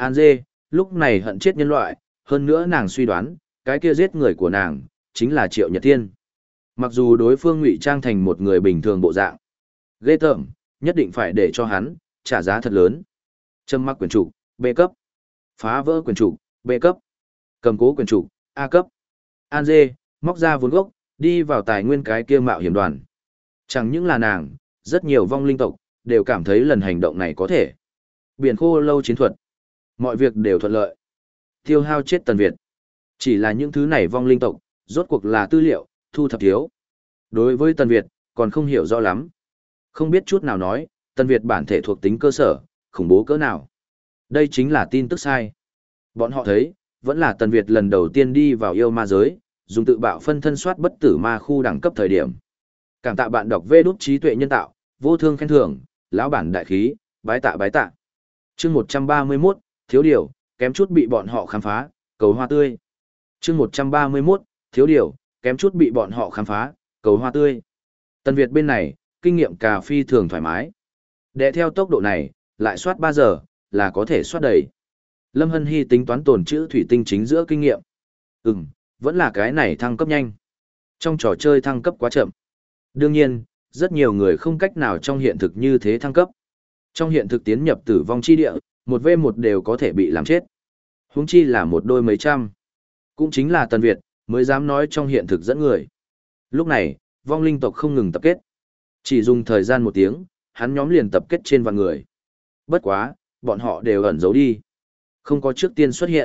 An dê, lúc này hận chết nhân loại, hơn nữa nàng suy đoán, cái kia giết người của nàng, chính là Triệu Nhật Thiên. Mặc dù đối phương ngụy trang thành một người bình thường bộ dạng, ghê tởm, nhất định phải để cho hắn trả giá thật lớn. Châm mắc quyền trục, B cấp. Phá vỡ quyền trục, B cấp. Cầm cố quyền trục, A cấp. An dê, móc ra vốn gốc, đi vào tài nguyên cái kia mạo hiểm đoàn. Chẳng những là nàng, rất nhiều vong linh tộc, đều cảm thấy lần hành động này có thể. Biển khô lâu chiến thuật. Mọi việc đều thuận lợi. Tiêu hao chết Tần Việt. Chỉ là những thứ này vong linh tộc, rốt cuộc là tư liệu, thu thập thiếu. Đối với Tần Việt, còn không hiểu rõ lắm. Không biết chút nào nói, Tần Việt bản thể thuộc tính cơ sở, khủng bố cỡ nào. Đây chính là tin tức sai. Bọn họ thấy, vẫn là Tần Việt lần đầu tiên đi vào yêu ma giới, dùng tự bạo phân thân soát bất tử ma khu đẳng cấp thời điểm. Cảm tạ bạn đọc vê đút trí tuệ nhân tạo, vô thương khen thưởng, lão bản đại khí, bái tạ bái tạ. Chương một trăm ba mươi mốt, thiếu điều, kém chút bị bọn họ khám phá, cầu hoa tươi. Chương một trăm ba mươi mốt, thiếu điều, kém chút bị bọn họ khám phá, cầu hoa tươi. Tần Việt bên này, kinh nghiệm cà phi thường thoải mái. Để theo tốc độ này, lại soát ba giờ, là có thể soát đầy. Lâm Hân Hy tính toán tồn chữ thủy tinh chính giữa kinh nghiệm. Ừm, vẫn là cái này thăng cấp nhanh. Trong trò chơi thăng cấp quá chậm. Đương nhiên, rất nhiều người không cách nào trong hiện thực như thế thăng cấp. Trong hiện thực tiến nhập tử vong chi địa, một v một đều có thể bị làm chết. Huống chi là một đôi mấy trăm. Cũng chính là Tần Việt, mới dám nói trong hiện thực dẫn người. Lúc này, vong linh tộc không ngừng tập kết. Chỉ dùng thời gian một tiếng, hắn nhóm liền tập kết trên vạn người. Bất quá, bọn họ đều ẩn giấu đi. Không có trước tiên xuất hiện.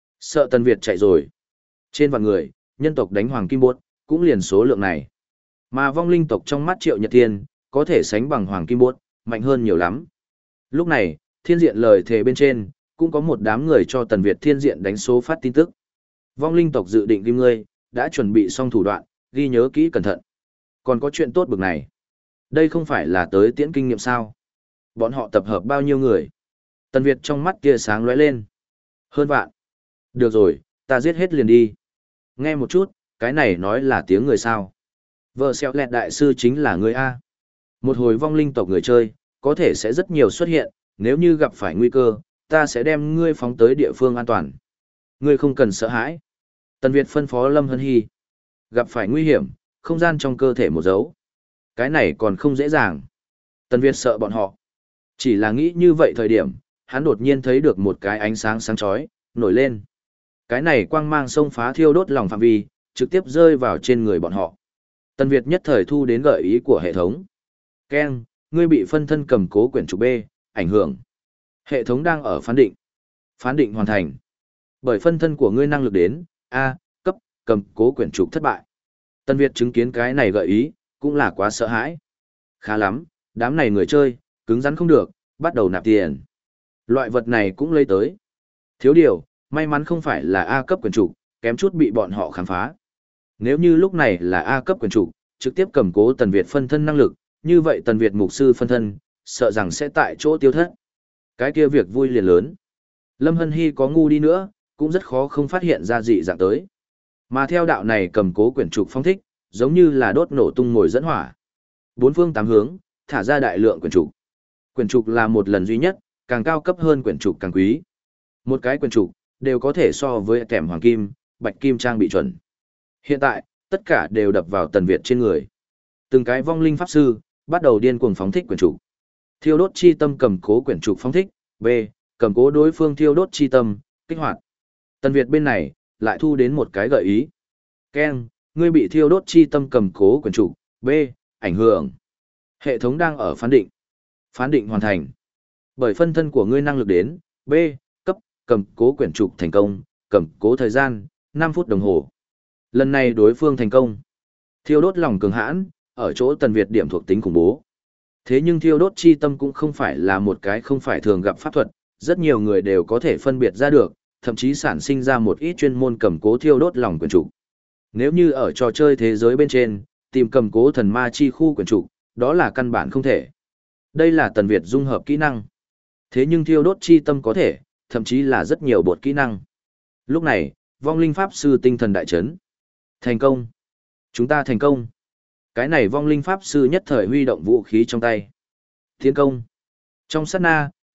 Sợ Tần Việt chạy rồi. Trên vạn người, nhân tộc đánh Hoàng Kim Bốt, cũng liền số lượng này. Mà vong linh tộc trong mắt Triệu Nhật Thiên, có thể sánh bằng Hoàng Kim Bốt, mạnh hơn nhiều lắm. Lúc này, thiên diện lời thề bên trên, cũng có một đám người cho Tần Việt thiên diện đánh số phát tin tức. Vong linh tộc dự định kim ngươi, đã chuẩn bị xong thủ đoạn, ghi nhớ kỹ cẩn thận. Còn có chuyện tốt bực này. Đây không phải là tới tiễn kinh nghiệm sao? Bọn họ tập hợp bao nhiêu người? Tần Việt trong mắt kia sáng lóe lên. Hơn vạn. Được rồi, ta giết hết liền đi. Nghe một chút, cái này nói là tiếng người sao? Vợ xeo lẹt đại sư chính là người A. Một hồi vong linh tộc người chơi, có thể sẽ rất nhiều xuất hiện, nếu như gặp phải nguy cơ, ta sẽ đem ngươi phóng tới địa phương an toàn. Ngươi không cần sợ hãi. Tần Việt phân phó Lâm Hân Hy. Gặp phải nguy hiểm, không gian trong cơ thể một dấu. Cái này còn không dễ dàng. Tần Việt sợ bọn họ. Chỉ là nghĩ như vậy thời điểm, hắn đột nhiên thấy được một cái ánh sáng sáng chói nổi lên. Cái này quang mang xông phá thiêu đốt lòng phạm vi, trực tiếp rơi vào trên người bọn họ. Tần Việt nhất thời thu đến gợi ý của hệ thống. Ken, ngươi bị phân thân cầm cố quyển trục B, ảnh hưởng. Hệ thống đang ở phán định. Phán định hoàn thành. Bởi phân thân của ngươi năng lực đến A cấp, cầm cố quyển trục thất bại. Tần Việt chứng kiến cái này gợi ý, cũng là quá sợ hãi. Khá lắm, đám này người chơi, cứng rắn không được, bắt đầu nạp tiền. Loại vật này cũng lấy tới. Thiếu điều, may mắn không phải là A cấp quyển trục, kém chút bị bọn họ khám phá. Nếu như lúc này là A cấp quyển trục, trực tiếp cầm cố Tần Việt phân thân năng lực, như vậy Tần Việt mục sư phân thân, sợ rằng sẽ tại chỗ tiêu thất. Cái kia việc vui liền lớn. Lâm Hân Hy có ngu đi nữa, cũng rất khó không phát hiện ra dị dạng tới. Mà theo đạo này cầm cố quyển trục phong thích, giống như là đốt nổ tung mồi dẫn hỏa. Bốn phương tám hướng, thả ra đại lượng quyển trục. Quyển trục là một lần duy nhất, càng cao cấp hơn quyển trục càng quý. Một cái quyển trục, đều có thể so với kèm hoàng kim, bạch kim trang bị chuẩn. Hiện tại, tất cả đều đập vào Tần Việt trên người. Từng cái vong linh pháp sư, bắt đầu điên cuồng phóng thích quyển trục. Thiêu đốt chi tâm cầm cố quyển trục phóng thích, B, cầm cố đối phương thiêu đốt chi tâm, kích hoạt. Tần Việt bên này, lại thu đến một cái gợi ý. Ken, ngươi bị thiêu đốt chi tâm cầm cố quyển trục, B, ảnh hưởng. Hệ thống đang ở phán định. Phán định hoàn thành. Bởi phân thân của ngươi năng lực đến, B, cấp, cầm cố quyển trục thành công, cầm cố thời gian, năm phút đồng hồ. Lần này đối phương thành công. Thiêu đốt lòng cường hãn, ở chỗ Tần Việt điểm thuộc tính khủng bố. Thế nhưng thiêu đốt chi tâm cũng không phải là một cái không phải thường gặp pháp thuật, rất nhiều người đều có thể phân biệt ra được, thậm chí sản sinh ra một ít chuyên môn cầm cố thiêu đốt lòng quyển trục. Nếu như ở trò chơi thế giới bên trên, tìm cầm cố thần ma chi khu quyển trục, đó là căn bản không thể. Đây là Tần Việt dung hợp kỹ năng. Thế nhưng thiêu đốt chi tâm có thể, thậm chí là rất nhiều bột kỹ năng. Lúc này, vong linh pháp sư tinh thần đại chấn. Thành công. Chúng ta thành công. Cái này vong linh pháp sư nhất thời huy động vũ khí trong tay. Tiến công. Trong sát na,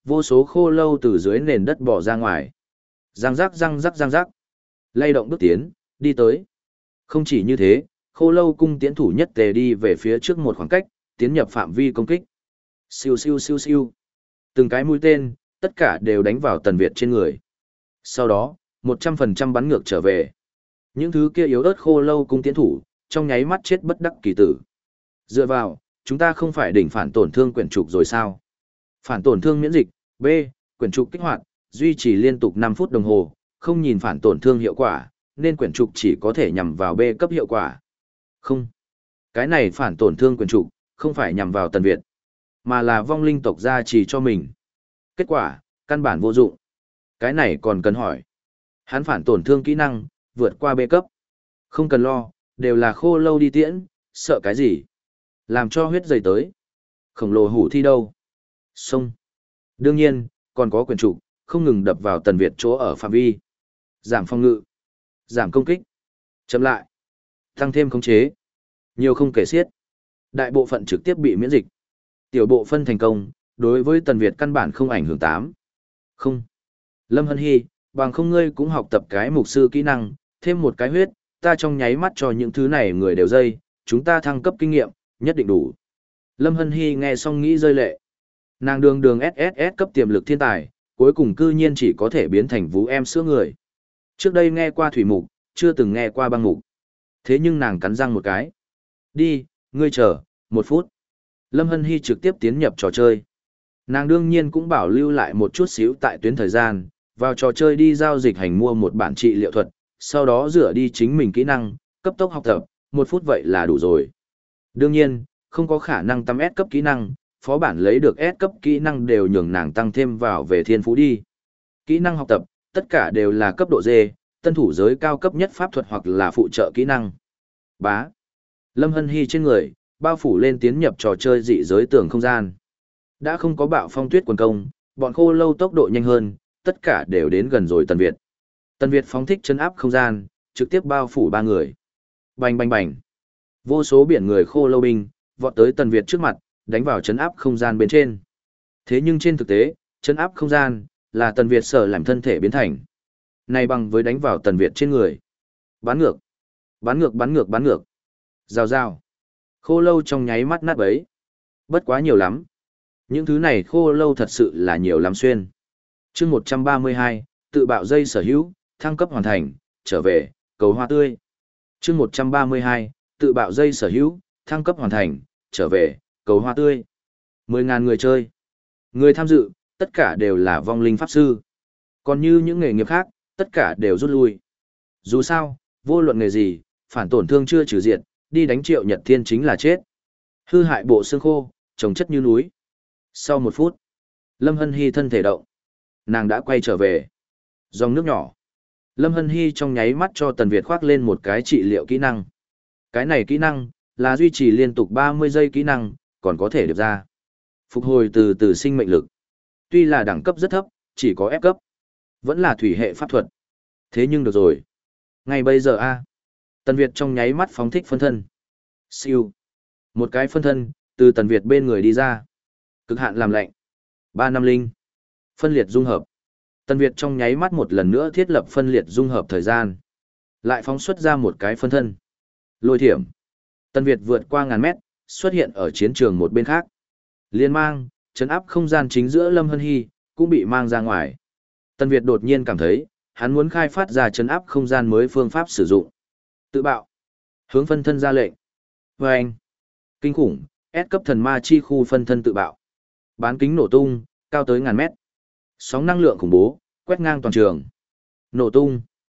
vô số khô lâu từ dưới nền đất bò ra ngoài. Răng rắc răng rắc răng rắc. Lay động bước tiến, đi tới. Không chỉ như thế, khô lâu cung tiễn thủ nhất tề đi về phía trước một khoảng cách, tiến nhập phạm vi công kích. Siêu siêu siêu siêu. Từng cái mũi tên, tất cả đều đánh vào Tần Việt trên người. Sau đó, một trăm phần trăm bắn ngược trở về. Những thứ kia yếu ớt khô lâu cung tiễn thủ, trong nháy mắt chết bất đắc kỳ tử. Dựa vào, chúng ta không phải đỉnh phản tổn thương quyển trục rồi sao? Phản tổn thương miễn dịch, B, quyển trục kích hoạt, duy trì liên tục năm phút đồng hồ, không nhìn phản tổn thương hiệu quả, nên quyển trục chỉ có thể nhằm vào B cấp hiệu quả. Không. Cái này phản tổn thương quyển trục, không phải nhằm vào Tần Việt, mà là vong linh tộc gia trì cho mình. Kết quả, căn bản vô dụng. Cái này còn cần hỏi. Hắn phản tổn thương kỹ năng, vượt qua B cấp. Không cần lo, đều là khô lâu đi tiễn, sợ cái gì? Làm cho huyết dày tới. Khổng lồ hủ thi đâu? Xông. Đương nhiên, còn có quyền trục, không ngừng đập vào Tần Việt chỗ ở phạm vi. Giảm phòng ngự. Giảm công kích. Chậm lại. Tăng thêm khống chế. Nhiều không kể xiết. Đại bộ phận trực tiếp bị miễn dịch. Tiểu bộ phân thành công, đối với Tần Việt căn bản không ảnh hưởng tám. Không. Lâm Hân Hy, bằng không ngươi cũng học tập cái mục sư kỹ năng, thêm một cái huyết, ta trong nháy mắt cho những thứ này người đều dây, chúng ta thăng cấp kinh nghiệm, nhất định đủ. Lâm Hân Hy nghe xong nghĩ rơi lệ. Nàng đường đường ét ét ét cấp tiềm lực thiên tài, cuối cùng cư nhiên chỉ có thể biến thành vú em sữa người. Trước đây nghe qua thủy mục, chưa từng nghe qua băng mục. Thế nhưng nàng cắn răng một cái. Đi, ngươi chờ, một phút. Lâm Hân Hy trực tiếp tiến nhập trò chơi. Nàng đương nhiên cũng bảo lưu lại một chút xíu tại tuyến thời gian, vào trò chơi đi giao dịch hành mua một bản trị liệu thuật, sau đó rửa đi chính mình kỹ năng, cấp tốc học tập, một phút vậy là đủ rồi. Đương nhiên, không có khả năng tăm S cấp kỹ năng, phó bản lấy được S cấp kỹ năng đều nhường nàng tăng thêm vào về thiên phú đi. Kỹ năng học tập, tất cả đều là cấp độ D, tân thủ giới cao cấp nhất pháp thuật hoặc là phụ trợ kỹ năng. Bá. Lâm Hân Hy trên người, bao phủ lên tiến nhập trò chơi dị giới tường không gian. Đã không có bạo phong tuyết quần công, bọn khô lâu tốc độ nhanh hơn, tất cả đều đến gần rồi Tần Việt. Tần Việt phóng thích chân áp không gian, trực tiếp bao phủ ba người. Bành bành bành. Vô số biển người khô lâu binh, vọt tới Tần Việt trước mặt, đánh vào chân áp không gian bên trên. Thế nhưng trên thực tế, chân áp không gian, là Tần Việt sở làm thân thể biến thành. Này bằng với đánh vào Tần Việt trên người. Bắn ngược. Bắn ngược bắn ngược bắn ngược. Rào rào. Khô lâu trong nháy mắt nát bấy. Bất quá nhiều lắm. Những thứ này khô lâu thật sự là nhiều lắm xuyên. chương một trăm ba mươi hai, tự bạo dây sở hữu, thăng cấp hoàn thành, trở về, cầu hoa tươi. chương một trăm ba mươi hai, tự bạo dây sở hữu, thăng cấp hoàn thành, trở về, cầu hoa tươi. mười nghìn người chơi. Người tham dự, tất cả đều là vong linh pháp sư. Còn như những nghề nghiệp khác, tất cả đều rút lui. Dù sao, vô luận nghề gì, phản tổn thương chưa trừ diệt, đi đánh Triệu Nhật Thiên chính là chết. Hư hại bộ xương khô, trồng chất như núi. Sau một phút, Lâm Hân Hy thân thể động. Nàng đã quay trở về. Dòng nước nhỏ. Lâm Hân Hy trong nháy mắt cho Tần Việt khoác lên một cái trị liệu kỹ năng. Cái này kỹ năng, là duy trì liên tục ba mươi giây kỹ năng, còn có thể điệp ra. Phục hồi từ từ sinh mệnh lực. Tuy là đẳng cấp rất thấp, chỉ có F cấp. Vẫn là thủy hệ pháp thuật. Thế nhưng được rồi. Ngay bây giờ a Tần Việt trong nháy mắt phóng thích phân thân. Siêu. Một cái phân thân, từ Tần Việt bên người đi ra. Cực hạn làm lạnh. ba năm linh. Phân liệt dung hợp. Tần Việt trong nháy mắt một lần nữa thiết lập phân liệt dung hợp thời gian. Lại phóng xuất ra một cái phân thân. Lôi thiểm. Tần Việt vượt qua ngàn mét, xuất hiện ở chiến trường một bên khác. Liên mang, chấn áp không gian chính giữa Lâm Hân Hy, cũng bị mang ra ngoài. Tần Việt đột nhiên cảm thấy, hắn muốn khai phát ra chấn áp không gian mới phương pháp sử dụng. Tự bạo. Hướng phân thân ra lệnh. Và anh. Kinh khủng, S cấp thần ma chi khu phân thân tự bạo. Bán kính nổ tung, cao tới ngàn mét. Sóng năng lượng khủng bố, quét ngang toàn trường. Nổ tung.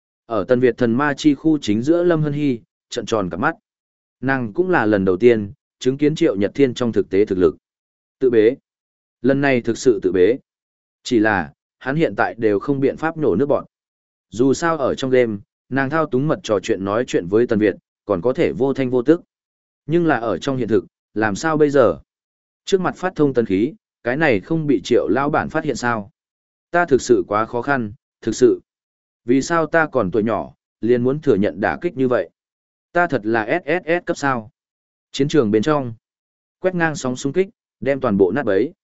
Ở Tần Việt thần ma chi khu chính giữa Lâm Hân Hy, trận tròn cả mắt. Nàng cũng là lần đầu tiên, chứng kiến Triệu Nhật Thiên trong thực tế thực lực. Tự bế. Lần này thực sự tự bế. Chỉ là, hắn hiện tại đều không biện pháp nổ nước bọn. Dù sao ở trong game, nàng thao túng mật trò chuyện nói chuyện với Tần Việt, còn có thể vô thanh vô tức. Nhưng là ở trong hiện thực, làm sao bây giờ? Trước mặt phát thông tân khí, cái này không bị Triệu lão bản phát hiện sao? Ta thực sự quá khó khăn, thực sự. Vì sao ta còn tuổi nhỏ, liền muốn thừa nhận đả kích như vậy? Ta thật là ét ét ét cấp sao? Chiến trường bên trong, quét ngang sóng xung kích, đem toàn bộ nát bấy.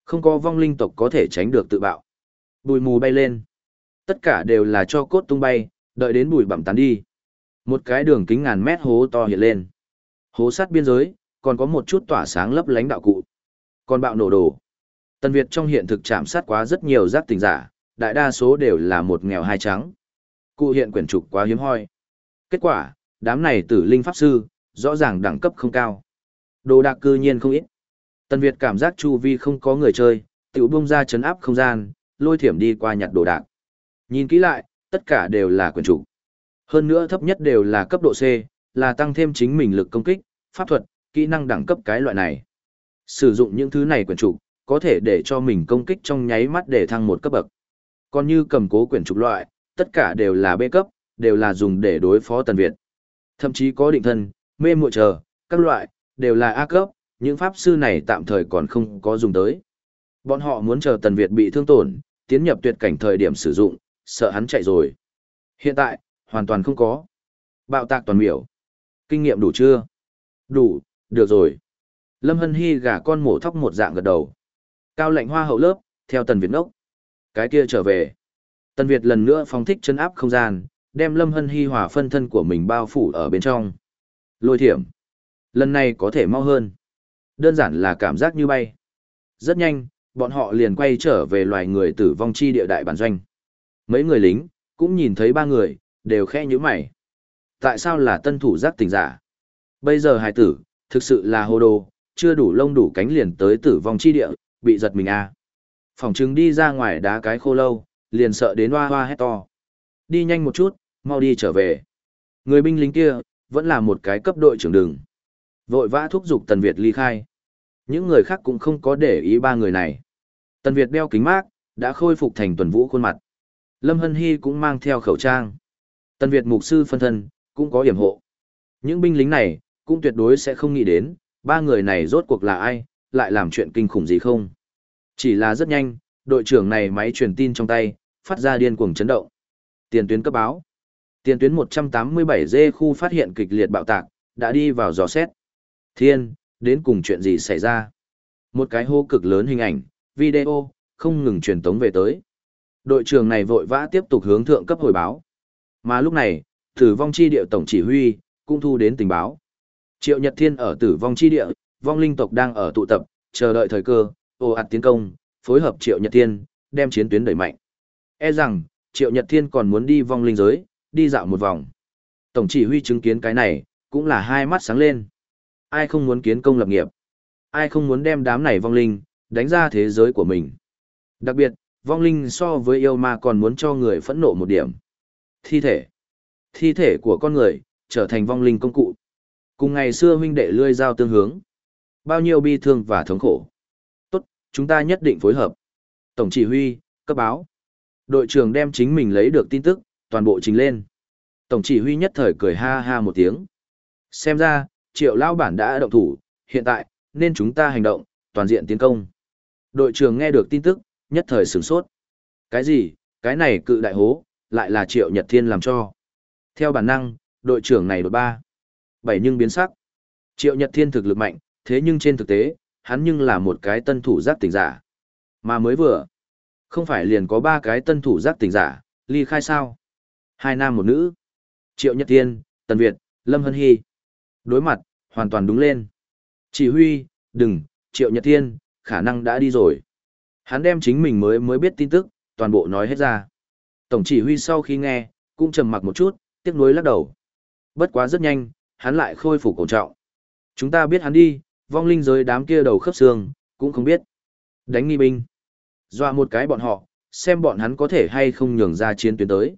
Không có vong linh tộc có thể tránh được tự bạo. Bụi mù bay lên. Tất cả đều là cho cốt tung bay, đợi đến bụi bặm tán đi. Một cái đường kính ngàn mét hố to hiện lên. Hố sát biên giới, còn có một chút tỏa sáng lấp lánh đạo cụ. Còn bạo nổ đồ. Tân Việt trong hiện thực chạm sát quá rất nhiều giác tỉnh giả, đại đa số đều là một nghèo hai trắng. Cụ hiện quyển trục quá hiếm hoi. Kết quả, đám này tử linh pháp sư, rõ ràng đẳng cấp không cao. Đồ đạc cư nhiên không ít. Tân Việt cảm giác chu vi không có người chơi, tiểu bung ra chấn áp không gian, lôi thiểm đi qua nhặt đồ đạc. Nhìn kỹ lại, tất cả đều là quyển trục. Hơn nữa thấp nhất đều là cấp độ C, là tăng thêm chính mình lực công kích, pháp thuật, kỹ năng đẳng cấp cái loại này. Sử dụng những thứ này quyển trục, có thể để cho mình công kích trong nháy mắt để thăng một cấp bậc. Còn như cầm cố quyển trục loại, tất cả đều là B cấp, đều là dùng để đối phó Tần Việt. Thậm chí có định thân, mê muội chờ, các loại, đều là A cấp, những pháp sư này tạm thời còn không có dùng tới. Bọn họ muốn chờ Tần Việt bị thương tổn, tiến nhập tuyệt cảnh thời điểm sử dụng, sợ hắn chạy rồi. Hiện tại, hoàn toàn không có. Bạo tạc toàn miểu. Kinh nghiệm đủ chưa? Đủ, được rồi. Lâm Hân Hy gả con mổ thóc một dạng gật đầu. Cao lạnh hoa hậu lớp, theo Tần Việt ngốc. Cái kia trở về. Tần Việt lần nữa phóng thích chân áp không gian, đem Lâm Hân Hy hỏa phân thân của mình bao phủ ở bên trong. Lôi thiểm. Lần này có thể mau hơn. Đơn giản là cảm giác như bay. Rất nhanh, bọn họ liền quay trở về loài người tử vong chi địa đại bản doanh. Mấy người lính, cũng nhìn thấy ba người, đều khẽ nhíu mày. Tại sao là tân thủ giác tỉnh giả? Bây giờ hài tử, thực sự là hồ đồ, chưa đủ lông đủ cánh liền tới tử vong chi địa, bị giật mình à. Phòng chứng đi ra ngoài đá cái khô lâu, liền sợ đến hoa hoa hét to. Đi nhanh một chút, mau đi trở về. Người binh lính kia, vẫn là một cái cấp đội trưởng đường. Vội vã thúc giục Tần Việt ly khai. Những người khác cũng không có để ý ba người này. Tần Việt đeo kính mát, đã khôi phục thành tuần vũ khuôn mặt. Lâm Hân Hy cũng mang theo khẩu trang. Tần Việt mục sư phân thân, cũng có yểm hộ. Những binh lính này, cũng tuyệt đối sẽ không nghĩ đến, ba người này rốt cuộc là ai, lại làm chuyện kinh khủng gì không. Chỉ là rất nhanh, đội trưởng này máy truyền tin trong tay, phát ra điên cuồng chấn động. Tiền tuyến cấp báo. Tiền tuyến một trăm tám mươi bảy G khu phát hiện kịch liệt bạo tạc, đã đi vào dò xét. Thiên, đến cùng chuyện gì xảy ra? Một cái hô cực lớn hình ảnh, video, không ngừng truyền tống về tới. Đội trưởng này vội vã tiếp tục hướng thượng cấp hồi báo. Mà lúc này, tử vong chi địa tổng chỉ huy, cũng thu đến tình báo. Triệu Nhật Thiên ở tử vong chi địa, vong linh tộc đang ở tụ tập, chờ đợi thời cơ, ồ ạt tiến công, phối hợp Triệu Nhật Thiên, đem chiến tuyến đẩy mạnh. E rằng, Triệu Nhật Thiên còn muốn đi vong linh giới, đi dạo một vòng. Tổng chỉ huy chứng kiến cái này, cũng là hai mắt sáng lên. Ai không muốn kiến công lập nghiệp? Ai không muốn đem đám này vong linh, đánh ra thế giới của mình? Đặc biệt, vong linh so với yêu ma còn muốn cho người phẫn nộ một điểm. Thi thể. Thi thể của con người, trở thành vong linh công cụ. Cùng ngày xưa huynh đệ lươi dao tương hướng. Bao nhiêu bi thương và thống khổ. Tốt, chúng ta nhất định phối hợp. Tổng chỉ huy, cấp báo. Đội trưởng đem chính mình lấy được tin tức, toàn bộ trình lên. Tổng chỉ huy nhất thời cười ha ha một tiếng. Xem ra, Triệu lão bản đã động thủ, hiện tại, nên chúng ta hành động, toàn diện tiến công. Đội trưởng nghe được tin tức, nhất thời sửng sốt. Cái gì, cái này cự đại hố, lại là Triệu Nhật Thiên làm cho. Theo bản năng, đội trưởng này đột ba. Bảy nhưng biến sắc. Triệu Nhật Thiên thực lực mạnh, thế nhưng trên thực tế, hắn nhưng là một cái tân thủ giác tỉnh giả. Mà mới vừa, không phải liền có ba cái tân thủ giác tỉnh giả, ly khai sao? Hai nam một nữ. Triệu Nhật Thiên, Tần Việt, Lâm Hân Hy. Đối mặt, hoàn toàn đúng lên. Chỉ huy, đừng, Triệu Nhật Thiên, khả năng đã đi rồi. Hắn đem chính mình mới mới biết tin tức, toàn bộ nói hết ra. Tổng chỉ huy sau khi nghe, cũng trầm mặc một chút, tiếc nuối lắc đầu. Bất quá rất nhanh, hắn lại khôi phục cổ trọng. Chúng ta biết hắn đi, vong linh giới đám kia đầu khớp xương, cũng không biết. Đánh nghi binh. Dọa một cái bọn họ, xem bọn hắn có thể hay không nhường ra chiến tuyến tới.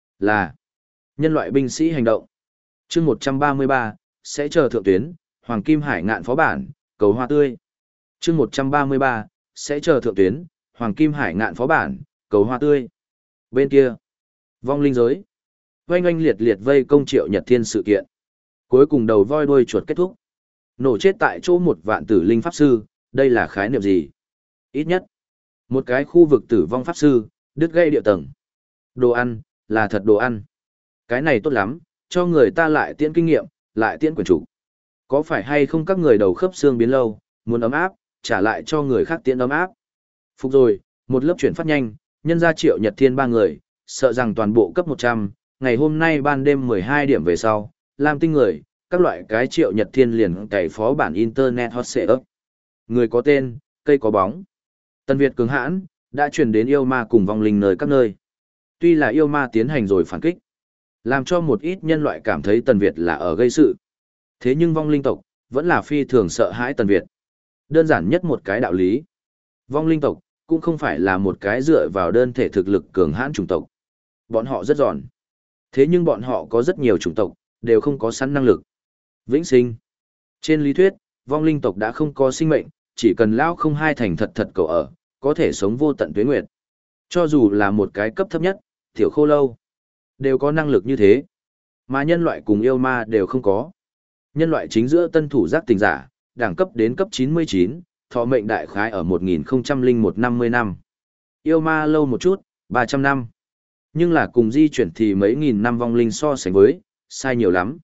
Là nhân loại binh sĩ hành động. chương một trăm ba mươi ba, sẽ chờ thượng tuyến, Hoàng Kim Hải ngạn phó bản, cầu hoa tươi. chương một trăm ba mươi ba, sẽ chờ thượng tuyến, Hoàng Kim Hải ngạn phó bản, cầu hoa tươi. Bên kia, vong linh giới. Oanh oanh liệt liệt vây công Triệu Nhật Thiên sự kiện. Cuối cùng đầu voi đuôi chuột kết thúc. Nổ chết tại chỗ một vạn tử linh pháp sư, đây là khái niệm gì? Ít nhất, một cái khu vực tử vong pháp sư, đứt gây địa tầng. Đồ ăn, là thật đồ ăn. Cái này tốt lắm, cho người ta lại tiễn kinh nghiệm, lại tiễn quyền chủ. Có phải hay không các người đầu khớp xương biến lâu, muốn ấm áp, trả lại cho người khác tiễn ấm áp. Phục rồi, một lớp chuyển phát nhanh, nhân ra Triệu Nhật Thiên ba người, sợ rằng toàn bộ cấp một trăm, ngày hôm nay ban đêm mười hai điểm về sau, Lam Tinh người, các loại cái Triệu Nhật Thiên liền cày phó bản Internet hot setup. Người có tên, cây có bóng. Tân Việt cường hãn, đã truyền đến yêu ma cùng vong linh nơi các nơi. Tuy là yêu ma tiến hành rồi phản kích, làm cho một ít nhân loại cảm thấy Tần Việt là ở gây sự. Thế nhưng vong linh tộc, vẫn là phi thường sợ hãi Tần Việt. Đơn giản nhất một cái đạo lý. Vong linh tộc, cũng không phải là một cái dựa vào đơn thể thực lực cường hãn chủng tộc. Bọn họ rất giòn. Thế nhưng bọn họ có rất nhiều chủng tộc, đều không có sẵn năng lực. Vĩnh sinh. Trên lý thuyết, vong linh tộc đã không có sinh mệnh, chỉ cần lão không hai thành thật thật cầu ở, có thể sống vô tận tuế nguyệt. Cho dù là một cái cấp thấp nhất, tiểu khô lâu, đều có năng lực như thế. Mà nhân loại cùng yêu ma đều không có. Nhân loại chính giữa tân thủ giác tình giả, đẳng cấp đến cấp chín mươi chín, thọ mệnh đại khái ở một nghìn không trăm lẻ một năm mươi năm. Yêu ma lâu một chút, ba trăm năm. Nhưng là cùng di chuyển thì mấy nghìn năm vong linh so sánh với, sai nhiều lắm.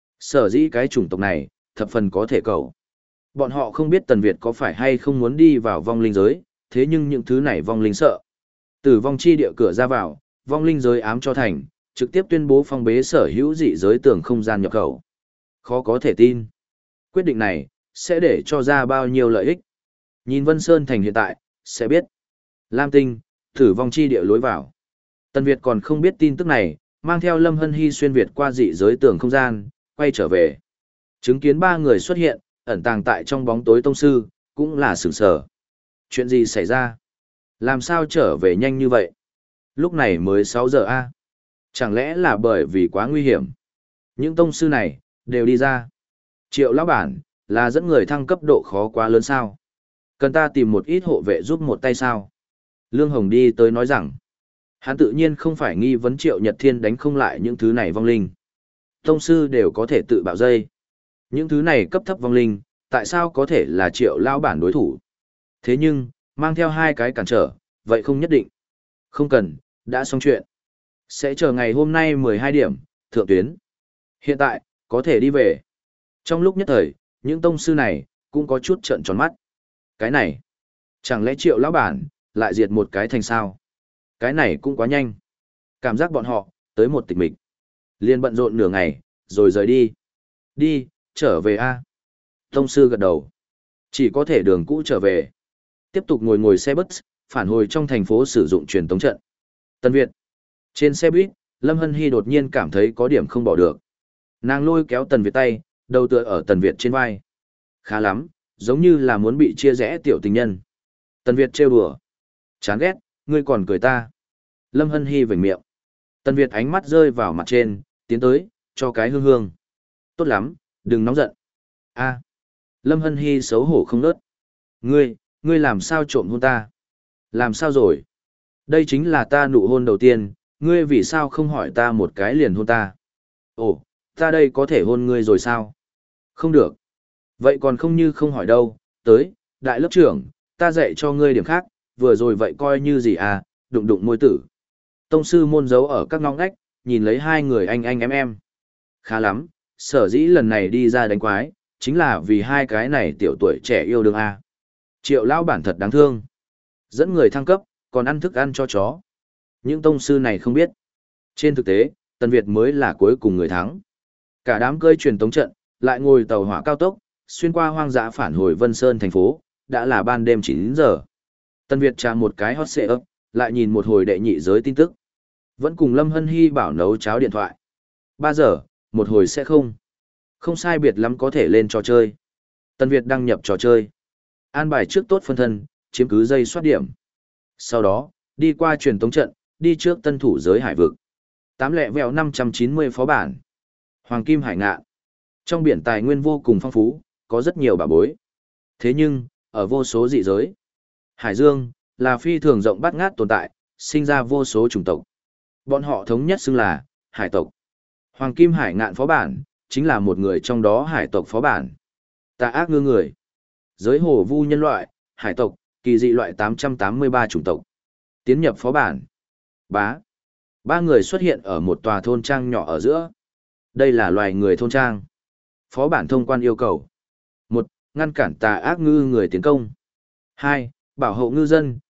Sở dĩ cái chủng tộc này, thập phần có thể cầu. Bọn họ không biết Tần Việt có phải hay không muốn đi vào vong linh giới, thế nhưng những thứ này vong linh sợ. Tử vong chi địa cửa ra vào, vong linh giới ám cho thành, trực tiếp tuyên bố phong bế sở hữu dị giới tường không gian nhập khẩu. Khó có thể tin. Quyết định này, sẽ để cho ra bao nhiêu lợi ích. Nhìn Vân Sơn thành hiện tại, sẽ biết. Lam Tinh, tử vong chi địa lối vào. Tần Việt còn không biết tin tức này, mang theo Lâm Hân Hy xuyên Việt qua dị giới tường không gian, quay trở về. Chứng kiến ba người xuất hiện, ẩn tàng tại trong bóng tối tông sư, cũng là sửng sở. Chuyện gì xảy ra? Làm sao trở về nhanh như vậy? Lúc này mới sáu giờ a. Chẳng lẽ là bởi vì quá nguy hiểm? Những tông sư này, đều đi ra. Triệu lão bản, là dẫn người thăng cấp độ khó quá lớn sao? Cần ta tìm một ít hộ vệ giúp một tay sao? Lương Hồng đi tới nói rằng, hắn tự nhiên không phải nghi vấn Triệu Nhật Thiên đánh không lại những thứ này vong linh. Tông sư đều có thể tự bạo dây. Những thứ này cấp thấp vong linh, tại sao có thể là Triệu lão bản đối thủ? Thế nhưng, mang theo hai cái cản trở, vậy không nhất định. Không cần, đã xong chuyện. Sẽ chờ ngày hôm nay mười hai điểm, thượng tuyến. Hiện tại, có thể đi về. Trong lúc nhất thời, những tông sư này, cũng có chút trợn tròn mắt. Cái này, chẳng lẽ Triệu lão bản, lại diệt một cái thành sao? Cái này cũng quá nhanh. Cảm giác bọn họ, tới một tịch mịch. Liên bận rộn nửa ngày, rồi rời đi. Đi, trở về a. Tông sư gật đầu. Chỉ có thể đường cũ trở về. Tiếp tục ngồi ngồi xe bus, phản hồi trong thành phố sử dụng truyền tống trận. Tân Việt. Trên xe buýt, Lâm Hân Hy đột nhiên cảm thấy có điểm không bỏ được. Nàng lôi kéo Tần Việt tay, đầu tựa ở Tần Việt trên vai. Khá lắm, giống như là muốn bị chia rẽ tiểu tình nhân. Tần Việt trêu đùa. Chán ghét, ngươi còn cười ta. Lâm Hân Hy vểnh miệng. Tần Việt ánh mắt rơi vào mặt trên, tiến tới, cho cái hương hương. Tốt lắm, đừng nóng giận. A. Lâm Hân Hy xấu hổ không nớt. Ngươi, ngươi làm sao trộm hôn ta? Làm sao rồi? Đây chính là ta nụ hôn đầu tiên, ngươi vì sao không hỏi ta một cái liền hôn ta? Ồ, ta đây có thể hôn ngươi rồi sao? Không được. Vậy còn không như không hỏi đâu, tới, đại lớp trưởng, ta dạy cho ngươi điểm khác, vừa rồi vậy coi như gì à, đụng đụng môi tử. Tông sư môn giấu ở các ngõ ngách, nhìn lấy hai người anh anh em em. Khá lắm, sở dĩ lần này đi ra đánh quái, chính là vì hai cái này tiểu tuổi trẻ yêu đương à. Triệu lão bản thật đáng thương. Dẫn người thăng cấp, còn ăn thức ăn cho chó. Những tông sư này không biết. Trên thực tế, Tần Việt mới là cuối cùng người thắng. Cả đám cơi truyền tống trận, lại ngồi tàu hỏa cao tốc, xuyên qua hoang dã phản hồi Vân Sơn thành phố, đã là ban đêm chín giờ. Tần Việt tra một cái hot setup, lại nhìn một hồi đệ nhị giới tin tức. Vẫn cùng Lâm Hân Hy bảo nấu cháo điện thoại. ba giờ, một hồi sẽ không. Không sai biệt lắm có thể lên trò chơi. Tần Việt đăng nhập trò chơi. An bài trước tốt phân thân, chiếm cứ dây soát điểm. Sau đó, đi qua truyền tống trận, đi trước tân thủ giới hải vực. Tám lẹ vẹo năm trăm chín mươi phó bản. Hoàng kim hải ngạn. Trong biển tài nguyên vô cùng phong phú, có rất nhiều bảo bối. Thế nhưng, ở vô số dị giới, hải dương, là phi thường rộng bát ngát tồn tại, sinh ra vô số chủng tộc. Bọn họ thống nhất xưng là, hải tộc. Hoàng kim hải ngạn phó bản, chính là một người trong đó hải tộc phó bản. Tà ác ngư người. Giới hồ vu nhân loại, hải tộc, kỳ dị loại tám trăm tám mươi ba chủng tộc. Tiến nhập phó bản. Bá. Ba người xuất hiện ở một tòa thôn trang nhỏ ở giữa. Đây là loài người thôn trang. Phó bản thông quan yêu cầu. Một, ngăn cản tà ác ngư người tiến công. Hai, bảo hộ ngư dân,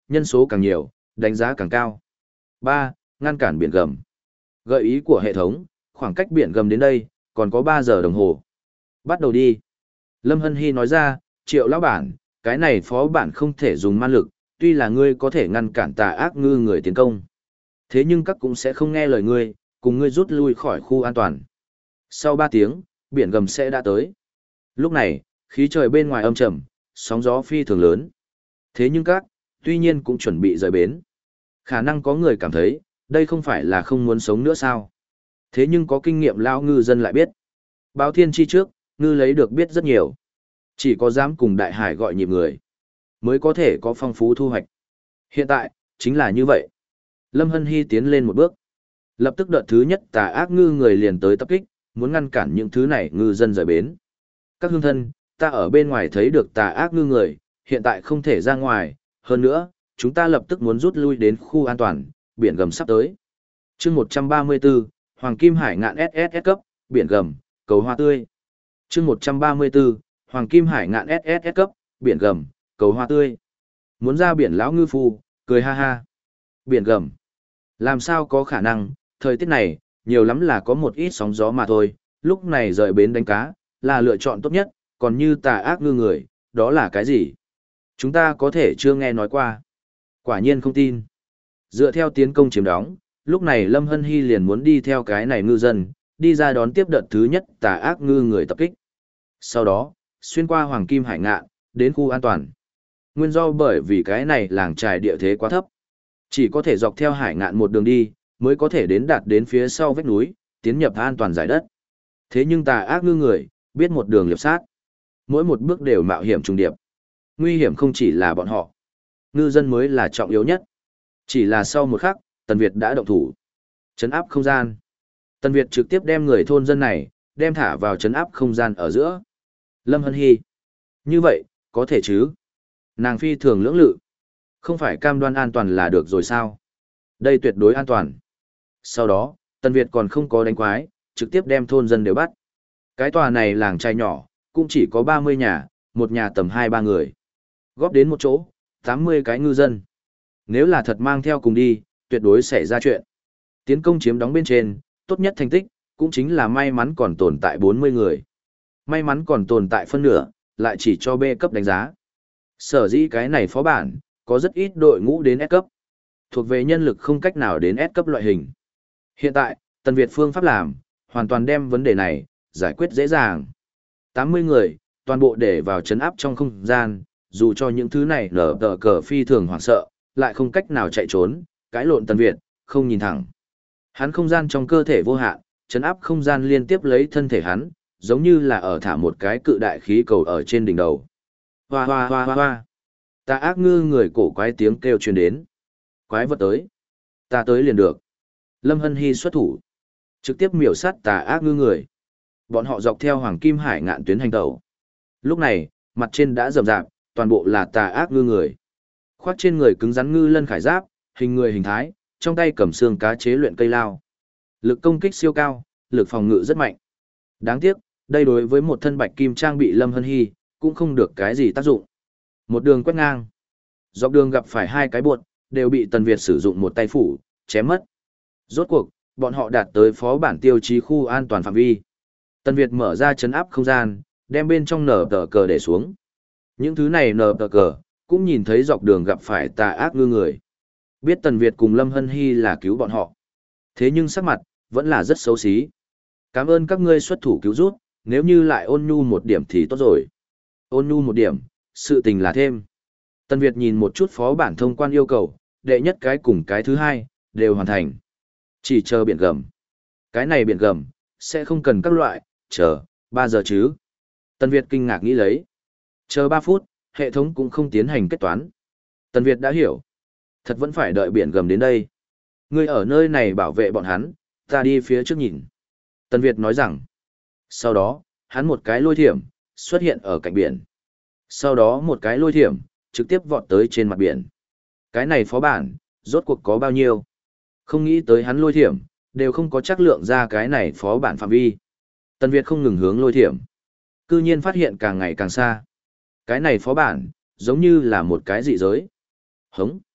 nhân số càng nhiều, đánh giá càng cao. ba. Ngăn cản biển gầm. Gợi ý của hệ thống, khoảng cách biển gầm đến đây, còn có ba giờ đồng hồ. Bắt đầu đi. Lâm Hân Hy nói ra, Triệu lão bản, cái này phó bản không thể dùng man lực, tuy là ngươi có thể ngăn cản tà ác ngư người tiến công. Thế nhưng các cũng sẽ không nghe lời ngươi, cùng ngươi rút lui khỏi khu an toàn. Sau ba tiếng, biển gầm sẽ đã tới. Lúc này, khí trời bên ngoài âm trầm, sóng gió phi thường lớn. Thế nhưng các, tuy nhiên cũng chuẩn bị rời bến. Khả năng có người cảm thấy, đây không phải là không muốn sống nữa sao. Thế nhưng có kinh nghiệm lao ngư dân lại biết. Báo thiên chi trước, ngư lấy được biết rất nhiều. Chỉ có dám cùng đại hải gọi nhịp người, mới có thể có phong phú thu hoạch. Hiện tại, chính là như vậy. Lâm Hân Hy tiến lên một bước. Lập tức đợt thứ nhất tà ác ngư người liền tới tập kích, muốn ngăn cản những thứ này ngư dân rời bến. Các hương thân, ta ở bên ngoài thấy được tà ác ngư người, hiện tại không thể ra ngoài, hơn nữa, chúng ta lập tức muốn rút lui đến khu an toàn, biển gầm sắp tới. chương một trăm ba mươi tư, Hoàng Kim Hải ngạn ét ét ét cấp, biển gầm, cầu hoa tươi. chương một trăm ba mươi tư, Hoàng Kim Hải ngạn ét ét ét cấp, biển gầm, cầu hoa tươi. Muốn ra biển lão ngư phu, cười ha ha. Biển gầm. Làm sao có khả năng, thời tiết này, nhiều lắm là có một ít sóng gió mà thôi, lúc này rời bến đánh cá, là lựa chọn tốt nhất, còn như tà ác ngư người, đó là cái gì? Chúng ta có thể chưa nghe nói qua. Quả nhiên không tin. Dựa theo tiến công chiếm đóng, lúc này Lâm Hân Hy liền muốn đi theo cái này ngư dân, đi ra đón tiếp đợt thứ nhất tà ác ngư người tập kích. Sau đó, xuyên qua Hoàng Kim Hải ngạn, đến khu an toàn. Nguyên do bởi vì cái này làng trài địa thế quá thấp. Chỉ có thể dọc theo hải ngạn một đường đi, mới có thể đến đạt đến phía sau vách núi, tiến nhập an toàn giải đất. Thế nhưng tà ác ngư người, biết một đường liệp sát. Mỗi một bước đều mạo hiểm trùng điệp. Nguy hiểm không chỉ là bọn họ. Ngư dân mới là trọng yếu nhất. Chỉ là sau một khắc, Tần Việt đã động thủ. Trấn áp không gian. Tần Việt trực tiếp đem người thôn dân này, đem thả vào trấn áp không gian ở giữa. Lâm Hân Hy. Như vậy, có thể chứ? Nàng phi thường lưỡng lự. Không phải cam đoan an toàn là được rồi sao? Đây tuyệt đối an toàn. Sau đó, Tần Việt còn không có đánh quái, trực tiếp đem thôn dân đều bắt. Cái tòa này làng trai nhỏ, cũng chỉ có ba mươi nhà, một nhà tầm hai ba người. Góp đến một chỗ, tám mươi cái ngư dân. Nếu là thật mang theo cùng đi, tuyệt đối xảy ra chuyện. Tiến công chiếm đóng bên trên, tốt nhất thành tích, cũng chính là may mắn còn tồn tại bốn mươi người. May mắn còn tồn tại phân nửa, lại chỉ cho B cấp đánh giá. Sở dĩ cái này phó bản, có rất ít đội ngũ đến S cấp. Thuộc về nhân lực không cách nào đến S cấp loại hình. Hiện tại, Tần Việt phương pháp làm, hoàn toàn đem vấn đề này, giải quyết dễ dàng. tám mươi người, toàn bộ để vào trấn áp trong không gian, dù cho những thứ này nở tờ cờ phi thường hoảng sợ, lại không cách nào chạy trốn, cãi lộn Tần Việt, không nhìn thẳng. Hắn không gian trong cơ thể vô hạn, trấn áp không gian liên tiếp lấy thân thể hắn, giống như là ở thả một cái cự đại khí cầu ở trên đỉnh đầu. Hoa hoa hoa hoa hoa. Ta ác ngư người cổ quái tiếng kêu truyền đến. Quái vật tới. Ta tới liền được. Lâm Hân Hy xuất thủ. Trực tiếp miểu sát tà ác ngư người. Bọn họ dọc theo Hoàng Kim Hải ngạn tuyến hành tẩu. Lúc này, mặt trên đã rậm rạp, toàn bộ là tà ác ngư người. Khoác trên người cứng rắn ngư lân khải giáp, hình người hình thái, trong tay cầm xương cá chế luyện cây lao. Lực công kích siêu cao, lực phòng ngự rất mạnh. Đáng tiếc, đây đối với một thân bạch kim trang bị Lâm Hân Hy, cũng không được cái gì tác dụng. Một đường quét ngang. Dọc đường gặp phải hai cái buột, đều bị Tần Việt sử dụng một tay phủ, chém mất. Rốt cuộc, bọn họ đạt tới phó bản tiêu chí khu an toàn phạm vi. Tần Việt mở ra trấn áp không gian, đem bên trong nở tờ cờ để xuống. Những thứ này nở tờ cờ, cũng nhìn thấy dọc đường gặp phải tà ác ngư người. Biết Tần Việt cùng Lâm Hân Hy là cứu bọn họ. Thế nhưng sắc mặt, vẫn là rất xấu xí. Cảm ơn các ngươi xuất thủ cứu rút, nếu như lại ôn nhu một điểm thì tốt rồi. Ôn nhu một điểm, sự tình là thêm. Tần Việt nhìn một chút phó bản thông quan yêu cầu, đệ nhất cái cùng cái thứ hai, đều hoàn thành. Chỉ chờ biển gầm. Cái này biển gầm, sẽ không cần các loại, chờ, ba giờ chứ. Tần Việt kinh ngạc nghĩ lấy. Chờ ba phút, hệ thống cũng không tiến hành kết toán. Tần Việt đã hiểu. Thật vẫn phải đợi biển gầm đến đây. Ngươi ở nơi này bảo vệ bọn hắn, ta đi phía trước nhìn. Tần Việt nói rằng. Sau đó, hắn một cái lôi thiểm, xuất hiện ở cạnh biển. Sau đó một cái lôi thiểm, trực tiếp vọt tới trên mặt biển. Cái này phó bản, rốt cuộc có bao nhiêu? Không nghĩ tới hắn lôi thiểm, đều không có chắc lượng ra cái này phó bản phạm vi. Tần Việt không ngừng hướng lôi thiểm. Cư nhiên phát hiện càng ngày càng xa. Cái này phó bản, giống như là một cái dị giới. Hống.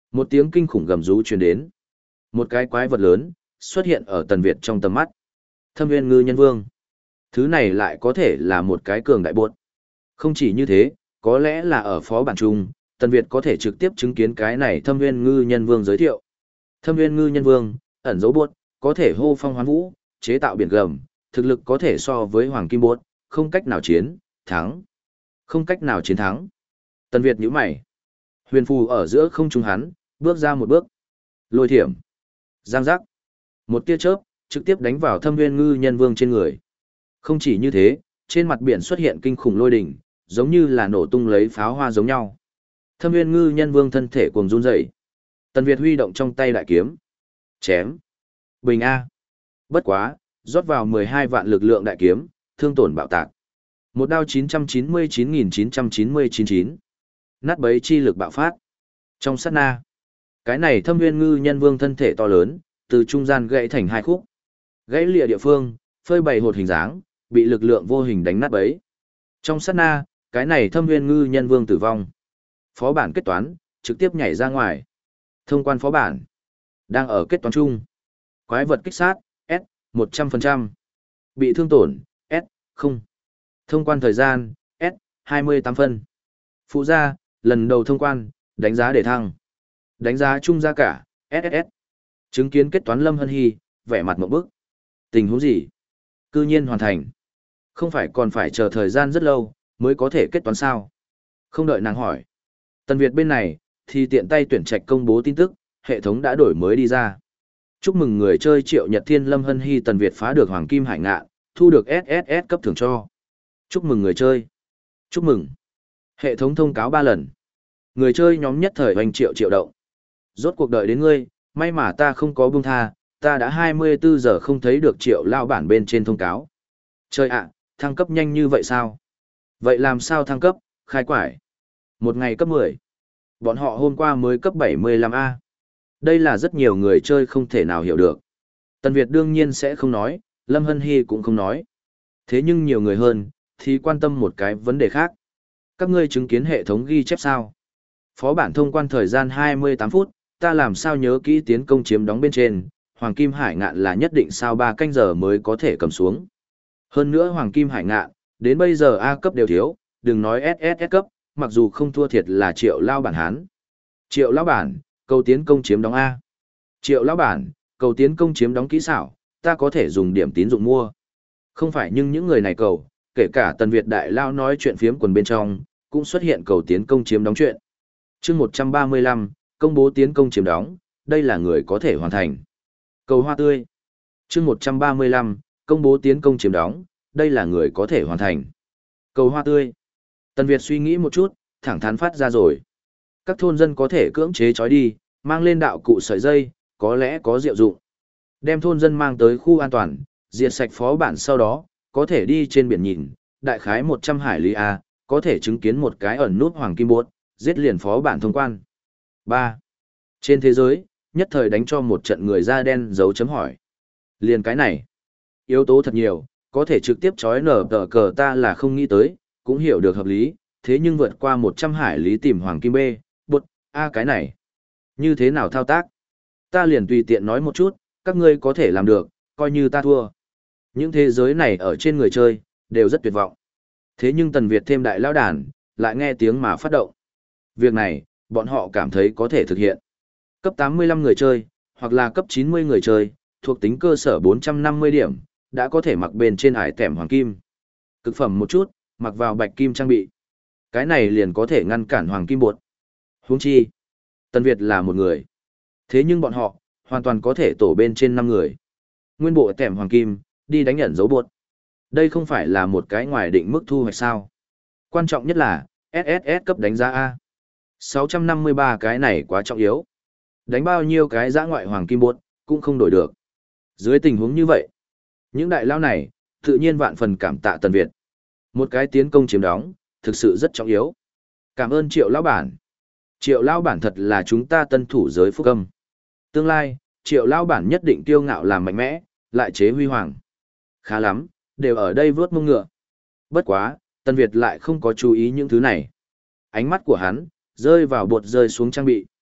Một tiếng kinh khủng gầm rú truyền đến. Một cái quái vật lớn xuất hiện ở Tần Việt trong tầm mắt. Thâm Nguyên Ngư Nhân Vương. Thứ này lại có thể là một cái cường đại bột. Không chỉ như thế, có lẽ là ở phó bản chung, Tần Việt có thể trực tiếp chứng kiến cái này Thâm Nguyên Ngư Nhân Vương giới thiệu. Thâm Nguyên Ngư Nhân Vương, ẩn dấu bột, có thể hô phong hoán vũ, chế tạo biển gầm, thực lực có thể so với Hoàng Kim bột, không cách nào chiến, thắng. Không cách nào chiến thắng. Tần Việt nhíu mày. Huyền phù ở giữa không trung hắn, bước ra một bước. Lôi thiểm. Giang giác. Một tia chớp, trực tiếp đánh vào Thâm Nguyên Ngư Nhân Vương trên người. Không chỉ như thế, trên mặt biển xuất hiện kinh khủng lôi đỉnh, giống như là nổ tung lấy pháo hoa giống nhau. Thâm Nguyên Ngư Nhân Vương thân thể cuồng run rẩy. Tần Việt huy động trong tay đại kiếm. Chém. Bình A. Bất quá, rót vào mười hai vạn lực lượng đại kiếm, thương tổn bạo tạc. Một đao chín trăm chín mươi chín nghìn chín trăm chín mươi chín chín. Nát bấy chi lực bạo phát. Trong sát na, cái này Thâm Nguyên Ngư Nhân Vương thân thể to lớn, từ trung gian gãy thành hai khúc. Gãy lìa địa phương, phơi bày hột hình dáng, bị lực lượng vô hình đánh nát bấy. Trong sát na, cái này Thâm Nguyên Ngư Nhân Vương tử vong. Phó bản kết toán, trực tiếp nhảy ra ngoài. Thông quan phó bản. Đang ở kết toán chung. Quái vật kích sát, S, một trăm phần trăm. Bị thương tổn, S, không. Thông quan thời gian, S, hai mươi tám phân. Phụ gia, lần đầu thông quan, đánh giá để thăng. Đánh giá chung giá cả, ét ét ét. Chứng kiến kết toán Lâm Hân Hy, vẻ mặt mộng bức. Tình huống gì? Cư nhiên hoàn thành. Không phải còn phải chờ thời gian rất lâu, mới có thể kết toán sao? Không đợi nàng hỏi. Tần Việt bên này, thì tiện tay tuyển trạch công bố tin tức, hệ thống đã đổi mới đi ra. Chúc mừng người chơi Triệu Nhật Thiên Lâm Hân Hy Tần Việt phá được Hoàng Kim Hải Ngạn, thu được ét ét ét cấp thưởng cho. Chúc mừng người chơi. Chúc mừng. Hệ thống thông cáo ba lần. Người chơi nhóm nhất thời hoành triệu triệu động. Rốt cuộc đợi đến ngươi, may mà ta không có buông tha, ta đã hai mươi bốn giờ không thấy được Triệu lao bản bên trên thông cáo. Chơi ạ, thăng cấp nhanh như vậy sao? Vậy làm sao thăng cấp, khai quải? Một ngày cấp mười. Bọn họ hôm qua mới cấp bảy mươi lăm A. Đây là rất nhiều người chơi không thể nào hiểu được. Tần Việt đương nhiên sẽ không nói, Lâm Hân Hy cũng không nói. Thế nhưng nhiều người hơn, thì quan tâm một cái vấn đề khác. Các ngươi chứng kiến hệ thống ghi chép sao? Phó bản thông quan thời gian hai mươi tám phút, ta làm sao nhớ kỹ tiến công chiếm đóng bên trên, Hoàng Kim Hải Ngạn là nhất định sau ba canh giờ mới có thể cầm xuống. Hơn nữa Hoàng Kim Hải Ngạn, đến bây giờ A cấp đều thiếu, đừng nói ét ét ét cấp, mặc dù không thua thiệt là Triệu lao bản hán. Triệu lão bản, cầu tiến công chiếm đóng A. Triệu lão bản, cầu tiến công chiếm đóng kỹ xảo, ta có thể dùng điểm tín dụng mua. Không phải nhưng những người này cầu, kể cả Tần Việt đại lao nói chuyện phiếm quần bên trong, cũng xuất hiện cầu tiến công chiếm đóng chuyện. Chương một trăm ba mươi lăm, công bố tiến công chiếm đóng, đây là người có thể hoàn thành. Cầu hoa tươi. Chương một trăm ba mươi lăm, công bố tiến công chiếm đóng, đây là người có thể hoàn thành. Cầu hoa tươi. Tần Việt suy nghĩ một chút, thẳng thắn phát ra rồi. Các thôn dân có thể cưỡng chế trói đi, mang lên đạo cụ sợi dây, có lẽ có diệu dụng. Đem thôn dân mang tới khu an toàn, diệt sạch phó bản sau đó, có thể đi trên biển nhìn, đại khái một trăm hải lý A, có thể chứng kiến một cái ẩn nút hoàng kim bốt, giết liền phó bản thông quan. ba. Trên thế giới, nhất thời đánh cho một trận người da đen dấu chấm hỏi. Liền cái này, yếu tố thật nhiều, có thể trực tiếp trói nở tờ cờ ta là không nghĩ tới, cũng hiểu được hợp lý, thế nhưng vượt qua một trăm hải lý tìm hoàng kim B, bột, A cái này. Như thế nào thao tác? Ta liền tùy tiện nói một chút, các ngươi có thể làm được, coi như ta thua. Những thế giới này ở trên người chơi, đều rất tuyệt vọng. Thế nhưng Tần Việt thêm đại lão đàn, lại nghe tiếng mà phát động. Việc này, bọn họ cảm thấy có thể thực hiện. Cấp tám mươi lăm người chơi, hoặc là cấp chín mươi người chơi, thuộc tính cơ sở bốn trăm năm mươi điểm, đã có thể mặc bên trên ải tẻm hoàng kim. Cực phẩm một chút, mặc vào bạch kim trang bị. Cái này liền có thể ngăn cản hoàng kim bột. Huống chi, Tần Việt là một người. Thế nhưng bọn họ, hoàn toàn có thể tổ bên trên năm người. Nguyên bộ tẻm hoàng kim, đi đánh nhận dấu bột. Đây không phải là một cái ngoài định mức thu hoạch sao. Quan trọng nhất là, ét ét ét cấp đánh giá A. sáu trăm năm mươi ba cái này quá trọng yếu. Đánh bao nhiêu cái giã ngoại hoàng kim bột, cũng không đổi được. Dưới tình huống như vậy, những đại lao này, tự nhiên vạn phần cảm tạ Tần Việt. Một cái tiến công chiếm đóng, thực sự rất trọng yếu. Cảm ơn Triệu lão bản. Triệu lão bản thật là chúng ta tân thủ giới phúc âm. Tương lai, Triệu lão bản nhất định kiêu ngạo làm mạnh mẽ, lại chế huy hoàng. Khá lắm, đều ở đây vớt mông ngựa. Bất quá, Tần Việt lại không có chú ý những thứ này. Ánh mắt của hắn, rơi vào bột rơi xuống trang bị.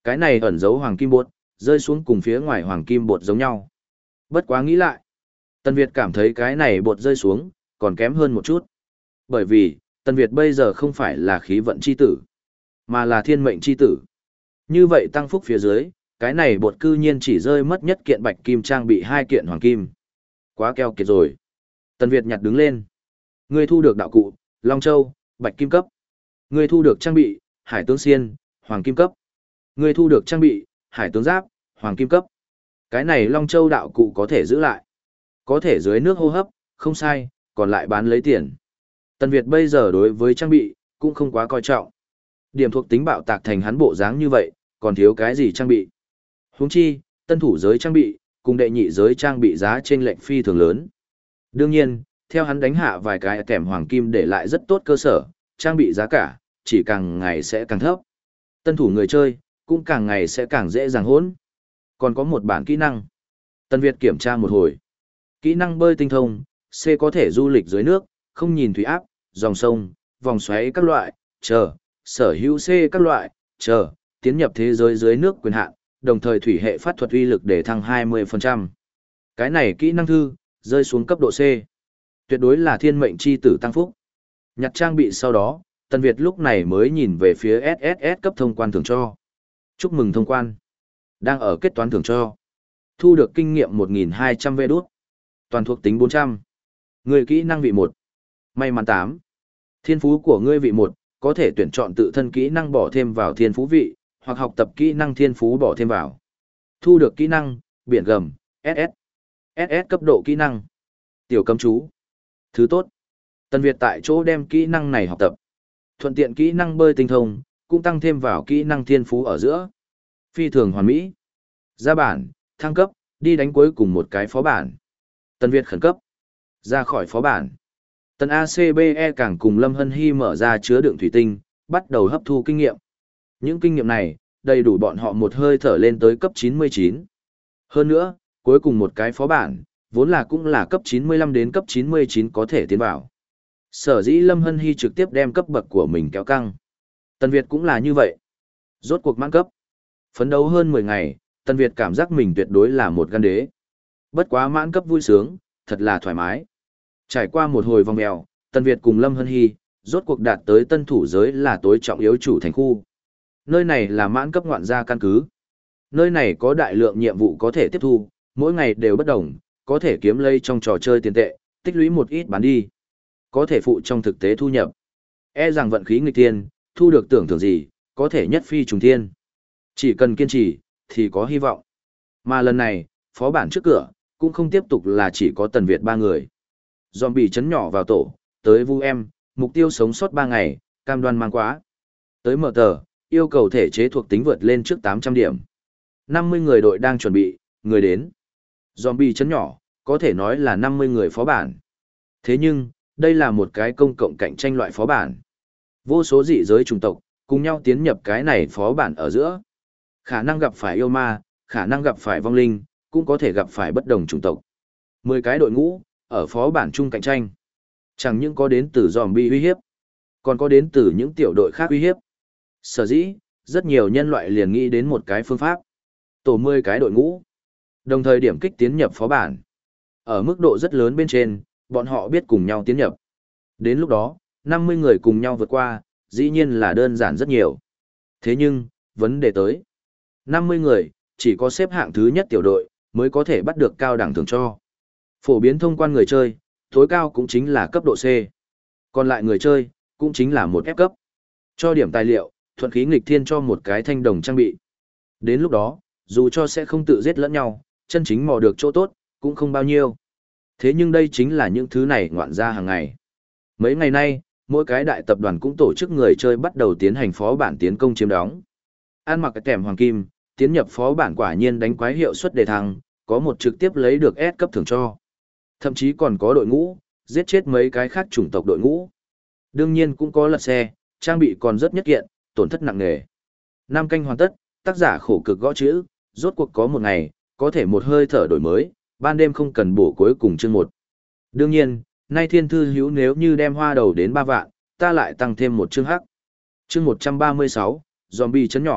Cái này ẩn giấu hoàng kim bột, rơi xuống cùng phía ngoài hoàng kim bột giống nhau. Bất quá nghĩ lại, Tân Việt cảm thấy cái này bột rơi xuống, còn kém hơn một chút. Bởi vì, Tân Việt bây giờ không phải là khí vận chi tử, mà là thiên mệnh chi tử. Như vậy tăng phúc phía dưới, cái này bột cư nhiên chỉ rơi mất nhất kiện bạch kim trang bị hai kiện hoàng kim. Quá keo kiệt rồi. Tân Việt nhặt đứng lên. Ngươi thu được đạo cụ, Long Châu, bạch kim cấp. Ngươi thu được trang bị, Hải tướng xiên, hoàng kim cấp. Ngươi thu được trang bị, Hải tướng giáp, hoàng kim cấp. Cái này Long Châu đạo cụ có thể giữ lại. Có thể dưới nước hô hấp, không sai, còn lại bán lấy tiền. Tân Việt bây giờ đối với trang bị, cũng không quá coi trọng. Điểm thuộc tính bạo tạc thành hắn bộ dáng như vậy, còn thiếu cái gì trang bị. Huống chi, tân thủ giới trang bị, cùng đệ nhị giới trang bị giá trên lệnh phi thường lớn. Đương nhiên, theo hắn đánh hạ vài cái kèm hoàng kim để lại rất tốt cơ sở, trang bị giá cả, chỉ càng ngày sẽ càng thấp. Tân thủ người chơi, cũng càng ngày sẽ càng dễ dàng hỗn. Còn có một bản kỹ năng. Tân Việt kiểm tra một hồi. Kỹ năng bơi tinh thông, C có thể du lịch dưới nước, không nhìn thủy áp, dòng sông, vòng xoáy các loại, chờ, sở hữu C các loại, chờ, tiến nhập thế giới dưới nước quyền hạn, đồng thời thủy hệ phát thuật uy lực để thăng hai mươi phần trăm. Cái này kỹ năng thư, rơi xuống cấp độ C. Tuyệt đối là thiên mệnh chi tử tăng phúc. Nhặt trang bị sau đó, Tân Việt lúc này mới nhìn về phía ét ét ét cấp thông quan thưởng cho. Chúc mừng thông quan. Đang ở kết toán thưởng cho. Thu được kinh nghiệm một nghìn hai trăm vé đút. Toàn thuộc tính bốn trăm. Người kỹ năng vị một. May mắn tám. Thiên phú của ngươi vị một, có thể tuyển chọn tự thân kỹ năng bỏ thêm vào thiên phú vị, hoặc học tập kỹ năng thiên phú bỏ thêm vào. Thu được kỹ năng, biển gầm, ét ét. ét ét cấp độ kỹ năng. Tiểu cấm chú. Thứ tốt. Tân Việt tại chỗ đem kỹ năng này học tập. Thuận tiện kỹ năng bơi tinh thông, cũng tăng thêm vào kỹ năng thiên phú ở giữa. Phi thường hoàn mỹ. Ra bản, thăng cấp, đi đánh cuối cùng một cái phó bản. Tân Việt khẩn cấp. Ra khỏi phó bản. Tần a xê bê e càng cùng Lâm Hân Hy mở ra chứa đựng thủy tinh, bắt đầu hấp thu kinh nghiệm. Những kinh nghiệm này, đầy đủ bọn họ một hơi thở lên tới cấp chín mươi chín. Hơn nữa, cuối cùng một cái phó bản, vốn là cũng là cấp chín mươi lăm đến cấp chín mươi chín có thể tiến vào. Sở dĩ Lâm Hân Hy trực tiếp đem cấp bậc của mình kéo căng. Tần Việt cũng là như vậy. Rốt cuộc mãn cấp. Phấn đấu hơn mười ngày, Tần Việt cảm giác mình tuyệt đối là một gan đế. Bất quá mãn cấp vui sướng, thật là thoải mái. Trải qua một hồi vòng mèo, Tần Việt cùng Lâm Hân Hy, rốt cuộc đạt tới tân thủ giới là tối trọng yếu chủ thành khu. Nơi này là mãn cấp ngoạn gia căn cứ. Nơi này có đại lượng nhiệm vụ có thể tiếp thu, mỗi ngày đều bất đồng, có thể kiếm lấy trong trò chơi tiền tệ, tích lũy một ít bán đi. Có thể phụ trong thực tế thu nhập. E rằng vận khí nghịch thiên, thu được tưởng thưởng gì, có thể nhất phi trùng thiên. Chỉ cần kiên trì, thì có hy vọng. Mà lần này, phó bản trước cửa, cũng không tiếp tục là chỉ có Tần Việt ba người. Zombie chấn nhỏ vào tổ, tới vu em, mục tiêu sống sót ba ngày, cam đoan mang quá. Tới mở tờ, yêu cầu thể chế thuộc tính vượt lên trước tám trăm điểm. năm mươi người đội đang chuẩn bị, người đến. Zombie chấn nhỏ, có thể nói là năm mươi người phó bản. Thế nhưng, đây là một cái công cộng cạnh tranh loại phó bản. Vô số dị giới chủng tộc, cùng nhau tiến nhập cái này phó bản ở giữa. Khả năng gặp phải yêu ma, khả năng gặp phải vong linh, cũng có thể gặp phải bất đồng chủng tộc. mười cái đội ngũ, ở phó bản chung cạnh tranh. Chẳng những có đến từ zombie uy hiếp, còn có đến từ những tiểu đội khác uy hiếp. Sở dĩ, rất nhiều nhân loại liền nghĩ đến một cái phương pháp. Tổ mười cái đội ngũ, đồng thời điểm kích tiến nhập phó bản. Ở mức độ rất lớn bên trên, bọn họ biết cùng nhau tiến nhập. Đến lúc đó, năm mươi người cùng nhau vượt qua, dĩ nhiên là đơn giản rất nhiều. Thế nhưng, vấn đề tới. năm mươi người, chỉ có xếp hạng thứ nhất tiểu đội, mới có thể bắt được cao đẳng thưởng cho. Phổ biến thông quan người chơi, tối cao cũng chính là cấp độ C. Còn lại người chơi, cũng chính là một F cấp. Cho điểm tài liệu, thuận khí nghịch thiên cho một cái thanh đồng trang bị. Đến lúc đó, dù cho sẽ không tự giết lẫn nhau, chân chính mò được chỗ tốt, cũng không bao nhiêu. Thế nhưng đây chính là những thứ này ngoạn ra hàng ngày. Mấy ngày nay, mỗi cái đại tập đoàn cũng tổ chức người chơi bắt đầu tiến hành phó bản tiến công chiếm đóng. Ăn mặc cái kèm hoàng kim, tiến nhập phó bản quả nhiên đánh quái hiệu suất đề thăng, có một trực tiếp lấy được S cấp thưởng cho. Thậm chí còn có đội ngũ, giết chết mấy cái khác chủng tộc đội ngũ. Đương nhiên cũng có lật xe, trang bị còn rất nhất kiện, tổn thất nặng nề. Năm canh hoàn tất, tác giả khổ cực gõ chữ, rốt cuộc có một ngày, có thể một hơi thở đổi mới, ban đêm không cần bổ cuối cùng chương một. Đương nhiên, nay thiên thư hữu nếu như đem hoa đầu đến ba vạn, ta lại tăng thêm một chương hắc. Chương một trăm ba mươi sáu, zombie chấn nhỏ,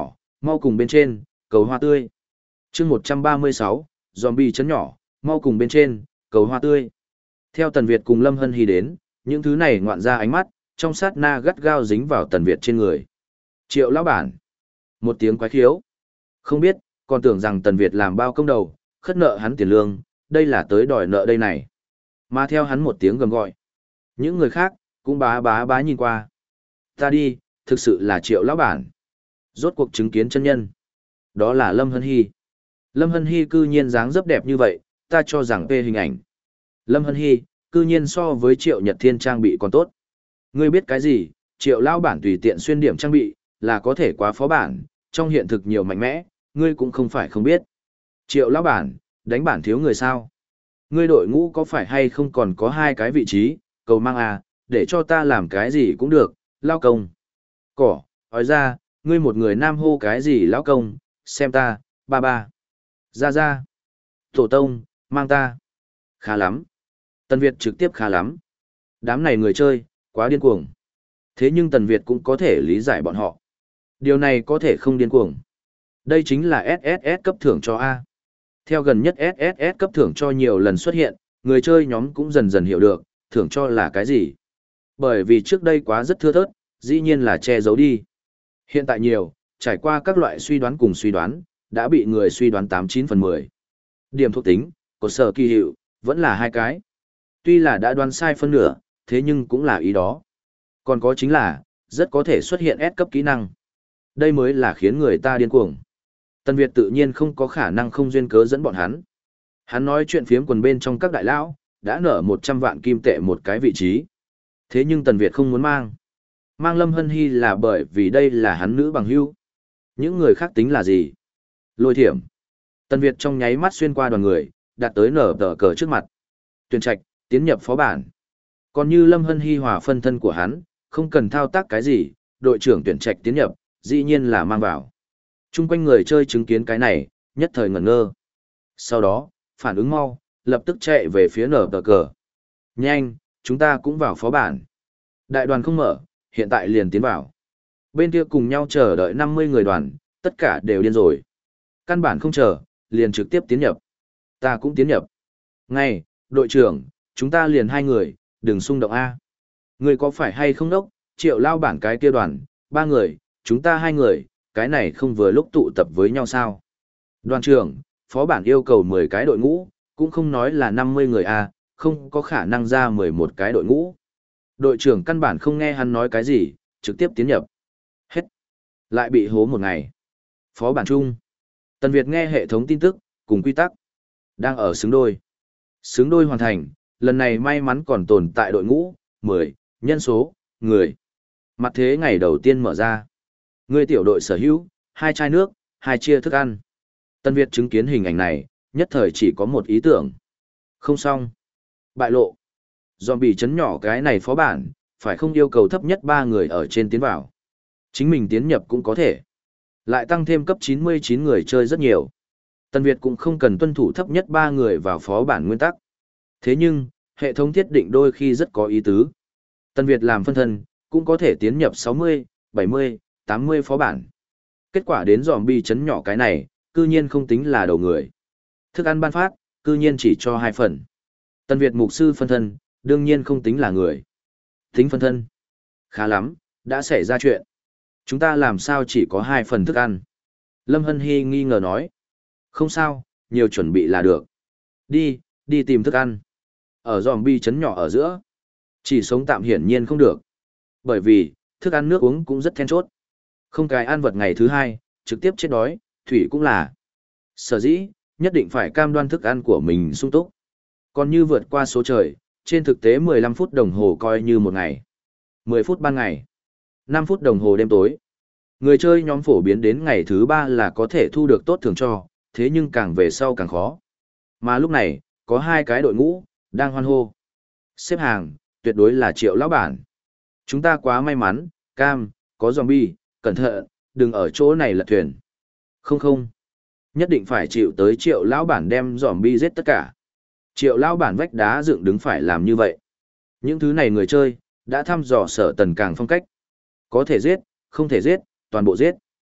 mau cùng bên trên, cầu hoa tươi. chương một trăm ba mươi sáu, zombie chấn nhỏ, mau cùng bên trên, cầu hoa tươi. Theo Tần Việt cùng Lâm Hân Hy đến, những thứ này ngoạn ra ánh mắt, trong sát na gắt gao dính vào Tần Việt trên người. Triệu lão bản. Một tiếng quái khiếu. Không biết, còn tưởng rằng Tần Việt làm bao công đầu, khất nợ hắn tiền lương, đây là tới đòi nợ đây này. Mà theo hắn một tiếng gầm gọi. Những người khác, cũng bá bá bá nhìn qua. Ta đi, thực sự là Triệu lão bản. Rốt cuộc chứng kiến chân nhân. Đó là Lâm Hân Hy. Lâm Hân Hy cư nhiên dáng dấp đẹp như vậy, ta cho rằng phê hình ảnh. Lâm Hân Hy, cư nhiên so với Triệu Nhật Thiên trang bị còn tốt. Ngươi biết cái gì, Triệu lão bản tùy tiện xuyên điểm trang bị, là có thể quá phó bản, trong hiện thực nhiều mạnh mẽ, ngươi cũng không phải không biết. Triệu lão bản, đánh bản thiếu người sao? Ngươi đội ngũ có phải hay không còn có hai cái vị trí, cầu mang à, để cho ta làm cái gì cũng được, lao công. Cỏ, hỏi ra, ngươi một người nam hô cái gì lão công, xem ta, ba ba. Ra ra. Tổ tông, mang ta. Khá lắm. Tần Việt trực tiếp khá lắm. Đám này người chơi, quá điên cuồng. Thế nhưng Tần Việt cũng có thể lý giải bọn họ. Điều này có thể không điên cuồng. Đây chính là ét ét ét cấp thưởng cho A. Theo gần nhất ét ét ét cấp thưởng cho nhiều lần xuất hiện, người chơi nhóm cũng dần dần hiểu được, thưởng cho là cái gì. Bởi vì trước đây quá rất thưa thớt, dĩ nhiên là che giấu đi. Hiện tại nhiều, trải qua các loại suy đoán cùng suy đoán, đã bị người suy đoán tám chín phần mười. Điểm thuộc tính, của sở kỳ hiệu, vẫn là hai cái. Tuy là đã đoán sai phân nửa, thế nhưng cũng là ý đó. Còn có chính là, rất có thể xuất hiện S cấp kỹ năng. Đây mới là khiến người ta điên cuồng. Tần Việt tự nhiên không có khả năng không duyên cớ dẫn bọn hắn. Hắn nói chuyện phiếm quần bên trong các đại lão, đã nở một trăm vạn kim tệ một cái vị trí. Thế nhưng Tần Việt không muốn mang. Mang Lâm Hân Hy là bởi vì đây là hắn nữ bằng hữu. Những người khác tính là gì? Lôi thiểm. Tần Việt trong nháy mắt xuyên qua đoàn người, đạt tới nở tờ cờ trước mặt. Tuyển trạch, tiến nhập phó bản. Còn như Lâm Hân Hy hòa phân thân của hắn, không cần thao tác cái gì, đội trưởng tuyển trạch tiến nhập, dĩ nhiên là mang vào. Trung quanh người chơi chứng kiến cái này, nhất thời ngẩn ngơ. Sau đó, phản ứng mau, lập tức chạy về phía nở tờ cờ. Nhanh, chúng ta cũng vào phó bản. Đại đoàn không mở, hiện tại liền tiến vào. Bên kia cùng nhau chờ đợi năm mươi người đoàn, tất cả đều điên rồi. Căn bản không chờ, liền trực tiếp tiến nhập. Ta cũng tiến nhập. Ngay, đội trưởng, chúng ta liền hai người, đừng xung động A. Người có phải hay không đốc, Triệu lao bản cái kia đoàn, ba người, chúng ta hai người, cái này không vừa lúc tụ tập với nhau sao? Đoàn trưởng, phó bản yêu cầu mười cái đội ngũ, cũng không nói là năm mươi người A, không có khả năng ra mười một cái đội ngũ. Đội trưởng căn bản không nghe hắn nói cái gì, trực tiếp tiến nhập. Hết. Lại bị hố một ngày. Phó bản chung. Tần Việt nghe hệ thống tin tức, cùng quy tắc. Đang ở xứng đôi. Xứng đôi hoàn thành, lần này may mắn còn tồn tại đội ngũ, mười, nhân số, người. Mặt thế ngày đầu tiên mở ra. Người tiểu đội sở hữu, hai chai nước, hai chia thức ăn. Tần Việt chứng kiến hình ảnh này, nhất thời chỉ có một ý tưởng. Không xong. Bại lộ. Zombie chấn nhỏ cái này phó bản, phải không yêu cầu thấp nhất ba người ở trên tiến vào. Chính mình tiến nhập cũng có thể. Lại tăng thêm cấp chín mươi chín người chơi rất nhiều. Tần Việt cũng không cần tuân thủ thấp nhất ba người vào phó bản nguyên tắc. Thế nhưng, hệ thống thiết định đôi khi rất có ý tứ. Tần Việt làm phân thân, cũng có thể tiến nhập sáu mươi, bảy mươi, tám mươi phó bản. Kết quả đến zombie chấn nhỏ cái này, cư nhiên không tính là đầu người. Thức ăn ban phát, cư nhiên chỉ cho hai phần. Tần Việt mục sư phân thân, đương nhiên không tính là người. Tính phân thân. Khá lắm, đã xảy ra chuyện. Chúng ta làm sao chỉ có hai phần thức ăn? Lâm Hân Hy nghi ngờ nói. Không sao, nhiều chuẩn bị là được. Đi, đi tìm thức ăn. Ở zombie chấn nhỏ ở giữa. Chỉ sống tạm hiển nhiên không được. Bởi vì, thức ăn nước uống cũng rất then chốt. Không cái ăn vật ngày thứ hai, trực tiếp chết đói, thủy cũng là. Sở dĩ, nhất định phải cam đoan thức ăn của mình sung túc. Còn như vượt qua số trời, trên thực tế mười lăm phút đồng hồ coi như một ngày. mười phút ban ngày. năm phút đồng hồ đêm tối. Người chơi nhóm phổ biến đến ngày thứ ba là có thể thu được tốt thường cho, thế nhưng càng về sau càng khó. Mà lúc này, có hai cái đội ngũ, đang hoan hô. Xếp hàng, tuyệt đối là Triệu lão bản. Chúng ta quá may mắn, cam, có zombie, cẩn thận, đừng ở chỗ này lật thuyền. Không không. Nhất định phải chịu tới Triệu lão bản đem zombie giết tất cả. Triệu lão bản vách đá dựng đứng phải làm như vậy. Những thứ này người chơi, đã thăm dò Sở Tần Càng phong cách. Có thể giết, không thể giết, toàn bộ giết.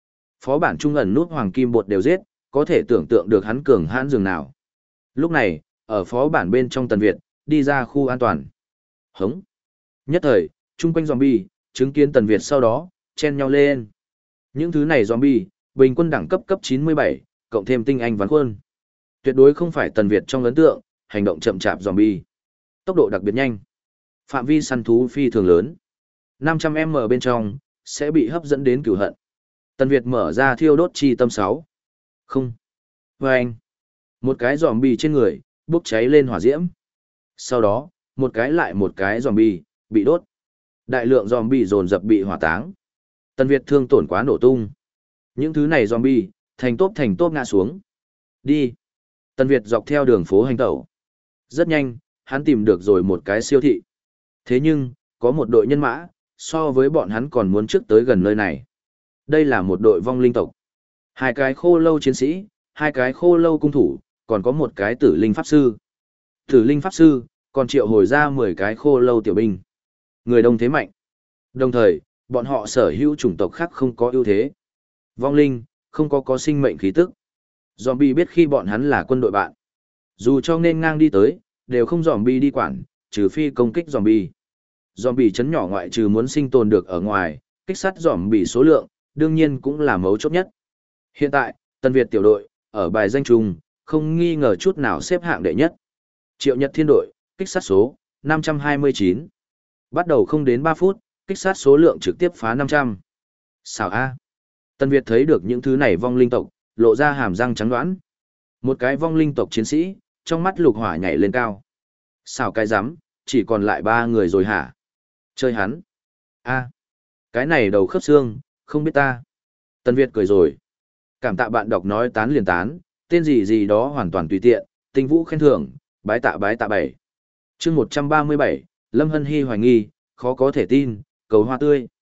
Phó bản trung ẩn nút hoàng kim bột đều giết, có thể tưởng tượng được hắn cường hãn dường nào. Lúc này, ở phó bản bên trong Tần Việt, đi ra khu an toàn. Hống. Nhất thời, chung quanh zombie, chứng kiến Tần Việt sau đó, chen nhau lên. Những thứ này zombie, bình quân đẳng cấp cấp chín mươi bảy, cộng thêm tinh anh ván khuôn. Tuyệt đối không phải Tần Việt trong ấn tượng, hành động chậm chạp zombie. Tốc độ đặc biệt nhanh. Phạm vi săn thú phi thường lớn. năm trăm mét bên trong, sẽ bị hấp dẫn đến cửu hận. Tần Việt mở ra thiêu đốt chi tâm sáu. Không. Và anh. Một cái zombie trên người, bốc cháy lên hỏa diễm. Sau đó, một cái lại một cái zombie, bị đốt. Đại lượng zombie dồn dập bị hỏa táng. Tần Việt thương tổn quá nổ tung. Những thứ này zombie, thành tốp thành tốp ngã xuống. Đi. Tần Việt dọc theo đường phố hành tẩu. Rất nhanh, hắn tìm được rồi một cái siêu thị. Thế nhưng, có một đội nhân mã, so với bọn hắn còn muốn trước tới gần nơi này. Đây là một đội vong linh tộc. Hai cái khô lâu chiến sĩ, hai cái khô lâu cung thủ, còn có một cái tử linh pháp sư. Tử linh pháp sư, còn triệu hồi ra mười cái khô lâu tiểu binh. Người đông thế mạnh. Đồng thời, bọn họ sở hữu chủng tộc khác không có ưu thế. Vong linh, không có có sinh mệnh khí tức. Zombie biết khi bọn hắn là quân đội bạn. Dù cho nên ngang đi tới, đều không zombie đi quản, trừ phi công kích zombie. Zombie chấn nhỏ ngoại trừ muốn sinh tồn được ở ngoài, kích sát zombie số lượng, đương nhiên cũng là mấu chốt nhất. Hiện tại, Tân Việt tiểu đội, ở bài danh trùng, không nghi ngờ chút nào xếp hạng đệ nhất. Triệu Nhật Thiên đội, kích sát số, năm trăm hai mươi chín. Bắt đầu không đến ba phút, kích sát số lượng trực tiếp phá năm trăm. Xảo A. Tân Việt thấy được những thứ này vong linh tộc, lộ ra hàm răng trắng đoán. Một cái vong linh tộc chiến sĩ, trong mắt lục hỏa nhảy lên cao. Xảo cái rắm chỉ còn lại ba người rồi hả? Chơi hắn. A. Cái này đầu khớp xương, không biết ta. Tân Việt cười rồi. Cảm tạ bạn đọc nói tán liền tán, tên gì gì đó hoàn toàn tùy tiện, tinh vũ khen thưởng, bái tạ bái tạ bảy. Chương một trăm ba mươi bảy, Lâm Hân Hy hoài nghi, khó có thể tin, cầu hoa tươi.